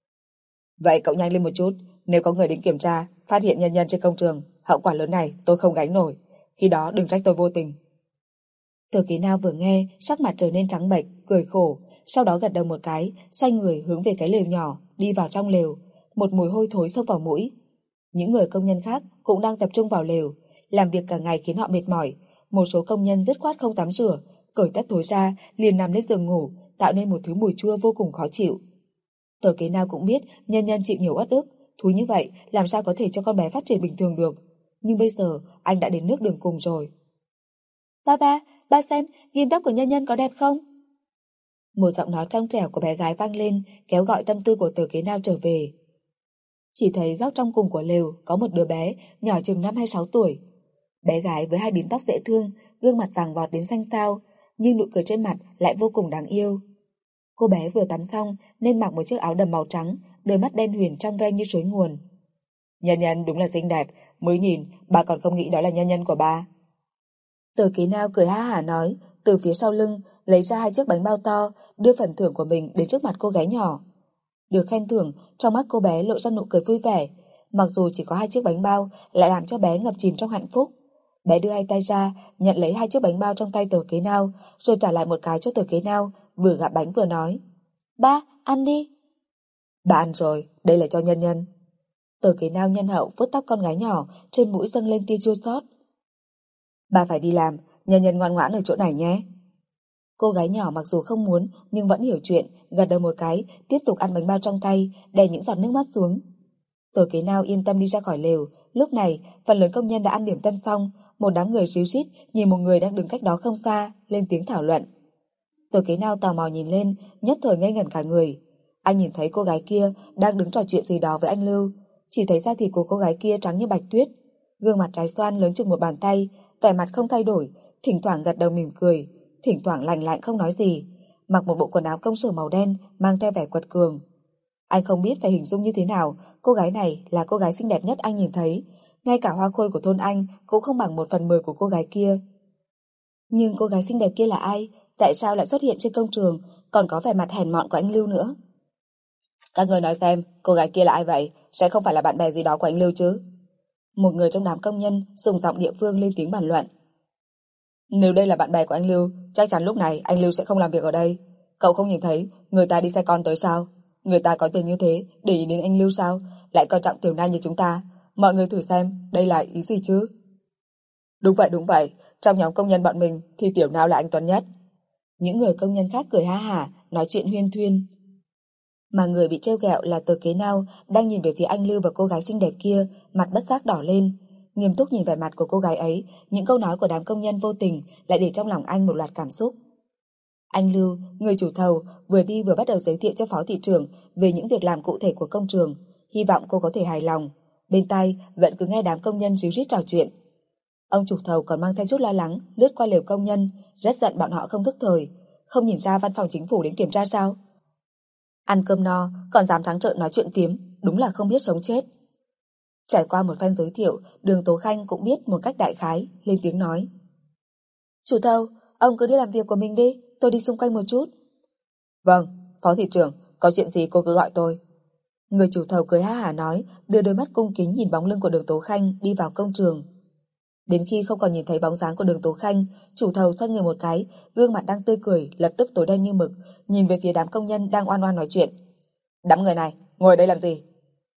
"Vậy cậu nhanh lên một chút, nếu có người đến kiểm tra, phát hiện nhân nhân trên công trường, hậu quả lớn này tôi không gánh nổi, khi đó đừng trách tôi vô tình." Từ Kế Nao vừa nghe, sắc mặt trở nên trắng bệch, cười khổ, sau đó gật đầu một cái, xoay người hướng về cái lều nhỏ, đi vào trong lều, một mùi hôi thối xông vào mũi. Những người công nhân khác cũng đang tập trung vào lều, làm việc cả ngày khiến họ mệt mỏi. Một số công nhân dứt khoát không tắm rửa, cởi tất tối ra, liền nằm lên giường ngủ, tạo nên một thứ mùi chua vô cùng khó chịu. Tờ kế nào cũng biết Nhân Nhân chịu nhiều uất ức, thú như vậy làm sao có thể cho con bé phát triển bình thường được. Nhưng bây giờ anh đã đến nước đường cùng rồi. Ba ba, ba xem, ghim tóc của Nhân Nhân có đẹp không? Một giọng nói trong trẻo của bé gái vang lên, kéo gọi tâm tư của Tờ kế nào trở về. Chỉ thấy góc trong cùng của lều có một đứa bé nhỏ chừng năm hay sáu tuổi. Bé gái với hai bím tóc dễ thương, gương mặt vàng vọt đến xanh xao, nhưng nụ cười trên mặt lại vô cùng đáng yêu. Cô bé vừa tắm xong nên mặc một chiếc áo đầm màu trắng, đôi mắt đen huyền trong veo như suối nguồn. Nhân Nhân đúng là xinh đẹp, mới nhìn bà còn không nghĩ đó là Nhân Nhân của ba. Tờ kế nào cười ha hả nói, từ phía sau lưng lấy ra hai chiếc bánh bao to, đưa phần thưởng của mình đến trước mặt cô gái nhỏ. Được khen thưởng, trong mắt cô bé lộ ra nụ cười vui vẻ, mặc dù chỉ có hai chiếc bánh bao lại làm cho bé ngập chìm trong hạnh phúc. Bé đưa hai tay ra, nhận lấy hai chiếc bánh bao trong tay Tờ kế nào, rồi trả lại một cái cho Tờ kế nào, vừa gặm bánh vừa nói. Ba, ăn đi. Ba ăn rồi, đây là cho Nhân Nhân. Tờ kế nào nhân hậu vuốt tóc con gái nhỏ, trên mũi dâng lên tia chua xót. Ba phải đi làm, Nhân Nhân ngoan ngoãn ở chỗ này nhé. Cô gái nhỏ mặc dù không muốn nhưng vẫn hiểu chuyện, gật đầu một cái, tiếp tục ăn bánh bao trong tay, đè những giọt nước mắt xuống. Tờ kế nào yên tâm đi ra khỏi lều. Lúc này phần lớn công nhân đã ăn điểm tâm xong, một đám người ríu rít nhìn một người đang đứng cách đó không xa, lên tiếng thảo luận. Tờ kế nào tò mò nhìn lên, nhất thời ngây ngẩn cả người. Anh nhìn thấy cô gái kia đang đứng trò chuyện gì đó với anh Lưu, chỉ thấy da thịt của cô gái kia trắng như bạch tuyết, gương mặt trái xoan lớn chừng một bàn tay, vẻ mặt không thay đổi, thỉnh thoảng gật đầu mỉm cười, thỉnh thoảng lành lạnh không nói gì, mặc một bộ quần áo công sở màu đen mang theo vẻ quật cường. Anh không biết phải hình dung như thế nào, cô gái này là cô gái xinh đẹp nhất anh nhìn thấy, ngay cả hoa khôi của thôn anh cũng không bằng một phần mười của cô gái kia. Nhưng cô gái xinh đẹp kia là ai? Tại sao lại xuất hiện trên công trường, còn có vẻ mặt hèn mọn của anh Lưu nữa? Các người nói xem, cô gái kia là ai vậy? Sẽ không phải là bạn bè gì đó của anh Lưu chứ? Một người trong đám công nhân dùng giọng địa phương lên tiếng bàn luận. Nếu đây là bạn bè của anh Lưu, chắc chắn lúc này anh Lưu sẽ không làm việc ở đây. Cậu không nhìn thấy người ta đi xe con tới sao? Người ta có tiền như thế để ý đến anh Lưu sao? Lại coi trọng tiểu nam như chúng ta. Mọi người thử xem, đây là ý gì chứ? Đúng vậy, đúng vậy. Trong nhóm công nhân bọn mình thì tiểu nào là anh Tuấn nhất. Những người công nhân khác cười ha hả, nói chuyện huyên thuyên. Mà người bị trêu ghẹo là Tờ kế nào đang nhìn về phía anh Lưu và cô gái xinh đẹp kia, mặt bất giác đỏ lên. Nghiêm túc nhìn vẻ mặt của cô gái ấy, những câu nói của đám công nhân vô tình lại để trong lòng anh một loạt cảm xúc. Anh Lưu, người chủ thầu, vừa đi vừa bắt đầu giới thiệu cho phó thị trưởng về những việc làm cụ thể của công trường, hy vọng cô có thể hài lòng. Bên tai vẫn cứ nghe đám công nhân ríu rít trò chuyện. Ông chủ thầu còn mang theo chút lo lắng lướt qua lều công nhân, rất giận bọn họ không thức thời, không nhìn ra văn phòng chính phủ đến kiểm tra sao? Ăn cơm no còn dám trắng trợn nói chuyện phiếm, đúng là không biết sống chết. Trải qua một phen giới thiệu, Đường Tố Khanh cũng biết một cách đại khái, lên tiếng nói. Chủ thầu, ông cứ đi làm việc của mình đi, tôi đi xung quanh một chút. Vâng, phó thị trưởng, có chuyện gì cô cứ gọi tôi. Người chủ thầu cười ha hả nói, đưa đôi mắt cung kính nhìn bóng lưng của Đường Tố Khanh đi vào công trường. Đến khi không còn nhìn thấy bóng dáng của Đường Tố Khanh, chủ thầu xoay người một cái, gương mặt đang tươi cười lập tức tối đen như mực, nhìn về phía đám công nhân đang oan oan nói chuyện. Đám người này, ngồi ở đây làm gì?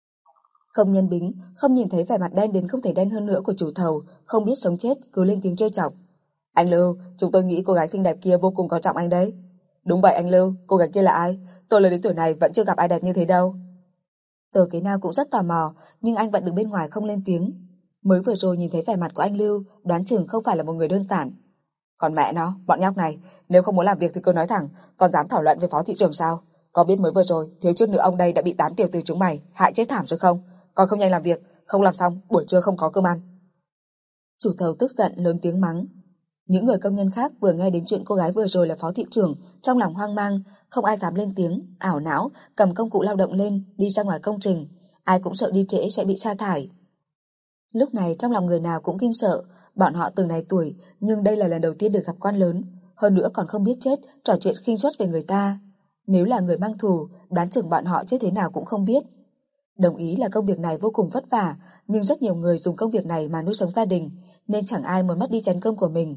Công nhân Bính không nhìn thấy vẻ mặt đen đến không thể đen hơn nữa của chủ thầu, không biết sống chết, cứ lên tiếng trêu chọc. Anh Lưu, chúng tôi nghĩ cô gái xinh đẹp kia vô cùng coi trọng anh đấy. Đúng vậy anh Lưu, cô gái kia là ai? Tôi lớn đến tuổi này vẫn chưa gặp ai đẹp như thế đâu. Tờ kế nào cũng rất tò mò, nhưng anh vẫn đứng bên ngoài không lên tiếng. Mới vừa rồi nhìn thấy vẻ mặt của anh Lưu, đoán chừng không phải là một người đơn giản. Còn mẹ nó, bọn nhóc này, nếu không muốn làm việc thì cứ nói thẳng, còn dám thảo luận với phó thị trưởng sao? Có biết mới vừa rồi, thiếu chút nữa ông đây đã bị tám tiểu tử chúng mày hại chết thảm rồi không? Còn không nhanh làm việc, không làm xong, buổi trưa không có cơm ăn. Chủ thầu tức giận lớn tiếng mắng. Những người công nhân khác vừa nghe đến chuyện cô gái vừa rồi là phó thị trưởng, trong lòng hoang mang, không ai dám lên tiếng, ảo não, cầm công cụ lao động lên, đi ra ngoài công trình. Ai cũng sợ đi trễ sẽ bị sa thải. Lúc này trong lòng người nào cũng kinh sợ, bọn họ từng này tuổi, nhưng đây là lần đầu tiên được gặp quan lớn, hơn nữa còn không biết chết, trò chuyện khinh suất về người ta. Nếu là người mang thù, đoán chừng bọn họ chết thế nào cũng không biết. Đồng ý là công việc này vô cùng vất vả, nhưng rất nhiều người dùng công việc này mà nuôi sống gia đình, nên chẳng ai muốn mất đi chén cơm của mình.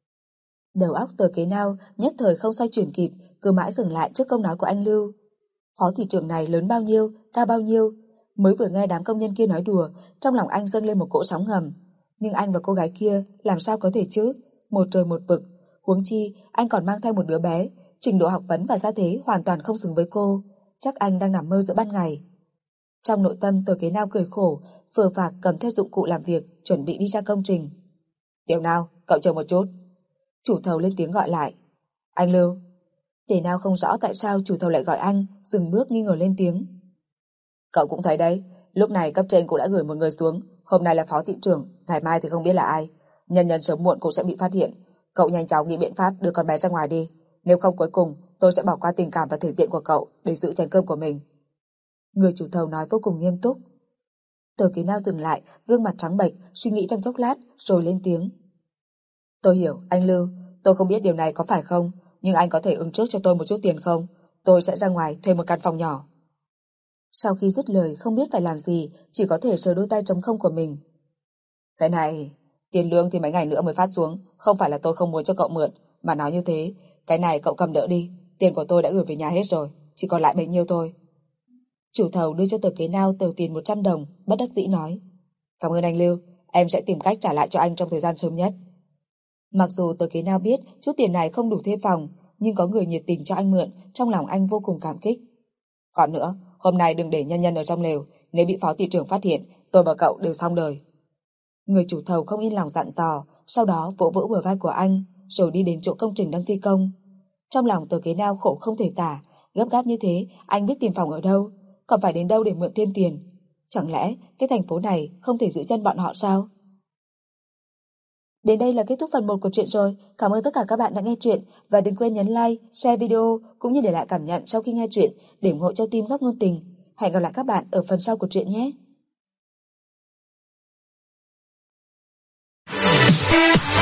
Đầu óc Tờ kế nào nhất thời không xoay chuyển kịp, cứ mãi dừng lại trước câu nói của anh Lưu. Phó thị trưởng này lớn bao nhiêu, cao bao nhiêu? Mới vừa nghe đám công nhân kia nói đùa, trong lòng anh dâng lên một cỗ sóng ngầm. Nhưng anh và cô gái kia làm sao có thể chứ? Một trời một vực. Huống chi, anh còn mang theo một đứa bé, trình độ học vấn và gia thế hoàn toàn không xứng với cô. Chắc anh đang nằm mơ giữa ban ngày. Trong nội tâm Tờ Kế Nao cười khổ, phờ phạc cầm theo dụng cụ làm việc, chuẩn bị đi ra công trình. Tiểu Nao, cậu chờ một chút. Chủ thầu lên tiếng gọi lại. Anh Lưu. Tề Nao không rõ tại sao chủ thầu lại gọi anh, dừng bước nghi ngờ lên tiếng. Cậu cũng thấy đấy, lúc này cấp trên cũng đã gửi một người xuống, hôm nay là phó thị trưởng, ngày mai thì không biết là ai. Nhân nhân sớm muộn cũng sẽ bị phát hiện. Cậu nhanh chóng nghĩ biện pháp đưa con bé ra ngoài đi, nếu không cuối cùng tôi sẽ bỏ qua tình cảm và thể diện của cậu để giữ chén cơm của mình. Người chủ thầu nói vô cùng nghiêm túc. Tờ Kế Nao dừng lại, gương mặt trắng bệch, suy nghĩ trong chốc lát rồi lên tiếng. Tôi hiểu, anh Lưu, tôi không biết điều này có phải không, nhưng anh có thể ứng trước cho tôi một chút tiền không? Tôi sẽ ra ngoài thuê một căn phòng nhỏ. Sau khi dứt lời không biết phải làm gì, chỉ có thể sờ đôi tay trống không của mình. Cái này, tiền lương thì mấy ngày nữa mới phát xuống, không phải là tôi không muốn cho cậu mượn, mà nói như thế, cái này cậu cầm đỡ đi, tiền của tôi đã gửi về nhà hết rồi, chỉ còn lại bấy nhiêu thôi. Chủ thầu đưa cho Tờ Kế Nao tờ tiền một trăm đồng, bất đắc dĩ nói. Cảm ơn anh Lưu, em sẽ tìm cách trả lại cho anh trong thời gian sớm nhất. Mặc dù Tờ Kế Nao biết chút tiền này không đủ thuê phòng, nhưng có người nhiệt tình cho anh mượn, trong lòng anh vô cùng cảm kích. Còn nữa, hôm nay đừng để nhân nhân ở trong lều, nếu bị phó thị trưởng phát hiện, tôi và cậu đều xong đời. Người chủ thầu không yên lòng dặn dò, sau đó vỗ vỗ bờ vai của anh, rồi đi đến chỗ công trình đang thi công. Trong lòng Tờ Kế Nao khổ không thể tả, gấp gáp như thế, anh biết tìm phòng ở đâu, còn phải đến đâu để mượn thêm tiền. Chẳng lẽ cái thành phố này không thể giữ chân bọn họ sao? Đến đây là kết thúc phần một của truyện rồi. Cảm ơn tất cả các bạn đã nghe truyện và đừng quên nhấn like, share video cũng như để lại cảm nhận sau khi nghe truyện để ủng hộ cho team Góc Ngôn Tình. Hẹn gặp lại các bạn ở phần sau của truyện nhé.